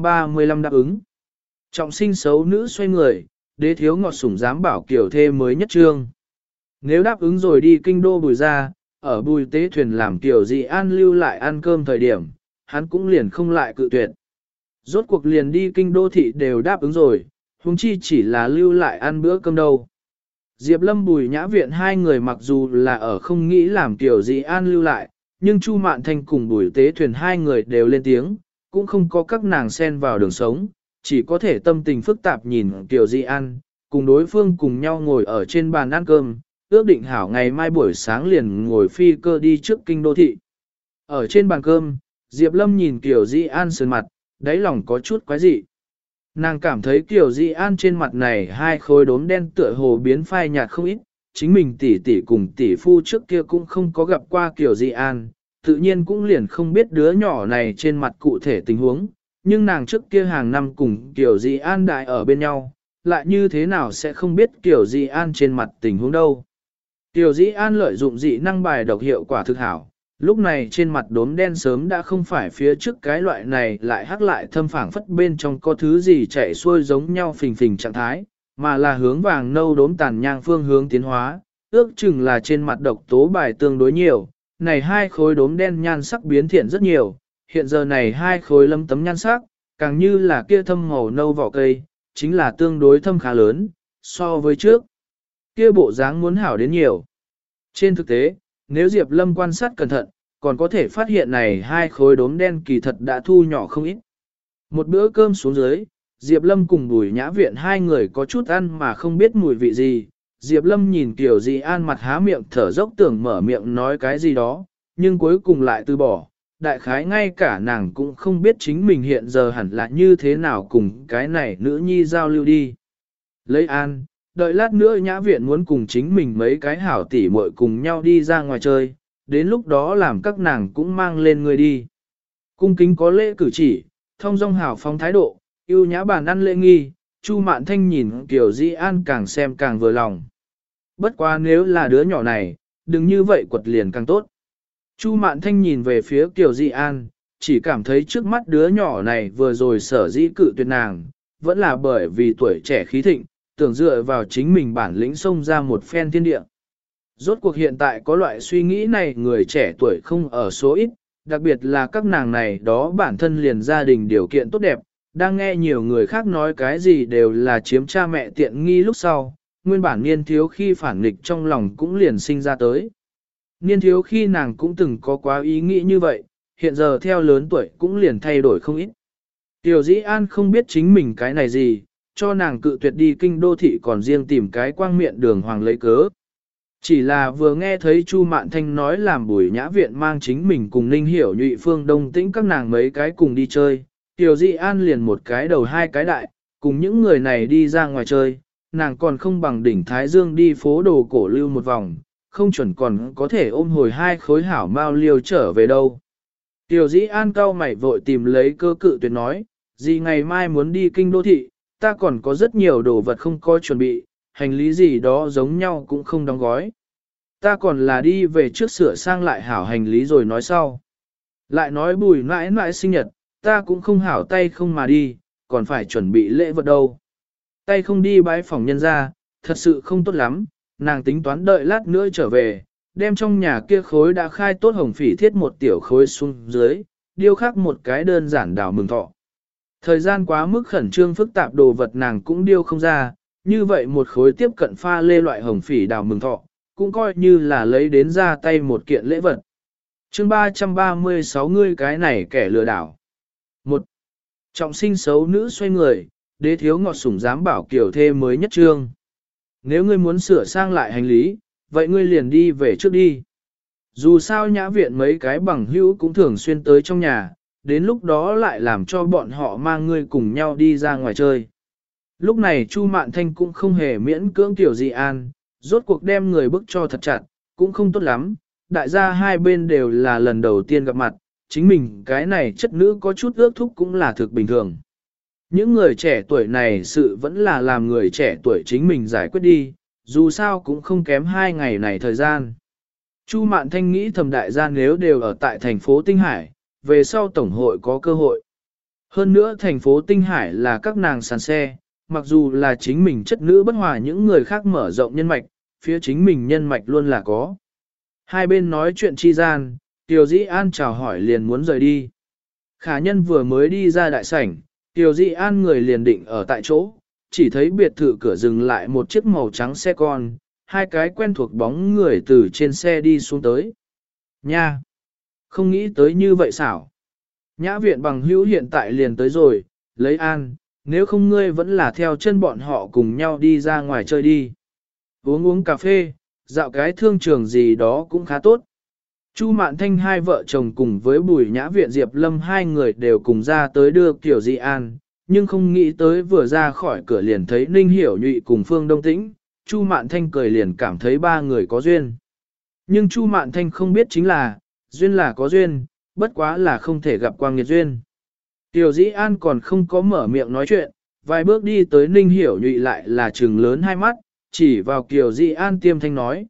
335 đáp ứng. Trọng sinh xấu nữ xoay người, đế thiếu ngọt sủng dám bảo kiểu thê mới nhất trương. Nếu đáp ứng rồi đi kinh đô Bùi ra, ở Bùi Tế Thuyền làm Kiều Di An lưu lại ăn cơm thời điểm, hắn cũng liền không lại cự tuyệt. Rốt cuộc liền đi kinh đô thị đều đáp ứng rồi, huống chi chỉ là lưu lại ăn bữa cơm đâu. Diệp Lâm Bùi Nhã Viện hai người mặc dù là ở không nghĩ làm Kiều Di An lưu lại, nhưng Chu Mạn Thanh cùng Bùi Tế Thuyền hai người đều lên tiếng, cũng không có các nàng xen vào đường sống, chỉ có thể tâm tình phức tạp nhìn Kiều Di An, cùng đối phương cùng nhau ngồi ở trên bàn ăn cơm, ước định hảo ngày mai buổi sáng liền ngồi phi cơ đi trước kinh đô thị. Ở trên bàn cơm, Diệp Lâm nhìn Kiều Di An sườn mặt, đáy lòng có chút quái dị. Nàng cảm thấy Kiều Di An trên mặt này hai khối đốm đen tựa hồ biến phai nhạt không ít, chính mình tỷ cùng tỷ phu trước kia cũng không có gặp qua Kiều Di An, tự nhiên cũng liền không biết đứa nhỏ này trên mặt cụ thể tình huống, nhưng nàng trước kia hàng năm cùng Kiều Di An đại ở bên nhau, lại như thế nào sẽ không biết Kiều Di An trên mặt tình huống đâu. Kiều Di An lợi dụng dị năng bài độc hiệu quả thực hảo, lúc này trên mặt đốm đen sớm đã không phải phía trước cái loại này lại hắc lại thâm phảng phất bên trong có thứ gì chảy xuôi giống nhau phình phình trạng thái, mà là hướng vàng nâu đốm tàn nhang phương hướng tiến hóa, ước chừng là trên mặt độc tố bài tương đối nhiều, này hai khối đốm đen nhan sắc biến thiện rất nhiều, hiện giờ này hai khối lấm tấm nhan sắc, càng như là kia thâm màu nâu vỏ cây, chính là tương đối thâm khá lớn, so với trước, kia bộ dáng muốn hảo đến nhiều. Trên thực tế, nếu Diệp Lâm quan sát cẩn thận, còn có thể phát hiện này hai khối đốm đen kỳ thật đã thu nhỏ không ít. Một bữa cơm xuống dưới, Diệp Lâm cùng Bùi Nhã Viện hai người có chút ăn mà không biết mùi vị gì. Diệp Lâm nhìn Kiều Di An mặt há miệng thở dốc tưởng mở miệng nói cái gì đó, nhưng cuối cùng lại từ bỏ. Đại khái ngay cả nàng cũng không biết chính mình hiện giờ hẳn là như thế nào cùng cái này nữ nhi giao lưu đi. Lấy An, đợi lát nữa Nhã Viện muốn cùng chính mình mấy cái hảo tỉ muội cùng nhau đi ra ngoài chơi, đến lúc đó làm các nàng cũng mang lên người đi. Cung kính có lễ cử chỉ, thông dong hảo phóng thái độ, yêu nhã bàn ăn lễ nghi, Chu Mạn Thanh nhìn Kiều Di An càng xem càng vừa lòng. Bất quá nếu là đứa nhỏ này, đừng như vậy quật liền càng tốt. Chu Mạn Thanh nhìn về phía Kiều Di An, chỉ cảm thấy trước mắt đứa nhỏ này vừa rồi sở dĩ cự tuyệt nàng, vẫn là bởi vì tuổi trẻ khí thịnh, tưởng dựa vào chính mình bản lĩnh xông ra một phen thiên địa. Rốt cuộc hiện tại có loại suy nghĩ này người trẻ tuổi không ở số ít, đặc biệt là các nàng này đó bản thân liền gia đình điều kiện tốt đẹp, đang nghe nhiều người khác nói cái gì đều là chiếm cha mẹ tiện nghi lúc sau, nguyên bản niên thiếu khi phản nghịch trong lòng cũng liền sinh ra tới. Niên thiếu khi nàng cũng từng có quá ý nghĩ như vậy, hiện giờ theo lớn tuổi cũng liền thay đổi không ít. Tiểu Dĩ An không biết chính mình cái này gì, cho nàng cự tuyệt đi kinh đô thị còn riêng tìm cái quang miệng đường hoàng lấy cớ. Chỉ là vừa nghe thấy Chu Mạn Thanh nói làm Bùi Nhã Viện mang chính mình cùng Ninh Hiểu Nhụy Phương Đông Tĩnh các nàng mấy cái cùng đi chơi, Tiểu Dĩ An liền một cái đầu hai cái đại, cùng những người này đi ra ngoài chơi, nàng còn không bằng đỉnh Thái Dương đi phố đồ cổ lưu một vòng, không chuẩn còn có thể ôm hồi hai khối hảo mao liêu trở về đâu. Tiểu Dĩ An cau mày vội tìm lấy cơ cự tuyệt nói, gì ngày mai muốn đi kinh đô thị, ta còn có rất nhiều đồ vật không có chuẩn bị, hành lý gì đó giống nhau cũng không đóng gói. Ta còn là đi về trước sửa sang lại hảo hành lý rồi nói sau. Lại nói Bùi mãi mãi sinh nhật, ta cũng không hảo tay không mà đi, còn phải chuẩn bị lễ vật đâu. Tay không đi bái phòng nhân ra, thật sự không tốt lắm, nàng tính toán đợi lát nữa trở về, đem trong nhà kia khối đã khai tốt hồng phỉ thiết một tiểu khối xuống dưới, điêu khắc một cái đơn giản đảo mừng thọ. Thời gian quá mức khẩn trương phức tạp đồ vật nàng cũng điêu không ra, như vậy một khối tiếp cận pha lê loại hồng phỉ đào mừng thọ, cũng coi như là lấy đến ra tay một kiện lễ vật. Chương 336 ngươi cái này kẻ lừa đảo. 1. Trọng sinh xấu nữ xoay người, đế thiếu ngọt sủng dám bảo kiểu thê mới nhất trương. Nếu ngươi muốn sửa sang lại hành lý, vậy ngươi liền đi về trước đi. Dù sao nhã viện mấy cái bằng hữu cũng thường xuyên tới trong nhà, đến lúc đó lại làm cho bọn họ mang ngươi cùng nhau đi ra ngoài chơi. Lúc này Chu Mạn Thanh cũng không hề miễn cưỡng Tiểu Di An, rốt cuộc đem người bức cho thật chặt, cũng không tốt lắm, đại gia hai bên đều là lần đầu tiên gặp mặt, chính mình cái này chất nữ có chút ước thúc cũng là thực bình thường. Những người trẻ tuổi này sự vẫn là làm người trẻ tuổi chính mình giải quyết đi, dù sao cũng không kém 2 ngày này thời gian. Chu Mạn Thanh nghĩ thầm đại gia nếu đều ở tại thành phố Tinh Hải, về sau tổng hội có cơ hội. Hơn nữa thành phố Tinh Hải là các nàng sàn xe, mặc dù là chính mình chất nữ bất hòa những người khác mở rộng nhân mạch, phía chính mình nhân mạch luôn là có. Hai bên nói chuyện chi gian, Tiểu Dĩ An chào hỏi liền muốn rời đi. Khả nhân vừa mới đi ra đại sảnh, Tiểu Dĩ An người liền định ở tại chỗ, chỉ thấy biệt thự cửa dừng lại một chiếc màu trắng xe con, hai cái quen thuộc bóng người từ trên xe đi xuống tới. Nha! Không nghĩ tới như vậy xảo. Nhã viện bằng hữu hiện tại liền tới rồi, lấy an, nếu không ngươi vẫn là theo chân bọn họ cùng nhau đi ra ngoài chơi đi. Uống cà phê, dạo cái thương trường gì đó cũng khá tốt. Chu Mạn Thanh hai vợ chồng cùng với Bùi Nhã Viện Diệp Lâm hai người đều cùng ra tới đưa Tiểu Di An, nhưng không nghĩ tới vừa ra khỏi cửa liền thấy Ninh Hiểu Nhụy cùng Phương Đông Tĩnh, Chu Mạn Thanh cười liền cảm thấy ba người có duyên. Nhưng Chu Mạn Thanh không biết chính là, duyên là có duyên, bất quá là không thể gặp quang nghiệt duyên. Tiểu Dĩ An còn không có mở miệng nói chuyện, vài bước đi tới Ninh Hiểu Nhụy lại là trừng lớn hai mắt, chỉ vào Kiều Dĩ An tiêm thanh nói,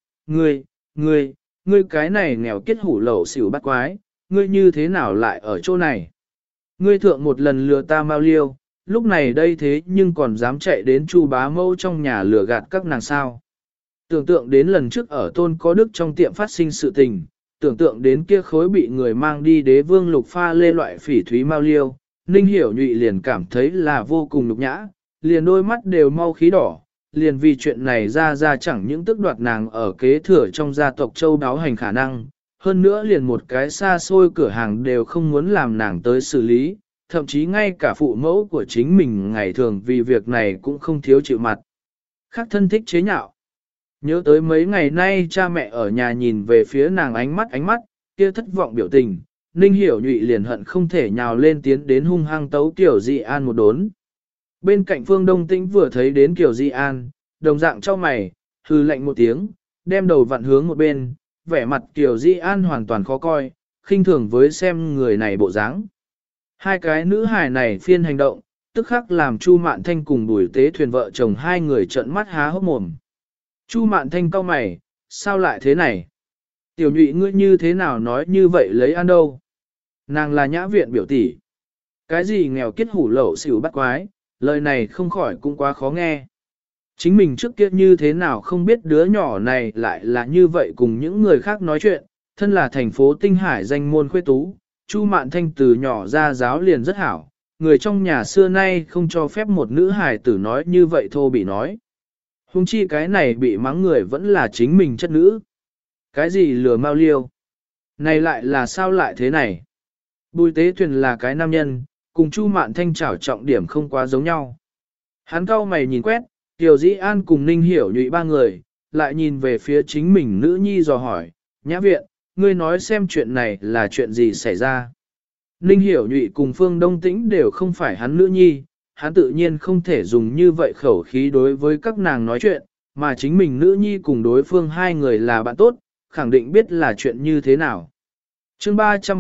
ngươi cái này nghèo kiết hủ lẩu xỉu bắt quái, ngươi như thế nào lại ở chỗ này? Ngươi thượng một lần lừa ta mau liêu, lúc này đây thế nhưng còn dám chạy đến Chu bá mâu trong nhà lừa gạt các nàng sao. Tưởng tượng đến lần trước ở Tôn Có Đức trong tiệm phát sinh sự tình, tưởng tượng đến kia khối bị người mang đi đế vương lục pha lê loại phỉ thúy mau liêu, Ninh Hiểu Nhụy liền cảm thấy là vô cùng nhục nhã, liền đôi mắt đều mau khí đỏ, liền vì chuyện này ra chẳng những tức đoạt nàng ở kế thừa trong gia tộc châu đáo hành khả năng, hơn nữa liền một cái xa xôi cửa hàng đều không muốn làm nàng tới xử lý, thậm chí ngay cả phụ mẫu của chính mình ngày thường vì việc này cũng không thiếu chịu mặt. Khác thân thích chế nhạo. Nhớ tới mấy ngày nay cha mẹ ở nhà nhìn về phía nàng ánh mắt, kia thất vọng biểu tình, Ninh Hiểu Nhụy liền hận không thể nhào lên tiến đến hung hăng tấu Kiều Di An một đốn. Bên cạnh Phương Đông Tĩnh vừa thấy đến Kiều Di An, đồng dạng cho mày, hư lạnh một tiếng, đem đầu vặn hướng một bên, vẻ mặt Kiều Di An hoàn toàn khó coi, khinh thường với xem người này bộ dáng. Hai cái nữ hài này phiên hành động, tức khắc làm Chu Mạn Thanh cùng Bùi Tế Thuyền vợ chồng hai người trợn mắt há hốc mồm. Chu Mạn Thanh cau mày, sao lại thế này? Tiểu Nhụy ngươi như thế nào nói như vậy lấy ăn đâu? Nàng là Nhã Viện biểu tỷ. Cái gì nghèo kiết hủ lậu xỉu bắt quái, lời này không khỏi cũng quá khó nghe. Chính mình trước kia như thế nào không biết đứa nhỏ này lại là như vậy cùng những người khác nói chuyện, thân là thành phố Tinh Hải danh môn khuê tú, Chu Mạn Thanh từ nhỏ ra giáo liền rất hảo, người trong nhà xưa nay không cho phép một nữ hài tử nói như vậy thô bị nói. Hùng chi cái này bị mắng người vẫn là chính mình chất nữ. Cái gì lừa mau liêu? Này lại là sao lại thế này? Bùi Tế Thuyền là cái nam nhân, cùng Chu Mạn Thanh trảo trọng điểm không quá giống nhau. Hắn cau mày nhìn quét, Tiểu Dĩ An cùng Ninh Hiểu Nhụy ba người, lại nhìn về phía chính mình nữ nhi dò hỏi, Nhã Viện, ngươi nói xem chuyện này là chuyện gì xảy ra. Ninh Hiểu Nhụy cùng Phương Đông Tĩnh đều không phải hắn nữ nhi, hắn tự nhiên không thể dùng như vậy khẩu khí đối với các nàng nói chuyện, mà chính mình nữ nhi cùng đối phương hai người là bạn tốt, khẳng định biết là chuyện như thế nào. Chương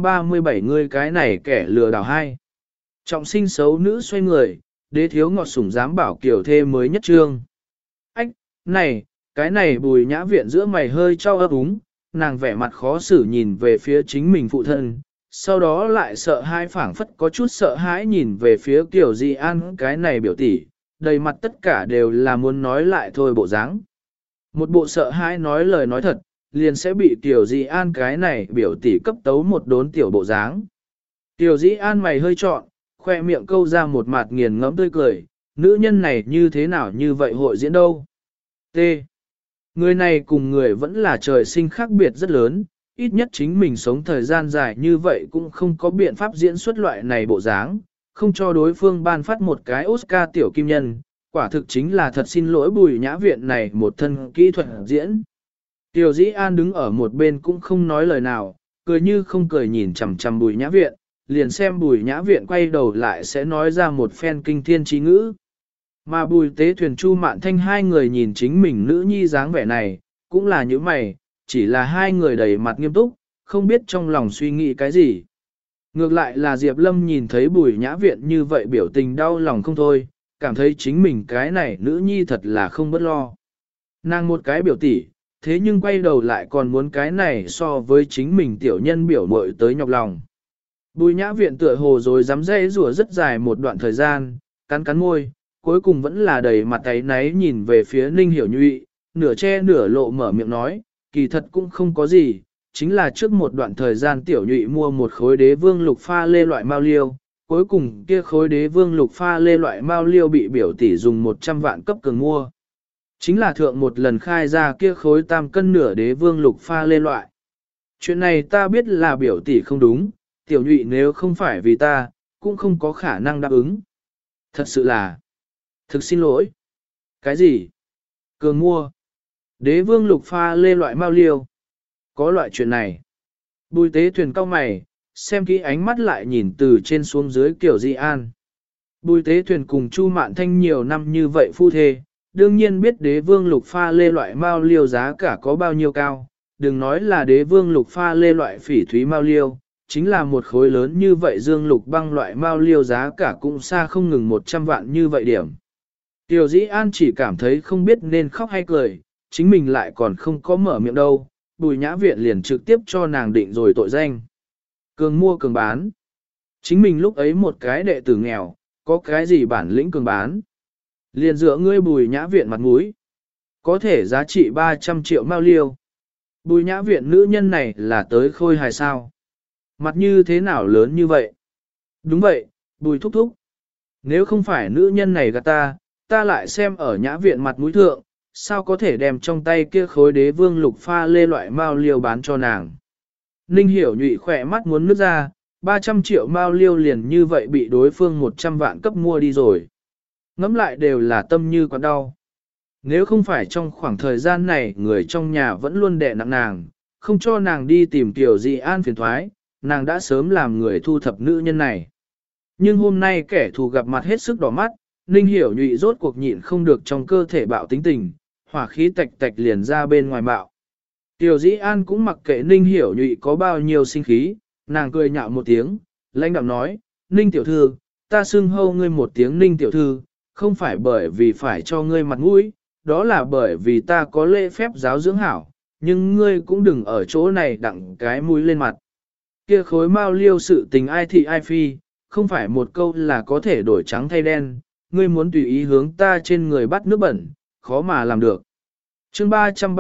337 ngươi cái này kẻ lừa đảo hai. Trọng sinh xấu nữ xoay người, đế thiếu ngọt sủng dám bảo kiểu thê mới nhất trương. Ách, này, cái này Bùi Nhã Viện giữa mày hơi cho ấp úng, nàng vẻ mặt khó xử nhìn về phía chính mình phụ thân, sau đó lại sợ hãi phảng phất có chút sợ hãi nhìn về phía Tiểu Di An cái này biểu tỷ, đầy mặt tất cả đều là muốn nói lại thôi bộ dáng. Một bộ sợ hãi nói lời nói thật, liền sẽ bị Tiểu Di An cái này biểu tỷ cấp tấu một đốn tiểu bộ dáng. Tiểu Di An mày hơi trọn, khoe miệng câu ra một mặt nghiền ngẫm tươi cười, nữ nhân này như thế nào như vậy hội diễn đâu. T. Người này cùng người vẫn là trời sinh khác biệt rất lớn, ít nhất chính mình sống thời gian dài như vậy cũng không có biện pháp diễn xuất loại này bộ dáng, không cho đối phương ban phát một cái Oscar tiểu kim nhân, quả thực chính là thật xin lỗi Bùi Nhã Viện này một thân kỹ thuật diễn. Tiểu Dĩ An đứng ở một bên cũng không nói lời nào, cười như không cười nhìn chằm chằm Bùi Nhã Viện, liền xem Bùi Nhã Viện quay đầu lại sẽ nói ra một phen kinh thiên trí ngữ. Mà Bùi Tế Thuyền Chu Mạn Thanh hai người nhìn chính mình nữ nhi dáng vẻ này, cũng là như mày, chỉ là hai người đầy mặt nghiêm túc, không biết trong lòng suy nghĩ cái gì. Ngược lại là Diệp Lâm nhìn thấy Bùi Nhã Viện như vậy biểu tình đau lòng không thôi, cảm thấy chính mình cái này nữ nhi thật là không bất lo. Nàng một cái biểu tỷ, thế nhưng quay đầu lại còn muốn cái này so với chính mình tiểu nhân biểu muội tới nhọc lòng. Bùi Nhã Viện tựa hồ rồi dám dây rùa rất dài một đoạn thời gian, cắn cắn môi, cuối cùng vẫn là đầy mặt áy náy nhìn về phía Ninh Hiểu Nhụy, nửa che nửa lộ mở miệng nói, kỳ thật cũng không có gì, chính là trước một đoạn thời gian tiểu Nhụy mua một khối đế vương lục pha lê loại mao liêu, cuối cùng kia khối đế vương lục pha lê loại mao liêu bị biểu tỷ dùng 100 vạn cấp cường mua. Chính là thượng một lần khai ra kia khối tam cân nửa đế vương lục pha lê loại. Chuyện này ta biết là biểu tỷ không đúng, tiểu Nhụy nếu không phải vì ta, cũng không có khả năng đáp ứng. Thật sự là, thực xin lỗi. Cái gì? Cường mua. Đế vương lục pha lê loại mao liêu. Có loại chuyện này. Bùi Tế Thuyền cau mày, xem kỹ ánh mắt lại nhìn từ trên xuống dưới kiểu Di An. Bùi Tế Thuyền cùng Chu Mạn Thanh nhiều năm như vậy phu thê, đương nhiên biết đế vương lục pha lê loại mao liêu giá cả có bao nhiêu cao. Đừng nói là đế vương lục pha lê loại phỉ thúy mao liêu, chính là một khối lớn như vậy dương lục băng loại mao liêu giá cả cũng xa không ngừng 100 vạn như vậy điểm. Tiểu Dĩ An chỉ cảm thấy không biết nên khóc hay cười, chính mình lại còn không có mở miệng đâu, Bùi Nhã Viện liền trực tiếp cho nàng định rồi tội danh. Cường mua cường bán. Chính mình lúc ấy một cái đệ tử nghèo, có cái gì bản lĩnh cường bán. Liền dựa ngươi Bùi Nhã Viện mặt mũi, có thể giá trị 300 triệu mao liêu. Bùi Nhã Viện nữ nhân này là tới khôi hài sao. Mặt như thế nào lớn như vậy? Đúng vậy, Bùi thúc thúc. Nếu không phải nữ nhân này gạt ta lại xem ở Nhã Viện mặt mũi thượng, sao có thể đem trong tay kia khối đế vương lục pha lê loại mao liêu bán cho nàng. Ninh Hiểu Nhụy khỏe mắt muốn nước ra, 300 triệu mao liêu liền như vậy bị đối phương 100 vạn cấp mua đi rồi. Ngắm lại đều là tâm như quặn đau. Nếu không phải trong khoảng thời gian này người trong nhà vẫn luôn đè nặng nàng, không cho nàng đi tìm Tiểu Di An phiền thoái, nàng đã sớm làm người thu thập nữ nhân này. Nhưng hôm nay kẻ thù gặp mặt hết sức đỏ mắt, Ninh Hiểu Nhụy rốt cuộc nhịn không được trong cơ thể bạo tính tình, hỏa khí tạch tạch liền ra bên ngoài bạo. Tiểu Dĩ An cũng mặc kệ Ninh Hiểu Nhụy có bao nhiêu sinh khí, nàng cười nhạo một tiếng, lãnh đạm nói, Ninh tiểu thư, ta xưng hô ngươi một tiếng Ninh tiểu thư, không phải bởi vì phải cho ngươi mặt mũi, đó là bởi vì ta có lễ phép giáo dưỡng hảo, nhưng ngươi cũng đừng ở chỗ này đặng cái mũi lên mặt. Kia khối mao liêu sự tình ai thị ai phi, không phải một câu là có thể đổi trắng thay đen, ngươi muốn tùy ý hướng ta trên người bắt nước bẩn, khó mà làm được. Chương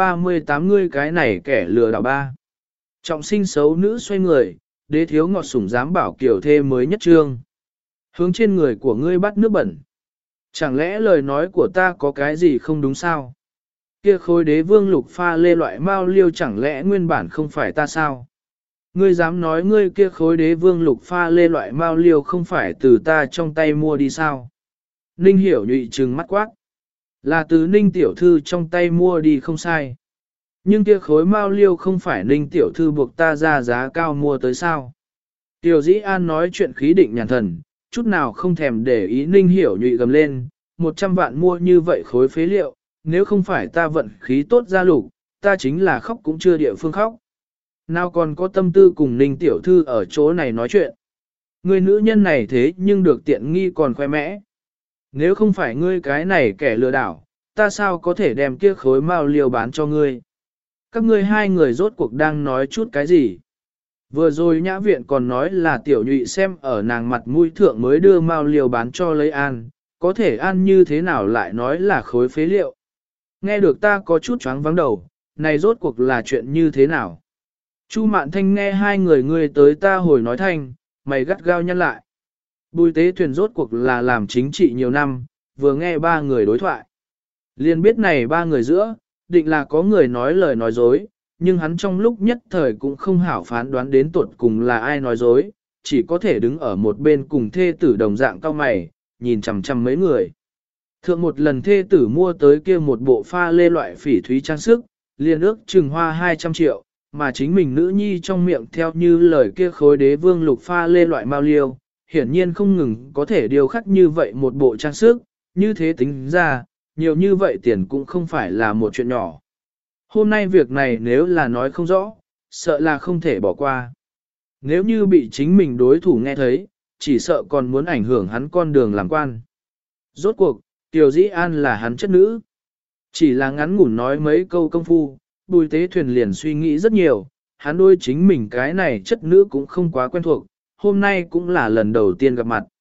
338 ngươi cái này kẻ lừa đảo ba. Trọng sinh xấu nữ xoay người, đế thiếu ngọt sủng dám bảo kiểu thê mới nhất trương. Hướng trên người của ngươi bắt nước bẩn. Chẳng lẽ lời nói của ta có cái gì không đúng sao? Kia khối đế vương lục pha lê loại mao liêu chẳng lẽ nguyên bản không phải ta sao? Ngươi dám nói ngươi kia khối đế vương lục pha lê loại mao liêu không phải từ ta trong tay mua đi sao? Ninh hiểu nhụy trừng mắt quát. Là từ Ninh tiểu thư trong tay mua đi không sai. Nhưng kia khối mao liêu không phải Ninh tiểu thư buộc ta ra giá cao mua tới sao? Tiểu dĩ an nói chuyện khí định nhàn thần, chút nào không thèm để ý Ninh hiểu nhụy gầm lên, 100 vạn mua như vậy khối phế liệu, nếu không phải ta vận khí tốt ra lục, ta chính là khóc cũng chưa địa phương khóc. Nào còn có tâm tư cùng Ninh tiểu thư ở chỗ này nói chuyện. Người nữ nhân này thế nhưng được tiện nghi còn khoe mẽ. Nếu không phải ngươi cái này kẻ lừa đảo, ta sao có thể đem kia khối mao liêu bán cho ngươi? Các ngươi hai người rốt cuộc đang nói chút cái gì? Vừa rồi nhã viện còn nói là tiểu nhụy xem ở nàng mặt mũi thượng mới đưa mao liêu bán cho lấy an, có thể ăn như thế nào lại nói là khối phế liệu? Nghe được ta có chút choáng vắng đầu, này rốt cuộc là chuyện như thế nào? Chu Mạn Thanh nghe hai người ngươi tới ta hồi nói thanh, mày gắt gao nhăn lại. Bùi tế thuyền rốt cuộc là làm chính trị nhiều năm, vừa nghe ba người đối thoại. Liền biết này ba người giữa, định là có người nói lời nói dối, nhưng hắn trong lúc nhất thời cũng không hảo phán đoán đến tuột cùng là ai nói dối, chỉ có thể đứng ở một bên cùng thê tử đồng dạng cao mày, nhìn chằm chằm mấy người. Thượng một lần thê tử mua tới kia một bộ pha lê loại phỉ thúy trang sức, liền ước chừng hoa 200 triệu, mà chính mình nữ nhi trong miệng theo như lời kia khối đế vương lục pha lê loại mao liêu, hiển nhiên không ngừng có thể điều khắc như vậy một bộ trang sức, như thế tính ra, nhiều như vậy tiền cũng không phải là một chuyện nhỏ. Hôm nay việc này nếu là nói không rõ, sợ là không thể bỏ qua. Nếu như bị chính mình đối thủ nghe thấy, chỉ sợ còn muốn ảnh hưởng hắn con đường làm quan. Rốt cuộc, Tiểu Dĩ An là hắn chất nữ. Chỉ là ngắn ngủn nói mấy câu công phu, Bùi Tế Thuyền liền suy nghĩ rất nhiều, hắn đôi chính mình cái này chất nữ cũng không quá quen thuộc, hôm nay cũng là lần đầu tiên gặp mặt.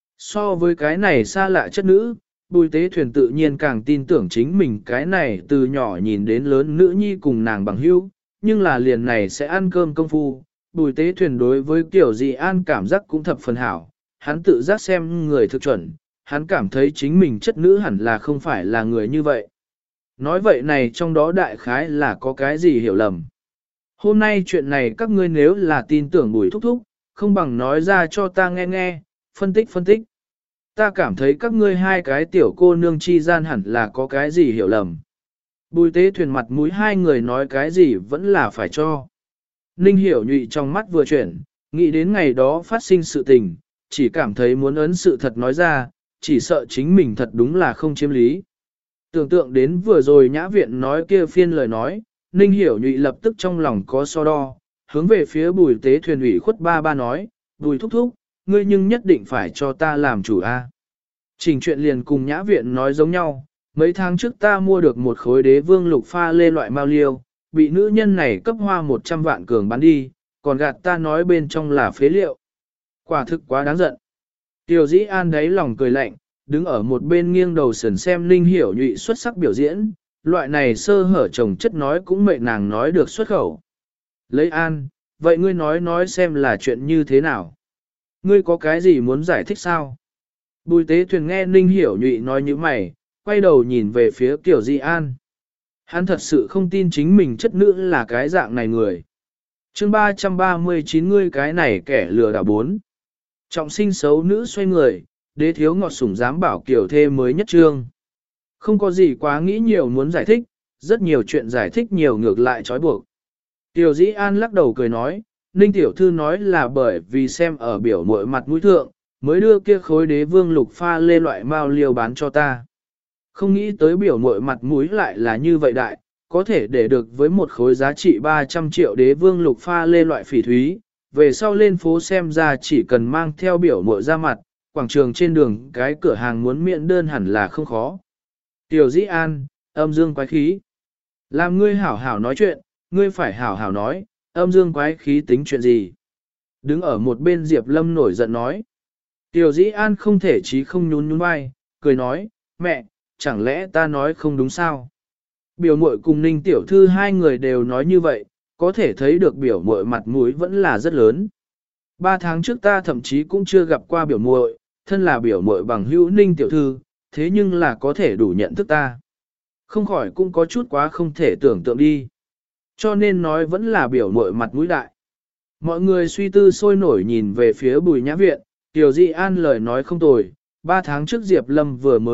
So với cái này xa lạ chất nữ, Bùi Tế Thuyền tự nhiên càng tin tưởng chính mình cái này từ nhỏ nhìn đến lớn nữ nhi cùng nàng bằng hữu, nhưng là liền này sẽ ăn cơm công phu. Bùi Tế Thuyền đối với Tiểu Dĩ An cảm giác cũng thập phần hảo, hắn tự giác xem người thực chuẩn, hắn cảm thấy chính mình chất nữ hẳn là không phải là người như vậy. Nói vậy này trong đó đại khái là có cái gì hiểu lầm. Hôm nay chuyện này các ngươi nếu là tin tưởng Bùi thúc thúc, không bằng nói ra cho ta nghe nghe, phân tích. Ta cảm thấy các ngươi hai cái tiểu cô nương chi gian hẳn là có cái gì hiểu lầm. Bùi Tế Thuyền mặt mũi hai người nói cái gì vẫn là phải cho. Ninh hiểu nhụy trong mắt vừa chuyển, nghĩ đến ngày đó phát sinh sự tình, chỉ cảm thấy muốn ấn sự thật nói ra, chỉ sợ chính mình thật đúng là không chiếm lý. Tưởng tượng đến vừa rồi nhã viện nói kia phiên lời nói, Ninh hiểu nhụy lập tức trong lòng có so đo, hướng về phía Bùi Tế Thuyền ủy khuất ba nói, Bùi thúc thúc, ngươi nhưng nhất định phải cho ta làm chủ a. Trình chuyện liền cùng nhã viện nói giống nhau, mấy tháng trước ta mua được một khối đế vương lục pha lê loại mao liêu, bị nữ nhân này cấp hoa 100 vạn cường bán đi, còn gạt ta nói bên trong là phế liệu. Quả thực quá đáng giận. Tiểu Dĩ An đáy lòng cười lạnh, đứng ở một bên nghiêng đầu sườn xem Ninh hiểu nhụy xuất sắc biểu diễn, loại này sơ hở chồng chất nói cũng mệnh nàng nói được xuất khẩu. Lấy An, vậy ngươi nói xem là chuyện như thế nào? Ngươi có cái gì muốn giải thích sao? Bùi Tế Thuyền nghe Ninh hiểu nhụy nói như mày, quay đầu nhìn về phía Tiểu Dĩ An. Hắn thật sự không tin chính mình chất nữ là cái dạng này người. Chương 339 ngươi cái này kẻ lừa đảo 4. Trọng sinh xấu nữ xoay người, đế thiếu ngọt sủng dám bảo kiểu thê mới nhất trương. Không có gì quá nghĩ nhiều muốn giải thích, rất nhiều chuyện giải thích nhiều ngược lại trói buộc. Tiểu Dĩ An lắc đầu cười nói, Ninh tiểu thư nói là bởi vì xem ở biểu muội mặt mũi thượng, mới đưa kia khối đế vương lục pha lê loại mao liêu bán cho ta. Không nghĩ tới biểu muội mặt mũi lại là như vậy đại, có thể để được với một khối giá trị 300 triệu đế vương lục pha lê loại phỉ thúy, về sau lên phố xem ra chỉ cần mang theo biểu muội ra mặt, quảng trường trên đường cái cửa hàng muốn miễn đơn hẳn là không khó. Tiểu Dĩ An, âm dương quái khí. Làm ngươi hảo hảo nói chuyện, ngươi phải hảo hảo nói, âm dương quái khí tính chuyện gì. Đứng ở một bên Diệp Lâm nổi giận nói. Tiểu Dĩ An không thể chí không nhún nhún vai, cười nói, mẹ, chẳng lẽ ta nói không đúng sao? Biểu muội cùng Ninh tiểu thư hai người đều nói như vậy, có thể thấy được biểu muội mặt mũi vẫn là rất lớn. 3 tháng trước ta thậm chí cũng chưa gặp qua biểu muội, thân là biểu muội bằng hữu Ninh tiểu thư, thế nhưng là có thể đủ nhận thức ta. Không khỏi cũng có chút quá không thể tưởng tượng đi. Cho nên nói vẫn là biểu muội mặt mũi đại. Mọi người suy tư sôi nổi nhìn về phía Bùi Nhã Viện, Tiểu Dị An lời nói không tồi, 3 tháng trước Diệp Lâm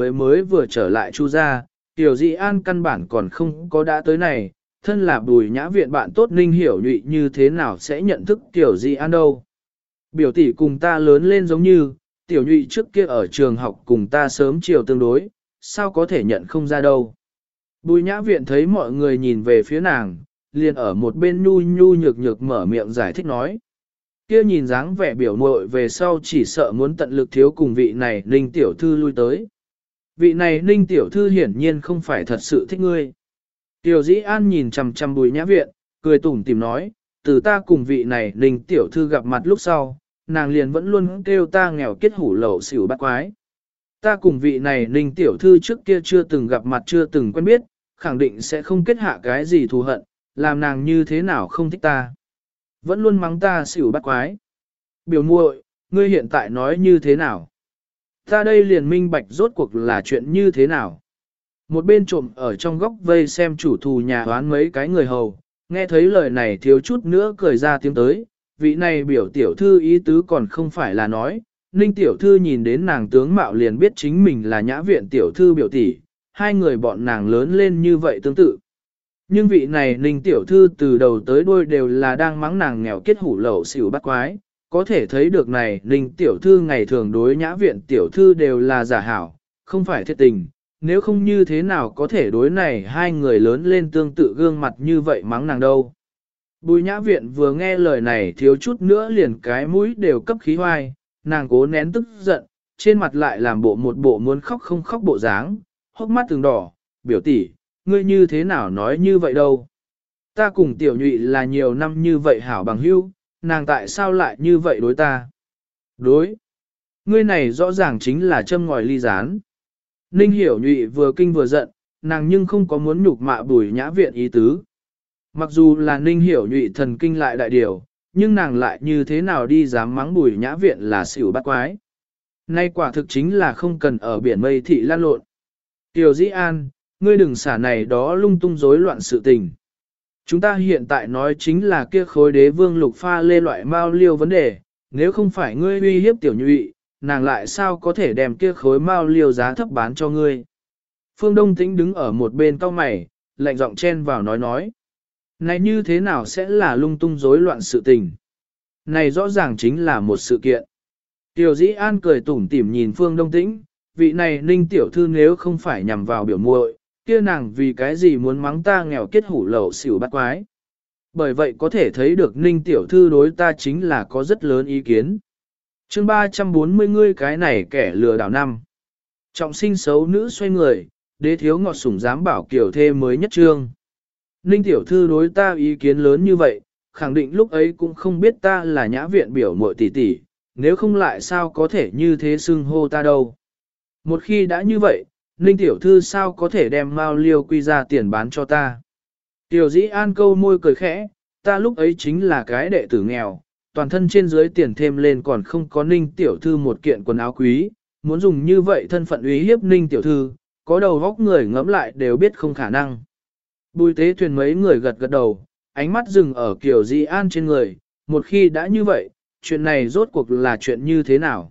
vừa trở lại Chu gia, Tiểu Dị An căn bản còn không có đã tới này, thân là Bùi Nhã Viện bạn tốt Ninh Hiểu Nhụy như thế nào sẽ nhận thức Tiểu Dị An đâu. Biểu tỷ cùng ta lớn lên giống như, Tiểu Nhụy trước kia ở trường học cùng ta sớm chiều tương đối, sao có thể nhận không ra đâu. Bùi Nhã Viện thấy mọi người nhìn về phía nàng, liền ở một bên nhu nhu nhược nhược mở miệng giải thích nói. Kia nhìn dáng vẻ biểu muội về sau chỉ sợ muốn tận lực thiếu cùng vị này Ninh tiểu thư lui tới. Vị này Ninh tiểu thư hiển nhiên không phải thật sự thích ngươi. Tiểu Dĩ An nhìn chằm chằm Bùi Nhã Viện, cười tủm tỉm nói, từ ta cùng vị này Ninh tiểu thư gặp mặt lúc sau, nàng liền vẫn luôn kêu ta nghèo kết hủ lậu xỉu bắt quái. Ta cùng vị này Ninh tiểu thư trước kia chưa từng gặp mặt chưa từng quen biết, khẳng định sẽ không kết hạ cái gì thù hận, làm nàng như thế nào không thích ta. Vẫn luôn mắng ta xỉu bắt quái. Biểu muội, ngươi hiện tại nói như thế nào? Ta đây liền minh bạch rốt cuộc là chuyện như thế nào? Một bên trộm ở trong góc vây xem chủ thù nhà đoán mấy cái người hầu, nghe thấy lời này thiếu chút nữa cười ra tiếng tới, vị này biểu tiểu thư ý tứ còn không phải là nói, Ninh tiểu thư nhìn đến nàng tướng mạo liền biết chính mình là Nhã Viện tiểu thư biểu tỷ, hai người bọn nàng lớn lên như vậy tương tự. Nhưng vị này Ninh tiểu thư từ đầu tới đuôi đều là đang mắng nàng nghèo kết hủ lậu xỉu bắt quái, có thể thấy được này Ninh tiểu thư ngày thường đối Nhã Viện tiểu thư đều là giả hảo, không phải thiệt tình, nếu không như thế nào có thể đối này hai người lớn lên tương tự gương mặt như vậy mắng nàng đâu. Bùi Nhã Viện vừa nghe lời này thiếu chút nữa liền cái mũi đều cấp khí hoai, nàng cố nén tức giận, trên mặt lại làm một bộ muốn khóc không khóc bộ dáng, hốc mắt từng đỏ, biểu tỷ, ngươi như thế nào nói như vậy đâu. Ta cùng Tiểu Nhụy là nhiều năm như vậy hảo bằng hữu, nàng tại sao lại như vậy đối ta? Đối. Ngươi này rõ ràng chính là châm ngòi ly gián. Ninh Hiểu Nhụy vừa kinh vừa giận, nàng nhưng không có muốn nhục mạ Bùi Nhã Viện ý tứ. Mặc dù là Ninh Hiểu Nhụy thần kinh lại đại điều, nhưng nàng lại như thế nào đi dám mắng Bùi Nhã Viện là xỉu bắt quái. Nay quả thực chính là không cần ở biển mây thị lan lộn. Tiểu Dĩ An, ngươi đừng xả này đó lung tung rối loạn sự tình. Chúng ta hiện tại nói chính là kia khối đế vương lục pha lê loại mao liêu vấn đề, nếu không phải ngươi uy hiếp Tiểu Nhụy, nàng lại sao có thể đem kia khối mao liêu giá thấp bán cho ngươi. Phương Đông Tĩnh đứng ở một bên cau mày, lạnh giọng chen vào nói. Này như thế nào sẽ là lung tung rối loạn sự tình? Này rõ ràng chính là một sự kiện. Tiểu Dĩ An cười tủm tỉm nhìn Phương Đông Tĩnh, vị này Ninh tiểu thư nếu không phải nhằm vào biểu muội, kia nàng vì cái gì muốn mắng ta nghèo kết hủ lậu xỉu bắt quái. Bởi vậy có thể thấy được Ninh tiểu thư đối ta chính là có rất lớn ý kiến. Chương 340 ngươi cái này kẻ lừa đảo năm. Trọng sinh xấu nữ xoay người, đế thiếu ngọt sủng dám bảo kiểu thê mới nhất trương. Ninh tiểu thư đối ta ý kiến lớn như vậy, khẳng định lúc ấy cũng không biết ta là Nhã Viện biểu muội tỷ tỷ, nếu không lại sao có thể như thế xưng hô ta đâu. Một khi đã như vậy, Ninh tiểu thư sao có thể đem mao liêu quy ra tiền bán cho ta. Tiểu Dĩ An câu môi cười khẽ, ta lúc ấy chính là cái đệ tử nghèo, toàn thân trên dưới tiền thêm lên còn không có Ninh tiểu thư một kiện quần áo quý, muốn dùng như vậy thân phận uy hiếp Ninh tiểu thư, có đầu góc người ngẫm lại đều biết không khả năng. Bùi tế thuyền mấy người gật gật đầu, ánh mắt dừng ở Kiều Dĩ An trên người, một khi đã như vậy, chuyện này rốt cuộc là chuyện như thế nào?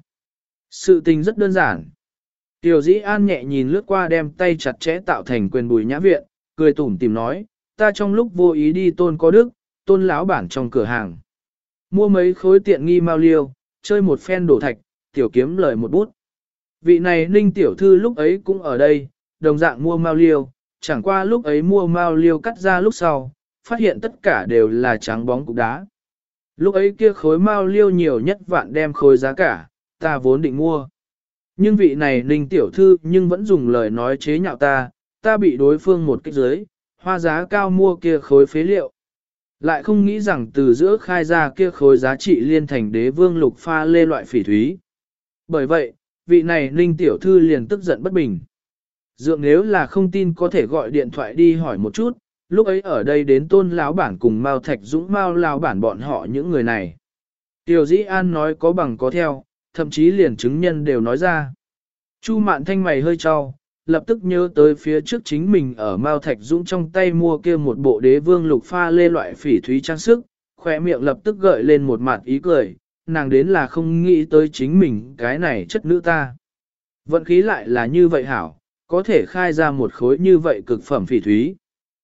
Sự tình rất đơn giản. Kiều Dĩ An nhẹ nhìn lướt qua đem tay chặt chẽ tạo thành quyền Bùi Nhã Viện, cười tủm tìm nói, ta trong lúc vô ý đi Tôn Có Đức, Tôn lão bản trong cửa hàng. Mua mấy khối tiện nghi mao liêu, chơi một phen đổ thạch, tiểu kiếm lời một bút. Vị này Ninh tiểu thư lúc ấy cũng ở đây, đồng dạng mua mao liêu, chẳng qua lúc ấy mua mao liêu cắt ra lúc sau, phát hiện tất cả đều là trắng bóng cục đá. Lúc ấy kia khối mao liêu nhiều nhất vạn đem khối giá cả, ta vốn định mua. Nhưng vị này Ninh tiểu thư nhưng vẫn dùng lời nói chế nhạo ta bị đối phương một kích giới, hoa giá cao mua kia khối phế liệu. Lại không nghĩ rằng từ giữa khai ra kia khối giá trị liên thành đế vương lục pha lê loại phỉ thúy. Bởi vậy, vị này Ninh tiểu thư liền tức giận bất bình. Dượng nếu là không tin có thể gọi điện thoại đi hỏi một chút, lúc ấy ở đây đến Tôn lão bản cùng Mao Thạch Dũng Mao lão bản bọn họ những người này. Tiểu Dĩ An nói có bằng có theo, thậm chí liền chứng nhân đều nói ra. Chu Mạn Thanh mày hơi trao, lập tức nhớ tới phía trước chính mình ở Mao Thạch Dũng trong tay mua kia một bộ đế vương lục pha lê loại phỉ thúy trang sức, khỏe miệng lập tức gợi lên một mặt ý cười, nàng đến là không nghĩ tới chính mình cái này chất nữ ta. Vận khí lại là như vậy hảo, có thể khai ra một khối như vậy cực phẩm phỉ thúy.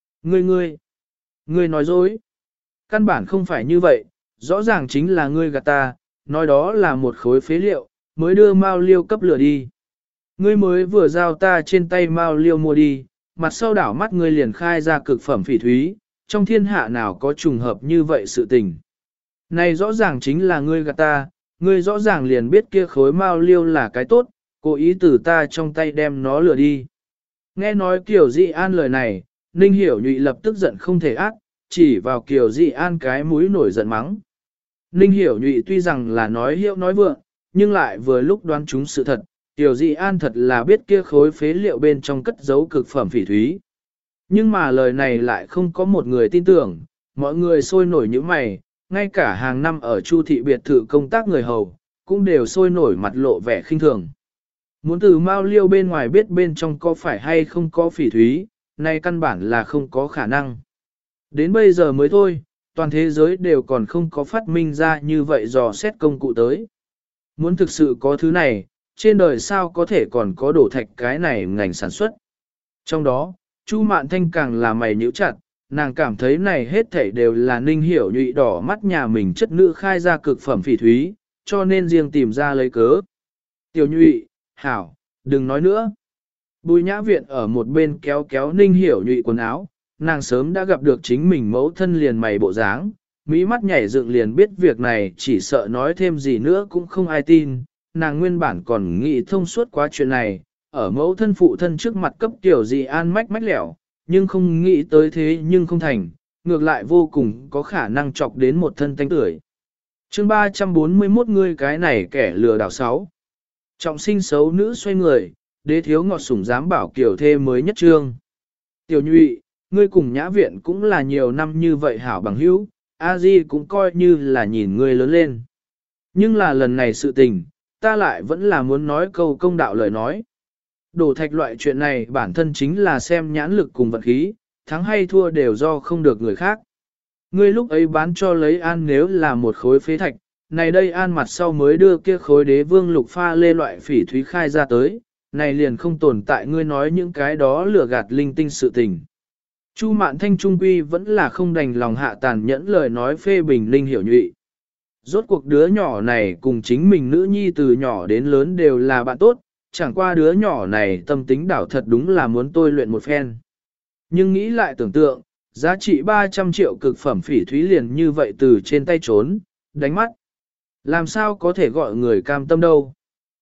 Ngươi nói dối. Căn bản không phải như vậy, rõ ràng chính là ngươi gạt ta, nói đó là một khối phế liệu, mới đưa Mao Liêu cấp lửa đi. Ngươi mới vừa giao ta trên tay Mao Liêu mua đi, mặt sau đảo mắt ngươi liền khai ra cực phẩm phỉ thúy, trong thiên hạ nào có trùng hợp như vậy sự tình. Này rõ ràng chính là ngươi gạt ta, ngươi rõ ràng liền biết kia khối Mao Liêu là cái tốt, cố ý từ ta trong tay đem nó lừa đi. Nghe nói Kiều Dị An lời này, Ninh Hiểu Nhụy lập tức giận không thể ác, chỉ vào Kiều Dị An cái mũi nổi giận mắng. Ninh Hiểu Nhụy tuy rằng là nói hiệu nói vượng, nhưng lại vừa lúc đoán trúng sự thật, Kiều Dị An thật là biết kia khối phế liệu bên trong cất giấu cực phẩm phỉ thúy. Nhưng mà lời này lại không có một người tin tưởng, mọi người sôi nổi như mày, ngay cả hàng năm ở Chu thị biệt thự công tác người hầu, cũng đều sôi nổi mặt lộ vẻ khinh thường. Muốn từ Mao Liêu bên ngoài biết bên trong có phải hay không có phỉ thúy, nay căn bản là không có khả năng. Đến bây giờ mới thôi, toàn thế giới đều còn không có phát minh ra như vậy dò xét công cụ tới. Muốn thực sự có thứ này, trên đời sao có thể còn có đổ thạch cái này ngành sản xuất. Trong đó, Chu Mạn Thanh càng là mày nhíu chặt, nàng cảm thấy này hết thảy đều là Ninh Hiểu Nhụy đỏ mắt nhà mình chất nữ khai ra cực phẩm phỉ thúy, cho nên riêng tìm ra lấy cớ. Tiểu Nhụy, hảo, đừng nói nữa. Bùi Nhã Viện ở một bên kéo kéo Ninh Hiểu Nhụy quần áo, nàng sớm đã gặp được chính mình mẫu thân liền mày bộ dáng, mỹ mắt nhảy dựng liền biết việc này chỉ sợ nói thêm gì nữa cũng không ai tin, nàng nguyên bản còn nghĩ thông suốt quá chuyện này, ở mẫu thân phụ thân trước mặt cấp Tiểu Dị An mách lẻo, nhưng không nghĩ tới thế nhưng không thành, ngược lại vô cùng có khả năng chọc đến một thân tanh tưởi. Chương 341 ngươi cái này kẻ lừa đảo 6. Trọng sinh xấu nữ xoay người, đế thiếu ngọt sủng dám bảo kiểu thê mới nhất trương. Tiểu Nhụy, ngươi cùng Nhã Viện cũng là nhiều năm như vậy hảo bằng hữu, a di cũng coi như là nhìn ngươi lớn lên. Nhưng là lần này sự tình, ta lại vẫn là muốn nói câu công đạo lời nói. Đổ thạch loại chuyện này bản thân chính là xem nhãn lực cùng vận khí, thắng hay thua đều do không được người khác. Ngươi lúc ấy bán cho lấy An nếu là một khối phế thạch, này đây An mặt sau mới đưa kia khối đế vương lục pha lê loại phỉ thúy khai ra tới, này liền không tồn tại ngươi nói những cái đó lừa gạt linh tinh sự tình. Chu Mạn Thanh trung quy vẫn là không đành lòng hạ tàn nhẫn lời nói phê bình Ninh Hiểu Nhụy. Rốt cuộc đứa nhỏ này cùng chính mình nữ nhi từ nhỏ đến lớn đều là bạn tốt, chẳng qua đứa nhỏ này tâm tính đảo thật đúng là muốn tôi luyện một phen. Nhưng nghĩ lại tưởng tượng, giá trị 300 triệu cực phẩm phỉ thúy liền như vậy từ trên tay trốn, đánh mắt. Làm sao có thể gọi người cam tâm đâu.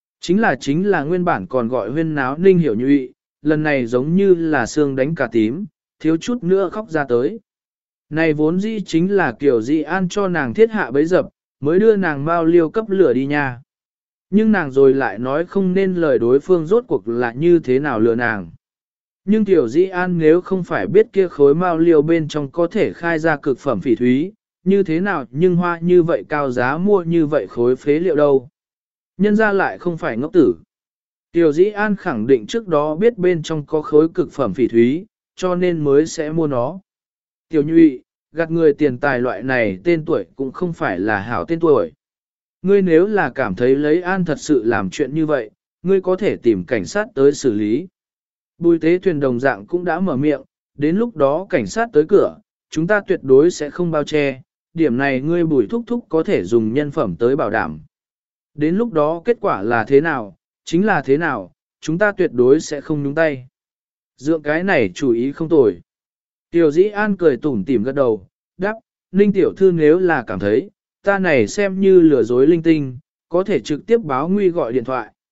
Chính là nguyên bản còn gọi huyên náo Ninh Hiểu Nhụy, lần này giống như là xương đánh cả tím, thiếu chút nữa khóc ra tới. Này vốn dĩ chính là kiểu Dị An cho nàng thiết hạ bấy dập, mới đưa nàng Mao Liêu cấp lửa đi nha. Nhưng nàng rồi lại nói không nên lời đối phương rốt cuộc là như thế nào lừa nàng. Nhưng Tiểu Dĩ An nếu không phải biết kia khối Mao Liêu bên trong có thể khai ra cực phẩm phỉ thúy, như thế nào nhưng hoa như vậy cao giá mua như vậy khối phế liệu đâu. Nhân ra lại không phải ngốc tử. Tiểu Dĩ An khẳng định trước đó biết bên trong có khối cực phẩm phỉ thúy, cho nên mới sẽ mua nó. Tiểu Nhụy, gạt người tiền tài loại này tên tuổi cũng không phải là hảo tên tuổi. Ngươi nếu là cảm thấy lấy An thật sự làm chuyện như vậy, ngươi có thể tìm cảnh sát tới xử lý. Bùi tế thuyền đồng dạng cũng đã mở miệng, đến lúc đó cảnh sát tới cửa, chúng ta tuyệt đối sẽ không bao che, điểm này ngươi bùi thúc thúc có thể dùng nhân phẩm tới bảo đảm. Đến lúc đó kết quả là thế nào, chính là thế nào, chúng ta tuyệt đối sẽ không nhúng tay. Dượng cái này chủ ý không tồi. Tiểu Dĩ An cười tủm tỉm gật đầu, đáp, Ninh tiểu thư nếu là cảm thấy, ta này xem như lừa dối linh tinh, có thể trực tiếp báo nguy gọi điện thoại.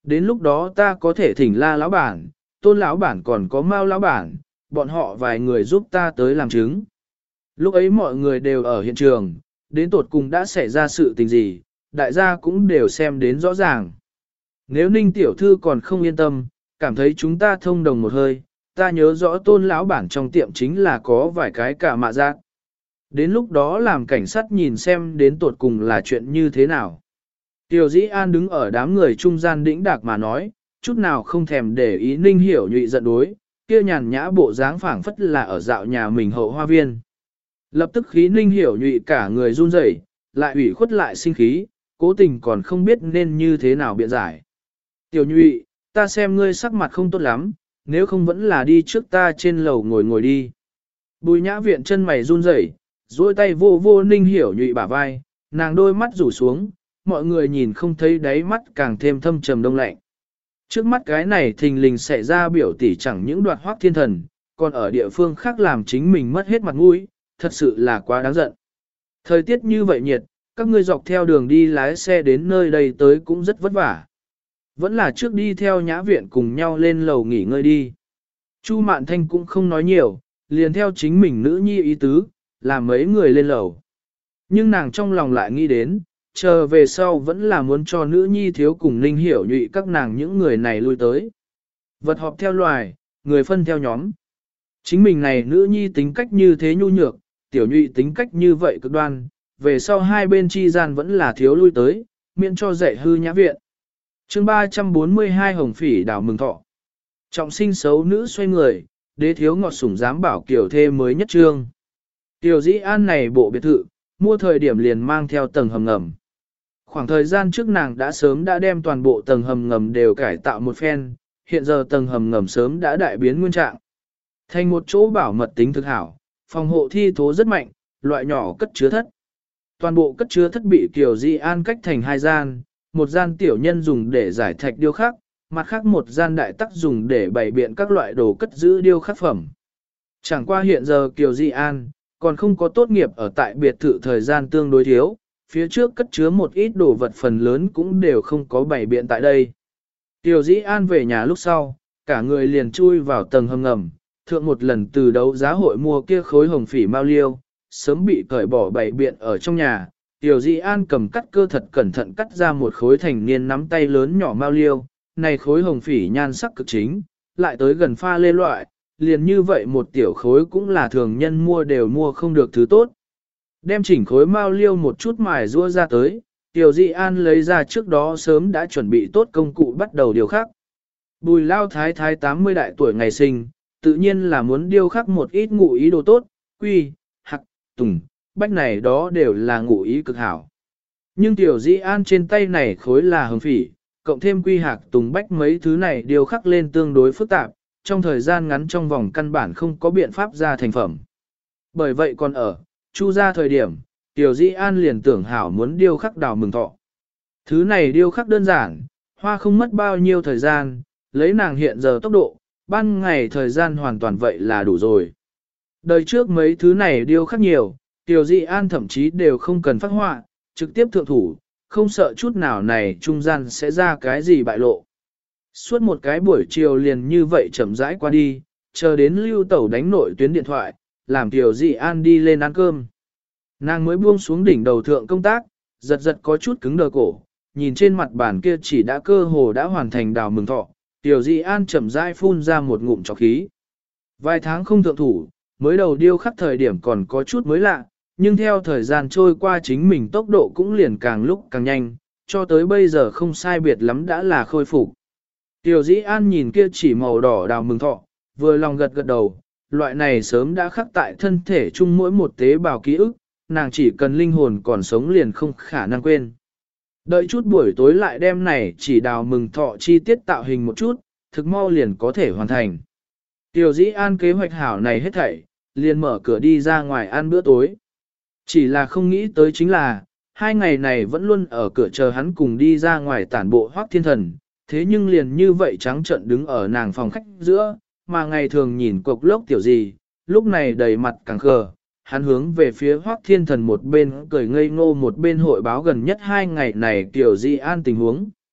Đến lúc đó ta có thể thỉnh La lão bản, Tôn lão bản còn có Mao lão bản, bọn họ vài người giúp ta tới làm chứng. Lúc ấy mọi người đều ở hiện trường, đến tột cùng đã xảy ra sự tình gì, đại gia cũng đều xem đến rõ ràng. Nếu Ninh tiểu thư còn không yên tâm, cảm thấy chúng ta thông đồng một hơi, ta nhớ rõ Tôn lão bản trong tiệm chính là có vài cái cả mạ giác. Đến lúc đó làm cảnh sát nhìn xem đến tột cùng là chuyện như thế nào. Tiểu Dĩ An đứng ở đám người trung gian đĩnh đạc mà nói, chút nào không thèm để ý Ninh Hiểu Nhụy giận đối, kia nhàn nhã bộ dáng phảng phất là ở dạo nhà mình hậu hoa viên. Lập tức khí Ninh Hiểu Nhụy cả người run rẩy, lại ủy khuất lại sinh khí, cố tình còn không biết nên như thế nào biện giải. Tiểu Nhụy, ta xem ngươi sắc mặt không tốt lắm, nếu không vẫn là đi trước ta trên lầu ngồi ngồi đi. Bùi Nhã Viện chân mày run rẩy, duỗi tay vô vô Ninh Hiểu Nhụy bả vai, nàng đôi mắt rủ xuống, mọi người nhìn không thấy đáy mắt càng thêm thâm trầm đông lạnh. Trước mắt cái này thình lình xảy ra biểu tỷ chẳng những đoạt Hoắc Thiên Thần, còn ở địa phương khác làm chính mình mất hết mặt mũi, thật sự là quá đáng giận. Thời tiết như vậy nhiệt, các ngươi dọc theo đường đi lái xe đến nơi đây tới cũng rất vất vả. Vẫn là trước đi theo Nhã Viện cùng nhau lên lầu nghỉ ngơi đi. Chu Mạn Thanh cũng không nói nhiều, liền theo chính mình nữ nhi ý tứ, làm mấy người lên lầu. Nhưng nàng trong lòng lại nghĩ đến, chờ về sau vẫn là muốn cho nữ nhi thiếu cùng Ninh Hiểu Nhụy các nàng những người này lui tới. Vật họp theo loài, người phân theo nhóm. Chính mình này nữ nhi tính cách như thế nhu nhược, tiểu Nhụy tính cách như vậy cực đoan, về sau hai bên chi gian vẫn là thiếu lui tới, miễn cho dạy hư Nhã Viện. Chương 342 Hồng Phỉ đảo mừng thọ. Trọng sinh xấu nữ xoay người, đế thiếu ngọt sủng dám bảo kiểu thê mới nhất trương. Tiểu Dĩ An này bộ biệt thự, mua thời điểm liền mang theo tầng hầm ngầm. Khoảng thời gian trước nàng đã sớm đã đem toàn bộ tầng hầm ngầm đều cải tạo một phen, hiện giờ tầng hầm ngầm sớm đã đại biến nguyên trạng. Thành một chỗ bảo mật tính thực hảo, phòng hộ thi thố rất mạnh, loại nhỏ cất chứa thất. Toàn bộ cất chứa thất bị Kiều Di An cách thành hai gian, một gian tiểu nhân dùng để giải thạch điêu khắc, mặt khác một gian đại tắc dùng để bày biện các loại đồ cất giữ điêu khắc phẩm. Chẳng qua hiện giờ Kiều Di An còn không có tốt nghiệp ở tại biệt thự thời gian tương đối thiếu, phía trước cất chứa một ít đồ vật phần lớn cũng đều không có bày biện tại đây. Kiều Dĩ An về nhà lúc sau, cả người liền chui vào tầng hầm ngầm, thượng một lần từ đấu giá hội mua kia khối hồng phỉ mao liêu, sớm bị cởi bỏ bày biện ở trong nhà. Kiều Dĩ An cầm cắt cơ thật cẩn thận cắt ra một khối thành niên nắm tay lớn nhỏ mao liêu, này khối hồng phỉ nhan sắc cực chính, lại tới gần pha lê loại, liền như vậy một tiểu khối cũng là thường nhân mua đều mua không được thứ tốt. Đem chỉnh khối mao liêu một chút mài rua ra tới, Kiều Dĩ An lấy ra trước đó sớm đã chuẩn bị tốt công cụ bắt đầu điều khắc. Bùi lao thái thái 80 đại tuổi ngày sinh, tự nhiên là muốn điêu khắc một ít ngụ ý đồ tốt, quy, hạc, tùng, bách này đó đều là ngụ ý cực hảo. Nhưng Tiểu Dĩ An trên tay này khối là hồng phỉ, cộng thêm quy hạc tùng bách mấy thứ này điêu khắc lên tương đối phức tạp, trong thời gian ngắn trong vòng căn bản không có biện pháp ra thành phẩm. Bởi vậy còn ở, Chu ra thời điểm, Tiểu Dĩ An liền tưởng hảo muốn điêu khắc đào mừng thọ. Thứ này điêu khắc đơn giản, hoa không mất bao nhiêu thời gian, lấy nàng hiện giờ tốc độ, ban ngày thời gian hoàn toàn vậy là đủ rồi. Đời trước mấy thứ này điêu khắc nhiều, Tiểu Dĩ An thậm chí đều không cần phát họa, trực tiếp thượng thủ, không sợ chút nào này trung gian sẽ ra cái gì bại lộ. Suốt một cái buổi chiều liền như vậy chậm rãi qua đi, chờ đến Lưu Tẩu đánh nội tuyến điện thoại, làm Tiểu Dĩ An đi lên ăn cơm. Nàng mới buông xuống đỉnh đầu thượng công tác, giật giật có chút cứng đờ cổ, nhìn trên mặt bàn kia chỉ đã cơ hồ đã hoàn thành đào mừng thọ, Tiểu Dĩ An chậm rãi phun ra một ngụm trọc khí. Vài tháng không thượng thủ, mới đầu điêu khắc thời điểm còn có chút mới lạ, nhưng theo thời gian trôi qua chính mình tốc độ cũng liền càng lúc càng nhanh, cho tới bây giờ không sai biệt lắm đã là khôi phục. Tiểu Dĩ An nhìn kia chỉ màu đỏ đào mừng thọ, vừa lòng gật gật đầu, loại này sớm đã khắc tại thân thể chung mỗi một tế bào ký ức, nàng chỉ cần linh hồn còn sống liền không khả năng quên. Đợi chút buổi tối lại đem này chỉ đào mừng thọ chi tiết tạo hình một chút, thực mau liền có thể hoàn thành. Tiểu Dĩ An kế hoạch hảo này hết thảy, liền mở cửa đi ra ngoài ăn bữa tối. Chỉ là không nghĩ tới chính là, hai ngày này vẫn luôn ở cửa chờ hắn cùng đi ra ngoài tản bộ Hoắc Thiên Thần, thế nhưng liền như vậy trắng trợn đứng ở nàng phòng khách giữa, mà ngày thường nhìn cục lốc tiểu gì, lúc này đầy mặt càng khờ. Hắn hướng về phía Hoắc Thiên Thần một bên cười ngây ngô một bên hội báo gần nhất hai ngày này Tiểu Dĩ An tình huống.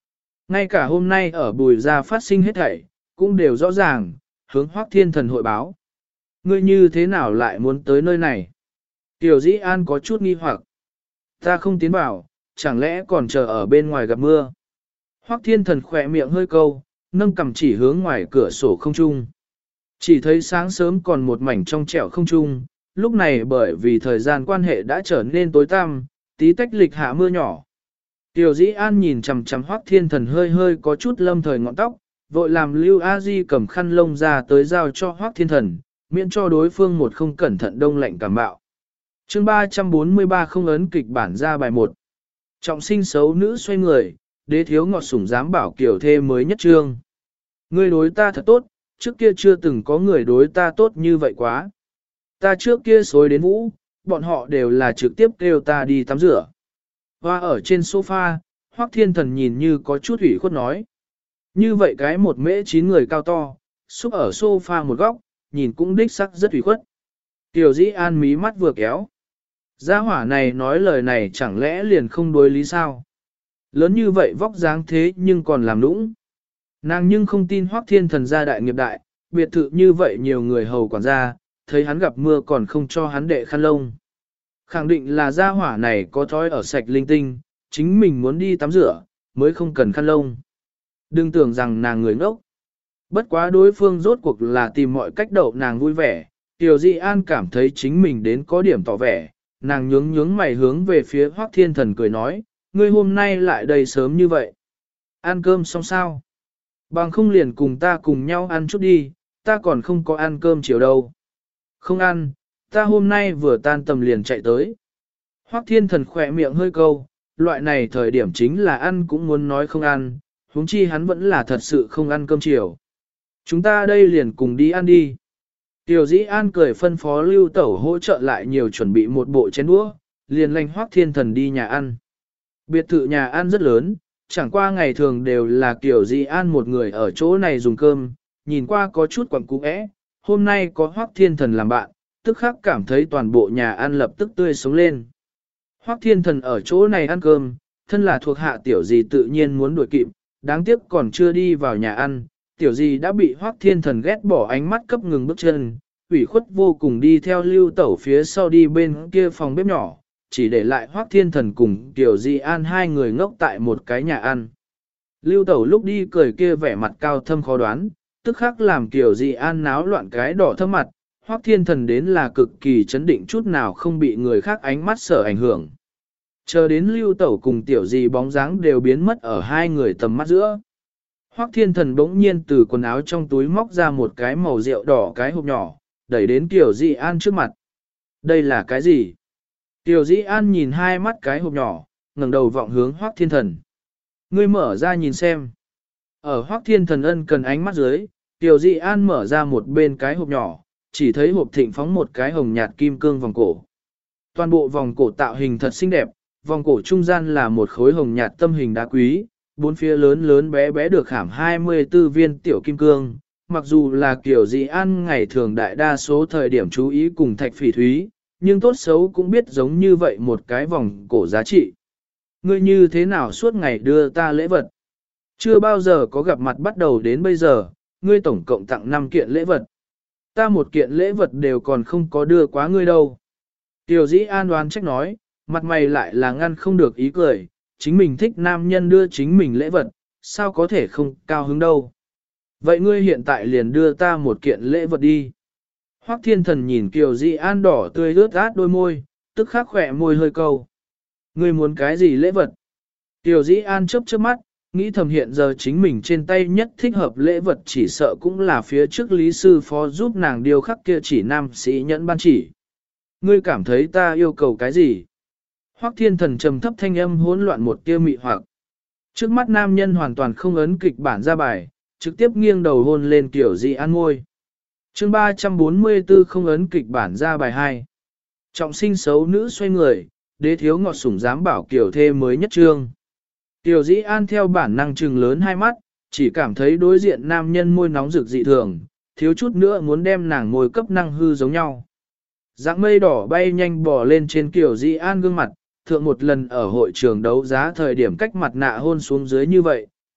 Ngay cả hôm nay ở Bùi Gia phát sinh hết thảy, cũng đều rõ ràng, hướng Hoắc Thiên Thần hội báo. Ngươi như thế nào lại muốn tới nơi này? Tiểu Dĩ An có chút nghi hoặc. Ta không tiến vào, chẳng lẽ còn chờ ở bên ngoài gặp mưa? Hoắc Thiên Thần khỏe miệng hơi câu, nâng cằm chỉ hướng ngoài cửa sổ không trung. Chỉ thấy sáng sớm còn một mảnh trong trẻo không trung, lúc này bởi vì thời gian quan hệ đã trở nên tối tăm, tí tách lịch hạ mưa nhỏ. Tiểu Dĩ An nhìn chằm chằm Hoắc Thiên Thần hơi hơi có chút lâm thời ngọn tóc, vội làm Lưu A Di cầm khăn lông ra tới giao cho Hoắc Thiên Thần, miễn cho đối phương một không cẩn thận đông lạnh cảm bạo. Chương 343 không ấn kịch bản ra bài 1. Trọng sinh xấu nữ xoay người, đế thiếu ngọt sủng dám bảo kiểu thê mới nhất trương. Ngươi đối ta thật tốt, trước kia chưa từng có người đối ta tốt như vậy quá. Ta trước kia xối đến vũ, bọn họ đều là trực tiếp kêu ta đi tắm rửa. Hoa ở trên sofa, Hoắc Thiên Thần nhìn như có chút ủy khuất nói. Như vậy cái một mễ 9 người cao to, xúc ở sofa một góc, nhìn cũng đích sắc rất ủy khuất. Tiểu Dĩ An mí mắt vừa kéo. Gia hỏa này nói lời này chẳng lẽ liền không đối lý sao? Lớn như vậy vóc dáng thế nhưng còn làm nũng. Nàng nhưng không tin Hoắc Thiên Thần gia đại nghiệp đại, biệt thự như vậy nhiều người hầu quản gia, thấy hắn gặp mưa còn không cho hắn đệ khăn lông. Khẳng định là gia hỏa này có thói ở sạch linh tinh, chính mình muốn đi tắm rửa, mới không cần khăn lông. Đừng tưởng rằng nàng người ngốc. Bất quá đối phương rốt cuộc là tìm mọi cách đậu nàng vui vẻ, Tiểu Dị An cảm thấy chính mình đến có điểm tỏ vẻ, nàng nhướng mày hướng về phía Hoắc Thiên Thần cười nói, ngươi hôm nay lại đầy sớm như vậy. Ăn cơm xong sao? Bằng không liền cùng ta cùng nhau ăn chút đi, ta còn không có ăn cơm chiều đâu. Không ăn, ta hôm nay vừa tan tầm liền chạy tới. Hoắc Thiên Thần khỏe miệng hơi câu, loại này thời điểm chính là ăn cũng muốn nói không ăn, huống chi hắn vẫn là thật sự không ăn cơm chiều. Chúng ta đây liền cùng đi ăn đi. Tiểu Dĩ An cười phân phó Lưu Tẩu hỗ trợ lại nhiều chuẩn bị một bộ chén đũa, liền lệnh Hoắc Thiên Thần đi nhà ăn. Biệt thự nhà ăn rất lớn, chẳng qua ngày thường đều là Tiểu Dĩ An một người ở chỗ này dùng cơm, nhìn qua có chút quẩn cũ ẽ, hôm nay có Hoắc Thiên Thần làm bạn, tức khắc cảm thấy toàn bộ nhà ăn lập tức tươi sống lên. Hoắc Thiên Thần ở chỗ này ăn cơm, thân là thuộc hạ Tiểu Dì tự nhiên muốn đuổi kịp, đáng tiếc còn chưa đi vào nhà ăn, Tiểu Dì đã bị Hoắc Thiên Thần ghét bỏ ánh mắt cấp ngừng bước chân, ủy khuất vô cùng đi theo Lưu Tẩu phía sau đi bên kia phòng bếp nhỏ, chỉ để lại Hoắc Thiên Thần cùng Tiểu Dì An hai người ngốc tại một cái nhà ăn. Lưu Tẩu lúc đi cười kia vẻ mặt cao thâm khó đoán, tức khắc làm Tiểu Dì An náo loạn cái đỏ thâm mặt, Hoắc Thiên Thần đến là cực kỳ chấn định chút nào không bị người khác ánh mắt sở ảnh hưởng. Chờ đến Lưu Tẩu cùng Tiểu Dì bóng dáng đều biến mất ở hai người tầm mắt giữa. Hoắc Thiên Thần bỗng nhiên từ quần áo trong túi móc ra một cái màu rượu đỏ cái hộp nhỏ, đẩy đến Tiểu Dĩ An trước mặt. Đây là cái gì? Tiểu Dĩ An nhìn hai mắt cái hộp nhỏ, ngẩng đầu vọng hướng Hoắc Thiên Thần. Ngươi mở ra nhìn xem. Ở Hoắc Thiên Thần ân cần ánh mắt dưới, Tiểu Dĩ An mở ra một bên cái hộp nhỏ, chỉ thấy hộp thịnh phóng một cái hồng nhạt kim cương vòng cổ. Toàn bộ vòng cổ tạo hình thật xinh đẹp, vòng cổ trung gian là một khối hồng nhạt tâm hình đá quý, bốn phía lớn lớn bé bé được khảm 24 viên tiểu kim cương. Mặc dù là kiểu Dĩ An ngày thường đại đa số thời điểm chú ý cùng thạch phỉ thúy, nhưng tốt xấu cũng biết giống như vậy một cái vòng cổ giá trị. Ngươi như thế nào suốt ngày đưa ta lễ vật? Chưa bao giờ có gặp mặt bắt đầu đến bây giờ, ngươi tổng cộng tặng 5 kiện lễ vật. Ta một kiện lễ vật đều còn không có đưa quá ngươi đâu. Tiểu Dĩ An đoán trách nói, mặt mày lại là ngăn không được ý cười, chính mình thích nam nhân đưa chính mình lễ vật, sao có thể không cao hứng đâu. Vậy ngươi hiện tại liền đưa ta một kiện lễ vật đi. Hoắc Thiên Thần nhìn Kiều Dĩ An đỏ tươi ướt át đôi môi, tức khắc khỏe môi hơi câu. Ngươi muốn cái gì lễ vật? Kiều Dĩ An chớp chớp mắt, nghĩ thầm hiện giờ chính mình trên tay nhất thích hợp lễ vật chỉ sợ cũng là phía trước lý sư phó giúp nàng điêu khắc kia chỉ nam sĩ nhẫn ban chỉ. Ngươi cảm thấy ta yêu cầu cái gì? Hoắc Thiên Thần trầm thấp thanh âm hỗn loạn một tia mị hoặc. Trước mắt nam nhân hoàn toàn không ấn kịch bản ra bài, trực tiếp nghiêng đầu hôn lên Tiểu Dĩ An môi. Chương 344 không ấn kịch bản ra bài 2. Trọng sinh xấu nữ xoay người, đế thiếu ngọt sủng dám bảo kiểu thê mới nhất trương. Tiểu Dĩ An theo bản năng trừng lớn hai mắt, chỉ cảm thấy đối diện nam nhân môi nóng rực dị thường, thiếu chút nữa muốn đem nàng môi cấp năng hư giống nhau. Dạng mây đỏ bay nhanh bò lên trên Tiểu Dĩ An gương mặt, thượng một lần ở hội trường đấu giá thời điểm cách mặt nạ hôn xuống dưới như vậy,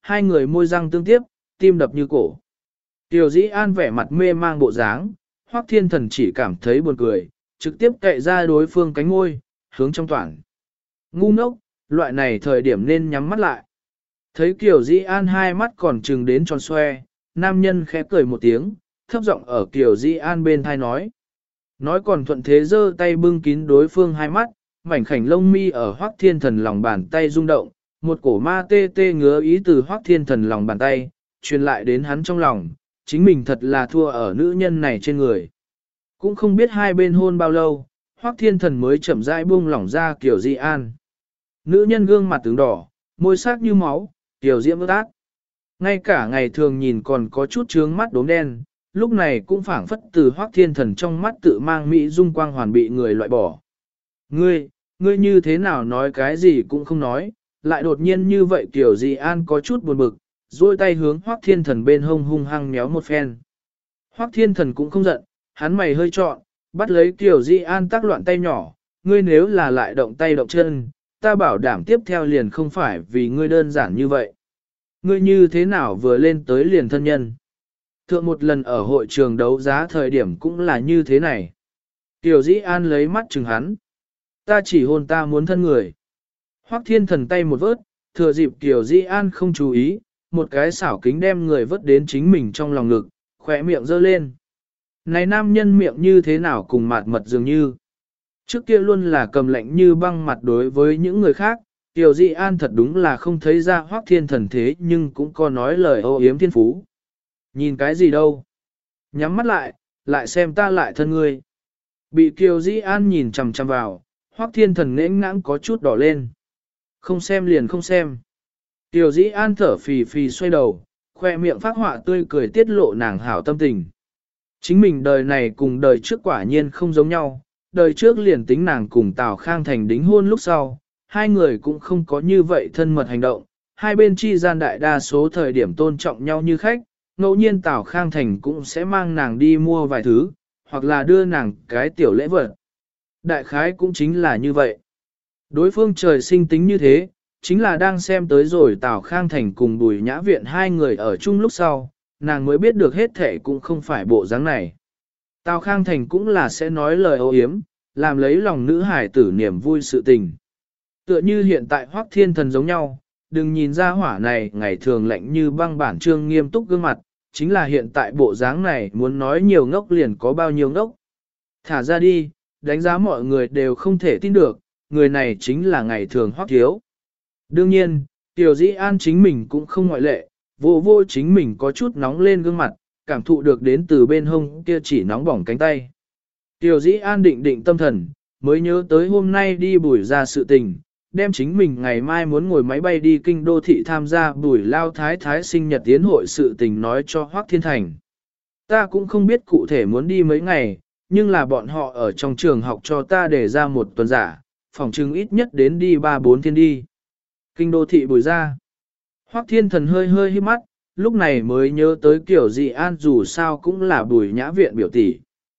hai người môi răng tương tiếp, tim đập như cổ. Tiểu Dĩ An vẻ mặt mê mang bộ dáng, Hoắc Thiên Thần chỉ cảm thấy buồn cười, trực tiếp cậy ra đối phương cánh môi, hướng trong toàn. Ngu ngốc, loại này thời điểm nên nhắm mắt lại. Thấy Kiều Dĩ An hai mắt còn trừng đến tròn xoe, nam nhân khẽ cười một tiếng, thấp giọng ở Kiều Dĩ An bên thai nói. Nói còn thuận thế giơ tay bưng kín đối phương hai mắt, mảnh khảnh lông mi ở Hoắc Thiên Thần lòng bàn tay rung động, một cổ ma tê tê ngứa ý từ Hoắc Thiên Thần lòng bàn tay, truyền lại đến hắn trong lòng, chính mình thật là thua ở nữ nhân này trên người. Cũng không biết hai bên hôn bao lâu, Hoắc Thiên Thần mới chậm rãi buông lỏng ra Kiều Dĩ An. Nữ nhân gương mặt tướng đỏ, môi sắc như máu, tiểu diễm ướt át. Ngay cả ngày thường nhìn còn có chút trướng mắt đốm đen, lúc này cũng phảng phất từ Hoắc Thiên Thần trong mắt tự mang mỹ dung quang hoàn bị người loại bỏ. Ngươi như thế nào nói cái gì cũng không nói, lại đột nhiên như vậy Kiều Dĩ An có chút buồn bực, duỗi tay hướng Hoắc Thiên Thần bên hông hung hăng méo một phen. Hoắc Thiên Thần cũng không giận, hắn mày hơi trọn, bắt lấy Kiều Dĩ An tác loạn tay nhỏ, ngươi nếu là lại động tay động chân, ta bảo đảm tiếp theo liền không phải vì ngươi đơn giản như vậy. Ngươi như thế nào vừa lên tới liền thân nhân? Thượng một lần ở hội trường đấu giá thời điểm cũng là như thế này. Kiều Dĩ An lấy mắt chừng hắn. Ta chỉ hôn ta muốn thân người. Hoắc Thiên Thần tay một vớt, thừa dịp Kiều Dĩ An không chú ý, một cái xảo kính đem người vớt đến chính mình trong lòng ngực, khỏe miệng giơ lên. Này nam nhân miệng như thế nào cùng mạt mật dường như. Trước kia luôn là cầm lạnh như băng mặt đối với những người khác, Kiều Dĩ An thật đúng là không thấy ra Hoắc Thiên Thần thế nhưng cũng có nói lời ô yếm thiên phú. Nhìn cái gì đâu? Nhắm mắt lại xem ta lại thân ngươi. Bị Kiều Dĩ An nhìn chằm chằm vào, Hoắc Thiên Thần nghẽn ngãng có chút đỏ lên. Không xem liền không xem. Kiều Dĩ An thở phì phì xoay đầu, khoe miệng phát họa tươi cười tiết lộ nàng hảo tâm tình. Chính mình đời này cùng đời trước quả nhiên không giống nhau, đời trước liền tính nàng cùng Tào Khang Thành đính hôn lúc sau, hai người cũng không có như vậy thân mật hành động, hai bên chi gian đại đa số thời điểm tôn trọng nhau như khách, ngẫu nhiên Tào Khang Thành cũng sẽ mang nàng đi mua vài thứ, hoặc là đưa nàng cái tiểu lễ vật. Đại khái cũng chính là như vậy. Đối phương trời sinh tính như thế, chính là đang xem tới rồi Tào Khang Thành cùng Bùi Nhã Viện hai người ở chung lúc sau, nàng mới biết được hết thể cũng không phải bộ dáng này. Tào Khang Thành cũng là sẽ nói lời ô yếm, làm lấy lòng nữ hải tử niềm vui sự tình. Tựa như hiện tại Hoắc Thiên Thần giống nhau, đừng nhìn ra hỏa này ngày thường lạnh như băng bản trương nghiêm túc gương mặt, chính là hiện tại bộ dáng này muốn nói nhiều ngốc liền có bao nhiêu ngốc. Thả ra đi, đánh giá mọi người đều không thể tin được, người này chính là ngày thường Hoắc thiếu. Đương nhiên, Tiểu Dĩ An chính mình cũng không ngoại lệ, vô chính mình có chút nóng lên gương mặt, cảm thụ được đến từ bên hông kia chỉ nóng bỏng cánh tay. Tiểu Dĩ An định tâm thần, mới nhớ tới hôm nay đi Bùi ra sự tình, đem chính mình ngày mai muốn ngồi máy bay đi kinh đô thị tham gia Bùi Lao Thái Thái sinh nhật tiến hội sự tình nói cho Hoắc Thiên Thành. Ta cũng không biết cụ thể muốn đi mấy ngày, nhưng là bọn họ ở trong trường học cho ta để ra một tuần giả, phòng trưng ít nhất đến đi 3-4 thiên đi. Kinh đô thị Bùi ra. Hoắc Thiên Thần hơi híp mắt, lúc này mới nhớ tới Kiều Dĩ An dù sao cũng là Bùi Nhã Viện biểu tỷ.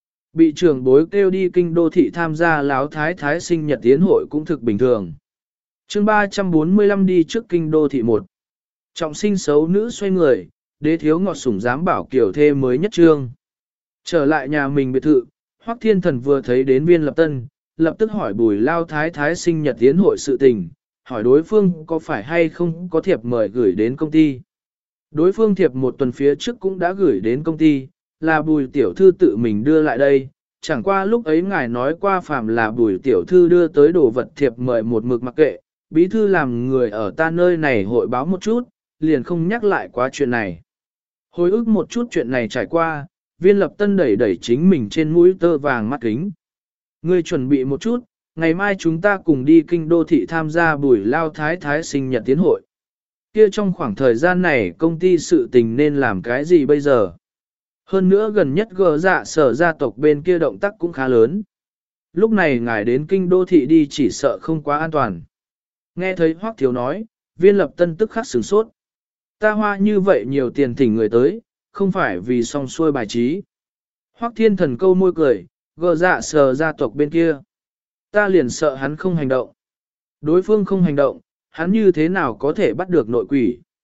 Bị trưởng bối kêu đi kinh đô thị tham gia Lão Thái Thái sinh nhật tiến hội cũng thực bình thường. Chương 345 đi trước kinh đô thị 1. Trọng sinh xấu nữ xoay người, đế thiếu ngọt sủng dám bảo Kiều thê mới nhất trương. Trở lại nhà mình biệt thự, Hoắc Thiên Thần vừa thấy đến Viên Lập Tân, lập tức hỏi Bùi Lao Thái Thái sinh nhật tiến hội sự tình, hỏi đối phương có phải hay không có thiệp mời gửi đến công ty. Đối phương thiệp một tuần phía trước cũng đã gửi đến công ty, là Bùi tiểu thư tự mình đưa lại đây, chẳng qua lúc ấy ngài nói qua phàm là Bùi tiểu thư đưa tới đồ vật thiệp mời một mực mặc kệ, bí thư làm người ở ta nơi này hội báo một chút, liền không nhắc lại quá chuyện này. Hồi ức một chút chuyện này trải qua, Viên Lập Tân đẩy chính mình trên mũi tơ vàng mắt kính. Ngươi chuẩn bị một chút, ngày mai chúng ta cùng đi kinh đô thị tham gia Bùi Lao Thái Thái sinh nhật tiến hội. Kia trong khoảng thời gian này công ty sự tình nên làm cái gì bây giờ? Hơn nữa gần nhất gờ dạ sở gia tộc bên kia động tác cũng khá lớn. Lúc này ngài đến kinh đô thị đi chỉ sợ không quá an toàn. Nghe thấy Hoắc Thiếu nói, Viên Lập Tân tức khắc sửng sốt. Ta hoa như vậy nhiều tiền thỉnh người tới, không phải vì xong xuôi bài trí. Hoắc Thiên Thần câu môi cười, gờ dạ sở gia tộc bên kia. Ta liền sợ hắn không hành động. Đối phương không hành động, hắn như thế nào có thể bắt được nội quỷ.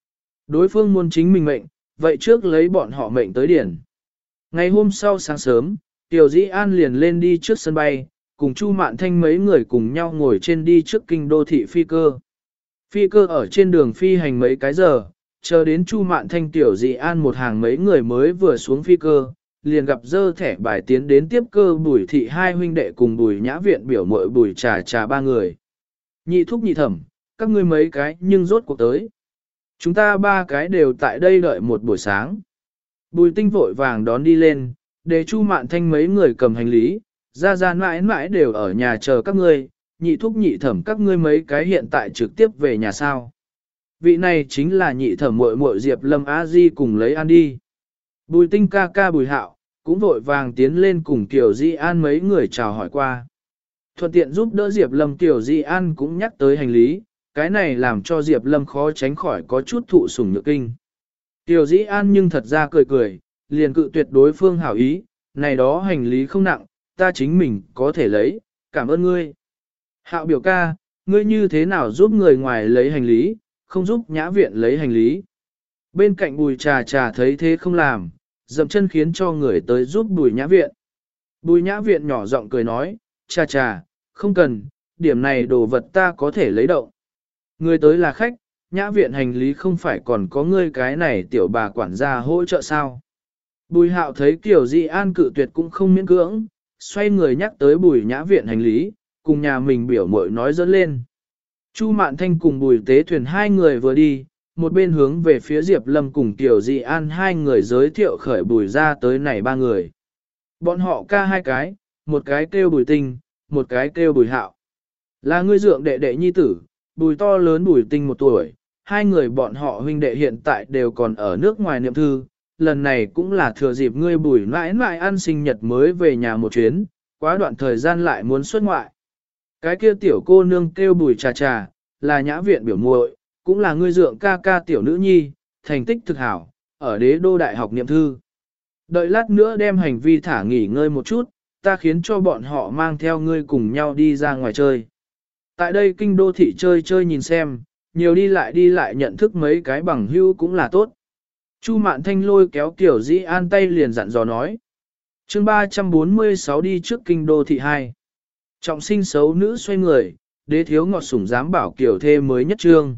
Đối phương muốn chính mình mệnh, vậy trước lấy bọn họ mệnh tới điển. Ngày hôm sau sáng sớm, Tiểu Dĩ An liền lên đi trước sân bay, cùng Chu Mạn Thanh mấy người cùng nhau ngồi trên đi trước kinh đô thị phi cơ. Phi cơ ở trên đường phi hành mấy cái giờ, chờ đến Chu Mạn Thanh Tiểu Dĩ An một hàng mấy người mới vừa xuống phi cơ, liền gặp dơ thẻ bài tiến đến tiếp cơ Bùi thị hai huynh đệ cùng Bùi Nhã Viện biểu muội Bùi Trà ba người. Nhị thúc nhị thẩm, các ngươi mấy cái nhưng rốt cuộc tới. Chúng ta ba cái đều tại đây đợi một buổi sáng. Bùi Tinh vội vàng đón đi lên, để Chu Mạn Thanh mấy người cầm hành lý, ra mãi mãi đều ở nhà chờ các ngươi, nhị thúc nhị thẩm các ngươi mấy cái hiện tại trực tiếp về nhà sao. Vị này chính là nhị thẩm muội muội Diệp Lâm A Di cùng lấy ăn đi. Bùi Tinh ca ca Bùi Hạo, cũng vội vàng tiến lên cùng Kiều Di An mấy người chào hỏi qua. Thuận tiện giúp đỡ Diệp Lâm Kiều Di An cũng nhắc tới hành lý, cái này làm cho Diệp Lâm khó tránh khỏi có chút thụ sủng nhược kinh. Kiều Di An nhưng thật ra cười cười, liền cự tuyệt đối phương hảo ý, này đó hành lý không nặng, ta chính mình có thể lấy, cảm ơn ngươi. Hạo biểu ca, ngươi như thế nào giúp người ngoài lấy hành lý, không giúp Nhã Viện lấy hành lý. Bên cạnh Bùi Trà thấy thế không làm, dậm chân khiến cho người tới giúp Bùi Nhã Viện. Bùi Nhã Viện nhỏ giọng cười nói, Trà, không cần, điểm này đồ vật ta có thể lấy động. Người tới là khách, Nhã Viện hành lý không phải còn có ngươi cái này tiểu bà quản gia hỗ trợ sao. Bùi Hạo thấy Kiều Di An cự tuyệt cũng không miễn cưỡng, xoay người nhắc tới Bùi Nhã Viện hành lý, cùng nhà mình biểu muội nói dẫn lên. Chu Mạn Thanh cùng Bùi Tế Thuyền hai người vừa đi, một bên hướng về phía Diệp Lâm cùng Kiều Di An hai người giới thiệu khởi Bùi ra tới này ba người. Bọn họ ca hai cái, một cái kêu Bùi Tinh, một cái kêu Bùi Hạo. Là ngươi dượng đệ đệ nhi tử, Bùi to lớn Bùi Tinh 1 tuổi, hai người bọn họ huynh đệ hiện tại đều còn ở nước ngoài niệm thư. Lần này cũng là thừa dịp ngươi Bùi mãi mãi ăn sinh nhật mới về nhà một chuyến, quá đoạn thời gian lại muốn xuất ngoại. Cái kia tiểu cô nương kêu Bùi Trà, là Nhã Viện biểu muội, cũng là ngươi dượng ca ca tiểu nữ nhi, thành tích thực hảo, ở Đế Đô Đại học niệm thư. Đợi lát nữa đem hành vi thả nghỉ ngơi một chút, ta khiến cho bọn họ mang theo ngươi cùng nhau đi ra ngoài chơi. Tại đây kinh đô thị chơi nhìn xem, nhiều đi lại nhận thức mấy cái bằng hữu cũng là tốt. Chu Mạn Thanh lôi kéo Kiều Di An tay liền dặn dò nói. Chương 346 đi trước kinh đô thị 2. Trọng sinh xấu nữ xoay người, đế thiếu ngọt sủng dám bảo Kiều thê mới nhất trương.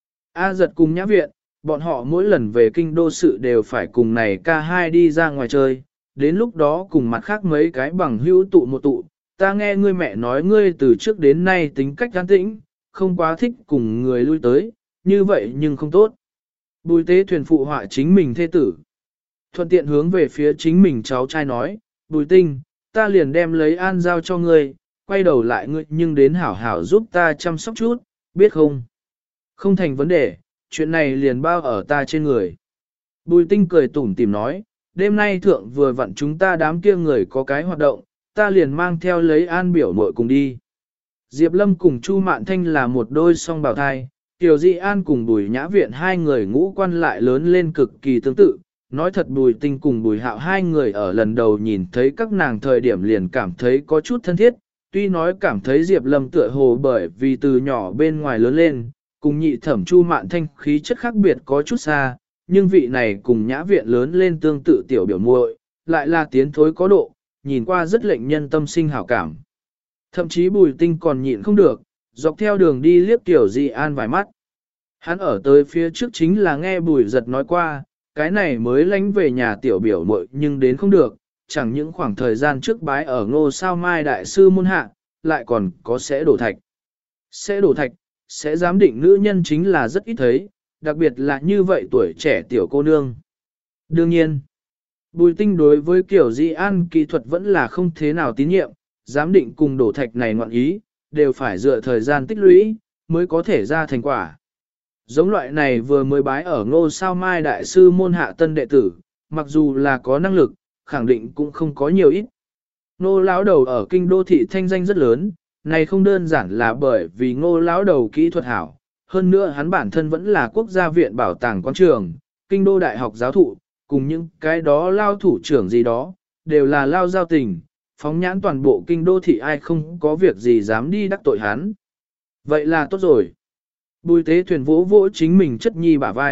A giật cùng Nhã Viện, bọn họ mỗi lần về kinh đô sự đều phải cùng này ca hai đi ra ngoài chơi, đến lúc đó cùng mặt khác mấy cái bằng hữu tụ một tụ, ta nghe ngươi mẹ nói ngươi từ trước đến nay tính cách an tĩnh, không quá thích cùng người lui tới, như vậy nhưng không tốt. Bùi Tế Thuyền phụ họa chính mình thê tử. Thuận tiện hướng về phía chính mình cháu trai nói, Bùi Tinh, ta liền đem lấy An giao cho ngươi, quay đầu lại ngươi nhưng đến hảo hảo giúp ta chăm sóc chút, biết không? Không thành vấn đề, chuyện này liền bao ở ta trên người. Bùi Tinh cười tủm tỉm nói, đêm nay thượng vừa vặn chúng ta đám kia người có cái hoạt động, ta liền mang theo lấy An biểu muội cùng đi. Diệp Lâm cùng Chu Mạn Thanh là một đôi song bào thai, Kiều Di An cùng Bùi Nhã Viện hai người ngũ quan lại lớn lên cực kỳ tương tự. Nói thật Bùi Tinh cùng Bùi Hạo hai người ở lần đầu nhìn thấy các nàng thời điểm liền cảm thấy có chút thân thiết, tuy nói cảm thấy Diệp Lâm tựa hồ bởi vì từ nhỏ bên ngoài lớn lên, cùng nhị thẩm Chu Mạn Thanh khí chất khác biệt có chút xa, nhưng vị này cùng Nhã Viện lớn lên tương tự tiểu biểu muội, lại là tiến thối có độ, nhìn qua rất lệnh nhân tâm sinh hảo cảm. Thậm chí Bùi Tinh còn nhịn không được, dọc theo đường đi liếc Tiểu Di An vài mắt. Hắn ở tới phía trước chính là nghe Bùi Giật nói qua, cái này mới lánh về nhà tiểu biểu muội nhưng đến không được, chẳng những khoảng thời gian trước bái ở Ngô Sao Mai đại sư môn hạ, lại còn có sẽ đổ thạch. Sẽ đổ thạch, sẽ giám định nữ nhân chính là rất ít thấy, đặc biệt là như vậy tuổi trẻ tiểu cô nương. Đương nhiên, Bùi Tinh đối với Kiều Di An kỹ thuật vẫn là không thế nào tín nhiệm, giám định cùng đổ thạch này ngoạn ý, đều phải dựa thời gian tích lũy, mới có thể ra thành quả. Giống loại này vừa mới bái ở Ngô Sao Mai đại sư môn hạ tân đệ tử, mặc dù là có năng lực, khẳng định cũng không có nhiều ít. Ngô lão đầu ở kinh đô thị thanh danh rất lớn, này không đơn giản là bởi vì Ngô lão đầu kỹ thuật hảo, hơn nữa hắn bản thân vẫn là quốc gia viện bảo tàng quan trường, kinh đô đại học giáo thụ, cùng những cái đó lao thủ trưởng gì đó, đều là lao giao tình, phóng nhãn toàn bộ kinh đô thị ai không có việc gì dám đi đắc tội hắn. Vậy là tốt rồi. Bùi Tế Thuyền vỗ vỗ chính mình chất nhi bả vai,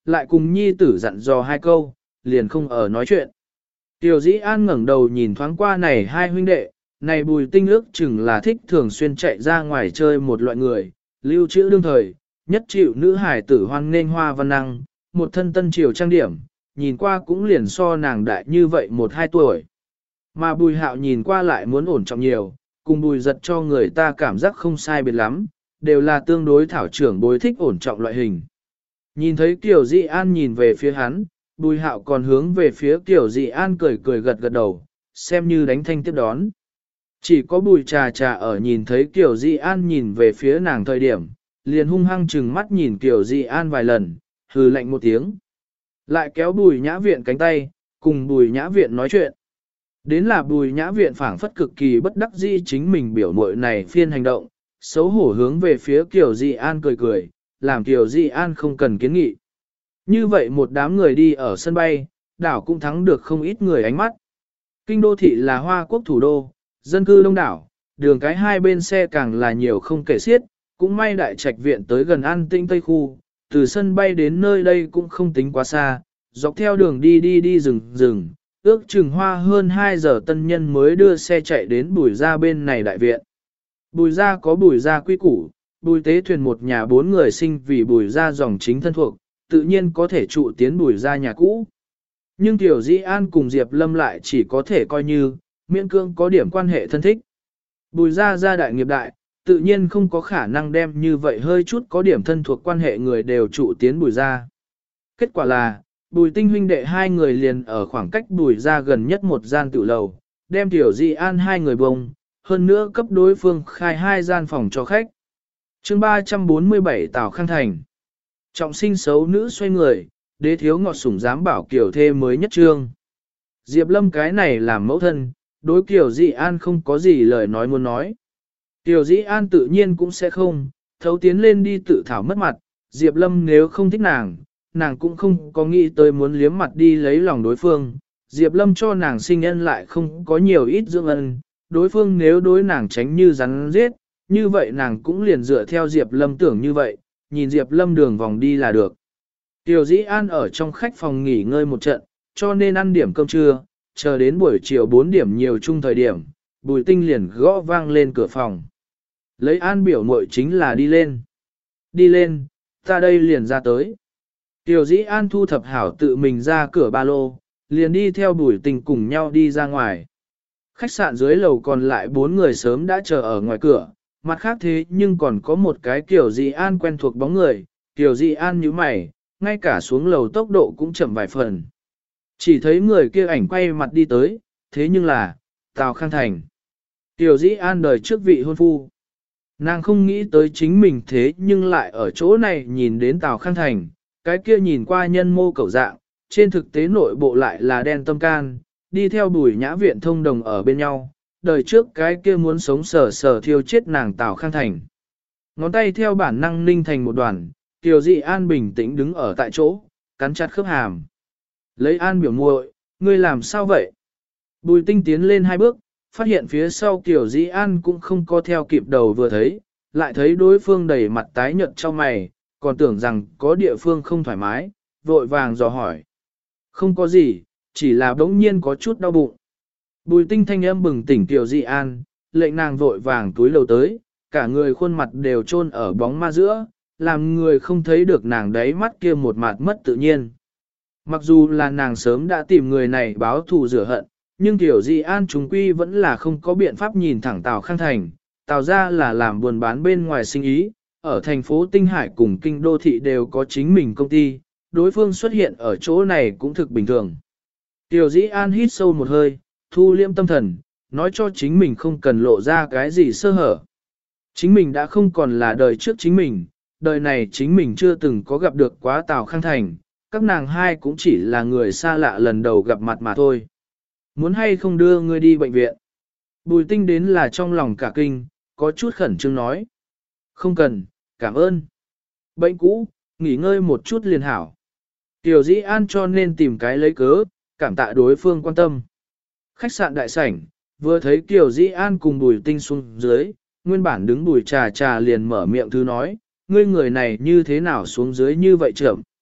lại cùng nhi tử dặn dò hai câu, liền không ở nói chuyện. Tiểu Dĩ An ngẩng đầu nhìn thoáng qua này hai huynh đệ, này Bùi Tinh ước chừng là thích thường xuyên chạy ra ngoài chơi một loại người, lưu trữ đương thời, nhất chịu nữ hải tử hoan nghênh hoa văn năng, một thân tân triều trang điểm, nhìn qua cũng liền so nàng đại như vậy 1-2 tuổi. Mà Bùi Hạo nhìn qua lại muốn ổn trọng nhiều, cùng Bùi Giật cho người ta cảm giác không sai biệt lắm, đều là tương đối thảo trưởng bối thích ổn trọng loại hình. Nhìn thấy Kiều Dị An nhìn về phía hắn, Bùi Hạo còn hướng về phía Kiều Dị An cười cười gật gật đầu, xem như đánh thanh tiếp đón. Chỉ có Bùi Trà Trà ở nhìn thấy Kiều Dị An nhìn về phía nàng thời điểm, liền hung hăng chừng mắt nhìn Kiều Dị An vài lần, hừ lạnh một tiếng. Lại kéo Bùi Nhã Viện cánh tay, cùng Bùi Nhã Viện nói chuyện. Đến là Bùi Nhã Viện phảng phất cực kỳ bất đắc dĩ chính mình biểu muội này phiên hành động, xấu hổ hướng về phía Kiều Dị An cười cười, làm Kiều Dị An không cần kiến nghị. Như vậy một đám người đi ở sân bay, đảo cũng thắng được không ít người ánh mắt. Kinh đô thị là Hoa Quốc thủ đô, dân cư đông đảo, đường cái hai bên xe càng là nhiều không kể xiết, cũng may đại trạch viện tới gần An Tĩnh Tây khu, từ sân bay đến nơi đây cũng không tính quá xa, dọc theo đường đi rừng, ước chừng hoa hơn 2 giờ tân nhân mới đưa xe chạy đến Bùi Gia bên này đại viện. Bùi Gia có Bùi Gia quy củ, Bùi Tế Thuyền một nhà 4 người sinh vì Bùi Gia dòng chính thân thuộc, tự nhiên có thể trụ tiến Bùi Gia nhà cũ. Nhưng Tiểu Dĩ An cùng Diệp Lâm lại chỉ có thể coi như, miễn cương có điểm quan hệ thân thích. Bùi Gia gia đại nghiệp đại, tự nhiên không có khả năng đem như vậy hơi chút có điểm thân thuộc quan hệ người đều trụ tiến Bùi Gia. Kết quả là, Bùi Tinh huynh đệ hai người liền ở khoảng cách Bùi Gia gần nhất một gian tiểu lầu, đem Tiểu Dĩ An hai người bông, hơn nữa cấp đối phương khai 2 gian phòng cho khách. Chương 347 Tào Khang Thành. Trọng sinh xấu nữ xoay người, đế thiếu ngọt sủng dám bảo kiểu thê mới nhất trương. Diệp Lâm cái này làm mẫu thân, đối Kiều Dị An không có gì lời nói muốn nói. Kiều Dị An tự nhiên cũng sẽ không, thấu tiến lên đi tự thảo mất mặt, Diệp Lâm nếu không thích nàng, nàng cũng không có nghĩ tới muốn liếm mặt đi lấy lòng đối phương. Diệp Lâm cho nàng sinh ân lại không có nhiều ít dưỡng ân, đối phương nếu đối nàng tránh như rắn giết, như vậy nàng cũng liền dựa theo Diệp Lâm tưởng như vậy, nhìn Diệp Lâm đường vòng đi là được. Kiều Dĩ An ở trong khách phòng nghỉ ngơi một trận, cho nên ăn điểm cơm trưa, chờ đến buổi chiều 4 điểm nhiều chung thời điểm, Bùi Tinh liền gõ vang lên cửa phòng. Lấy An biểu muội chính là đi lên. Đi lên, ta đây liền ra tới. Kiều Dĩ An thu thập hảo tự mình ra cửa ba lô, liền đi theo Bùi Tinh cùng nhau đi ra ngoài. Khách sạn dưới lầu còn lại 4 người sớm đã chờ ở ngoài cửa, mặt khác thế nhưng còn có một cái Kiều Dị An quen thuộc bóng người, Kiều Dị An như mày, ngay cả xuống lầu tốc độ cũng chậm vài phần. Chỉ thấy người kia ảnh quay mặt đi tới, thế nhưng là, Tào Khang Thành. Kiều Dị An đời trước vị hôn phu. Nàng không nghĩ tới chính mình thế nhưng lại ở chỗ này nhìn đến Tào Khang Thành, cái kia nhìn qua nhân mô cầu dạng, trên thực tế nội bộ lại là đen tâm can, đi theo Bùi Nhã Viện thông đồng ở bên nhau, đời trước cái kia muốn sống sờ sờ thiêu chết nàng Tào Khang Thành. Ngón tay theo bản năng ninh thành một đoàn, Kiều Dị An bình tĩnh đứng ở tại chỗ, cắn chặt khớp hàm. Lấy An biểu muội, ngươi làm sao vậy? Bùi Tinh tiến lên 2 bước, phát hiện phía sau Kiều Dị An cũng không có theo kịp đầu vừa thấy, lại thấy đối phương đầy mặt tái nhợt trong mày, còn tưởng rằng có địa phương không thoải mái, vội vàng dò hỏi. Không có gì, chỉ là bỗng nhiên có chút đau bụng. Bùi Tinh thanh âm bừng tỉnh Kiều Dị An, lệnh nàng vội vàng túi lầu tới, cả người khuôn mặt đều chôn ở bóng ma giữa, làm người không thấy được nàng đáy mắt kia một mặt mất tự nhiên. Mặc dù là nàng sớm đã tìm người này báo thù rửa hận, nhưng Kiều Dị An chúng quy vẫn là không có biện pháp nhìn thẳng Tào Khang Thành. Tào ra là làm buôn bán bên ngoài sinh ý, ở thành phố Tinh Hải cùng kinh đô thị đều có chính mình công ty, đối phương xuất hiện ở chỗ này cũng thực bình thường. Kiều Dị An hít sâu một hơi, thu liêm tâm thần, nói cho chính mình không cần lộ ra cái gì sơ hở. Chính mình đã không còn là đời trước chính mình, đời này chính mình chưa từng có gặp được quá Tào Khang Thành, các nàng hai cũng chỉ là người xa lạ lần đầu gặp mặt mà thôi. Muốn hay không đưa ngươi đi bệnh viện? Bùi Tinh đến là trong lòng cả kinh, có chút khẩn trương nói. Không cần, cảm ơn. Bệnh cũ, nghỉ ngơi một chút liền hảo. Tiểu Dĩ An cho nên tìm cái lấy cớ, cảm tạ đối phương quan tâm. Khách sạn đại sảnh, vừa thấy Kiều Dĩ An cùng Bùi Tinh xuống dưới, nguyên bản đứng Bùi Trà Trà liền mở miệng thư nói, ngươi người này như thế nào xuống dưới như vậy trưởng.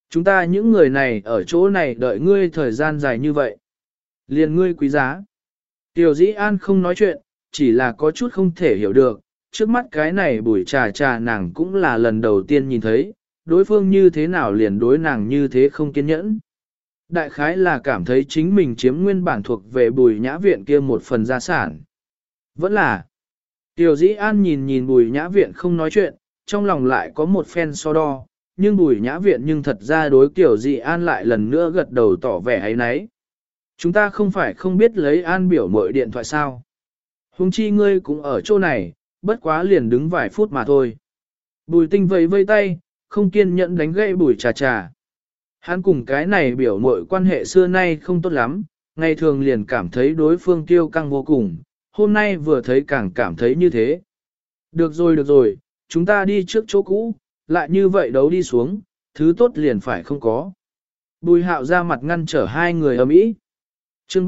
Chúng ta những người này ở chỗ này đợi ngươi thời gian dài như vậy. Liền ngươi quý giá. Tiểu Dĩ An không nói chuyện, chỉ là có chút không thể hiểu được, trước mắt cái này Bùi Trà Trà nàng cũng là lần đầu tiên nhìn thấy, đối phương như thế nào liền đối nàng như thế không kiên nhẫn. Đại khái là cảm thấy chính mình chiếm nguyên bản thuộc về Bùi Nhã Viện kia một phần gia sản. Vẫn là, Tiểu Dĩ An nhìn nhìn Bùi Nhã Viện không nói chuyện, trong lòng lại có một phen so đo, nhưng Bùi Nhã Viện nhưng thật ra đối Tiểu Dĩ An lại lần nữa gật đầu tỏ vẻ ấy nấy. Chúng ta không phải không biết lấy An biểu mội điện thoại sao. Huống chi ngươi cũng ở chỗ này, bất quá liền đứng vài phút mà thôi. Bùi Tinh vẫy vây tay, không kiên nhẫn đánh gãy Bùi Trà Trà. Hắn cùng cái này biểu mội quan hệ xưa nay không tốt lắm, ngày thường liền cảm thấy đối phương kiêu căng vô cùng, hôm nay vừa thấy càng cảm thấy như thế. Được rồi, chúng ta đi trước chỗ cũ, lại như vậy đấu đi xuống, thứ tốt liền phải không có. Bùi Hạo ra mặt ngăn trở hai người ầm ĩ. Chương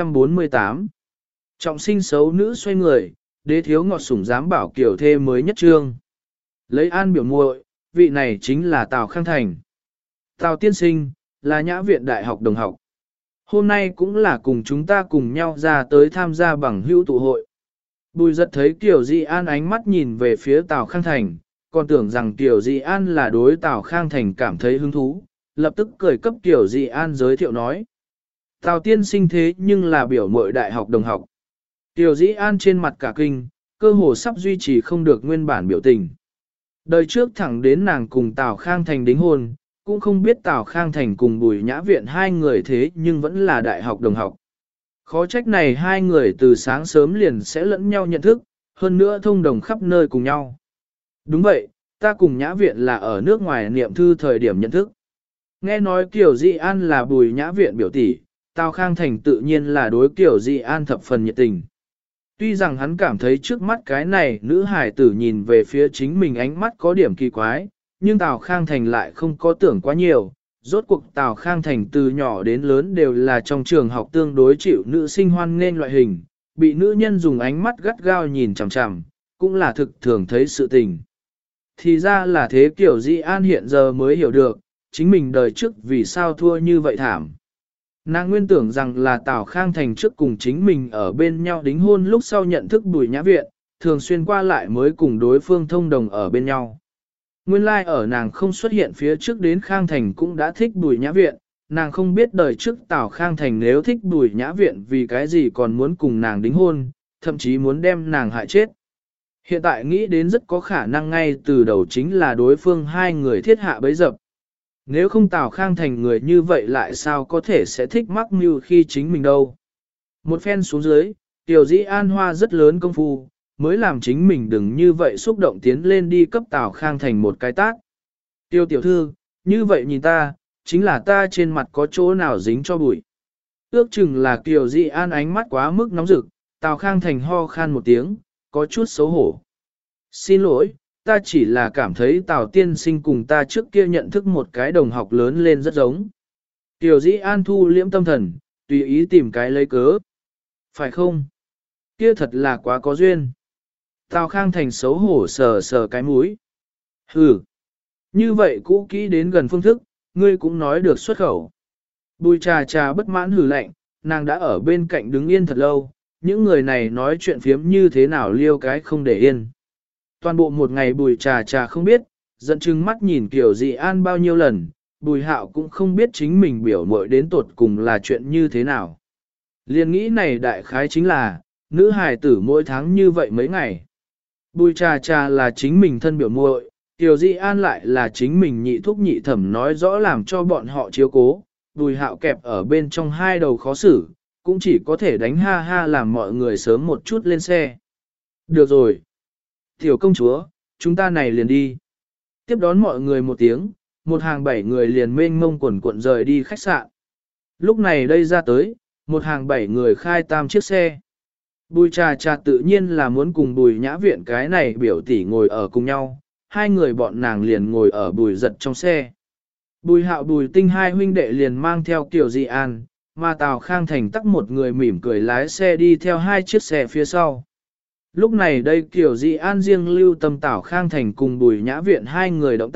348 Trọng sinh xấu nữ xoay người, đế thiếu ngọt sủng dám bảo kiểu thê mới nhất trương. Lấy An biểu muội, vị này chính là Tào Khang Thành. Tào tiên sinh, là Nhã Viện Đại học đồng học. Hôm nay cũng là cùng chúng ta cùng nhau ra tới tham gia bằng hữu tụ hội. Bùi giật thấy Kiều Di An ánh mắt nhìn về phía Tào Khang Thành, còn tưởng rằng Kiều Di An là đối Tào Khang Thành cảm thấy hứng thú, lập tức cười cấp Kiều Di An giới thiệu nói. Tào tiên sinh thế nhưng là biểu muội đại học đồng học. Kiều Di An trên mặt cả kinh, cơ hồ sắp duy trì không được nguyên bản biểu tình. Đời trước thẳng đến nàng cùng Tào Khang Thành đính hôn, cũng không biết Tào Khang Thành cùng Bùi Nhã Viện hai người thế nhưng vẫn là đại học đồng học. Khó trách này hai người từ sáng sớm liền sẽ lẫn nhau nhận thức, hơn nữa thông đồng khắp nơi cùng nhau. Đúng vậy, ta cùng Nhã Viện là ở nước ngoài niệm thư thời điểm nhận thức. Nghe nói Kiều Di An là Bùi Nhã Viện biểu tỷ, Tào Khang Thành tự nhiên là đối Kiều Di An thập phần nhiệt tình. Tuy rằng hắn cảm thấy trước mắt cái này nữ hải tử nhìn về phía chính mình ánh mắt có điểm kỳ quái, nhưng Tào Khang Thành lại không có tưởng quá nhiều. Rốt cuộc Tào Khang Thành từ nhỏ đến lớn đều là trong trường học tương đối chịu nữ sinh hoan nên loại hình, bị nữ nhân dùng ánh mắt gắt gao nhìn chằm chằm, cũng là thực thường thấy sự tình. Thì ra là thế, Kiều Di An hiện giờ mới hiểu được, chính mình đời trước vì sao thua như vậy thảm. Nàng nguyên tưởng rằng là Tào Khang Thành trước cùng chính mình ở bên nhau đính hôn lúc sau nhận thức Bùi Nhã Viện, thường xuyên qua lại mới cùng đối phương thông đồng ở bên nhau. Nguyên lai ở nàng không xuất hiện phía trước đến Khang Thành cũng đã thích Bùi Nhã Viện, nàng không biết đời trước Tào Khang Thành nếu thích Bùi Nhã Viện vì cái gì còn muốn cùng nàng đính hôn, thậm chí muốn đem nàng hại chết. Hiện tại nghĩ đến rất có khả năng ngay từ đầu chính là đối phương hai người thiết hạ bấy dập. Nếu không Tào Khang Thành người như vậy lại sao có thể sẽ thích mắc mưu khi chính mình đâu. Một phen xuống dưới, Tiểu Dĩ An hoa rất lớn công phu, mới làm chính mình đừng như vậy xúc động tiến lên đi cấp Tào Khang Thành một cái tát. Tiêu tiểu thư, như vậy nhìn ta, chính là ta trên mặt có chỗ nào dính cho bụi. Ước chừng là Tiểu Dĩ An ánh mắt quá mức nóng rực, Tào Khang Thành ho khan một tiếng, có chút xấu hổ. Xin lỗi, ta chỉ là cảm thấy Tào tiên sinh cùng ta trước kia nhận thức một cái đồng học lớn lên rất giống. Tiểu Dĩ An thu liễm tâm thần, tùy ý tìm cái lấy cớ. Phải không? Kia thật là quá có duyên. Tào Khang Thành xấu hổ sờ sờ cái mũi. Hừ, như vậy cũ kỹ đến gần phương thức, ngươi cũng nói được xuất khẩu. Bùi Trà Trà bất mãn hừ lạnh, nàng đã ở bên cạnh đứng yên thật lâu, những người này nói chuyện phiếm như thế nào liêu cái không để yên. Toàn bộ một ngày Bùi Trà Trà không biết, giận chừng mắt nhìn Kiều Dị An bao nhiêu lần, Bùi Hạo cũng không biết chính mình biểu muội đến tột cùng là chuyện như thế nào. Liên nghĩ này đại khái chính là, nữ hài tử mỗi tháng như vậy mấy ngày. Bùi Trà Trà là chính mình thân biểu muội, Kiều Dị An lại là chính mình nhị thúc nhị thẩm nói rõ làm cho bọn họ chiếu cố, Bùi Hạo kẹp ở bên trong hai đầu khó xử, cũng chỉ có thể đánh ha ha làm mọi người sớm một chút lên xe. Được rồi. Tiểu công chúa, chúng ta này liền đi. Tiếp đón mọi người một tiếng, một hàng 7 người liền mênh mông quần cuộn rời đi khách sạn. Lúc này đây ra tới, một hàng 7 người khai tam chiếc xe. Bùi Trà Trà tự nhiên là muốn cùng Bùi Nhã Viện cái này biểu tỷ ngồi ở cùng nhau, hai người bọn nàng liền ngồi ở Bùi Giật trong xe. Bùi Hạo Bùi Tinh hai huynh đệ liền mang theo Kiều Dị An, mà Tào Khang Thành tắc một người mỉm cười lái xe đi theo hai chiếc xe phía sau. Lúc này đây Kiều Dị An riêng lưu tâm Tào Khang Thành cùng Bùi Nhã Viện hai người động tác,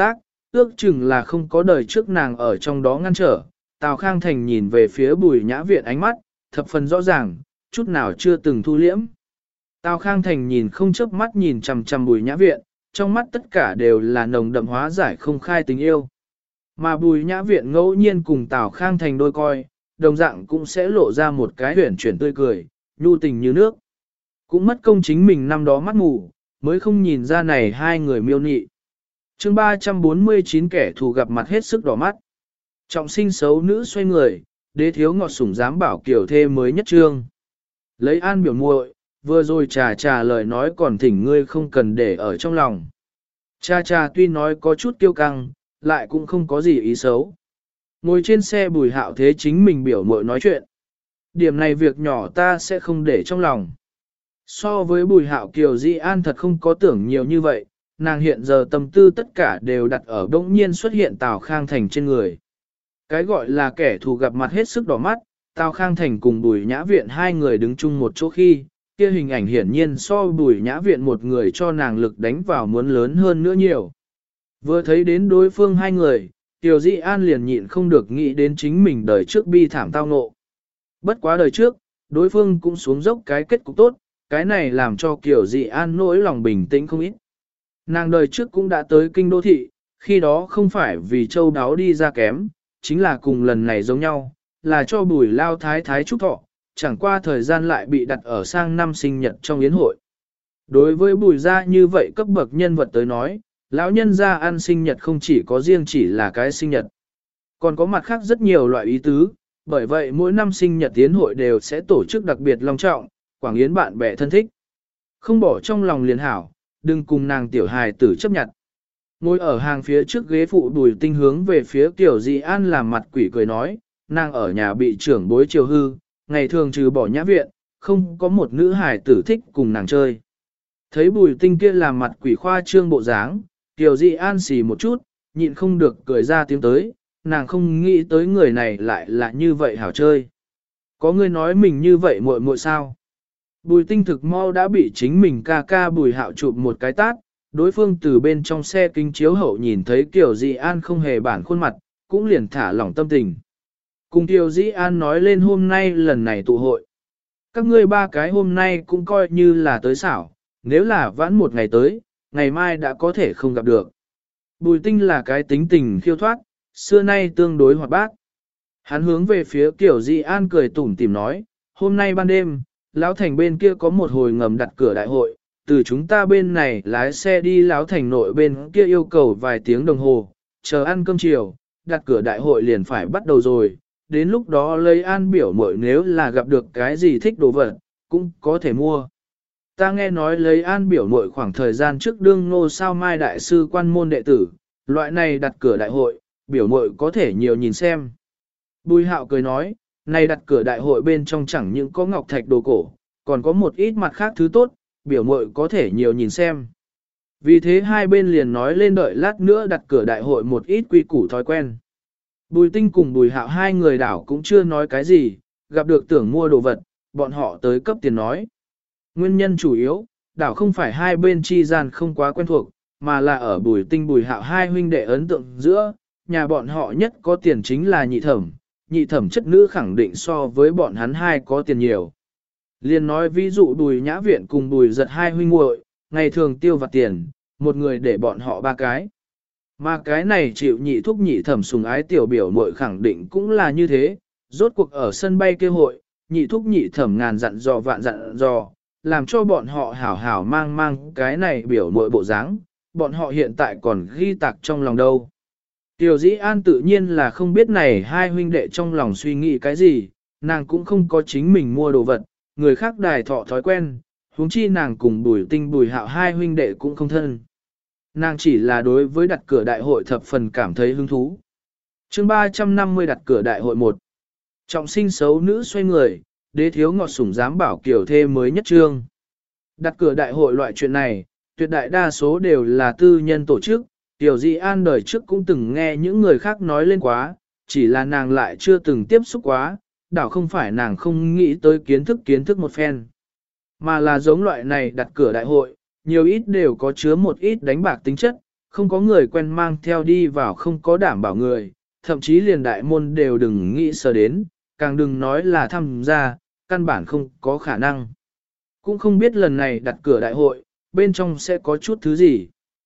ước chừng là không có đời trước nàng ở trong đó ngăn trở. Tào Khang Thành nhìn về phía Bùi Nhã Viện ánh mắt, thập phần rõ ràng, chút nào chưa từng thu liễm. Tào Khang Thành nhìn không chớp mắt nhìn chằm chằm Bùi Nhã Viện, trong mắt tất cả đều là nồng đậm hóa giải không khai tình yêu. Mà Bùi Nhã Viện ngẫu nhiên cùng Tào Khang Thành đôi coi, đồng dạng cũng sẽ lộ ra một cái huyển chuyển tươi cười, nhu tình như nước. Cũng mất công chính mình năm đó mắt mù, mới không nhìn ra này hai người miêu nị. Chương 349 kẻ thù gặp mặt hết sức đỏ mắt. Trọng sinh xấu nữ xoay người, đế thiếu ngọt sủng dám bảo kiểu thê mới nhất trương. Lấy an biểu muội, vừa rồi trà lời nói còn thỉnh ngươi không cần để ở trong lòng. Trà tuy nói có chút kiêu căng, lại cũng không có gì ý xấu. Ngồi trên xe Bùi Hạo thế chính mình biểu muội nói chuyện. Điểm này việc nhỏ ta sẽ không để trong lòng. So với Bùi Hạo Kiều Di An thật không có tưởng nhiều như vậy, nàng hiện giờ tâm tư tất cả đều đặt ở đống nhiên xuất hiện Tào Khang Thành trên người. Cái gọi là kẻ thù gặp mặt hết sức đỏ mắt, Tào Khang Thành cùng Bùi Nhã Viện hai người đứng chung một chỗ khi, kia hình ảnh hiển nhiên so Bùi Nhã Viện một người cho nàng lực đánh vào muốn lớn hơn nữa nhiều. Vừa thấy đến đối phương hai người, Kiều Di An liền nhịn không được nghĩ đến chính mình đời trước bi thảm tao ngộ. Bất quá đời trước, đối phương cũng xuống dốc cái kết cục tốt, cái này làm cho Kiều Di An nỗi lòng bình tĩnh không ít. Nàng đời trước cũng đã tới kinh đô thị, khi đó không phải vì châu đáo đi ra kém, chính là cùng lần này giống nhau, là cho Bùi Lao Thái Thái chúc thọ, chẳng qua thời gian lại bị đặt ở sang năm sinh nhật trong yến hội. Đối với Bùi gia như vậy cấp bậc nhân vật tới nói, lão nhân gia ăn sinh nhật không chỉ có riêng chỉ là cái sinh nhật, còn có mặt khác rất nhiều loại ý tứ, bởi vậy mỗi năm sinh nhật yến hội đều sẽ tổ chức đặc biệt long trọng, quảng yến bạn bè thân thích. Không bỏ trong lòng liền hảo, đừng cùng nàng tiểu hài tử chấp nhận. Ngồi ở hàng phía trước ghế phụ Bùi Tinh hướng về phía Tiểu Di An làm mặt quỷ cười nói, nàng ở nhà bị trưởng bối chiều hư, ngày thường trừ bỏ Nhã Viện, không có một nữ hài tử thích cùng nàng chơi. Thấy Bùi Tinh kia làm mặt quỷ khoa trương bộ dáng, Tiểu Di An xì một chút, nhịn không được cười ra tiếng tới, nàng không nghĩ tới người này lại là như vậy hảo chơi. Có người nói mình như vậy muội muội sao? Bùi Tinh thực mau đã bị chính mình ca ca Bùi Hạo chụp một cái tát, đối phương từ bên trong xe kính chiếu hậu nhìn thấy Kiều Di An không hề bản khuôn mặt, cũng liền thả lỏng tâm tình. Cùng Kiều Di An nói lên hôm nay lần này tụ hội. Các ngươi ba cái hôm nay cũng coi như là tới xảo, nếu là vãn một ngày tới, ngày mai đã có thể không gặp được. Bùi Tinh là cái tính tình khiêu thoát, xưa nay tương đối hoạt bát. Hắn hướng về phía Kiều Di An cười tủm tỉm nói, hôm nay ban đêm, Lão Thành bên kia có một hồi ngầm đặt cửa đại hội, từ chúng ta bên này lái xe đi Lão Thành nội bên kia yêu cầu vài tiếng đồng hồ, chờ ăn cơm chiều, đặt cửa đại hội liền phải bắt đầu rồi, đến lúc đó lấy An biểu muội nếu là gặp được cái gì thích đồ vật, cũng có thể mua. Ta nghe nói lấy An biểu muội khoảng thời gian trước đương Ngô Sao Mai đại sư quan môn đệ tử, loại này đặt cửa đại hội, biểu muội có thể nhiều nhìn xem. Bùi Hạo cười nói, này đặt cửa đại hội bên trong chẳng những có ngọc thạch đồ cổ, còn có một ít mặt khác thứ tốt, biểu muội có thể nhiều nhìn xem. Vì thế hai bên liền nói lên đợi lát nữa đặt cửa đại hội một ít quy củ thói quen. Bùi Tinh cùng Bùi Hạo hai người đảo cũng chưa nói cái gì, gặp được tưởng mua đồ vật, bọn họ tới cấp tiền nói. Nguyên nhân chủ yếu, đảo không phải hai bên chi gian không quá quen thuộc, mà là ở Bùi Tinh Bùi Hạo hai huynh đệ ấn tượng giữa, nhà bọn họ nhất có tiền chính là nhị thẩm chất nữ khẳng định so với bọn hắn hai có tiền nhiều. Liên nói ví dụ Bùi Nhã Viện cùng Bùi Giật hai huynh muội, ngày thường tiêu vặt tiền, một người để bọn họ ba cái. Mà cái này chịu nhị thúc nhị thẩm sùng ái tiểu biểu muội khẳng định cũng là như thế, rốt cuộc ở sân bay kêu hội, nhị thúc nhị thẩm ngàn dặn dò vạn dặn dò, làm cho bọn họ hảo hảo mang cái này biểu muội bộ dáng, bọn họ hiện tại còn ghi tạc trong lòng đâu. Tiểu Dĩ An tự nhiên là không biết này hai huynh đệ trong lòng suy nghĩ cái gì, nàng cũng không có chính mình mua đồ vật, người khác đài thọ thói quen, huống chi nàng cùng Bùi Tinh Bùi Hạo hai huynh đệ cũng không thân. Nàng chỉ là đối với đặt cửa đại hội thập phần cảm thấy hứng thú. Chương 350 đặt cửa đại hội 1. Trọng sinh xấu nữ xoay người, đế thiếu ngọt sủng dám bảo kiểu thê mới nhất trương. Đặt cửa đại hội loại chuyện này, tuyệt đại đa số đều là tư nhân tổ chức, Tiểu Di An đời trước cũng từng nghe những người khác nói lên quá, chỉ là nàng lại chưa từng tiếp xúc quá, đảo không phải nàng không nghĩ tới kiến thức một phen. Mà là giống loại này đặt cửa đại hội, nhiều ít đều có chứa một ít đánh bạc tính chất, không có người quen mang theo đi vào không có đảm bảo người, thậm chí liền đại môn đều đừng nghĩ sờ đến, càng đừng nói là tham gia, căn bản không có khả năng. Cũng không biết lần này đặt cửa đại hội, bên trong sẽ có chút thứ gì.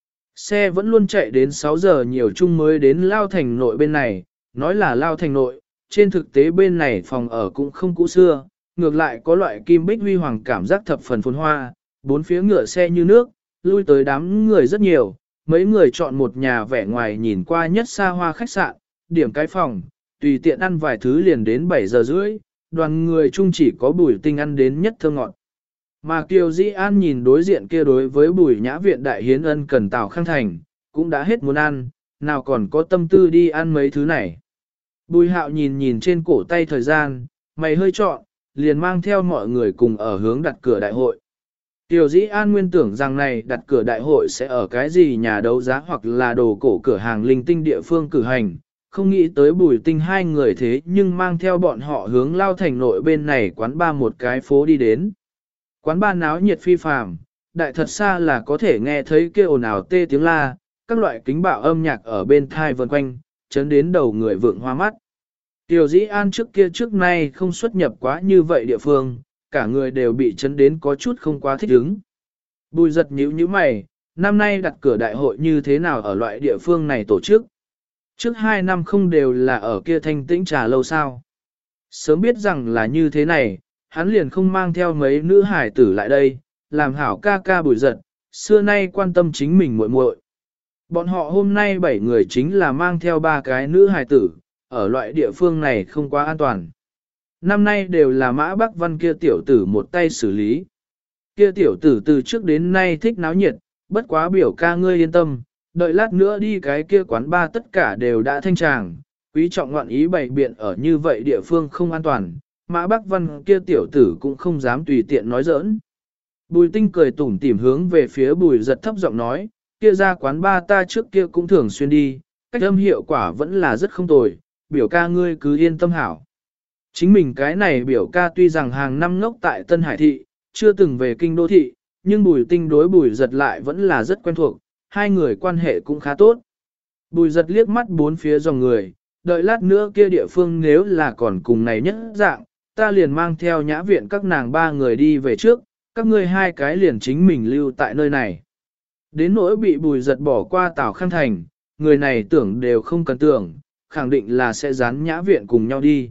Xe vẫn luôn chạy đến 6 giờ nhiều chung mới đến Lao Thành Nội bên này, nói là Lao Thành Nội, trên thực tế bên này phòng ở cũng không cũ xưa, ngược lại có loại kim bích huy hoàng cảm giác thập phần phồn hoa, bốn phía ngựa xe như nước, lui tới đám người rất nhiều, mấy người chọn một nhà vẻ ngoài nhìn qua nhất xa hoa khách sạn, điểm cái phòng, tùy tiện ăn vài thứ liền đến 7 giờ rưỡi, đoàn người chung chỉ có Bùi Tinh ăn đến nhất thơ ngọt. Mà Kiều Dĩ An nhìn đối diện kia đối với Bùi Nhã Viện đại hiến ân cần Tào Khang Thành, cũng đã hết muốn ăn, nào còn có tâm tư đi ăn mấy thứ này. Bùi Hạo nhìn nhìn trên cổ tay thời gian, mày hơi trọn, liền mang theo mọi người cùng ở hướng đặt cửa đại hội. Kiều Dĩ An nguyên tưởng rằng này đặt cửa đại hội sẽ ở cái gì nhà đấu giá hoặc là đồ cổ cửa hàng linh tinh địa phương cử hành, không nghĩ tới Bùi Tinh hai người thế nhưng mang theo bọn họ hướng Lao Thành Nội bên này quán ba một cái phố đi đến. Quán ba náo nhiệt phi phàm, đại thật xa là có thể nghe thấy kêu ồn ào tê tiếng la, các loại kính bạo âm nhạc ở bên thai vần quanh, chấn đến đầu người vượng hoa mắt. Tiểu Dĩ An trước kia trước nay không xuất nhập quá như vậy địa phương, cả người đều bị chấn đến có chút không quá thích ứng. Bùi giật nhíu nhíu mày, năm nay đặt cửa đại hội như thế nào ở loại địa phương này tổ chức? Trước 2 năm không đều là ở kia Thanh Tĩnh Trà Lâu sao? Sớm biết rằng là như thế này, hắn liền không mang theo mấy nữ hải tử lại đây, làm hảo ca ca Bùi giật, xưa nay quan tâm chính mình muội muội. Bọn họ hôm nay 7 người chính là mang theo 3 cái nữ hải tử, ở loại địa phương này không quá an toàn. Năm nay đều là Mã Bắc Văn kia tiểu tử một tay xử lý. Kia tiểu tử từ trước đến nay thích náo nhiệt, bất quá biểu ca ngươi yên tâm, đợi lát nữa đi cái kia quán ba tất cả đều đã thanh tràng, quý trọng ngoạn ý bày biện ở như vậy địa phương không an toàn, Mã Bắc Văn kia tiểu tử cũng không dám tùy tiện nói giỡn. Bùi Tinh cười tủm tỉm hướng về phía Bùi giật thấp giọng nói, kia ra quán ba ta trước kia cũng thường xuyên đi, cách âm hiệu quả vẫn là rất không tồi, biểu ca ngươi cứ yên tâm hảo. Chính mình cái này biểu ca tuy rằng hàng năm ngốc tại Tân Hải Thị, chưa từng về kinh đô thị, nhưng Bùi Tinh đối Bùi giật lại vẫn là rất quen thuộc, hai người quan hệ cũng khá tốt. Bùi giật liếc mắt bốn phía dòng người, đợi lát nữa kia địa phương nếu là còn cùng này nhất dạng, ta liền mang theo Nhã Viện các nàng 3 người đi về trước, các ngươi 2 cái liền chính mình lưu tại nơi này. Đến nỗi bị Bùi giật bỏ qua Tào Khang Thành, người này tưởng đều không cần tưởng, khẳng định là sẽ dán Nhã Viện cùng nhau đi.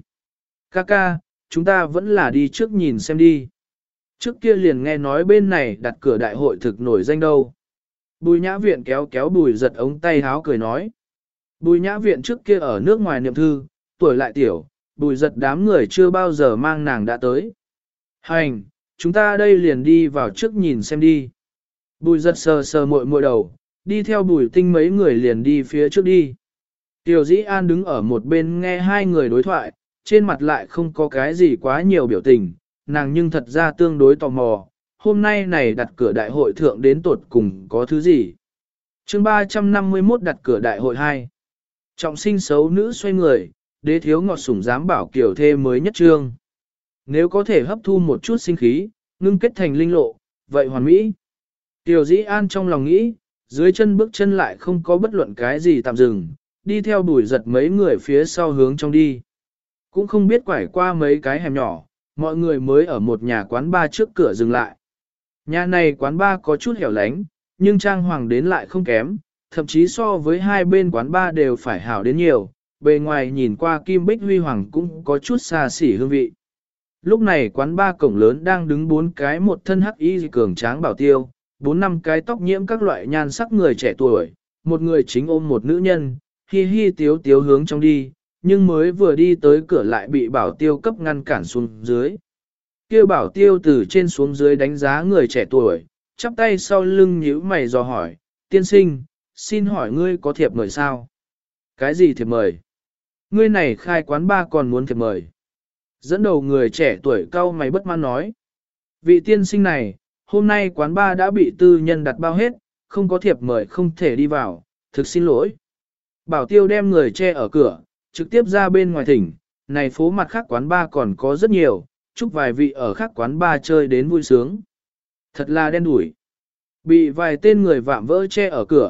Ca, chúng ta vẫn là đi trước nhìn xem đi. Trước kia liền nghe nói bên này đặt cửa đại hội thực nổi danh đâu. Bùi Nhã Viện kéo kéo Bùi giật ống tay háo cười nói. Bùi Nhã Viện trước kia ở nước ngoài niệm thư, tuổi lại tiểu, Bùi giật đám người chưa bao giờ mang nàng đã tới. Hành, chúng ta đây liền đi vào trước nhìn xem đi. Bùi giật sờ sờ muội đầu, đi theo Bùi Tinh mấy người liền đi phía trước đi. Tiểu Dĩ An đứng ở một bên nghe hai người đối thoại, trên mặt lại không có cái gì quá nhiều biểu tình, nàng nhưng thật ra tương đối tò mò, hôm nay này đặt cửa đại hội thượng đến tột cùng có thứ gì. Chương 351 đặt cửa đại hội 2. Trọng sinh xấu nữ xoay người, đế thiếu ngọt sủng dám bảo kiểu thê mới nhất trương. Nếu có thể hấp thu một chút sinh khí, ngưng kết thành linh lộ, vậy hoàn mỹ. Tiểu Dĩ An trong lòng nghĩ, dưới chân bước chân lại không có bất luận cái gì tạm dừng, đi theo Bùi giật mấy người phía sau hướng trong đi. Cũng không biết quải qua mấy cái hẻm nhỏ, mọi người mới ở một nhà quán bar trước cửa dừng lại. Nhà này quán bar có chút hẻo lánh, nhưng trang hoàng đến lại không kém, thậm chí so với hai bên quán bar đều phải hảo đến nhiều, bề ngoài nhìn qua kim bích huy hoàng cũng có chút xa xỉ hương vị. Lúc này quán bar cổng lớn đang đứng 4 cái một thân hắc y cường tráng bảo tiêu, 4-5 cái tóc nhiễm các loại nhan sắc người trẻ tuổi, một người chính ôm một nữ nhân, hi hi tiếu tiếu hướng trong đi, nhưng mới vừa đi tới cửa lại bị bảo tiêu cấp ngăn cản xuống dưới. Kêu bảo tiêu từ trên xuống dưới đánh giá người trẻ tuổi, chắp tay sau lưng nhíu mày dò hỏi, tiên sinh, xin hỏi ngươi có thiệp mời sao? Cái gì thiệp mời? Ngươi này khai quán ba còn muốn thiệp mời. Dẫn đầu người trẻ tuổi cau mày bất mãn nói. Vị tiên sinh này, hôm nay quán ba đã bị tư nhân đặt bao hết, không có thiệp mời không thể đi vào, thực xin lỗi. Bảo tiêu đem người che ở cửa, trực tiếp ra bên ngoài thỉnh, này phố mặt khác quán ba còn có rất nhiều, chúc vài vị ở khác quán ba chơi đến vui sướng. Thật là đen đủi. Bị vài tên người vạm vỡ che ở cửa,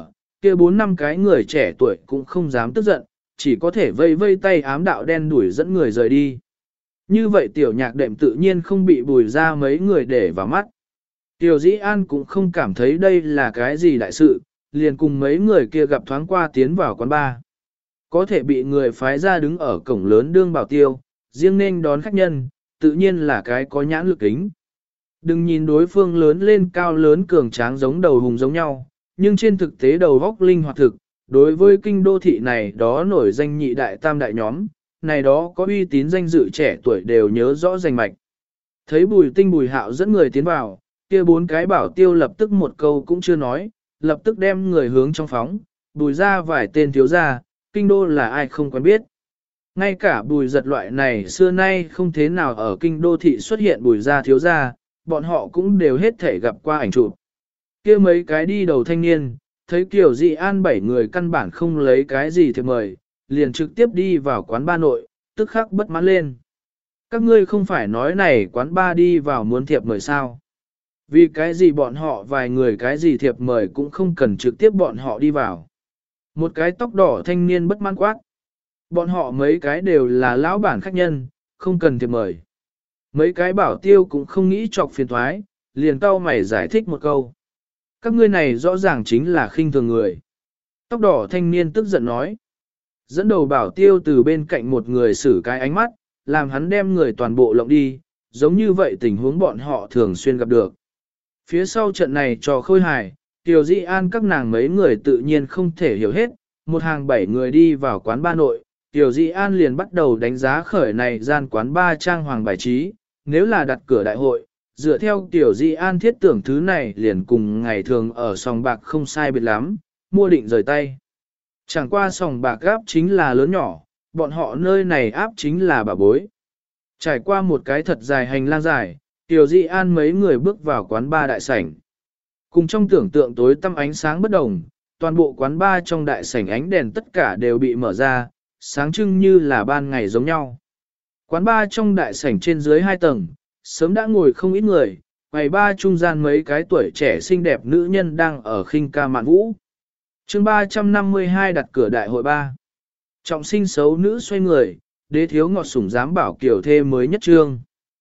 kia 4-5 cái người trẻ tuổi cũng không dám tức giận, chỉ có thể vây vây tay ám đạo đen đuổi dẫn người rời đi. Như vậy tiểu nhạc đệm tự nhiên không bị Bùi ra mấy người để vào mắt. Tiểu Dĩ An cũng không cảm thấy đây là cái gì đại sự, liền cùng mấy người kia gặp thoáng qua tiến vào quán bar. Có thể bị người phái ra đứng ở cổng lớn đương bảo tiêu, riêng nên đón khách nhân, tự nhiên là cái có nhãn lực kính. Đừng nhìn đối phương lớn lên cao lớn cường tráng giống đầu hùng giống nhau, nhưng trên thực tế đầu góc linh hoạt thực, đối với kinh đô thị này đó nổi danh nhị đại tam đại nhóm, này đó có uy tín danh dự trẻ tuổi đều nhớ rõ danh mạch. Thấy Bùi Tinh Bùi Hạo dẫn người tiến vào, kia 4 cái bảo tiêu lập tức một câu cũng chưa nói, lập tức đem người hướng trong phóng, Bùi ra vài tên thiếu gia, kinh đô là ai không quen biết. Ngay cả Bùi Giật loại này xưa nay không thế nào ở kinh đô thị xuất hiện Bùi gia thiếu gia, bọn họ cũng đều hết thể gặp qua ảnh chụp. Kia mấy cái đi đầu thanh niên, thấy Kiều Dị An 7 người căn bản không lấy cái gì thiệp mời, liền trực tiếp đi vào quán ba nội, tức khắc bất mãn lên. Các ngươi không phải nói này quán ba đi vào muốn thiệp mời sao? Vì cái gì bọn họ vài người cái gì thiệp mời cũng không cần trực tiếp bọn họ đi vào. Một cái tóc đỏ thanh niên bất mãn quát. Bọn họ mấy cái đều là lão bản khách nhân, không cần thiệp mời. Mấy cái bảo tiêu cũng không nghĩ chọc phiền thoái, liền cau mày giải thích một câu. Các ngươi này rõ ràng chính là khinh thường người. Tóc đỏ thanh niên tức giận nói. Dẫn đầu bảo tiêu từ bên cạnh một người xử cái ánh mắt, làm hắn đem người toàn bộ lộng đi, giống như vậy tình huống bọn họ thường xuyên gặp được. Phía sau trận này trò khôi hài, Tiểu Dị An các nàng mấy người tự nhiên không thể hiểu hết, một hàng 7 người đi vào quán ba nội, Tiểu Dị An liền bắt đầu đánh giá khởi này gian quán ba trang hoàng bài trí, nếu là đặt cửa đại hội, dựa theo Tiểu Dị An thiết tưởng thứ này liền cùng ngày thường ở sòng bạc không sai biệt lắm, mua định rời tay. Chẳng qua sòng bạc áp chính là lớn nhỏ, bọn họ nơi này áp chính là bà bối. Trải qua một cái thật dài hành lang dài, Tiểu Dị An mấy người bước vào quán ba đại sảnh. Cùng trong tưởng tượng tối tăm ánh sáng bất đồng, toàn bộ quán ba trong đại sảnh ánh đèn tất cả đều bị mở ra, sáng trưng như là ban ngày giống nhau. Quán ba trong đại sảnh trên dưới 2 tầng, sớm đã ngồi không ít người, quầy ba trung gian mấy cái tuổi trẻ xinh đẹp nữ nhân đang ở khinh ca mạn vũ. Chương 352 đặt cửa đại hội 3. Trọng sinh xấu nữ xoay người, đế thiếu ngọt sủng dám bảo kiểu thê mới nhất trương.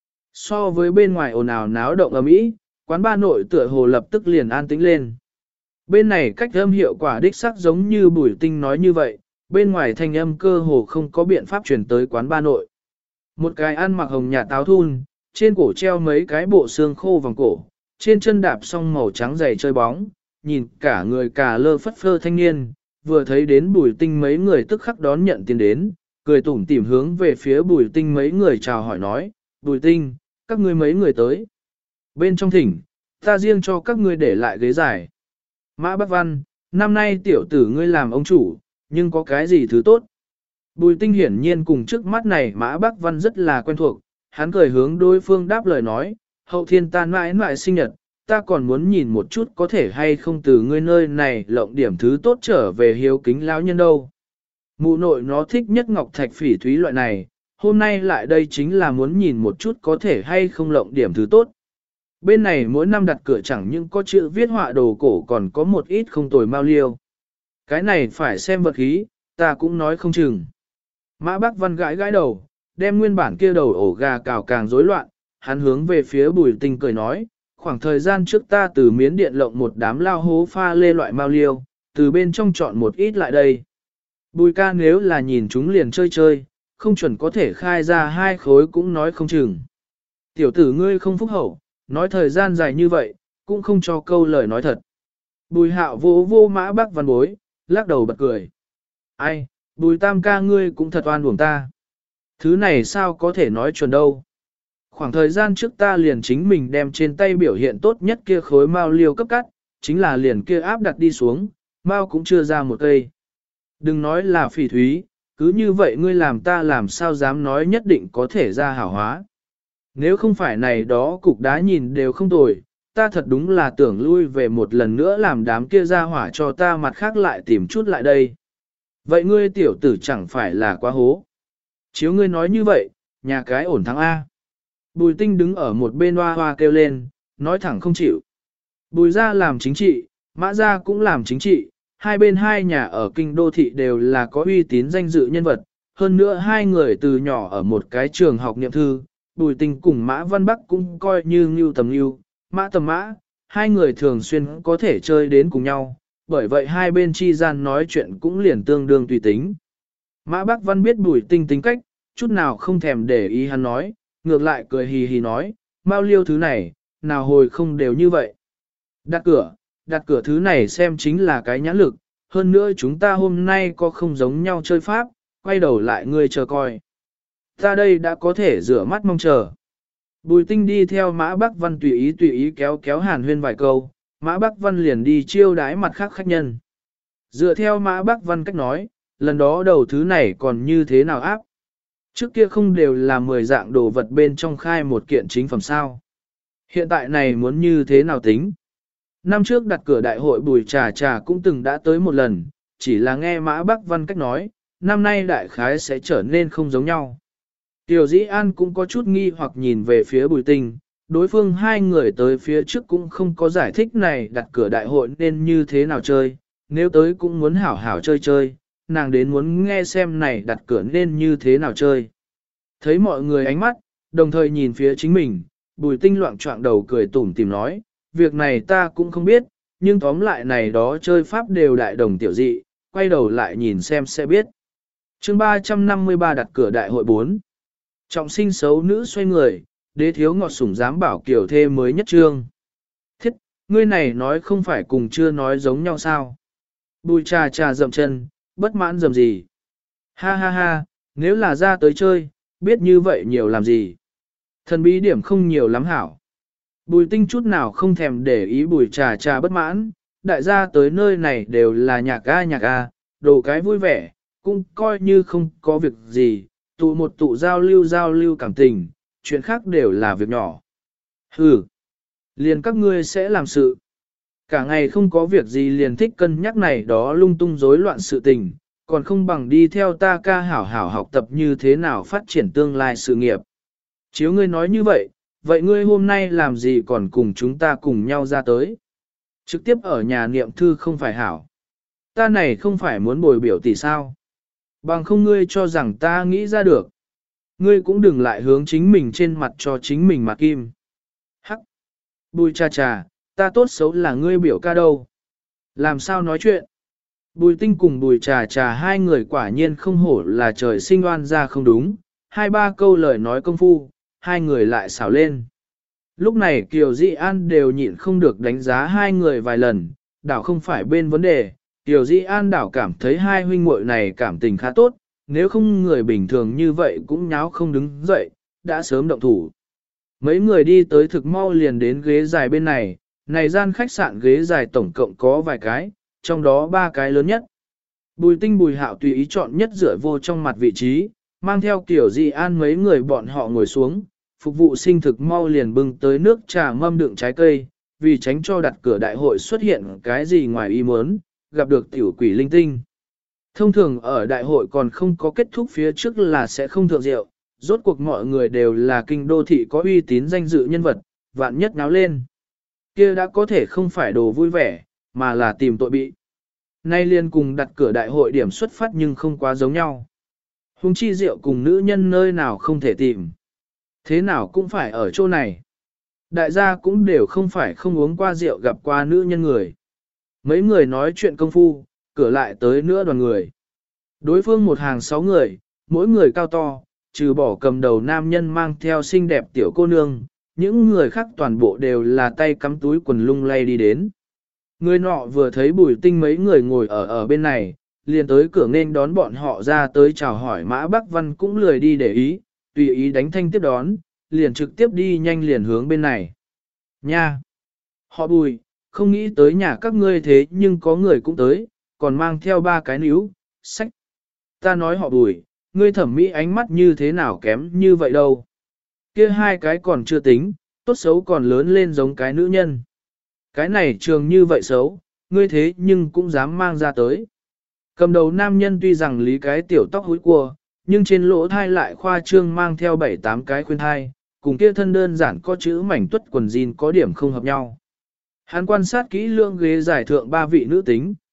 So với bên ngoài ồn ào náo động ầm ĩ, quán ba nội tựa hồ lập tức liền an tĩnh lên. Bên này cách âm hiệu quả đích sắc giống như Bùi Tinh nói như vậy, bên ngoài thanh âm cơ hồ không có biện pháp truyền tới quán ba nội. Một cái ăn mặc hồng nhạt táo thun, trên cổ treo mấy cái bộ xương khô vòng cổ, trên chân đạp song màu trắng giày chơi bóng, nhìn cả người cả lơ phất phơ thanh niên, vừa thấy đến Bùi Tinh mấy người tức khắc đón nhận tiền đến, cười tủm tỉm hướng về phía Bùi Tinh mấy người chào hỏi nói, Bùi Tinh, các ngươi mấy người tới. Bên trong thỉnh, ta riêng cho các ngươi để lại ghế dài. Mã Bắc Văn, năm nay tiểu tử ngươi làm ông chủ, nhưng có cái gì thứ tốt? Bùi Tinh hiển nhiên cùng trước mắt này Mã Bắc Văn rất là quen thuộc, hắn cười hướng đối phương đáp lời nói, hậu thiên ta mãi mãi sinh nhật, ta còn muốn nhìn một chút có thể hay không từ ngươi nơi này lộng điểm thứ tốt trở về hiếu kính lão nhân đâu. Mụ nội nó thích nhất ngọc thạch phỉ thúy loại này, hôm nay lại đây chính là muốn nhìn một chút có thể hay không lộng điểm thứ tốt. Bên này mỗi năm đặt cửa chẳng những có chữ viết họa đồ cổ còn có một ít không tồi mao liêu. Cái này phải xem vật khí, ta cũng nói không chừng. Mã Bác Văn gãi gãi đầu, đem nguyên bản kia đầu ổ gà cào càng rối loạn, hắn hướng về phía Bùi Tinh cười nói, khoảng thời gian trước ta từ Miến Điện lộng một đám lao hố pha lê loại mao liêu, từ bên trong chọn một ít lại đây. Bùi ca nếu là nhìn chúng liền chơi chơi, không chuẩn có thể khai ra 2 khối cũng nói không chừng. Tiểu tử ngươi không phúc hậu, nói thời gian dài như vậy, cũng không cho câu lời nói thật. Bùi Hạo vô vô Mã Bác Văn bối, lắc đầu bật cười. Ai, Bùi Tam ca ngươi cũng thật oan uổng ta. Thứ này sao có thể nói chuẩn đâu. Khoảng thời gian trước ta liền chính mình đem trên tay biểu hiện tốt nhất kia khối mao liêu cấp cắt, chính là liền kia áp đặt đi xuống, mao cũng chưa ra một cây. Đừng nói là phỉ thúy, cứ như vậy ngươi làm ta làm sao dám nói nhất định có thể ra hảo hóa. Nếu không phải này đó cục đá nhìn đều không tồi, ta thật đúng là tưởng lui về một lần nữa làm đám kia ra hỏa cho ta mặt khác lại tìm chút lại đây. Vậy ngươi tiểu tử chẳng phải là quá hố. Chiếu ngươi nói như vậy, nhà cái ổn thắng A. Bùi Tinh đứng ở một bên hoa hoa kêu lên, nói thẳng không chịu. Bùi gia làm chính trị, Mã gia cũng làm chính trị, Hai bên hai nhà ở kinh đô thị đều là có uy tín danh dự nhân vật, hơn nữa hai người từ nhỏ ở một cái trường học niệm thư, Bùi Tinh cùng Mã Văn Bắc cũng coi như Ngưu tầm Ngưu, Mã tầm Mã, hai người thường xuyên có thể chơi đến cùng nhau, bởi vậy hai bên chi gian nói chuyện cũng liền tương đương tùy tính. Mã Bắc Văn biết Bùi Tinh tính cách, chút nào không thèm để ý hắn nói, ngược lại cười hì hì nói, Mao Liêu thứ này, nào hồi không đều như vậy. Đặt cửa thứ này xem chính là cái nhãn lực, hơn nữa chúng ta hôm nay có không giống nhau chơi pháp, quay đầu lại ngươi chờ coi. Ta đây đã có thể rửa mắt mong chờ. Bùi Tinh đi theo Mã Bắc Văn tùy ý kéo kéo Hàn Huyên vài câu, Mã Bắc Văn liền đi chiêu đái mặt khác khách nhân. Dựa theo Mã Bắc Văn cách nói, lần đó đầu thứ này còn như thế nào áp? Trước kia không đều là 10 dạng đồ vật bên trong khai một kiện chính phẩm sao? Hiện tại này muốn như thế nào tính? Năm trước đặt cửa đại hội Bùi Trà Trà cũng từng đã tới một lần, chỉ là nghe Mã Bắc Văn cách nói, năm nay đại khái sẽ trở nên không giống nhau. Tiểu Dĩ An cũng có chút nghi hoặc nhìn về phía Bùi Tinh, đối phương hai người tới phía trước cũng không có giải thích này đặt cửa đại hội nên như thế nào chơi, nếu tới cũng muốn hảo hảo chơi chơi, nàng đến muốn nghe xem này đặt cửa nên như thế nào chơi. Thấy mọi người ánh mắt, đồng thời nhìn phía chính mình, Bùi Tinh loạn choạng đầu cười tủm tìm nói, việc này ta cũng không biết, nhưng tóm lại này đó chơi pháp đều đại đồng tiểu dị, quay đầu lại nhìn xem sẽ biết. Chương 353 đặt cửa đại hội 4. Trọng sinh xấu nữ xoay người, đế thiếu ngọt sủng dám bảo kiểu thê mới nhất trương. Thiết, ngươi này nói không phải cùng chưa nói giống nhau sao? Bùi Trà Trà dậm chân, bất mãn dầm gì? Ha ha ha, nếu là ra tới chơi, biết như vậy nhiều làm gì? Thần bí điểm không nhiều lắm hảo. Bùi Tinh chút nào không thèm để ý Bùi Trà Trà bất mãn, đại gia tới nơi này đều là nhạc a, đồ cái vui vẻ, cũng coi như không có việc gì, tụ một tụ giao lưu cảm tình, chuyện khác đều là việc nhỏ. Hừ, liền các ngươi sẽ làm sự. Cả ngày không có việc gì liền thích cân nhắc này đó lung tung rối loạn sự tình, còn không bằng đi theo ta ca hảo hảo học tập như thế nào phát triển tương lai sự nghiệp. Chiếu ngươi nói như vậy, vậy ngươi hôm nay làm gì còn cùng chúng ta cùng nhau ra tới? Trực tiếp ở nhà niệm thư không phải hảo. Ta này không phải muốn bồi biểu tỷ sao? Bằng không ngươi cho rằng ta nghĩ ra được. Ngươi cũng đừng lại hướng chính mình trên mặt cho chính mình mà kim. Hắc! Bùi Trà Trà, ta tốt xấu là ngươi biểu ca đâu. Làm sao nói chuyện? Bùi Tinh cùng Bùi Trà Trà hai người quả nhiên không hổ là trời sinh oan ra không đúng. Hai ba câu lời nói công phu, hai người lại xảo lên. Lúc này Kiều Dĩ An đều nhịn không được đánh giá hai người vài lần, đảo không phải bên vấn đề. Kiều Dĩ An đảo cảm thấy hai huynh muội này cảm tình khá tốt, nếu không người bình thường như vậy cũng nháo không đứng dậy, đã sớm động thủ. Mấy người đi tới thực mau liền đến ghế dài bên này, này gian khách sạn ghế dài tổng cộng có vài cái, trong đó 3 cái lớn nhất. Bùi Tinh Bùi Hạo tùy ý chọn nhất dựa vô trong mặt vị trí, mang theo Kiều Dĩ An mấy người bọn họ ngồi xuống, phục vụ sinh thực mau liền bưng tới nước trà mâm đựng trái cây, vì tránh cho đặt cửa đại hội xuất hiện cái gì ngoài ý muốn, gặp được tiểu quỷ linh tinh. Thông thường ở đại hội còn không có kết thúc phía trước là sẽ không thượng rượu, rốt cuộc mọi người đều là kinh đô thị có uy tín danh dự nhân vật, vạn nhất náo lên. Kia đã có thể không phải đồ vui vẻ, mà là tìm tội bị. Nay liên cùng đặt cửa đại hội điểm xuất phát nhưng không quá giống nhau. Hùng chi rượu cùng nữ nhân nơi nào không thể tìm. Thế nào cũng phải ở chỗ này. Đại gia cũng đều không phải không uống qua rượu gặp qua nữ nhân người. Mấy người nói chuyện công phu, cửa lại tới nữa đoàn người. Đối phương một hàng 6 người, mỗi người cao to, trừ bỏ cầm đầu nam nhân mang theo xinh đẹp tiểu cô nương, những người khác toàn bộ đều là tay cắm túi quần lung lay đi đến. Người nọ vừa thấy Bùi Tinh mấy người ngồi ở bên này, liền tới cửa nên đón bọn họ ra tới chào hỏi. Mã Bắc Văn cũng lười đi để ý, tùy ý đánh thanh tiếp đón, liền trực tiếp đi nhanh liền hướng bên này. Nha! Họ Bùi, không nghĩ tới nhà các ngươi thế nhưng có người cũng tới, còn mang theo 3 cái níu, sách. Ta nói họ Bùi, ngươi thẩm mỹ ánh mắt như thế nào kém như vậy đâu. Kia 2 cái còn chưa tính, tốt xấu còn lớn lên giống cái nữ nhân. Cái này trường như vậy xấu, ngươi thế nhưng cũng dám mang ra tới. Cầm đầu nam nhân tuy rằng lý cái tiểu tóc húi cua, nhưng trên lỗ thai lại khoa trương mang theo 7-8 cái khuyên thai, cùng kia thân đơn giản có chữ mảnh tuất quần jean có điểm không hợp nhau. Hắn quan sát kỹ lưỡng ghế giải thượng 3 vị nữ tính,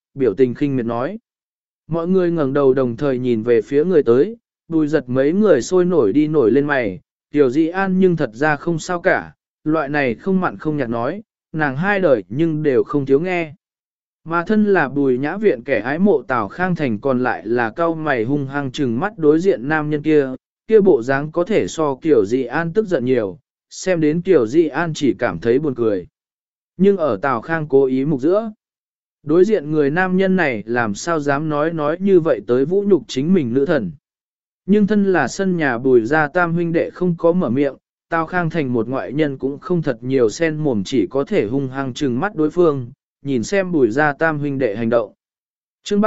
biểu tình khinh miệt nói. Mọi người ngẩng đầu đồng thời nhìn về phía người tới, Bùi Giật mấy người sôi nổi đi nổi lên mày, Tiểu Di An nhưng thật ra không sao cả, loại này không mặn không nhạt nói, nàng hai đời nhưng đều không thiếu nghe. Mà thân là Bùi Nhã Viện kẻ ái mộ Tào Khang Thành còn lại là cao mày hung hăng trừng mắt đối diện nam nhân kia, kia bộ dáng có thể so Tiểu Di An tức giận nhiều, xem đến Tiểu Di An chỉ cảm thấy buồn cười. Nhưng ở Tào Khang cố ý mục giữa, đối diện người nam nhân này làm sao dám nói như vậy tới vũ nhục chính mình nữ thần. Nhưng thân là sân nhà Bùi gia tam huynh đệ không có mở miệng, Tào Khang Thành một ngoại nhân cũng không thật nhiều sen mồm, chỉ có thể hung hăng trừng mắt đối phương, nhìn xem Bùi gia tam huynh đệ hành động. Chương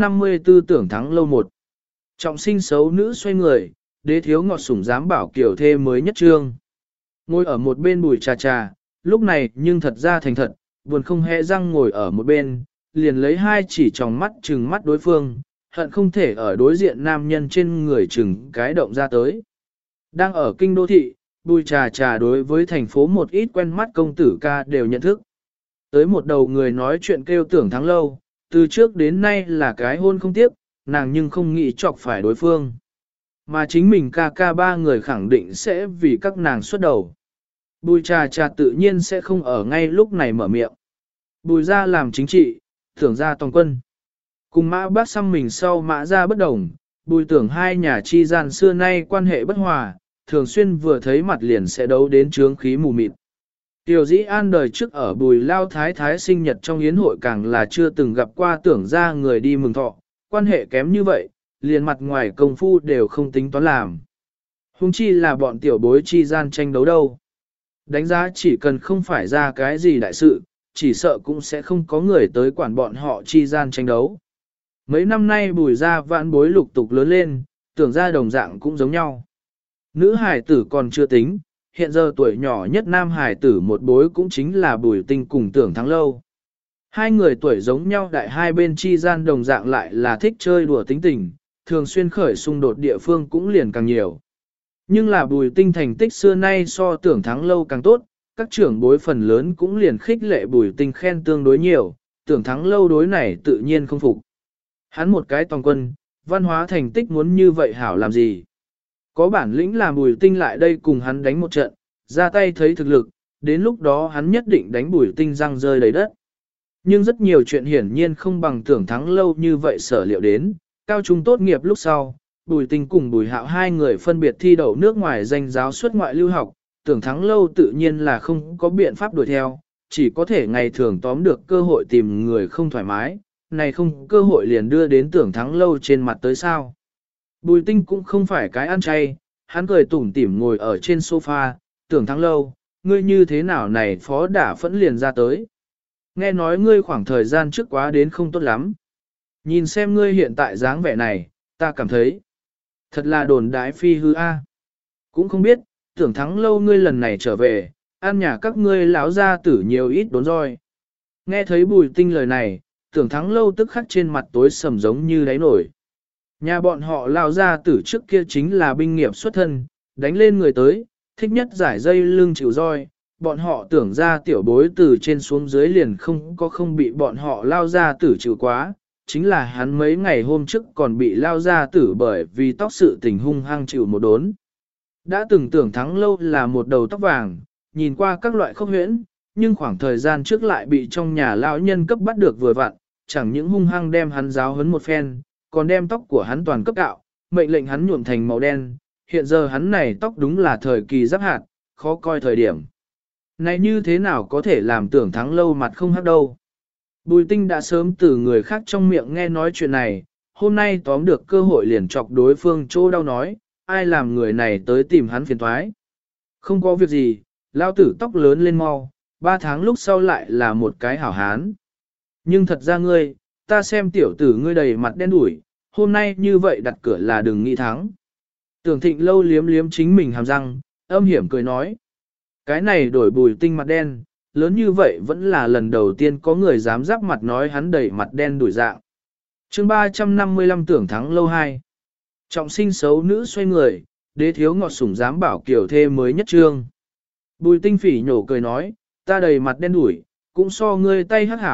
354 tưởng thắng lâu một. Trọng sinh xấu nữ xoay người, đế thiếu ngọt sủng dám bảo kiểu thê mới nhất trương. Ngồi ở một bên Bùi trà trà, lúc này nhưng thật ra thành thật, buồn không hề răng ngồi ở một bên, liền lấy hai chỉ tròng mắt trừng mắt đối phương, hận không thể ở đối diện nam nhân trên người trừng cái động ra tới. Đang ở kinh đô thị, Bùi trà trà đối với thành phố một ít quen mắt công tử ca đều nhận thức. Tới một đầu người nói chuyện kêu tưởng thắng lâu, từ trước đến nay là cái hôn không tiếp, nàng nhưng không nghĩ chọc phải đối phương. Mà chính mình ca ca ba người khẳng định sẽ vì các nàng xuất đầu. Bùi trà trà tự nhiên sẽ không ở ngay lúc này mở miệng. Bùi ra làm chính trị, tưởng ra toàn quân. Cùng mã bác xăm mình sau mã ra bất đồng, bùi tưởng hai nhà chi gian xưa nay quan hệ bất hòa, thường xuyên vừa thấy mặt liền sẽ đấu đến trướng khí mù mịt. Tiểu dĩ an đời trước ở bùi lao thái thái sinh nhật trong yến hội càng là chưa từng gặp qua tưởng ra người đi mừng thọ, quan hệ kém như vậy, liền mặt ngoài công phu đều không tính toán làm. Hùng chi là bọn tiểu bối chi gian tranh đấu đâu. Đánh giá chỉ cần không phải ra cái gì đại sự, chỉ sợ cũng sẽ không có người tới quản bọn họ chi gian tranh đấu. Mấy năm nay bùi ra vãn bối lục tục lớn lên, tưởng ra đồng dạng cũng giống nhau. Nữ hải tử còn chưa tính, hiện giờ tuổi nhỏ nhất nam hải tử một bối cũng chính là bùi tinh cùng tưởng thắng lâu. Hai người tuổi giống nhau đại hai bên chi gian đồng dạng lại là thích chơi đùa tính tình, thường xuyên khởi xung đột địa phương cũng liền càng nhiều. Nhưng là bùi tinh thành tích xưa nay so tưởng thắng lâu càng tốt, các trưởng bối phần lớn cũng liền khích lệ bùi tinh khen tương đối nhiều, tưởng thắng lâu đối này tự nhiên không phục. Hắn một cái toàn quân, văn hóa thành tích muốn như vậy hảo làm gì? Có bản lĩnh làm bùi tinh lại đây cùng hắn đánh một trận, ra tay thấy thực lực, đến lúc đó hắn nhất định đánh bùi tinh răng rơi đầy đất. Nhưng rất nhiều chuyện hiển nhiên không bằng tưởng thắng lâu như vậy sở liệu đến, cao trung tốt nghiệp lúc sau, bùi tinh cùng bùi hạo hai người phân biệt thi đậu nước ngoài danh giáo xuất ngoại lưu học, tưởng thắng lâu tự nhiên là không có biện pháp đuổi theo, chỉ có thể ngày thường tóm được cơ hội tìm người không thoải mái, này không cơ hội liền đưa đến tưởng thắng lâu trên mặt tới sao. Bùi tinh cũng không phải cái ăn chay, hắn cười tủm tỉm ngồi ở trên sofa, tưởng thắng lâu, ngươi như thế nào này phó đả phẫn liền ra tới. Nghe nói ngươi khoảng thời gian trước quá đến không tốt lắm. Nhìn xem ngươi hiện tại dáng vẻ này, ta cảm thấy thật là đồn đái phi hư a. Cũng không biết, tưởng thắng lâu ngươi lần này trở về, ăn nhà các ngươi lão gia tử nhiều ít đốn roi. Nghe thấy bùi tinh lời này, tưởng thắng lâu tức khắc trên mặt tối sầm giống như đáy nổi. Nhà bọn họ lao gia tử trước kia chính là binh nghiệp xuất thân, đánh lên người tới, thích nhất giải dây lưng chịu roi. Bọn họ tưởng ra tiểu bối từ trên xuống dưới liền không bị bọn họ lao gia tử chịu quá. Chính là hắn mấy ngày hôm trước còn bị lao gia tử bởi vì tóc sự tình hung hăng chịu một đốn. Đã từng tưởng thắng lâu là một đầu tóc vàng, nhìn qua các loại khốc huyễn, nhưng khoảng thời gian trước lại bị trong nhà lão nhân cấp bắt được vừa vặn, chẳng những hung hăng đem hắn giáo huấn một phen, còn đem tóc của hắn toàn cấp cạo, mệnh lệnh hắn nhuộm thành màu đen, hiện giờ hắn này tóc đúng là thời kỳ giáp hạt, khó coi thời điểm. Này như thế nào có thể làm tưởng thắng lâu mặt không hắc đâu. Bùi tinh đã sớm từ người khác trong miệng nghe nói chuyện này, hôm nay tóm được cơ hội liền chọc đối phương chỗ đau nói, ai làm người này tới tìm hắn phiền thoái. Không có việc gì, lao tử tóc lớn lên mau, 3 tháng lúc sau lại là một cái hảo hán. Nhưng thật ra ngươi, ta xem tiểu tử ngươi đầy mặt đen đủi, hôm nay như vậy đặt cửa là đừng nghĩ thắng. Tưởng thịnh lâu liếm liếm chính mình hàm răng, âm hiểm cười nói. Cái này đổi bùi tinh mặt đen, lớn như vậy vẫn là lần đầu tiên có người dám giáp mặt nói hắn đầy mặt đen đủi dạng. Chương 355 tưởng thắng lâu 2. Trọng sinh xấu nữ xoay người, đế thiếu ngọt sủng dám bảo kiểu thê mới nhất trương. Bùi tinh phỉ nhổ cười nói, ta đầy mặt đen đủi, cũng so ngươi tay hắc hảo,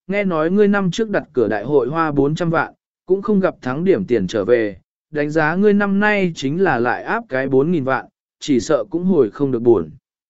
nghe nói ngươi năm trước đặt cửa đại hội hoa 400 vạn, cũng không gặp thắng điểm tiền trở về, đánh giá ngươi năm nay chính là lại áp cái 4.000 vạn, chỉ sợ cũng hồi không được buồn.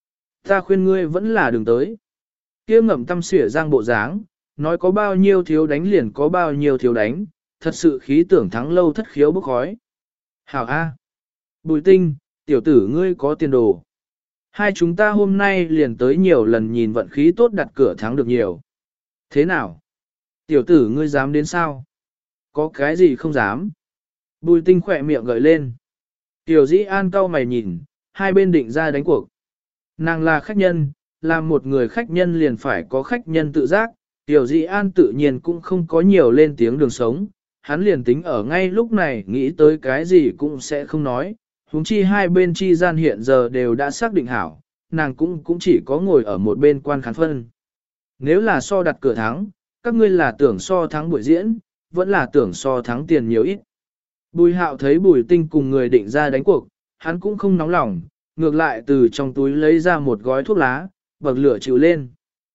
Ta khuyên ngươi vẫn là đừng tới. Kia ngậm tâm xỉa giang bộ dáng, nói có bao nhiêu thiếu đánh liền có bao nhiêu thiếu đánh, thật sự khí tưởng thắng lâu thất khiếu bốc khói. Hảo A. Bùi Tinh, tiểu tử ngươi có tiền đồ. Hai chúng ta hôm nay liền tới nhiều lần nhìn vận khí tốt đặt cửa thắng được nhiều. Thế nào? Tiểu tử ngươi dám đến sao? Có cái gì không dám? Bùi Tinh khỏe miệng gợi lên. Tiểu Dĩ An cau mày nhìn, hai bên định ra đánh cuộc. Nàng là khách nhân, làm một người khách nhân liền phải có khách nhân tự giác. Tiểu Dĩ An tự nhiên cũng không có nhiều lên tiếng đường sống. Hắn liền tính ở ngay lúc này nghĩ tới cái gì cũng sẽ không nói. Huống chi hai bên chi gian hiện giờ đều đã xác định hảo, nàng cũng chỉ có ngồi ở một bên quan khán phân. Nếu là so đặt cửa thắng, các ngươi là tưởng so thắng buổi diễn, vẫn là tưởng so thắng tiền nhiều ít. Bùi Hạo thấy Bùi Tinh cùng người định ra đánh cuộc, hắn cũng không nóng lòng, ngược lại từ trong túi lấy ra một gói thuốc lá, bậc lửa chịu lên.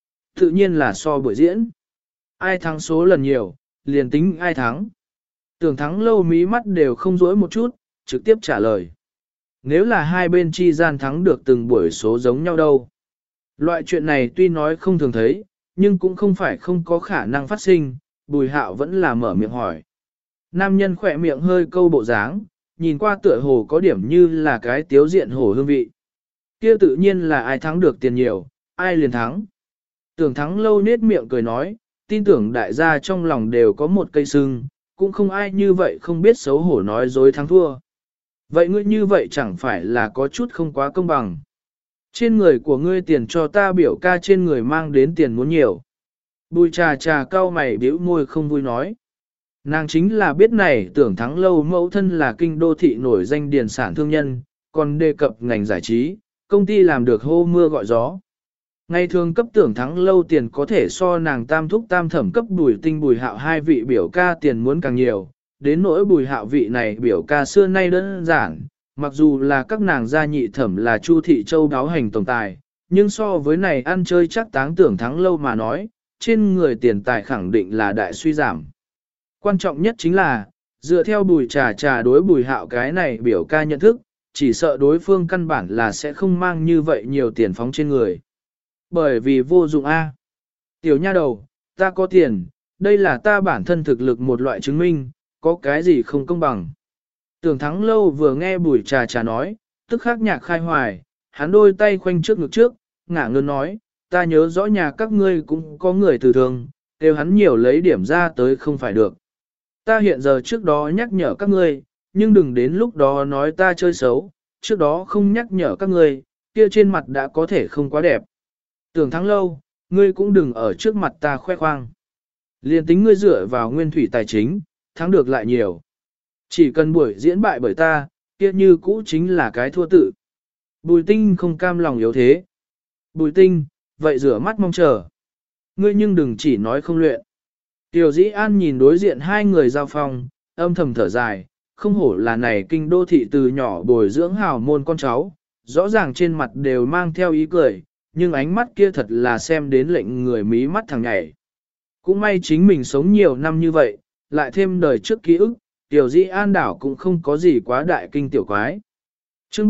Tự nhiên là so buổi diễn. Ai thắng số lần nhiều, liền tính ai thắng. Tưởng thắng lâu mí mắt đều không rỗi một chút, trực tiếp trả lời. Nếu là hai bên chi gian thắng được từng buổi số giống nhau đâu. Loại chuyện này tuy nói không thường thấy, nhưng cũng không phải không có khả năng phát sinh, Bùi Hạo vẫn là mở miệng hỏi. Nam nhân khỏe miệng hơi câu bộ dáng, nhìn qua tựa hồ có điểm như là cái tiếu diện hổ hương vị. Kia tự nhiên là ai thắng được tiền nhiều, ai liền thắng. Tưởng thắng lâu nết miệng cười nói, tin tưởng đại gia trong lòng đều có một cây sưng, cũng không ai như vậy không biết xấu hổ nói dối thắng thua. Vậy ngươi như vậy chẳng phải là có chút không quá công bằng. Trên người của ngươi tiền cho ta biểu ca trên người mang đến tiền muốn nhiều. Bùi trà trà cau mày bĩu môi không vui nói. Nàng chính là biết này tưởng thắng lâu mẫu thân là kinh đô thị nổi danh điền sản thương nhân, còn đề cập ngành giải trí, công ty làm được hô mưa gọi gió. Ngày thường cấp tưởng thắng lâu tiền có thể so nàng tam thúc tam thẩm cấp Bùi Tinh Bùi Hạo hai vị biểu ca tiền muốn càng nhiều, đến nỗi Bùi Hạo vị này biểu ca xưa nay đơn giản, mặc dù là các nàng gia nhị thẩm là Chu Thị Châu đáo hành tổng tài, nhưng so với này ăn chơi chắc táng tưởng thắng lâu mà nói, trên người tiền tài khẳng định là đại suy giảm. Quan trọng nhất chính là, dựa theo Bùi trà trà đối Bùi Hạo cái này biểu ca nhận thức, chỉ sợ đối phương căn bản là sẽ không mang như vậy nhiều tiền phóng trên người. Bởi vì vô dụng A. Tiểu nha đầu, ta có tiền, đây là ta bản thân thực lực một loại chứng minh, có cái gì không công bằng. Tưởng thắng lâu vừa nghe Bùi trà trà nói, tức khắc nhạc khai hoài, hắn đôi tay khoanh trước ngực trước, ngả ngớn nói, ta nhớ rõ nhà các ngươi cũng có người từ thường, đều hắn nhiều lấy điểm ra tới không phải được. Ta hiện giờ trước đó nhắc nhở các ngươi, nhưng đừng đến lúc đó nói ta chơi xấu, trước đó không nhắc nhở các ngươi, kia trên mặt đã có thể không quá đẹp. Tưởng thắng lâu, ngươi cũng đừng ở trước mặt ta khoe khoang. Liên tính ngươi dựa vào nguyên thủy tài chính, thắng được lại nhiều. Chỉ cần buổi diễn bại bởi ta, kia như cũ chính là cái thua tự. Bùi Tinh không cam lòng yếu thế. Bùi Tinh, vậy rửa mắt mong chờ. Ngươi nhưng đừng chỉ nói không luyện. Tiểu Dĩ An nhìn đối diện hai người giao phong, âm thầm thở dài, không hổ là này kinh đô thị từ nhỏ bồi dưỡng hào môn con cháu, rõ ràng trên mặt đều mang theo ý cười, nhưng ánh mắt kia thật là xem đến lệnh người mí mắt thằng nhảy. Cũng may chính mình sống nhiều năm như vậy, lại thêm đời trước ký ức, Tiểu Dĩ An đảo cũng không có gì quá đại kinh tiểu quái. Chương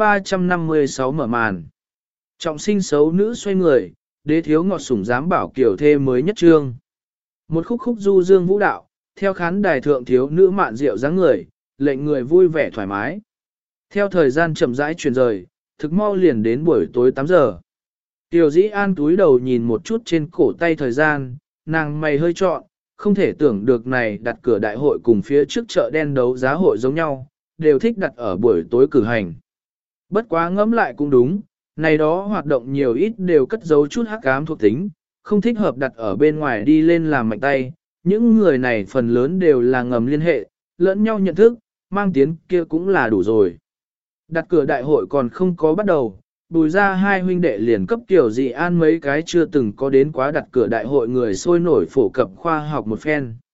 356 mở màn. Trọng sinh xấu nữ xoay người, đế thiếu ngọt sủng dám bảo kiểu thê mới nhất trương. Một khúc khúc du dương vũ đạo, theo khán đài thượng thiếu nữ mạn rượu dáng người, lệnh người vui vẻ thoải mái. Theo thời gian chậm rãi chuyển rời, thực mau liền đến buổi tối 8 giờ. Tiểu Dĩ An túi đầu nhìn một chút trên cổ tay thời gian, nàng mày hơi trọn, không thể tưởng được này đặt cửa đại hội cùng phía trước chợ đen đấu giá hội giống nhau, đều thích đặt ở buổi tối cử hành. Bất quá ngẫm lại cũng đúng, này đó hoạt động nhiều ít đều cất giấu chút hắc ám thuộc tính, không thích hợp đặt ở bên ngoài đi lên làm mạnh tay, những người này phần lớn đều là ngầm liên hệ, lẫn nhau nhận thức, mang tiến kia cũng là đủ rồi. Đặt cửa đại hội còn không có bắt đầu, Bùi ra hai huynh đệ liền cấp Tiểu Dĩ An mấy cái chưa từng có đến quá đặt cửa đại hội người sôi nổi phổ cập khoa học một phen.